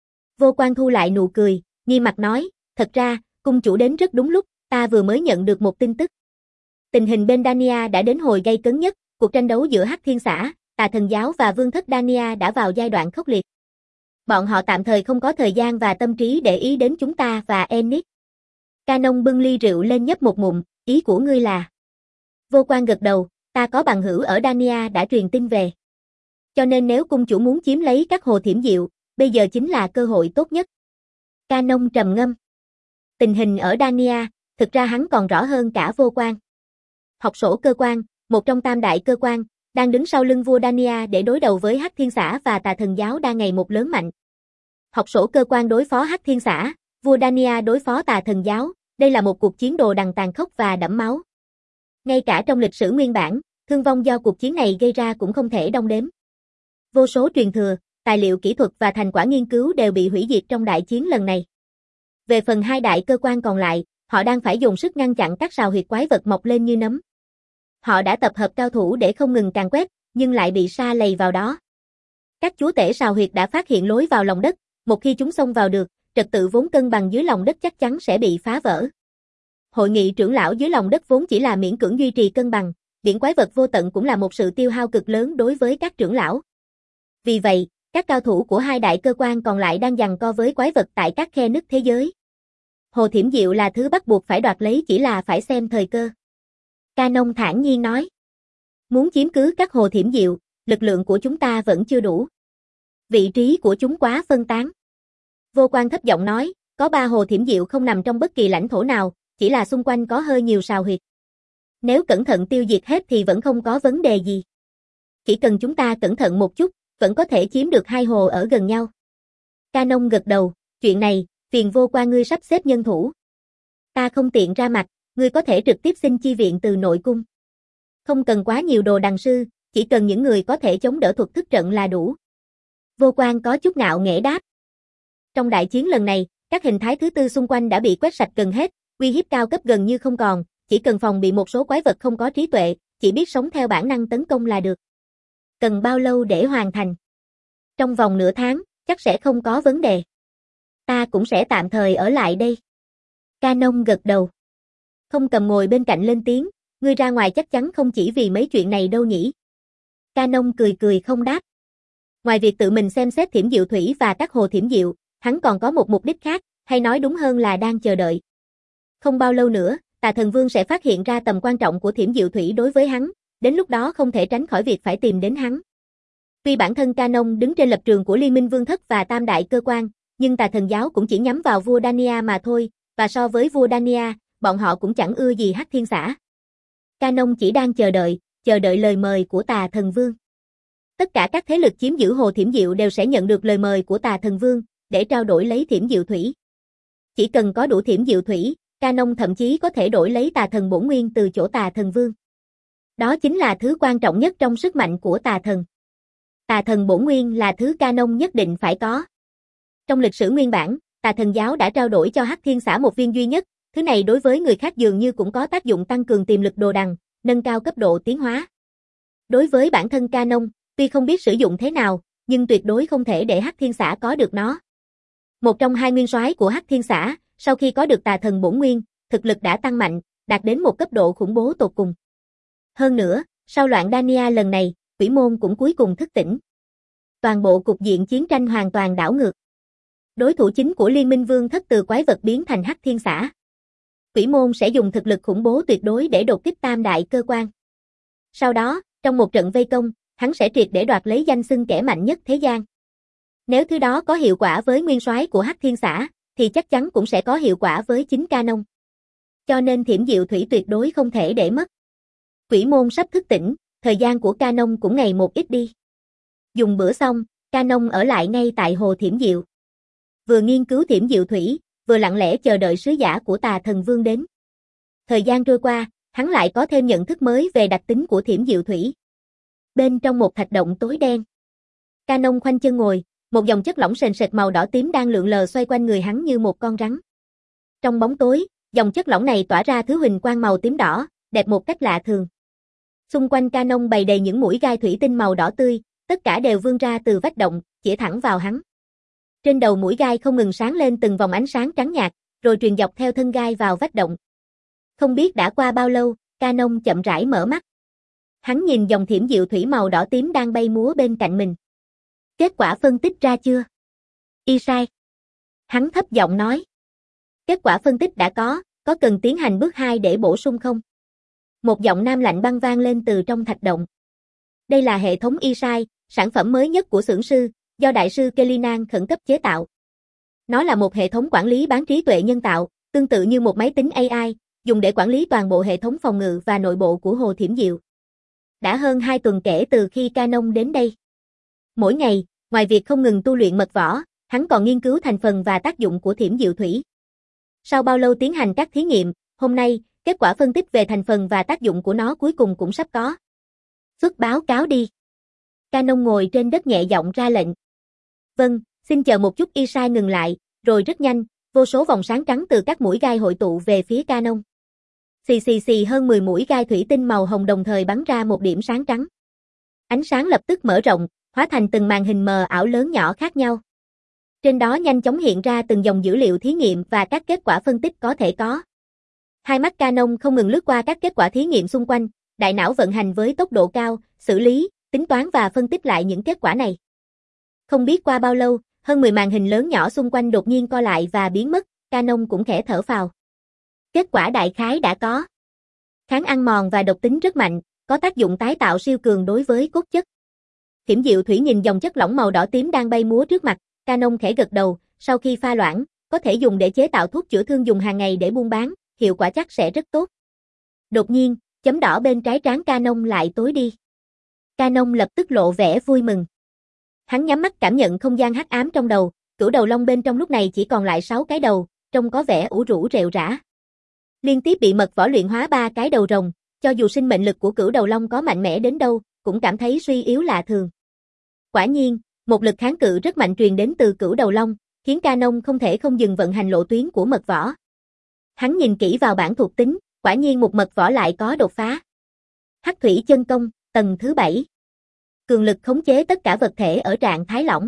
A: Vô Quan thu lại nụ cười, nghiêm mặt nói, thật ra, cung chủ đến rất đúng lúc, ta vừa mới nhận được một tin tức. Tình hình bên Dania đã đến hồi gay cấn nhất, cuộc tranh đấu giữa Hắc Thiên Xã, Tà Thần Giáo và Vương thất Dania đã vào giai đoạn khốc liệt. Bọn họ tạm thời không có thời gian và tâm trí để ý đến chúng ta và Ennis. Canon bưng ly rượu lên nhấp một ngụm, ý của ngươi là? Vô Quan gật đầu, ta có bằng hữu ở Dania đã truyền tin về. Cho nên nếu cung chủ muốn chiếm lấy các hồ thiểm diệu, bây giờ chính là cơ hội tốt nhất. Canon trầm ngâm. Tình hình ở Dania, thực ra hắn còn rõ hơn cả Vô Quan. Học sổ cơ quan, một trong tam đại cơ quan, đang đứng sau lưng vua Dania để đối đầu với Hắc Thiên Xã và Tà Thần Giáo đang ngày một lớn mạnh. Học sổ cơ quan đối phó Hắc Thiên Xã, vua Dania đối phó Tà Thần Giáo, đây là một cuộc chiến đồ đằng tàn khốc và đẫm máu. Ngay cả trong lịch sử nguyên bản, thương vong do cuộc chiến này gây ra cũng không thể đong đếm. Vô số truyền thừa, tài liệu kỹ thuật và thành quả nghiên cứu đều bị hủy diệt trong đại chiến lần này. Về phần hai đại cơ quan còn lại, họ đang phải dùng sức ngăn chặn các sào huyệt quái vật mọc lên như nấm. Họ đã tập hợp cao thủ để không ngừng càn quét, nhưng lại bị sa lầy vào đó. Các chúa tể sào huyệt đã phát hiện lối vào lòng đất, một khi chúng xông vào được, trật tự vốn cân bằng dưới lòng đất chắc chắn sẽ bị phá vỡ. Hội nghị trưởng lão dưới lòng đất vốn chỉ là miễn cưỡng duy trì cân bằng, biển quái vật vô tận cũng là một sự tiêu hao cực lớn đối với các trưởng lão. Vì vậy, các cao thủ của hai đại cơ quan còn lại đang giằng co với quái vật tại các khe nứt thế giới. Hồ thiểm diệu là thứ bắt buộc phải đoạt lấy, chỉ là phải xem thời cơ. Canon thản nhiên nói. Muốn chiếm cứ các hồ thiểm diệu, lực lượng của chúng ta vẫn chưa đủ. Vị trí của chúng quá phân tán. Vô Quan thấp giọng nói, có ba hồ thiểm diệu không nằm trong bất kỳ lãnh thổ nào, chỉ là xung quanh có hơi nhiều sào huyệt. Nếu cẩn thận tiêu diệt hết thì vẫn không có vấn đề gì. Chỉ cần chúng ta cẩn thận một chút, vẫn có thể chiếm được hai hồ ở gần nhau. Canon gật đầu, chuyện này, phiền Vô Quan ngươi sắp xếp nhân thủ. Ta không tiện ra mặt, ngươi có thể trực tiếp xin chi viện từ nội cung. Không cần quá nhiều đồ đằng sư, chỉ cần những người có thể chống đỡ thuật thức trận là đủ. Vô Quan có chút ngạo nghễ đáp. Trong đại chiến lần này, các hình thái thứ tư xung quanh đã bị quét sạch gần hết, uy hiếp cao cấp gần như không còn, chỉ cần phòng bị một số quái vật không có trí tuệ, chỉ biết sống theo bản năng tấn công là được. Cần bao lâu để hoàn thành? Trong vòng nửa tháng, chắc sẽ không có vấn đề. Ta cũng sẽ tạm thời ở lại đây. Canon gật đầu. Không cầm ngồi bên cạnh lên tiếng, ngươi ra ngoài chắc chắn không chỉ vì mấy chuyện này đâu nhỉ. Canon cười cười không đáp. Ngoài việc tự mình xem xét thiểm diệu thủy và các hồ thiểm diệu, hắn còn có một mục đích khác, hay nói đúng hơn là đang chờ đợi. Không bao lâu nữa, Tà Thần Vương sẽ phát hiện ra tầm quan trọng của thiểm diệu thủy đối với hắn, đến lúc đó không thể tránh khỏi việc phải tìm đến hắn. Tuy bản thân Canon đứng trên lập trường của Liên minh Vương thất và Tam đại cơ quan, nhưng Tà Thần giáo cũng chỉ nhắm vào vua Dania mà thôi, và so với vua Dania, bọn họ cũng chẳng ưa gì Hắc Thiên Xã. Canon chỉ đang chờ đợi, chờ đợi lời mời của Tà Thần Vương. Tất cả các thế lực chiếm giữ hồ thiểm diệu đều sẽ nhận được lời mời của Tà Thần Vương, để trao đổi lấy thiểm diệu thủy. Chỉ cần có đủ thiểm diệu thủy, Canon thậm chí có thể đổi lấy Tà Thần bổn nguyên từ chỗ Tà Thần Vương. Đó chính là thứ quan trọng nhất trong sức mạnh của Tà Thần. Tà Thần bổn nguyên là thứ Canon nhất định phải có. Trong lịch sử nguyên bản, Tà Thần giáo đã trao đổi cho Hắc Thiên Xã một viên duy nhất, thứ này đối với người khác dường như cũng có tác dụng tăng cường tiềm lực đồ đằng, nâng cao cấp độ tiến hóa. Đối với bản thân Canon, tuy không biết sử dụng thế nào, nhưng tuyệt đối không thể để Hắc Thiên Xả có được nó. Một trong hai nguyên soái của Hắc Thiên Xả, sau khi có được tà thần bổn nguyên, thực lực đã tăng mạnh, đạt đến một cấp độ khủng bố tột cùng. Hơn nữa, sau loạn Dania lần này, Quỷ Môn cũng cuối cùng thức tỉnh. Toàn bộ cục diện chiến tranh hoàn toàn đảo ngược. Đối thủ chính của Liên Minh Vương Thất từ quái vật biến thành Hắc Thiên Xả. Quỷ Môn sẽ dùng thực lực khủng bố tuyệt đối để đột kích tam đại cơ quan. Sau đó, trong một trận vây công, hắn sẽ triệt để đoạt lấy danh xưng kẻ mạnh nhất thế gian. Nếu thứ đó có hiệu quả với nguyên soái của Hắc Thiên Xả, thì chắc chắn cũng sẽ có hiệu quả với chính Canon. Cho nên Thiểm Diệu Thủy tuyệt đối không thể để mất. Quỷ Môn sắp thức tỉnh, thời gian của Canon cũng ngày một ít đi. Dùng bữa xong, Canon ở lại ngay tại hồ Thiểm Diệu. Vừa nghiên cứu Thiểm Diệu Thủy, vừa lặng lẽ chờ đợi sứ giả của Tà Thần Vương đến. Thời gian trôi qua, hắn lại có thêm nhận thức mới về đặc tính của Thiểm Diệu Thủy. Bên trong một thạch động tối đen, Canon khoanh chân ngồi, một dòng chất lỏng sền sệt màu đỏ tím đang lượn lờ xoay quanh người hắn như một con rắn. Trong bóng tối, dòng chất lỏng này tỏa ra thứ huỳnh quang màu tím đỏ, đẹp một cách lạ thường. Xung quanh Canon bày đầy những mũi gai thủy tinh màu đỏ tươi, tất cả đều vươn ra từ vách động, chĩa thẳng vào hắn. Trên đầu mũi gai không ngừng sáng lên từng vòng ánh sáng trắng nhạt, rồi truyền dọc theo thân gai vào vách động. Không biết đã qua bao lâu, Canon chậm rãi mở mắt. Hắn nhìn dòng thiểm diệu thủy màu đỏ tím đang bay múa bên cạnh mình. Kết quả phân tích ra chưa? Y sai. Hắn thấp giọng nói. Kết quả phân tích đã có, có cần tiến hành bước hai để bổ sung không? Một giọng nam lạnh băng vang lên từ trong thạch động. Đây là hệ thống Y sai, sản phẩm mới nhất của xưởng sư, do đại sư Kelinan khẩn cấp chế tạo. Nó là một hệ thống quản lý bán trí tuệ nhân tạo, tương tự như một máy tính A I, dùng để quản lý toàn bộ hệ thống phòng ngự và nội bộ của Hồ Thiểm Diệu. Đã hơn hai tuần kể từ khi Canon đến đây. Mỗi ngày, ngoài việc không ngừng tu luyện mật võ, hắn còn nghiên cứu thành phần và tác dụng của thiểm diệu thủy. Sau bao lâu tiến hành các thí nghiệm, hôm nay, kết quả phân tích về thành phần và tác dụng của nó cuối cùng cũng sắp có. Xuất báo cáo đi. Canon ngồi trên đất nhẹ giọng ra lệnh. Vâng, xin chờ một chút. Y sai ngừng lại, rồi rất nhanh, vô số vòng sáng trắng từ các mũi gai hội tụ về phía Canon. Xì xì xì hơn mười mũi gai thủy tinh màu hồng đồng thời bắn ra một điểm sáng trắng. Ánh sáng lập tức mở rộng, hóa thành từng màn hình mờ ảo lớn nhỏ khác nhau. Trên đó nhanh chóng hiện ra từng dòng dữ liệu thí nghiệm và các kết quả phân tích có thể có. Hai mắt Canon không ngừng lướt qua các kết quả thí nghiệm xung quanh, đại não vận hành với tốc độ cao, xử lý, tính toán và phân tích lại những kết quả này. Không biết qua bao lâu, hơn mười màn hình lớn nhỏ xung quanh đột nhiên co lại và biến mất, Canon cũng khẽ thở phào. Kết quả đại khái đã có. Kháng ăn mòn và độc tính rất mạnh, có tác dụng tái tạo siêu cường đối với cốt chất. Thiểm diệu thủy nhìn dòng chất lỏng màu đỏ tím đang bay múa trước mặt, Canon khẽ gật đầu, sau khi pha loãng, có thể dùng để chế tạo thuốc chữa thương dùng hàng ngày để buôn bán, hiệu quả chắc sẽ rất tốt. Đột nhiên, chấm đỏ bên trái trán Canon lại tối đi. Canon lập tức lộ vẻ vui mừng. Hắn nhắm mắt cảm nhận không gian hắc ám trong đầu, cửu đầu long bên trong lúc này chỉ còn lại sáu cái đầu, trông có vẻ ủ rũ rệu rã. Liên tiếp bị mật võ luyện hóa ba cái đầu rồng, cho dù sinh mệnh lực của cửu đầu long có mạnh mẽ đến đâu, cũng cảm thấy suy yếu lạ thường. Quả nhiên, một lực kháng cự rất mạnh truyền đến từ cửu đầu long, khiến Canon không thể không dừng vận hành lộ tuyến của mật võ. Hắn nhìn kỹ vào bảng thuộc tính, quả nhiên một mật võ lại có đột phá. Hắc thủy chân công, tầng thứ bảy. Cường lực khống chế tất cả vật thể ở trạng thái lỏng.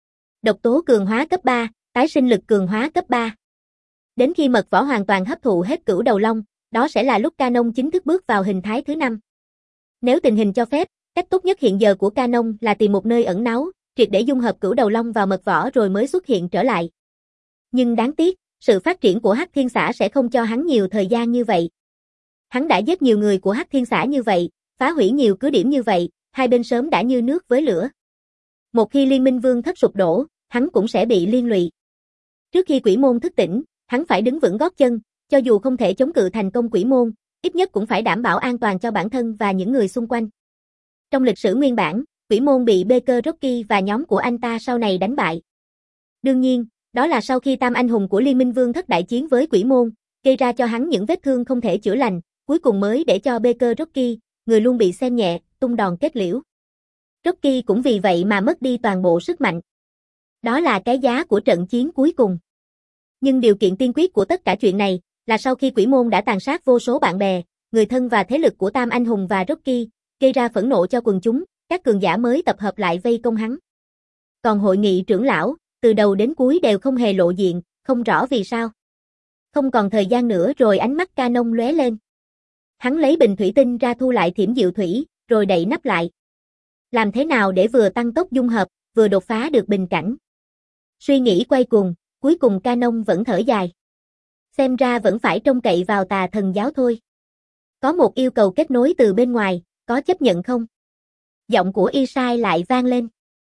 A: Độc tố cường hóa cấp ba, tái sinh lực cường hóa cấp ba. Đến khi mật võ hoàn toàn hấp thụ hết cửu đầu long, đó sẽ là lúc Canon chính thức bước vào hình thái thứ năm. Nếu tình hình cho phép, cách tốt nhất hiện giờ của Canon là tìm một nơi ẩn náu, triệt để dung hợp cửu đầu long vào mật võ rồi mới xuất hiện trở lại. Nhưng đáng tiếc, sự phát triển của Hắc Thiên Xả sẽ không cho hắn nhiều thời gian như vậy. Hắn đã giết nhiều người của Hắc Thiên Xả như vậy, phá hủy nhiều cứ điểm như vậy, hai bên sớm đã như nước với lửa. Một khi Liên Minh Vương Thất sụp đổ, hắn cũng sẽ bị liên lụy. Trước khi Quỷ Môn thức tỉnh, hắn phải đứng vững gót chân, cho dù không thể chống cự thành công Quỷ Môn, ít nhất cũng phải đảm bảo an toàn cho bản thân và những người xung quanh. Trong lịch sử nguyên bản, Quỷ Môn bị Baker Rocky và nhóm của anh ta sau này đánh bại. Đương nhiên, đó là sau khi tam anh hùng của Liên Minh Vương Thất đại chiến với Quỷ Môn, gây ra cho hắn những vết thương không thể chữa lành, cuối cùng mới để cho Baker Rocky, người luôn bị xem nhẹ, tung đòn kết liễu. Rocky cũng vì vậy mà mất đi toàn bộ sức mạnh. Đó là cái giá của trận chiến cuối cùng. Nhưng điều kiện tiên quyết của tất cả chuyện này là sau khi Quỷ Môn đã tàn sát vô số bạn bè, người thân và thế lực của Tam Anh Hùng và Rocky, gây ra phẫn nộ cho quần chúng, các cường giả mới tập hợp lại vây công hắn. Còn hội nghị trưởng lão, từ đầu đến cuối đều không hề lộ diện, không rõ vì sao. Không còn thời gian nữa rồi ánh mắt Canon lóe lên. Hắn lấy bình thủy tinh ra thu lại thiểm diệu thủy, rồi đậy nắp lại. Làm thế nào để vừa tăng tốc dung hợp, vừa đột phá được bình cảnh? Suy nghĩ quay cuồng, cuối cùng Canon vẫn thở dài. Xem ra vẫn phải trông cậy vào tà thần giáo thôi. Có một yêu cầu kết nối từ bên ngoài, có chấp nhận không? Giọng của Isai lại vang lên.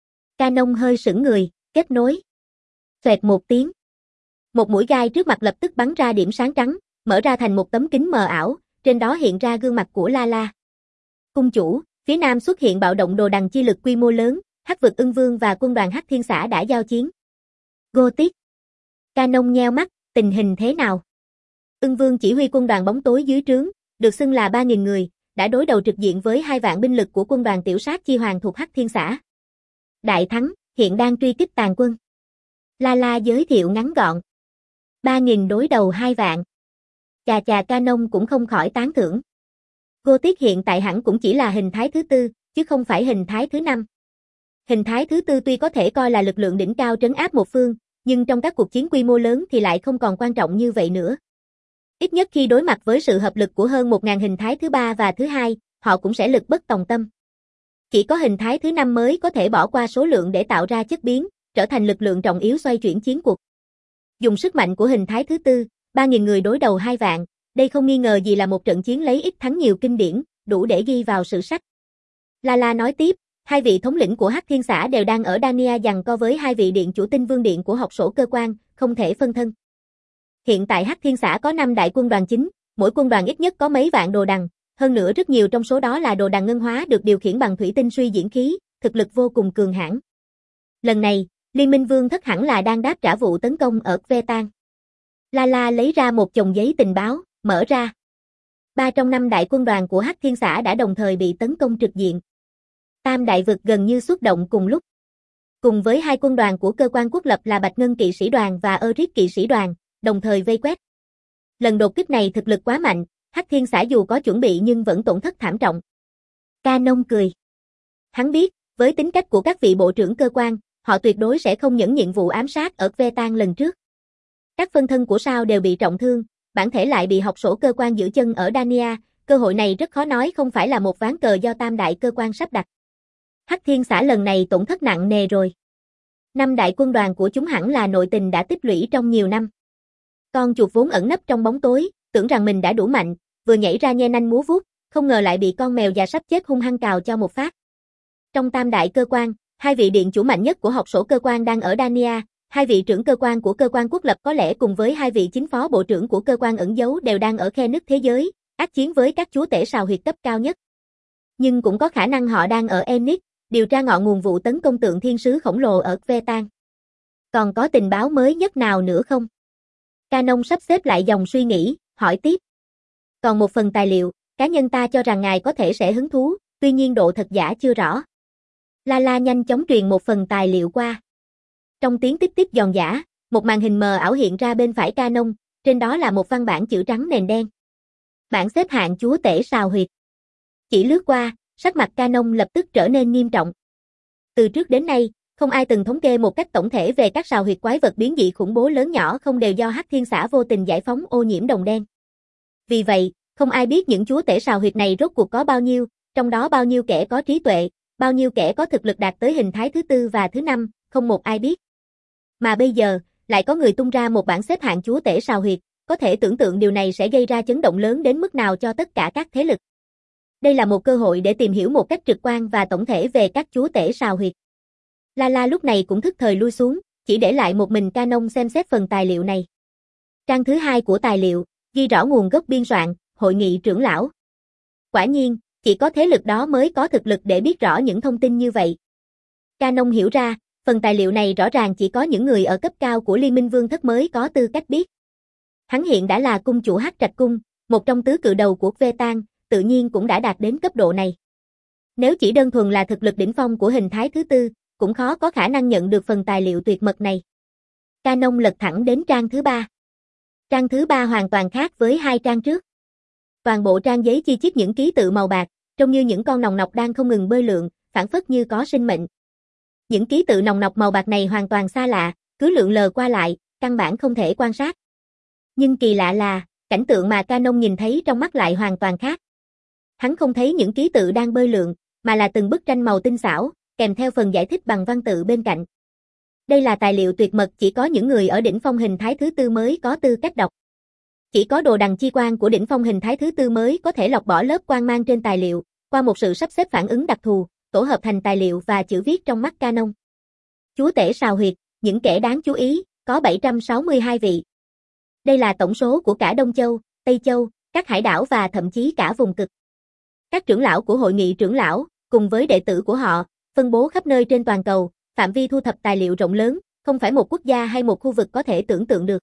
A: Canon hơi sững người, kết nối. Xoẹt một tiếng. Một mũi gai trước mặt lập tức bắn ra điểm sáng trắng, mở ra thành một tấm kính mờ ảo, trên đó hiện ra gương mặt của Lala. Cung chủ, phía nam xuất hiện bạo động đồ đằng chi lực quy mô lớn, Hắc vực Ưng Vương và quân đoàn Hắc Thiên Xã đã giao chiến. Gothic. Canon nheo mắt, tình hình thế nào? Ưng Vương chỉ huy quân đoàn bóng tối dưới trướng, được xưng là ba nghìn người, đã đối đầu trực diện với hai vạn binh lực của quân đoàn tiểu sát chi hoàng thuộc Hắc Thiên Xã. Đại thắng, hiện đang truy kích tàn quân. Lala giới thiệu ngắn gọn. ba nghìn đối đầu hai vạn. Chà chà, Canon cũng không khỏi tán thưởng. Gothic hiện tại hẳn cũng chỉ là hình thái thứ tư, chứ không phải hình thái thứ năm. Hình thái thứ tư tuy có thể coi là lực lượng đỉnh cao trấn áp một phương, nhưng trong các cuộc chiến quy mô lớn thì lại không còn quan trọng như vậy nữa. Ít nhất khi đối mặt với sự hợp lực của hơn một nghìn hình thái thứ ba và thứ hai, họ cũng sẽ lực bất tòng tâm. Chỉ có hình thái thứ năm mới có thể bỏ qua số lượng để tạo ra chất biến, trở thành lực lượng trọng yếu xoay chuyển chiến cuộc. Dùng sức mạnh của hình thái thứ tư, ba nghìn người đối đầu hai vạn, đây không nghi ngờ gì là một trận chiến lấy ít thắng nhiều kinh điển, đủ để ghi vào sử sách. Lala nói tiếp, hai vị thống lĩnh của Hắc Thiên Xã đều đang ở Dania giằng co với hai vị điện chủ tinh vương điện của học sổ cơ quan, không thể phân thân. Hiện tại Hắc Thiên Xã có năm đại quân đoàn chính, mỗi quân đoàn ít nhất có mấy vạn đồ đằng, hơn nữa rất nhiều trong số đó là đồ đằng ngân hóa được điều khiển bằng thủy tinh suy diễn khí, thực lực vô cùng cường hãn. Lần này, Liên minh Vương thất hẳn là đang đáp trả vụ tấn công ở Kvetan. Lala lấy ra một chồng giấy tình báo, mở ra. Ba trong năm đại quân đoàn của Hắc Thiên Xã đã đồng thời bị tấn công trực diện. Tam đại vực gần như xuất động cùng lúc. Cùng với hai quân đoàn của cơ quan quốc lập là Bạch Ngân kỵ sĩ đoàn và Eris kỵ sĩ đoàn, đồng thời vây quét. Lần đột kích này thực lực quá mạnh, Hắc Thiên Xã dù có chuẩn bị nhưng vẫn tổn thất thảm trọng. Canon cười. Hắn biết, với tính cách của các vị bộ trưởng cơ quan, họ tuyệt đối sẽ không nhẫn nhịn vụ ám sát ở Kvetan lần trước. Các phân thân của sao đều bị trọng thương, bản thể lại bị học sổ cơ quan giữ chân ở Dania, cơ hội này rất khó nói không phải là một ván cờ do tam đại cơ quan sắp đặt. Hắc Thiên Xã lần này tổn thất nặng nề rồi. Năm đại quân đoàn của chúng hẳn là nội tình đã tích lũy trong nhiều năm. Con chuột vốn ẩn nấp trong bóng tối, tưởng rằng mình đã đủ mạnh, vừa nhảy ra nhe nanh múa vuốt, không ngờ lại bị con mèo già sắp chết hung hăng cào cho một phát. Trong tam đại cơ quan, hai vị điện chủ mạnh nhất của học sổ cơ quan đang ở Dania, hai vị trưởng cơ quan của cơ quan quốc lập có lẽ cùng với hai vị chính phó bộ trưởng của cơ quan ẩn giấu đều đang ở khe nứt thế giới, ác chiến với các chúa tể sào huyệt cấp cao nhất. Nhưng cũng có khả năng họ đang ở Enix, điều tra ngọn nguồn vụ tấn công tượng thiên sứ khổng lồ ở Kvetan. Còn có tình báo mới nhất nào nữa không? Canon sắp xếp lại dòng suy nghĩ, hỏi tiếp. Còn một phần tài liệu, cá nhân ta cho rằng ngài có thể sẽ hứng thú, tuy nhiên độ thật giả chưa rõ. Lala nhanh chóng truyền một phần tài liệu qua. Trong tiếng tích tích giòn giã, một màn hình mờ ảo hiện ra bên phải Canon, trên đó là một văn bản chữ trắng nền đen. Bảng xếp hạng chúa tể sào huyệt. Chỉ lướt qua, sắc mặt Canon lập tức trở nên nghiêm trọng. Từ trước đến nay, không ai từng thống kê một cách tổng thể về các sào huyệt quái vật biến dị khủng bố lớn nhỏ không đều do Hắc Thiên Xã vô tình giải phóng ô nhiễm đồng đen. Vì vậy, không ai biết những chúa tể sào huyệt này rốt cuộc có bao nhiêu, trong đó bao nhiêu kẻ có trí tuệ, bao nhiêu kẻ có thực lực đạt tới hình thái thứ tư và thứ năm, không một ai biết. Mà bây giờ, lại có người tung ra một bảng xếp hạng chúa tể sào huyệt, có thể tưởng tượng điều này sẽ gây ra chấn động lớn đến mức nào cho tất cả các thế lực. Đây là một cơ hội để tìm hiểu một cách trực quan và tổng thể về các chúa tể sào huyệt. Lala lúc này cũng thức thời lui xuống, chỉ để lại một mình Canon xem xét phần tài liệu này. Trang thứ hai của tài liệu, ghi rõ nguồn gốc biên soạn, hội nghị trưởng lão. Quả nhiên, chỉ có thế lực đó mới có thực lực để biết rõ những thông tin như vậy. Canon hiểu ra, phần tài liệu này rõ ràng chỉ có những người ở cấp cao của Liên minh Vương thất mới có tư cách biết. Hắn hiện đã là cung chủ Hắc Trạch Cung, một trong tứ cự đầu của Kvetan, tự nhiên cũng đã đạt đến cấp độ này. Nếu chỉ đơn thuần là thực lực đỉnh phong của hình thái thứ tư, cũng khó có khả năng nhận được phần tài liệu tuyệt mật này. Canon lật thẳng đến trang thứ ba. Trang thứ ba hoàn toàn khác với hai trang trước. Toàn bộ trang giấy chi chít những ký tự màu bạc, trông như những con nòng nọc đang không ngừng bơi lượn, phảng phất như có sinh mệnh. Những ký tự nòng nọc màu bạc này hoàn toàn xa lạ, cứ lượn lờ qua lại, căn bản không thể quan sát. Nhưng kỳ lạ là, cảnh tượng mà Canon nhìn thấy trong mắt lại hoàn toàn khác. Hắn không thấy những ký tự đang bơi lượn, mà là từng bức tranh màu tinh xảo, kèm theo phần giải thích bằng văn tự bên cạnh. Đây là tài liệu tuyệt mật chỉ có những người ở đỉnh phong hình thái thứ tư mới có tư cách đọc. Chỉ có đồ đằng chi quan của đỉnh phong hình thái thứ tư mới có thể lọc bỏ lớp quang mang trên tài liệu, qua một sự sắp xếp phản ứng đặc thù, tổ hợp thành tài liệu và chữ viết trong mắt Canon. Chúa tể sào huyệt, những kẻ đáng chú ý, có bảy trăm sáu mươi hai vị. Đây là tổng số của cả Đông Châu, Tây Châu, các hải đảo và thậm chí cả vùng cực. Các trưởng lão của hội nghị trưởng lão, cùng với đệ tử của họ, phân bố khắp nơi trên toàn cầu, phạm vi thu thập tài liệu rộng lớn, không phải một quốc gia hay một khu vực có thể tưởng tượng được.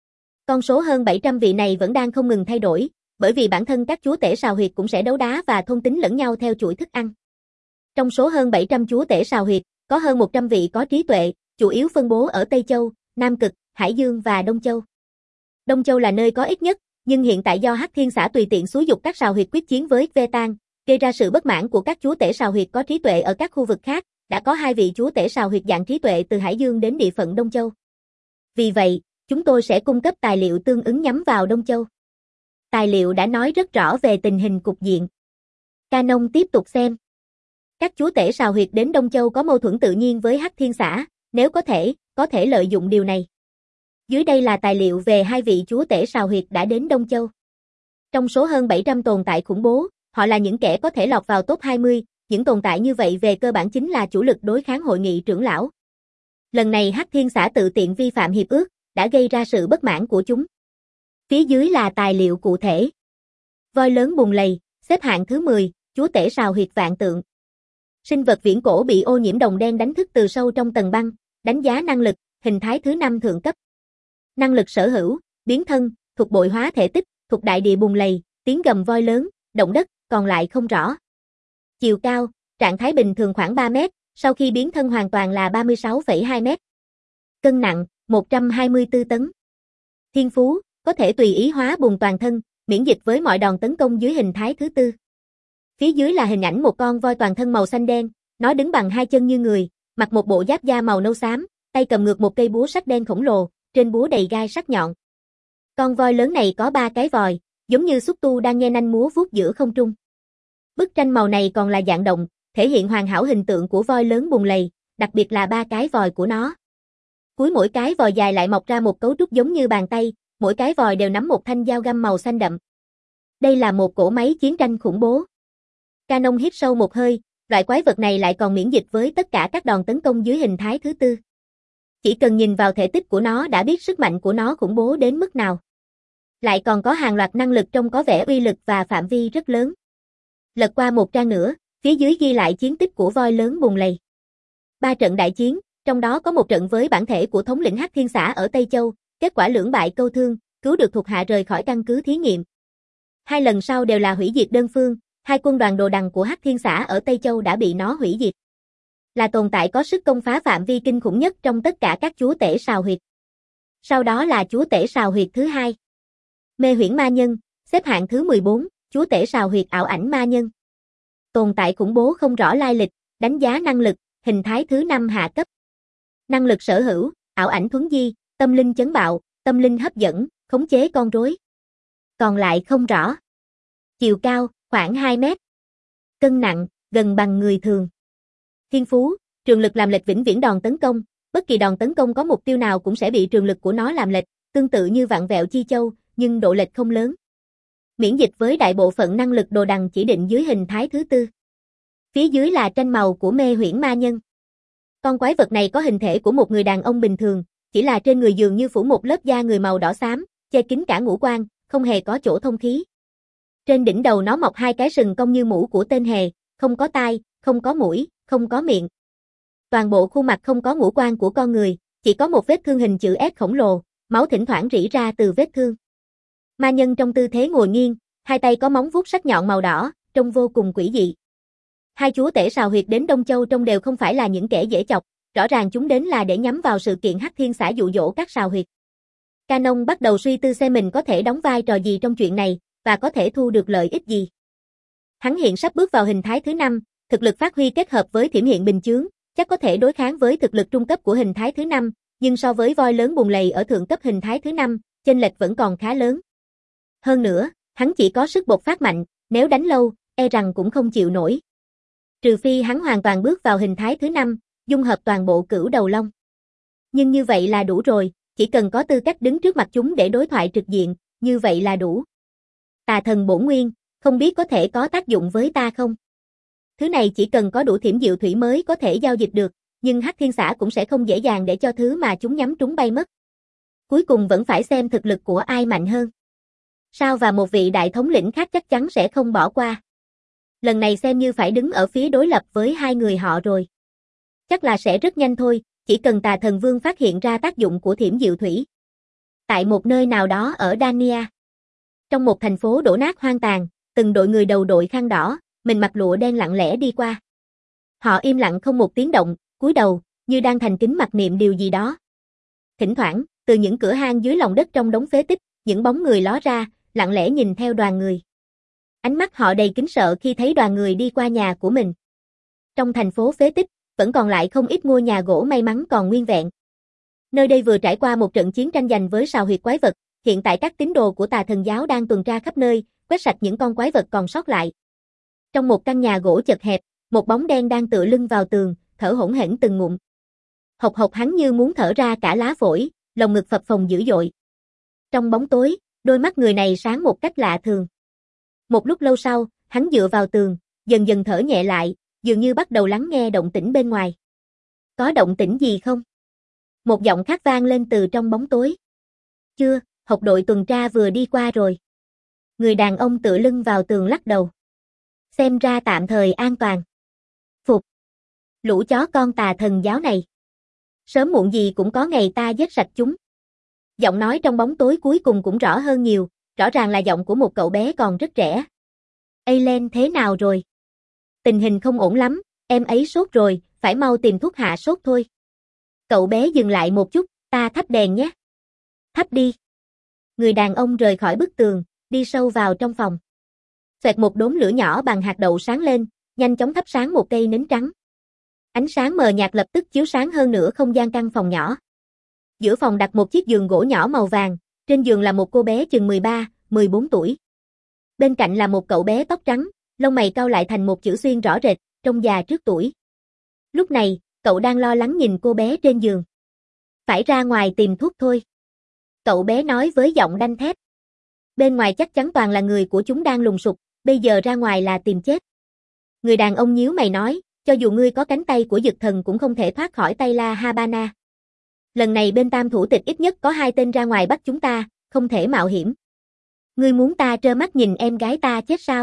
A: Con số hơn bảy trăm vị này vẫn đang không ngừng thay đổi, bởi vì bản thân các chúa tể sào huyệt cũng sẽ đấu đá và thôn tính lẫn nhau theo chuỗi thức ăn. Trong số hơn bảy trăm chúa tể sào huyệt, có hơn một trăm vị có trí tuệ, chủ yếu phân bố ở Tây Châu, Nam Cực, Hải Dương và Đông Châu. Đông Châu là nơi có ít nhất, nhưng hiện tại do Hắc Thiên Xã tùy tiện xúi dục các sào huyệt quyết chiến với Vetan, gây ra sự bất mãn của các chúa tể sào huyệt có trí tuệ ở các khu vực khác, đã có hai vị chúa tể sào huyệt dạng trí tuệ từ Hải Dương đến địa phận Đông Châu. Vì vậy, chúng tôi sẽ cung cấp tài liệu tương ứng nhắm vào Đông Châu. Tài liệu đã nói rất rõ về tình hình cục diện. Canon tiếp tục xem. Các chúa tể sào huyệt đến Đông Châu có mâu thuẫn tự nhiên với Hắc Thiên Xã, nếu có thể, có thể lợi dụng điều này. Dưới đây là tài liệu về hai vị chúa tể sào huyệt đã đến Đông Châu. Trong số hơn bảy trăm tồn tại khủng bố, họ là những kẻ có thể lọt vào top hai mươi, những tồn tại như vậy về cơ bản chính là chủ lực đối kháng hội nghị trưởng lão. Lần này Hắc Thiên Xã tự tiện vi phạm hiệp ước, đã gây ra sự bất mãn của chúng. Phía dưới là tài liệu cụ thể. Voi lớn bùng lầy, xếp hạng thứ mười, chúa tể sào huyệt vạn tượng. Sinh vật viễn cổ bị ô nhiễm đồng đen đánh thức từ sâu trong tầng băng, đánh giá năng lực, hình thái thứ năm thượng cấp. Năng lực sở hữu, biến thân, thuộc bội hóa thể tích, thuộc đại địa bùng lầy, tiếng gầm voi lớn, động đất, còn lại không rõ. Chiều cao, trạng thái bình thường khoảng ba mét, sau khi biến thân hoàn toàn là ba mươi sáu phẩy hai mét. Cân nặng, một trăm hai mươi tư tấn. Thiên phú, có thể tùy ý hóa bùng toàn thân, miễn dịch với mọi đòn tấn công dưới hình thái thứ tư. Phía dưới là hình ảnh một con voi toàn thân màu xanh đen, nó đứng bằng hai chân như người, mặc một bộ giáp da màu nâu xám, tay cầm ngược một cây búa sắt đen khổng lồ, trên búa đầy gai sắc nhọn. Con voi lớn này có ba cái vòi, giống như xúc tu đang nhe nanh múa vuốt giữa không trung. Bức tranh màu này còn là dạng động, thể hiện hoàn hảo hình tượng của voi lớn bùng lầy, đặc biệt là ba cái vòi của nó. Cuối mỗi cái vòi dài lại mọc ra một cấu trúc giống như bàn tay, mỗi cái vòi đều nắm một thanh dao găm màu xanh đậm. Đây là một cỗ máy chiến tranh khủng bố. Canon hít sâu một hơi, loại quái vật này lại còn miễn dịch với tất cả các đòn tấn công dưới hình thái thứ tư. Chỉ cần nhìn vào thể tích của nó đã biết sức mạnh của nó khủng bố đến mức nào. Lại còn có hàng loạt năng lực trông có vẻ uy lực và phạm vi rất lớn. Lật qua một trang nữa, phía dưới ghi lại chiến tích của voi lớn bùng lầy. Ba trận đại chiến, trong đó có một trận với bản thể của thống lĩnh Hắc Thiên Xã ở Tây Châu, kết quả lưỡng bại câu thương, cứu được thuộc hạ rời khỏi căn cứ thí nghiệm. Hai lần sau đều là hủy diệt đơn phương, hai quân đoàn đồ đằng của Hắc Thiên Xã ở Tây Châu đã bị nó hủy diệt. Là tồn tại có sức công phá phạm vi kinh khủng nhất trong tất cả các chúa tể sào huyệt. Sau đó là chúa tể sào huyệt thứ hai. Mê huyễn ma nhân, xếp hạng thứ mười bốn, chúa tể sào huyệt ảo ảnh ma nhân. Tồn tại khủng bố không rõ lai lịch, đánh giá năng lực, hình thái thứ năm hạ cấp. Năng lực sở hữu, ảo ảnh thuấn di, tâm linh chấn bạo, tâm linh hấp dẫn, khống chế con rối. Còn lại không rõ. Chiều cao, khoảng hai mét. Cân nặng, gần bằng người thường. Thiên phú, trường lực làm lệch vĩnh viễn đòn tấn công, bất kỳ đòn tấn công có mục tiêu nào cũng sẽ bị trường lực của nó làm lệch, tương tự như vạn vẹo chi châu, nhưng độ lệch không lớn. Miễn dịch với đại bộ phận năng lực đồ đằng chỉ định dưới hình thái thứ tư. Phía dưới là tranh màu của mê huyễn ma nhân. Con quái vật này có hình thể của một người đàn ông bình thường, chỉ là trên người dường như phủ một lớp da người màu đỏ xám, che kín cả ngũ quan, không hề có chỗ thông khí. Trên đỉnh đầu nó mọc hai cái sừng cong như mũ của tên hề, không có tai, không có mũi, không có miệng. Toàn bộ khuôn mặt không có ngũ quan của con người, chỉ có một vết thương hình chữ S khổng lồ, máu thỉnh thoảng rỉ ra từ vết thương. Ma nhân trong tư thế ngồi nghiêng, hai tay có móng vuốt sắc nhọn màu đỏ, trông vô cùng quỷ dị. Hai chúa tể sào huyệt đến Đông Châu trông đều không phải là những kẻ dễ chọc, rõ ràng chúng đến là để nhắm vào sự kiện Hắc Thiên Xã dụ dỗ các sào huyệt. Canon bắt đầu suy tư xem mình có thể đóng vai trò gì trong chuyện này, và có thể thu được lợi ích gì. Hắn hiện sắp bước vào hình thái thứ năm, thực lực phát huy kết hợp với thiểm hiện bình chướng, chắc có thể đối kháng với thực lực trung cấp của hình thái thứ năm, nhưng so với voi lớn bùn lầy ở thượng cấp hình thái thứ năm, chênh lệch vẫn còn khá lớn. Hơn nữa, hắn chỉ có sức bộc phát mạnh, nếu đánh lâu, e rằng cũng không chịu nổi. Trừ phi hắn hoàn toàn bước vào hình thái thứ năm, dung hợp toàn bộ cửu đầu long. Nhưng như vậy là đủ rồi, chỉ cần có tư cách đứng trước mặt chúng để đối thoại trực diện, như vậy là đủ. Tà thần bổn nguyên, không biết có thể có tác dụng với ta không? Thứ này chỉ cần có đủ thiểm diệu thủy mới có thể giao dịch được, nhưng Hắc Thiên Xã cũng sẽ không dễ dàng để cho thứ mà chúng nhắm trúng bay mất. Cuối cùng vẫn phải xem thực lực của ai mạnh hơn. Sao và một vị đại thống lĩnh khác chắc chắn sẽ không bỏ qua. Lần này xem như phải đứng ở phía đối lập với hai người họ rồi. Chắc là sẽ rất nhanh thôi, chỉ cần Tà Thần Vương phát hiện ra tác dụng của thiểm diệu thủy. Tại một nơi nào đó ở Dania. Trong một thành phố đổ nát hoang tàn, từng đội người đầu đội khăn đỏ, mình mặc lụa đen lặng lẽ đi qua. Họ im lặng không một tiếng động, cúi đầu, như đang thành kính mặc niệm điều gì đó. Thỉnh thoảng, từ những cửa hang dưới lòng đất trong đống phế tích, những bóng người ló ra, lặng lẽ nhìn theo đoàn người. Ánh mắt họ đầy kính sợ khi thấy đoàn người đi qua nhà của mình. Trong thành phố phế tích, vẫn còn lại không ít ngôi nhà gỗ may mắn còn nguyên vẹn. Nơi đây vừa trải qua một trận chiến tranh giành với sào huyệt quái vật, hiện tại các tín đồ của Tà Thần giáo đang tuần tra khắp nơi, quét sạch những con quái vật còn sót lại. Trong một căn nhà gỗ chật hẹp, một bóng đen đang tựa lưng vào tường, thở hổn hển từng ngụm. Hộc hộc hắn như muốn thở ra cả lá phổi, lồng ngực phập phồng dữ dội. Trong bóng tối, đôi mắt người này sáng một cách lạ thường. Một lúc lâu sau, hắn dựa vào tường, dần dần thở nhẹ lại, dường như bắt đầu lắng nghe động tĩnh bên ngoài. Có động tĩnh gì không? Một giọng khác vang lên từ trong bóng tối. Chưa, học đội tuần tra vừa đi qua rồi. Người đàn ông tựa lưng vào tường lắc đầu. Xem ra tạm thời an toàn. Phục. Lũ chó con Tà Thần giáo này. Sớm muộn gì cũng có ngày ta giết sạch chúng. Giọng nói trong bóng tối cuối cùng cũng rõ hơn nhiều, rõ ràng là giọng của một cậu bé còn rất trẻ. Aileen thế nào rồi? Tình hình không ổn lắm, em ấy sốt rồi, phải mau tìm thuốc hạ sốt thôi. Cậu bé dừng lại một chút, ta thắp đèn nhé. Thắp đi. Người đàn ông rời khỏi bức tường, đi sâu vào trong phòng. Xoẹt một đốm lửa nhỏ bằng hạt đậu sáng lên, nhanh chóng thắp sáng một cây nến trắng. Ánh sáng mờ nhạt lập tức chiếu sáng hơn nửa không gian căn phòng nhỏ. Giữa phòng đặt một chiếc giường gỗ nhỏ màu vàng, trên giường là một cô bé chừng mười ba, mười bốn tuổi. Bên cạnh là một cậu bé tóc trắng, lông mày cau lại thành một chữ xuyên rõ rệt, trông già trước tuổi. Lúc này, cậu đang lo lắng nhìn cô bé trên giường. Phải ra ngoài tìm thuốc thôi. Cậu bé nói với giọng đanh thép. Bên ngoài chắc chắn toàn là người của chúng đang lùng sục, bây giờ ra ngoài là tìm chết. Người đàn ông nhíu mày nói, cho dù ngươi có cánh tay của dực thần cũng không thể thoát khỏi tay La Habana. Lần này bên tam thủ tịch ít nhất có hai tên ra ngoài bắt chúng ta, không thể mạo hiểm. Ngươi muốn ta trơ mắt nhìn em gái ta chết sao?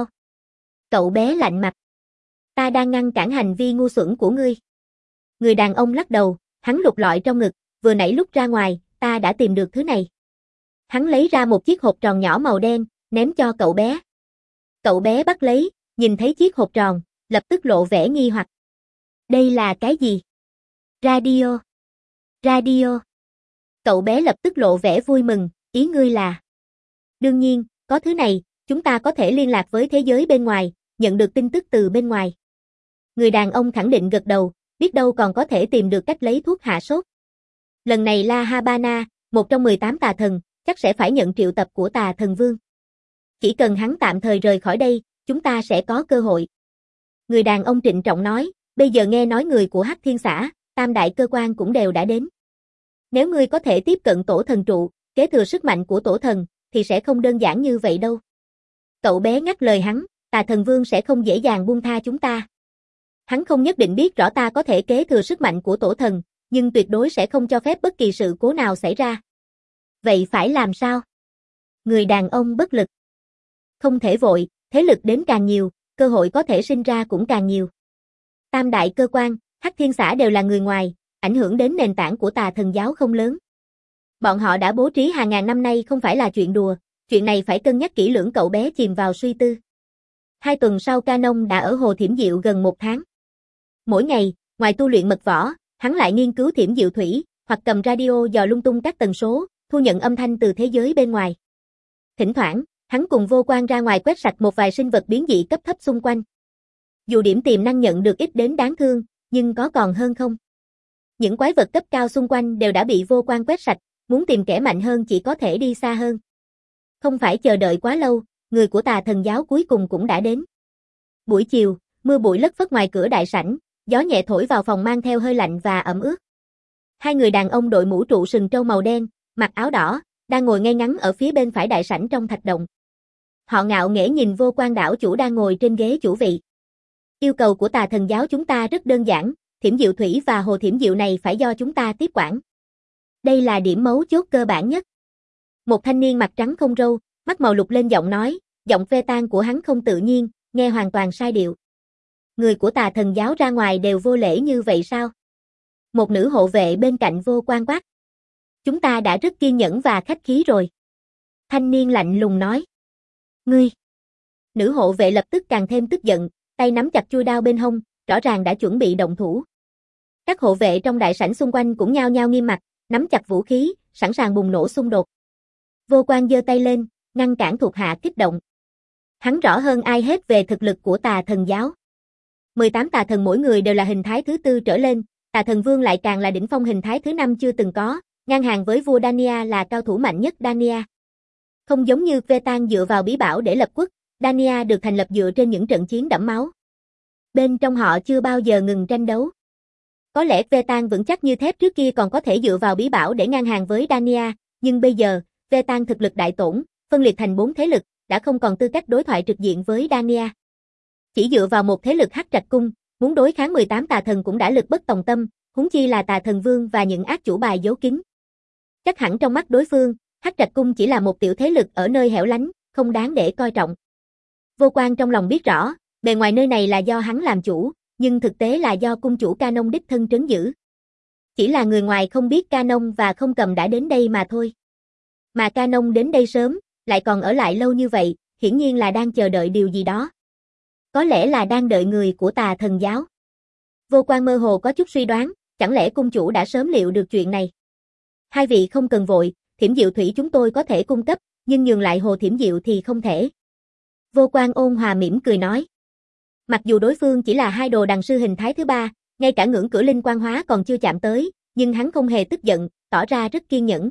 A: Cậu bé lạnh mặt. Ta đang ngăn cản hành vi ngu xuẩn của ngươi. Người đàn ông lắc đầu, hắn lục lọi trong ngực, vừa nãy lúc ra ngoài, ta đã tìm được thứ này. Hắn lấy ra một chiếc hộp tròn nhỏ màu đen, ném cho cậu bé. Cậu bé bắt lấy, nhìn thấy chiếc hộp tròn, lập tức lộ vẻ nghi hoặc. Đây là cái gì? Radio. Radio. Cậu bé lập tức lộ vẻ vui mừng, ý ngươi là. Đương nhiên, có thứ này, chúng ta có thể liên lạc với thế giới bên ngoài, nhận được tin tức từ bên ngoài. Người đàn ông khẳng định gật đầu, biết đâu còn có thể tìm được cách lấy thuốc hạ sốt. Lần này La Habana, một trong mười tám tà thần, chắc sẽ phải nhận triệu tập của Tà Thần Vương. Chỉ cần hắn tạm thời rời khỏi đây, chúng ta sẽ có cơ hội. Người đàn ông trịnh trọng nói, bây giờ nghe nói người của Hắc Thiên Xã, tam đại cơ quan cũng đều đã đến. Nếu ngươi có thể tiếp cận tổ thần trụ, kế thừa sức mạnh của tổ thần, thì sẽ không đơn giản như vậy đâu. Cậu bé ngắt lời hắn, Tà Thần Vương sẽ không dễ dàng buông tha chúng ta. Hắn không nhất định biết rõ ta có thể kế thừa sức mạnh của tổ thần, nhưng tuyệt đối sẽ không cho phép bất kỳ sự cố nào xảy ra. Vậy phải làm sao? Người đàn ông bất lực. Không thể vội, thế lực đến càng nhiều, cơ hội có thể sinh ra cũng càng nhiều. Tam đại cơ quan, Hắc Thiên Xã đều là người ngoài, ảnh hưởng đến nền tảng của Tà Thần giáo không lớn. Bọn họ đã bố trí hàng ngàn năm nay không phải là chuyện đùa, chuyện này phải cân nhắc kỹ lưỡng. Cậu bé chìm vào suy tư. Hai tuần sau Canon đã ở Hồ Thiểm Diệu gần một tháng. Mỗi ngày, ngoài tu luyện mật võ, hắn lại nghiên cứu thiểm diệu thủy, hoặc cầm radio dò lung tung các tần số, thu nhận âm thanh từ thế giới bên ngoài. Thỉnh thoảng, Hắn cùng Vô Quan ra ngoài quét sạch một vài sinh vật biến dị cấp thấp xung quanh. Dù điểm tiềm năng nhận được ít đến đáng thương, nhưng có còn hơn không? Những quái vật cấp cao xung quanh đều đã bị Vô Quan quét sạch, muốn tìm kẻ mạnh hơn chỉ có thể đi xa hơn. Không phải chờ đợi quá lâu, người của Tà Thần giáo cuối cùng cũng đã đến. Buổi chiều, mưa bụi lất phất ngoài cửa đại sảnh, gió nhẹ thổi vào phòng mang theo hơi lạnh và ẩm ướt. Hai người đàn ông đội mũ trụ sừng trâu màu đen, mặc áo đỏ, đang ngồi ngay ngắn ở phía bên phải đại sảnh trong thạch động. Họ ngạo nghễ nhìn Vô Quan đảo chủ đang ngồi trên ghế chủ vị. Yêu cầu của Tà Thần giáo chúng ta rất đơn giản, Thiểm Diệu Thủy và Hồ Thiểm Diệu này phải do chúng ta tiếp quản. Đây là điểm mấu chốt cơ bản nhất. Một thanh niên mặt trắng không râu, mắt màu lục lên giọng nói, giọng phê tan của hắn không tự nhiên, nghe hoàn toàn sai điệu. Người của Tà Thần giáo ra ngoài đều vô lễ như vậy sao? Một nữ hộ vệ bên cạnh Vô Quan quát. Chúng ta đã rất kiên nhẫn và khách khí rồi. Thanh niên lạnh lùng nói. Ngươi! Nữ hộ vệ lập tức càng thêm tức giận, tay nắm chặt chuôi đao bên hông, rõ ràng đã chuẩn bị động thủ. Các hộ vệ trong đại sảnh xung quanh cũng nhao nhao nghiêm mặt, nắm chặt vũ khí, sẵn sàng bùng nổ xung đột. Vô Quan giơ tay lên, ngăn cản thuộc hạ kích động. Hắn rõ hơn ai hết về thực lực của Tà Thần giáo. mười tám tà thần mỗi người đều là hình thái thứ tư trở lên, Tà Thần Vương lại càng là đỉnh phong hình thái thứ năm chưa từng có, ngang hàng với vua Dania là cao thủ mạnh nhất Dania. Không giống như Vetan dựa vào bí bảo để lập quốc, Dania được thành lập dựa trên những trận chiến đẫm máu. Bên trong họ chưa bao giờ ngừng tranh đấu. Có lẽ Vetan vững chắc như thép trước kia còn có thể dựa vào bí bảo để ngang hàng với Dania, nhưng bây giờ, Vetan thực lực đại tổn, phân liệt thành bốn thế lực, đã không còn tư cách đối thoại trực diện với Dania. Chỉ dựa vào một thế lực Hắc Trạch Cung, muốn đối kháng mười tám tà thần cũng đã lực bất tòng tâm, huống chi là Tà Thần Vương và những ác chủ bài giấu kín. Chắc hẳn trong mắt đối phương, Hắc Trạch Cung chỉ là một tiểu thế lực ở nơi hẻo lánh, không đáng để coi trọng. Vô Quan trong lòng biết rõ, bề ngoài nơi này là do hắn làm chủ, nhưng thực tế là do cung chủ Canon đích thân trấn giữ. Chỉ là người ngoài không biết Canon và Không Cầm đã đến đây mà thôi. Mà Canon đến đây sớm, lại còn ở lại lâu như vậy, hiển nhiên là đang chờ đợi điều gì đó. Có lẽ là đang đợi người của Tà Thần giáo. Vô Quan mơ hồ có chút suy đoán, chẳng lẽ cung chủ đã sớm liệu được chuyện này. Hai vị không cần vội, Thiểm Diệu Thủy chúng tôi có thể cung cấp, nhưng nhường lại Hồ Thiểm Diệu thì không thể. Vô Quan ôn hòa mỉm cười nói. Mặc dù đối phương chỉ là hai đồ đằng sư hình thái thứ ba, ngay cả ngưỡng cửa linh quan hóa còn chưa chạm tới, nhưng hắn không hề tức giận, tỏ ra rất kiên nhẫn.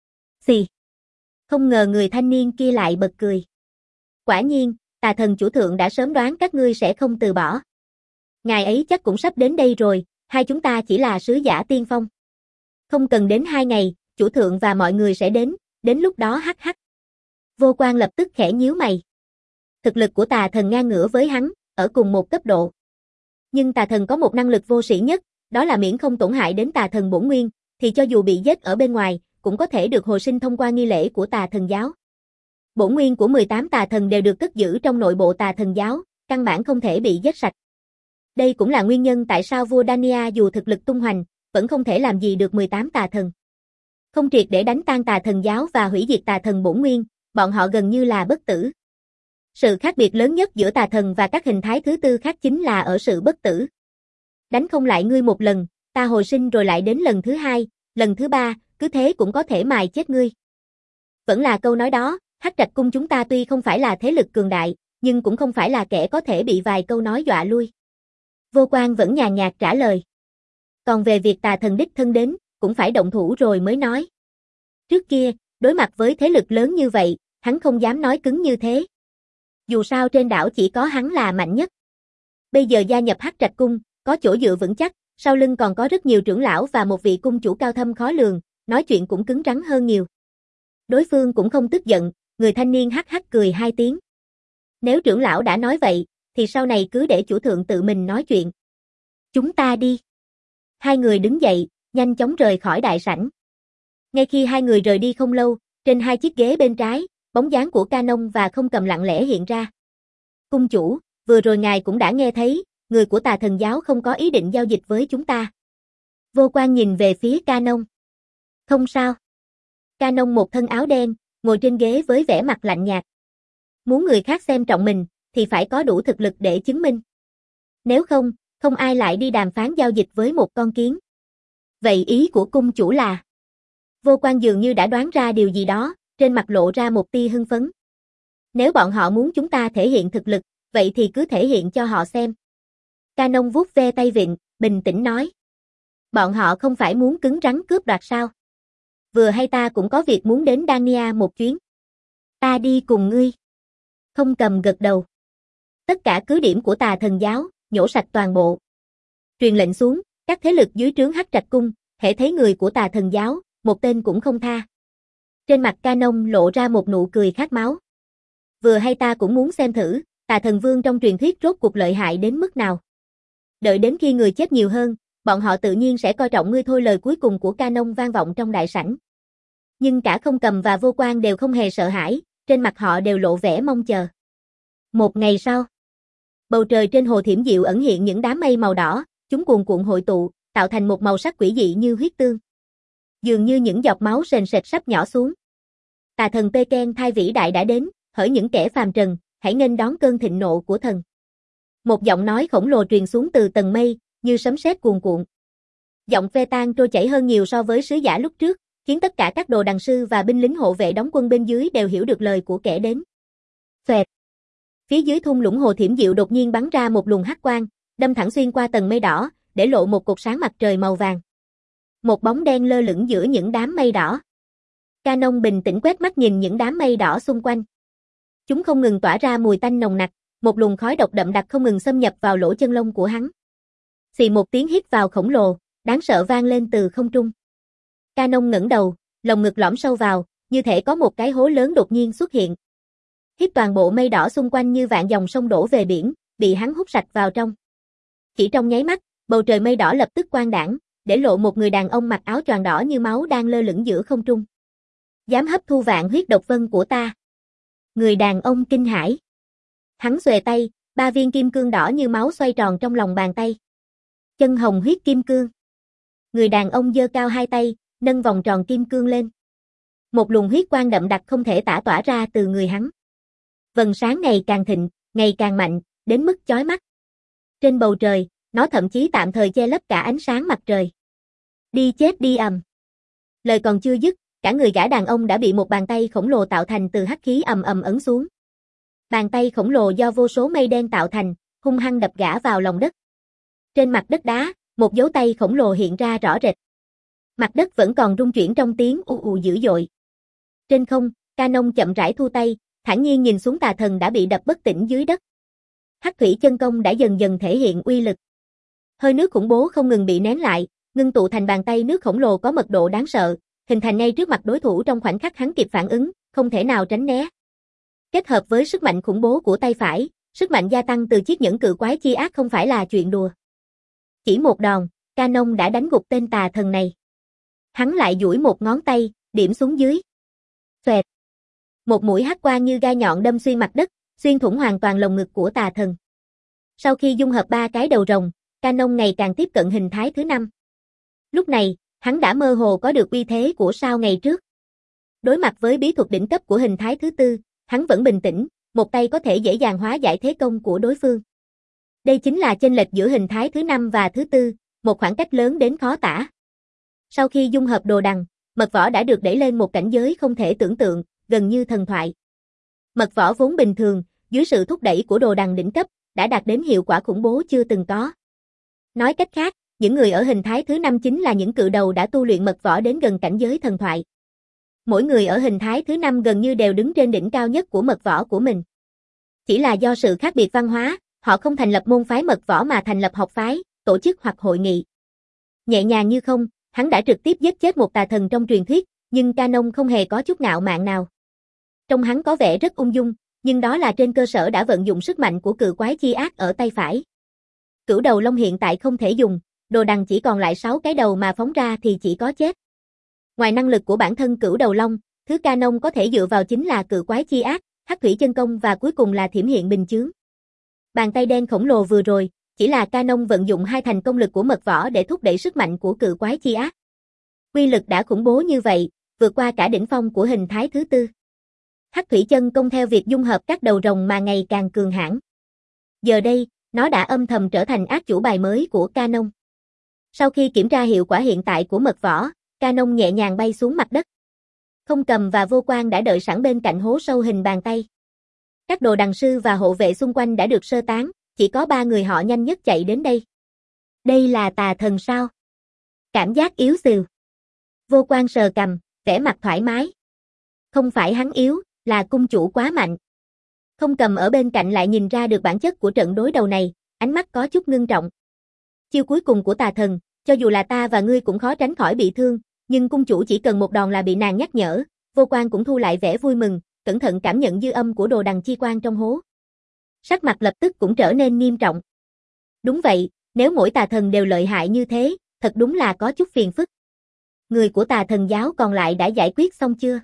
A: Xì. Không ngờ người thanh niên kia lại bật cười. Quả nhiên, Tà Thần chủ thượng đã sớm đoán các ngươi sẽ không từ bỏ. Ngài ấy chắc cũng sắp đến đây rồi, hai chúng ta chỉ là sứ giả tiên phong. Không cần đến hai ngày, chủ thượng và mọi người sẽ đến, đến lúc đó hắc hắc. Vô Quan lập tức khẽ nhíu mày. Thực lực của Tà Thần ngang ngửa với hắn, ở cùng một cấp độ. Nhưng Tà Thần có một năng lực vô sĩ nhất, đó là miễn không tổn hại đến Tà Thần bổn nguyên, thì cho dù bị giết ở bên ngoài, cũng có thể được hồi sinh thông qua nghi lễ của Tà Thần giáo. Bổn nguyên của mười tám Tà Thần đều được cất giữ trong nội bộ Tà Thần giáo, căn bản không thể bị giết sạch. Đây cũng là nguyên nhân tại sao vua Dania dù thực lực tung hoành, vẫn không thể làm gì được mười tám Tà Thần. Không triệt để đánh tan Tà Thần giáo và hủy diệt Tà Thần bổn nguyên, bọn họ gần như là bất tử. Sự khác biệt lớn nhất giữa Tà Thần và các hình thái thứ tư khác chính là ở sự bất tử. Đánh không lại ngươi một lần, ta hồi sinh rồi lại đến lần thứ hai, lần thứ ba, cứ thế cũng có thể mài chết ngươi. Vẫn là câu nói đó, Hắc Trạch Cung chúng ta tuy không phải là thế lực cường đại, nhưng cũng không phải là kẻ có thể bị vài câu nói dọa lui. Vô Quan vẫn nhàn nhạt trả lời. Còn về việc Tà Thần đích thân đến, cũng phải động thủ rồi mới nói. Trước kia, đối mặt với thế lực lớn như vậy, hắn không dám nói cứng như thế. Dù sao trên đảo chỉ có hắn là mạnh nhất. Bây giờ gia nhập Hắc Trạch Cung, có chỗ dựa vững chắc, sau lưng còn có rất nhiều trưởng lão và một vị cung chủ cao thâm khó lường, nói chuyện cũng cứng rắn hơn nhiều. Đối phương cũng không tức giận, người thanh niên hắc hắc cười hai tiếng. Nếu trưởng lão đã nói vậy, thì sau này cứ để chủ thượng tự mình nói chuyện. Chúng ta đi. Hai người đứng dậy, nhanh chóng rời khỏi đại sảnh. Ngay khi hai người rời đi không lâu, trên hai chiếc ghế bên trái, bóng dáng của Canon và Không Cầm lặng lẽ hiện ra. Cung chủ, vừa rồi ngài cũng đã nghe thấy, người của Tà Thần giáo không có ý định giao dịch với chúng ta. Vô Quan nhìn về phía Canon. Không sao. Canon một thân áo đen, ngồi trên ghế với vẻ mặt lạnh nhạt. Muốn người khác xem trọng mình, thì phải có đủ thực lực để chứng minh. Nếu không, không ai lại đi đàm phán giao dịch với một con kiến. Vậy ý của cung chủ là? Vô Quan dường như đã đoán ra điều gì đó, trên mặt lộ ra một tia hưng phấn. Nếu bọn họ muốn chúng ta thể hiện thực lực, vậy thì cứ thể hiện cho họ xem. Canon vuốt ve tay vịn, bình tĩnh nói. Bọn họ không phải muốn cứng rắn cướp đoạt sao? Vừa hay ta cũng có việc muốn đến Dania một chuyến. Ta đi cùng ngươi. Không Cầm gật đầu. Tất cả cứ điểm của Tà Thần giáo, nhổ sạch toàn bộ. Truyền lệnh xuống, các thế lực dưới trướng Hắc Trạch cung, hễ thấy người của Tà Thần giáo, một tên cũng không tha. Trên mặt Canon lộ ra một nụ cười khát máu. Vừa hay ta cũng muốn xem thử, Tà Thần vương trong truyền thuyết rốt cuộc lợi hại đến mức nào. Đợi đến khi người chết nhiều hơn, bọn họ tự nhiên sẽ coi trọng ngươi thôi. Lời cuối cùng của Canon vang vọng trong đại sảnh. Nhưng cả Không Cầm và Vô Quan đều không hề sợ hãi, trên mặt họ đều lộ vẻ mong chờ. Một ngày sau, bầu trời trên hồ Thiểm Diệu ẩn hiện những đám mây màu đỏ, chúng cuồn cuộn hội tụ, tạo thành một màu sắc quỷ dị như huyết tương. Dường như những giọt máu sền sệt sắp nhỏ xuống. Tà thần Peken thai vĩ đại đã đến, hỡi những kẻ phàm trần, hãy nghênh đón cơn thịnh nộ của thần. Một giọng nói khổng lồ truyền xuống từ tầng mây, như sấm sét cuồn cuộn. Giọng phê tan trôi chảy hơn nhiều so với sứ giả lúc trước, khiến tất cả các đồ đằng sư và binh lính hộ vệ đóng quân bên dưới đều hiểu được lời của kẻ đến. Xoẹt. Phía dưới thung lũng hồ Thiểm Diệu đột nhiên bắn ra một luồng hắc quang, đâm thẳng xuyên qua tầng mây đỏ, để lộ một cột sáng mặt trời màu vàng. Một bóng đen lơ lửng giữa những đám mây đỏ. Canon bình tĩnh quét mắt nhìn những đám mây đỏ xung quanh. Chúng không ngừng tỏa ra mùi tanh nồng nặc, một luồng khói độc đậm đặc không ngừng xâm nhập vào lỗ chân lông của hắn. Xì một tiếng hít vào khổng lồ, đáng sợ vang lên từ không trung. Canon ngẩng đầu, lồng ngực lõm sâu vào, như thể có một cái hố lớn đột nhiên xuất hiện. Hít toàn bộ mây đỏ xung quanh như vạn dòng sông đổ về biển, bị hắn hút sạch vào trong. Chỉ trong nháy mắt, bầu trời mây đỏ lập tức quang đãng, để lộ một người đàn ông mặc áo choàng đỏ như máu đang lơ lửng giữa không trung. Dám hấp thu vạn huyết độc vân của ta. Người đàn ông kinh hãi. Hắn xuề tay, ba viên kim cương đỏ như máu xoay tròn trong lòng bàn tay. Chân hồng huyết kim cương. Người đàn ông giơ cao hai tay, nâng vòng tròn kim cương lên. Một luồng huyết quang đậm đặc không thể tả tỏa ra từ người hắn. Vầng sáng ngày càng thịnh, ngày càng mạnh, đến mức chói mắt. Trên bầu trời, nó thậm chí tạm thời che lấp cả ánh sáng mặt trời. Đi chết đi ầm. Lời còn chưa dứt, cả người gã đàn ông đã bị một bàn tay khổng lồ tạo thành từ hắc khí ầm ầm ấn xuống. Bàn tay khổng lồ do vô số mây đen tạo thành, hung hăng đập gã vào lòng đất. Trên mặt đất đá, một dấu tay khổng lồ hiện ra rõ rệt. Mặt đất vẫn còn rung chuyển trong tiếng ù ù dữ dội. Trên không, Canon chậm rãi thu tay, thản nhiên nhìn xuống tà thần đã bị đập bất tỉnh dưới đất. Hắc thủy chân công đã dần dần thể hiện uy lực. Hơi nước khủng bố không ngừng bị nén lại, ngưng tụ thành bàn tay nước khổng lồ có mật độ đáng sợ, hình thành ngay trước mặt đối thủ trong khoảnh khắc hắn kịp phản ứng, không thể nào tránh né. Kết hợp với sức mạnh khủng bố của tay phải, sức mạnh gia tăng từ chiếc nhẫn cự quái chi ác không phải là chuyện đùa. Chỉ một đòn, Canon đã đánh gục tên tà thần này. Hắn lại duỗi một ngón tay, điểm xuống dưới. Xoẹt. Một mũi hắc quang như gai nhọn đâm xuyên mặt đất, xuyên thủng hoàn toàn lồng ngực của tà thần. Sau khi dung hợp ba cái đầu rồng, Canon ngày càng tiếp cận hình thái thứ năm. Lúc này, hắn đã mơ hồ có được uy thế của sao ngày trước. Đối mặt với bí thuật đỉnh cấp của hình thái thứ tư, hắn vẫn bình tĩnh, một tay có thể dễ dàng hóa giải thế công của đối phương. Đây chính là chênh lệch giữa hình thái thứ năm và thứ tư, một khoảng cách lớn đến khó tả. Sau khi dung hợp đồ đằng, mật võ đã được đẩy lên một cảnh giới không thể tưởng tượng, gần như thần thoại. Mật võ vốn bình thường, dưới sự thúc đẩy của đồ đằng đỉnh cấp, đã đạt đến hiệu quả khủng bố chưa từng có. Nói cách khác, những người ở hình thái thứ năm chính là những cự đầu đã tu luyện mật võ đến gần cảnh giới thần thoại. Mỗi người ở hình thái thứ năm gần như đều đứng trên đỉnh cao nhất của mật võ của mình. Chỉ là do sự khác biệt văn hóa, họ không thành lập môn phái mật võ mà thành lập học phái, tổ chức hoặc hội nghị. Nhẹ nhàng như không, hắn đã trực tiếp giết chết một tà thần trong truyền thuyết, nhưng Canon không hề có chút ngạo mạn nào. Trông hắn có vẻ rất ung dung, nhưng đó là trên cơ sở đã vận dụng sức mạnh của cự quái chi ác ở tay phải. Cửu đầu long hiện tại không thể dùng, đồ đằng chỉ còn lại sáu cái đầu mà phóng ra thì chỉ có chết. Ngoài năng lực của bản thân cửu đầu long, thứ Canon có thể dựa vào chính là cự quái chi ác, hắc thủy chân công và cuối cùng là thiểm hiện bình chướng. Bàn tay đen khổng lồ vừa rồi, chỉ là Canon vận dụng hai thành công lực của mật võ để thúc đẩy sức mạnh của cự quái chi ác. Quy lực đã khủng bố như vậy, vượt qua cả đỉnh phong của hình thái thứ tư. Hắc thủy chân công theo việc dung hợp các đầu rồng mà ngày càng cường hãn. Giờ đây, nó đã âm thầm trở thành ác chủ bài mới của Canon. Sau khi kiểm tra hiệu quả hiện tại của mật võ, Canon nhẹ nhàng bay xuống mặt đất. Không Cầm và Vô Quan đã đợi sẵn bên cạnh hố sâu hình bàn tay. Các đồ đằng sư và hộ vệ xung quanh đã được sơ tán, chỉ có ba người họ nhanh nhất chạy đến đây. Đây là tà thần sao? Cảm giác yếu xìu. Vô Quan sờ cằm, vẻ mặt thoải mái. Không phải hắn yếu, là cung chủ quá mạnh. Không Cầm ở bên cạnh lại nhìn ra được bản chất của trận đối đầu này, ánh mắt có chút ngưng trọng. Chiêu cuối cùng của tà thần, cho dù là ta và ngươi cũng khó tránh khỏi bị thương, nhưng cung chủ chỉ cần một đòn là bị nàng nhắc nhở. Vô Quan cũng thu lại vẻ vui mừng, cẩn thận cảm nhận dư âm của đồ đằng chi quan trong hố. Sắc mặt lập tức cũng trở nên nghiêm trọng. Đúng vậy, nếu mỗi tà thần đều lợi hại như thế, thật đúng là có chút phiền phức. Người của tà thần giáo còn lại đã giải quyết xong chưa?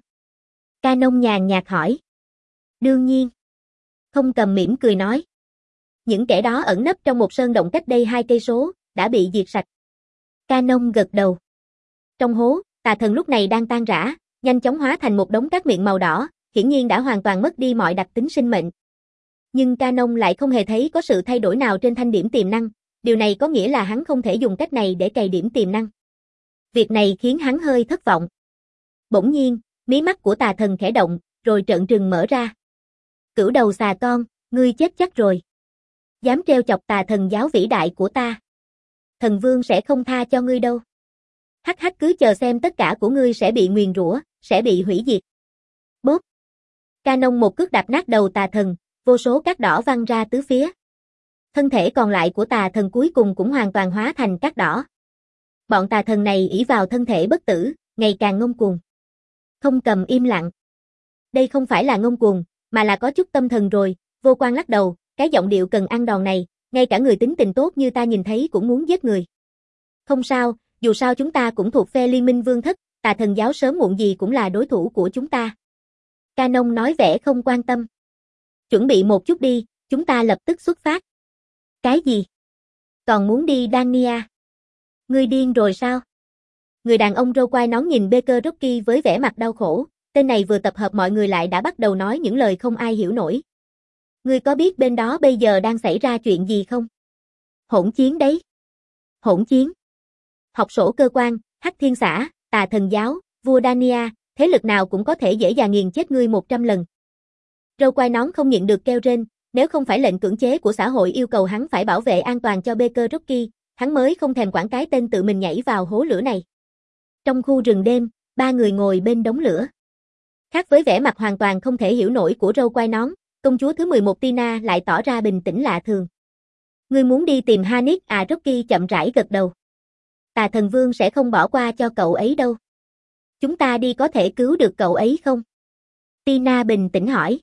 A: Canon nhàn nhạt hỏi. Đương nhiên. Không Cầm mỉm cười nói. Những kẻ đó ẩn nấp trong một sơn động cách đây hai cây số, đã bị diệt sạch. Canon gật đầu. Trong hố, tà thần lúc này đang tan rã, nhanh chóng hóa thành một đống cát miệng màu đỏ, hiển nhiên đã hoàn toàn mất đi mọi đặc tính sinh mệnh. Nhưng Canon lại không hề thấy có sự thay đổi nào trên thanh điểm tiềm năng, điều này có nghĩa là hắn không thể dùng cách này để cày điểm tiềm năng. Việc này khiến hắn hơi thất vọng. Bỗng nhiên, mí mắt của tà thần khẽ động, rồi trợn trừng mở ra. Cửu đầu xà con, ngươi chết chắc rồi. Dám trêu chọc tà thần giáo vĩ đại của ta. Thần vương sẽ không tha cho ngươi đâu. Hắc hắc, cứ chờ xem, tất cả của ngươi sẽ bị nguyền rủa, sẽ bị hủy diệt. Bốp. Canon một cước đạp nát đầu tà thần, vô số cát đỏ văng ra tứ phía. Thân thể còn lại của tà thần cuối cùng cũng hoàn toàn hóa thành cát đỏ. Bọn tà thần này ỷ vào thân thể bất tử, ngày càng ngông cuồng. Không Cầm im lặng. Đây không phải là ngông cuồng, mà là có chút tâm thần rồi. Vô Quan lắc đầu, cái giọng điệu cần ăn đòn này, ngay cả người tính tình tốt như ta nhìn thấy cũng muốn giết người. Không sao, dù sao chúng ta cũng thuộc phe liên minh vương thất, tà thần giáo sớm muộn gì cũng là đối thủ của chúng ta. Canon nói vẻ không quan tâm. Chuẩn bị một chút đi, chúng ta lập tức xuất phát. Cái gì? Còn muốn đi Dania? Ngươi điên rồi sao? Người đàn ông râu quai nón nhìn Baker Rocky với vẻ mặt đau khổ, tên này vừa tập hợp mọi người lại đã bắt đầu nói những lời không ai hiểu nổi. Ngươi có biết bên đó bây giờ đang xảy ra chuyện gì không? Hỗn chiến đấy. Hỗn chiến. Học sổ cơ quan, Hắc Thiên Xã, tà thần giáo, vua Dania, thế lực nào cũng có thể dễ dàng nghiền chết ngươi một trăm lần. Râu quai nón không nhịn được kêu rên, nếu không phải lệnh cưỡng chế của xã hội yêu cầu hắn phải bảo vệ an toàn cho Baker Rocky, hắn mới không thèm quản cái tên tự mình nhảy vào hố lửa này. Trong khu rừng đêm, ba người ngồi bên đống lửa. Khác với vẻ mặt hoàn toàn không thể hiểu nổi của râu quai nón, công chúa thứ mười một Tina lại tỏ ra bình tĩnh lạ thường. Ngươi muốn đi tìm Hannick à? Rocky chậm rãi gật đầu. Tà thần vương sẽ không bỏ qua cho cậu ấy đâu. Chúng ta đi có thể cứu được cậu ấy không? Tina bình tĩnh hỏi.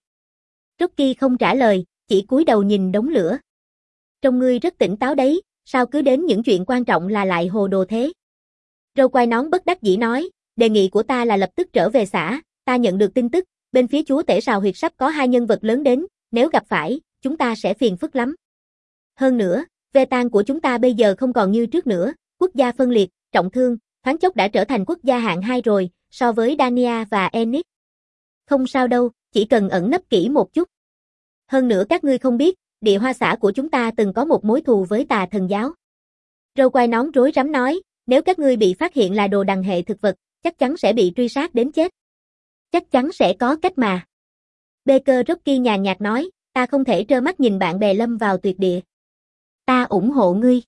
A: Rocky không trả lời, chỉ cúi đầu nhìn đống lửa. Trông ngươi rất tỉnh táo đấy, sao cứ đến những chuyện quan trọng là lại hồ đồ thế? Râu quai nón bất đắc dĩ nói, đề nghị của ta là lập tức trở về xã, ta nhận được tin tức, bên phía chúa tể Sào Huyệt sắp có hai nhân vật lớn đến, nếu gặp phải, chúng ta sẽ phiền phức lắm. Hơn nữa, ve tan của chúng ta bây giờ không còn như trước nữa, quốc gia phân liệt, trọng thương, thoáng chốc đã trở thành quốc gia hạng hai rồi, so với Dania và Enix. Không sao đâu, chỉ cần ẩn nấp kỹ một chút. Hơn nữa các ngươi không biết, địa hoa xã của chúng ta từng có một mối thù với tà thần giáo. Râu quai nón rối rắm nói, nếu các ngươi bị phát hiện là đồ đằng hệ thực vật, chắc chắn sẽ bị truy sát đến chết. Chắc chắn sẽ có cách mà. Baker Rocky nhàn nhạt nói, ta không thể trơ mắt nhìn bạn bè lâm vào tuyệt địa. Ta ủng hộ ngươi.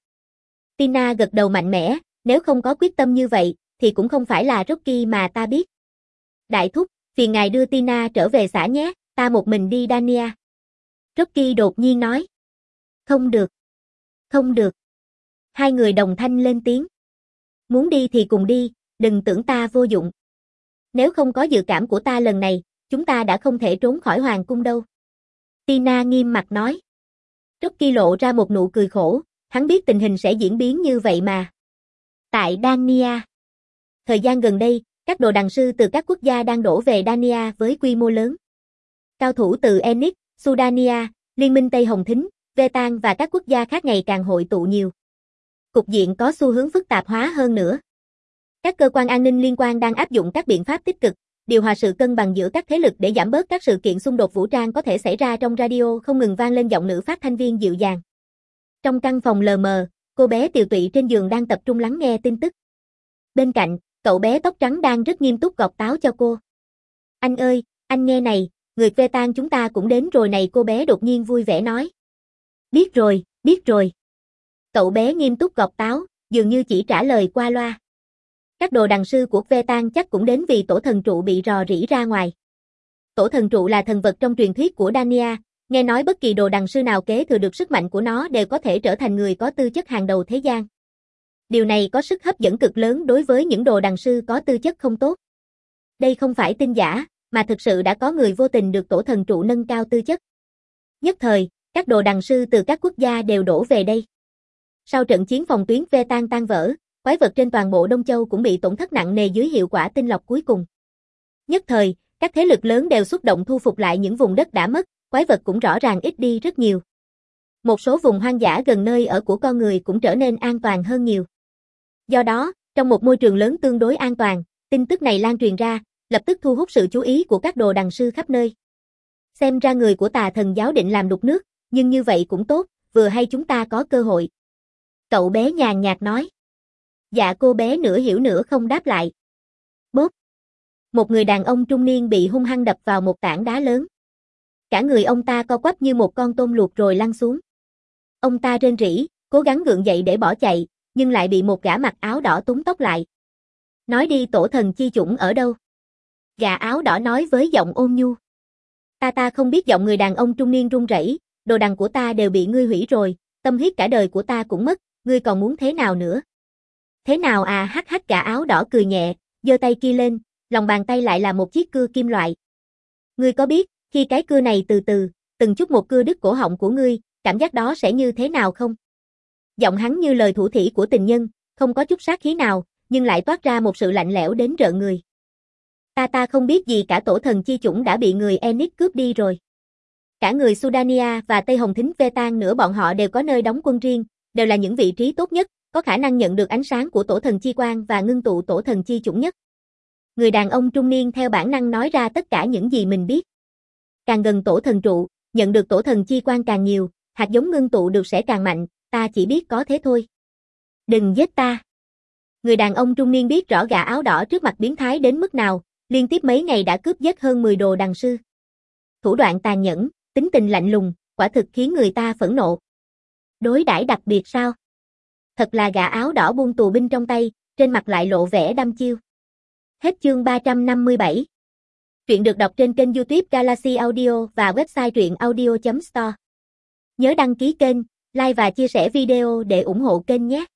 A: Tina gật đầu mạnh mẽ, nếu không có quyết tâm như vậy, thì cũng không phải là Rocky mà ta biết. Đại thúc, phiền ngài đưa Tina trở về xã nhé, ta một mình đi Dania. Rocky đột nhiên nói. Không được. Không được. Hai người đồng thanh lên tiếng. Muốn đi thì cùng đi, đừng tưởng ta vô dụng. Nếu không có dự cảm của ta lần này, chúng ta đã không thể trốn khỏi hoàng cung đâu. Tina nghiêm mặt nói. Rocky lộ ra một nụ cười khổ, hắn biết tình hình sẽ diễn biến như vậy mà. Tại Dania. Thời gian gần đây, các đồ đằng sư từ các quốc gia đang đổ về Dania với quy mô lớn. Cao thủ từ Enix, Sudania, Liên minh Tây Hồng Thính, Vetan và các quốc gia khác ngày càng hội tụ nhiều. Cục diện có xu hướng phức tạp hóa hơn nữa. Các cơ quan an ninh liên quan đang áp dụng các biện pháp tích cực, điều hòa sự cân bằng giữa các thế lực để giảm bớt các sự kiện xung đột vũ trang có thể xảy ra. Trong radio không ngừng vang lên giọng nữ phát thanh viên dịu dàng. Trong căn phòng lờ mờ, cô bé tiều tụy trên giường đang tập trung lắng nghe tin tức. Bên cạnh, cậu bé tóc trắng đang rất nghiêm túc gọt táo cho cô. Anh ơi, anh nghe này, người Vetan chúng ta cũng đến rồi này, cô bé đột nhiên vui vẻ nói. Biết rồi, biết rồi. Cậu bé nghiêm túc gọt táo, dường như chỉ trả lời qua loa. Các đồ đằng sư của Vetan chắc cũng đến vì tổ thần trụ bị rò rỉ ra ngoài. Tổ thần trụ là thần vật trong truyền thuyết của Dania, nghe nói bất kỳ đồ đằng sư nào kế thừa được sức mạnh của nó đều có thể trở thành người có tư chất hàng đầu thế gian. Điều này có sức hấp dẫn cực lớn đối với những đồ đằng sư có tư chất không tốt. Đây không phải tin giả, mà thực sự đã có người vô tình được tổ thần trụ nâng cao tư chất. Nhất thời, các đồ đằng sư từ các quốc gia đều đổ về đây. Sau trận chiến phòng tuyến Vetan tan vỡ, quái vật trên toàn bộ Đông Châu cũng bị tổn thất nặng nề dưới hiệu quả tinh lọc cuối cùng. Nhất thời, các thế lực lớn đều xúc động thu phục lại những vùng đất đã mất, quái vật cũng rõ ràng ít đi rất nhiều. Một số vùng hoang dã gần nơi ở của con người cũng trở nên an toàn hơn nhiều. Do đó, trong một môi trường lớn tương đối an toàn, tin tức này lan truyền ra, lập tức thu hút sự chú ý của các đồ đằng sư khắp nơi. Xem ra người của Tà Thần giáo định làm đục nước, nhưng như vậy cũng tốt, vừa hay chúng ta có cơ hội. Cậu bé nhàn nhạt nói. Dạ, cô bé nửa hiểu nửa không đáp lại. Bốp. Một người đàn ông trung niên bị hung hăng đập vào một tảng đá lớn. Cả người ông ta co quắp như một con tôm luộc rồi lăn xuống. Ông ta rên rỉ, cố gắng gượng dậy để bỏ chạy, nhưng lại bị một gã mặc áo đỏ túm tóc lại. Nói đi, tổ thần chi chủng ở đâu? Gã áo đỏ nói với giọng ôn nhu. Ta ta không biết. Giọng người đàn ông trung niên run rẩy, đồ đằng của ta đều bị ngươi hủy rồi, tâm huyết cả đời của ta cũng mất, ngươi còn muốn thế nào nữa? Thế nào à? Hắc hắc, gã áo đỏ cười nhẹ, giơ tay kia lên, lòng bàn tay lại là một chiếc cưa kim loại. Ngươi có biết, khi cái cưa này từ từ, từng chút một cưa đứt cổ họng của ngươi, cảm giác đó sẽ như thế nào không? Giọng hắn như lời thủ thỉ của tình nhân, không có chút sát khí nào, nhưng lại toát ra một sự lạnh lẽo đến rợn người. Ta ta không biết gì cả, tổ thần chi chủng đã bị người Enix cướp đi rồi. Cả người Sudania và Tây Hồng Thính Vetan nữa, bọn họ đều có nơi đóng quân riêng, đều là những vị trí tốt nhất, có khả năng nhận được ánh sáng của tổ thần chi quang và ngưng tụ tổ thần chi chủng nhất. Người đàn ông trung niên theo bản năng nói ra tất cả những gì mình biết. Càng gần tổ thần trụ, nhận được tổ thần chi quang càng nhiều, hạt giống ngưng tụ được sẽ càng mạnh, ta chỉ biết có thế thôi. Đừng giết ta. Người đàn ông trung niên biết rõ gã áo đỏ trước mặt biến thái đến mức nào, liên tiếp mấy ngày đã cướp giết hơn mười đồ đằng sư. Thủ đoạn tàn nhẫn, tính tình lạnh lùng, quả thực khiến người ta phẫn nộ. Đối đãi đặc biệt sao? Thật là gã áo đỏ buông tù binh trong tay, trên mặt lại lộ vẻ đăm chiêu. Hết chương ba trăm năm mươi bảy. Truyện được đọc trên kênh YouTube Galaxy Audio và website truyện audio chấm store. Nhớ đăng ký kênh, like và chia sẻ video để ủng hộ kênh nhé.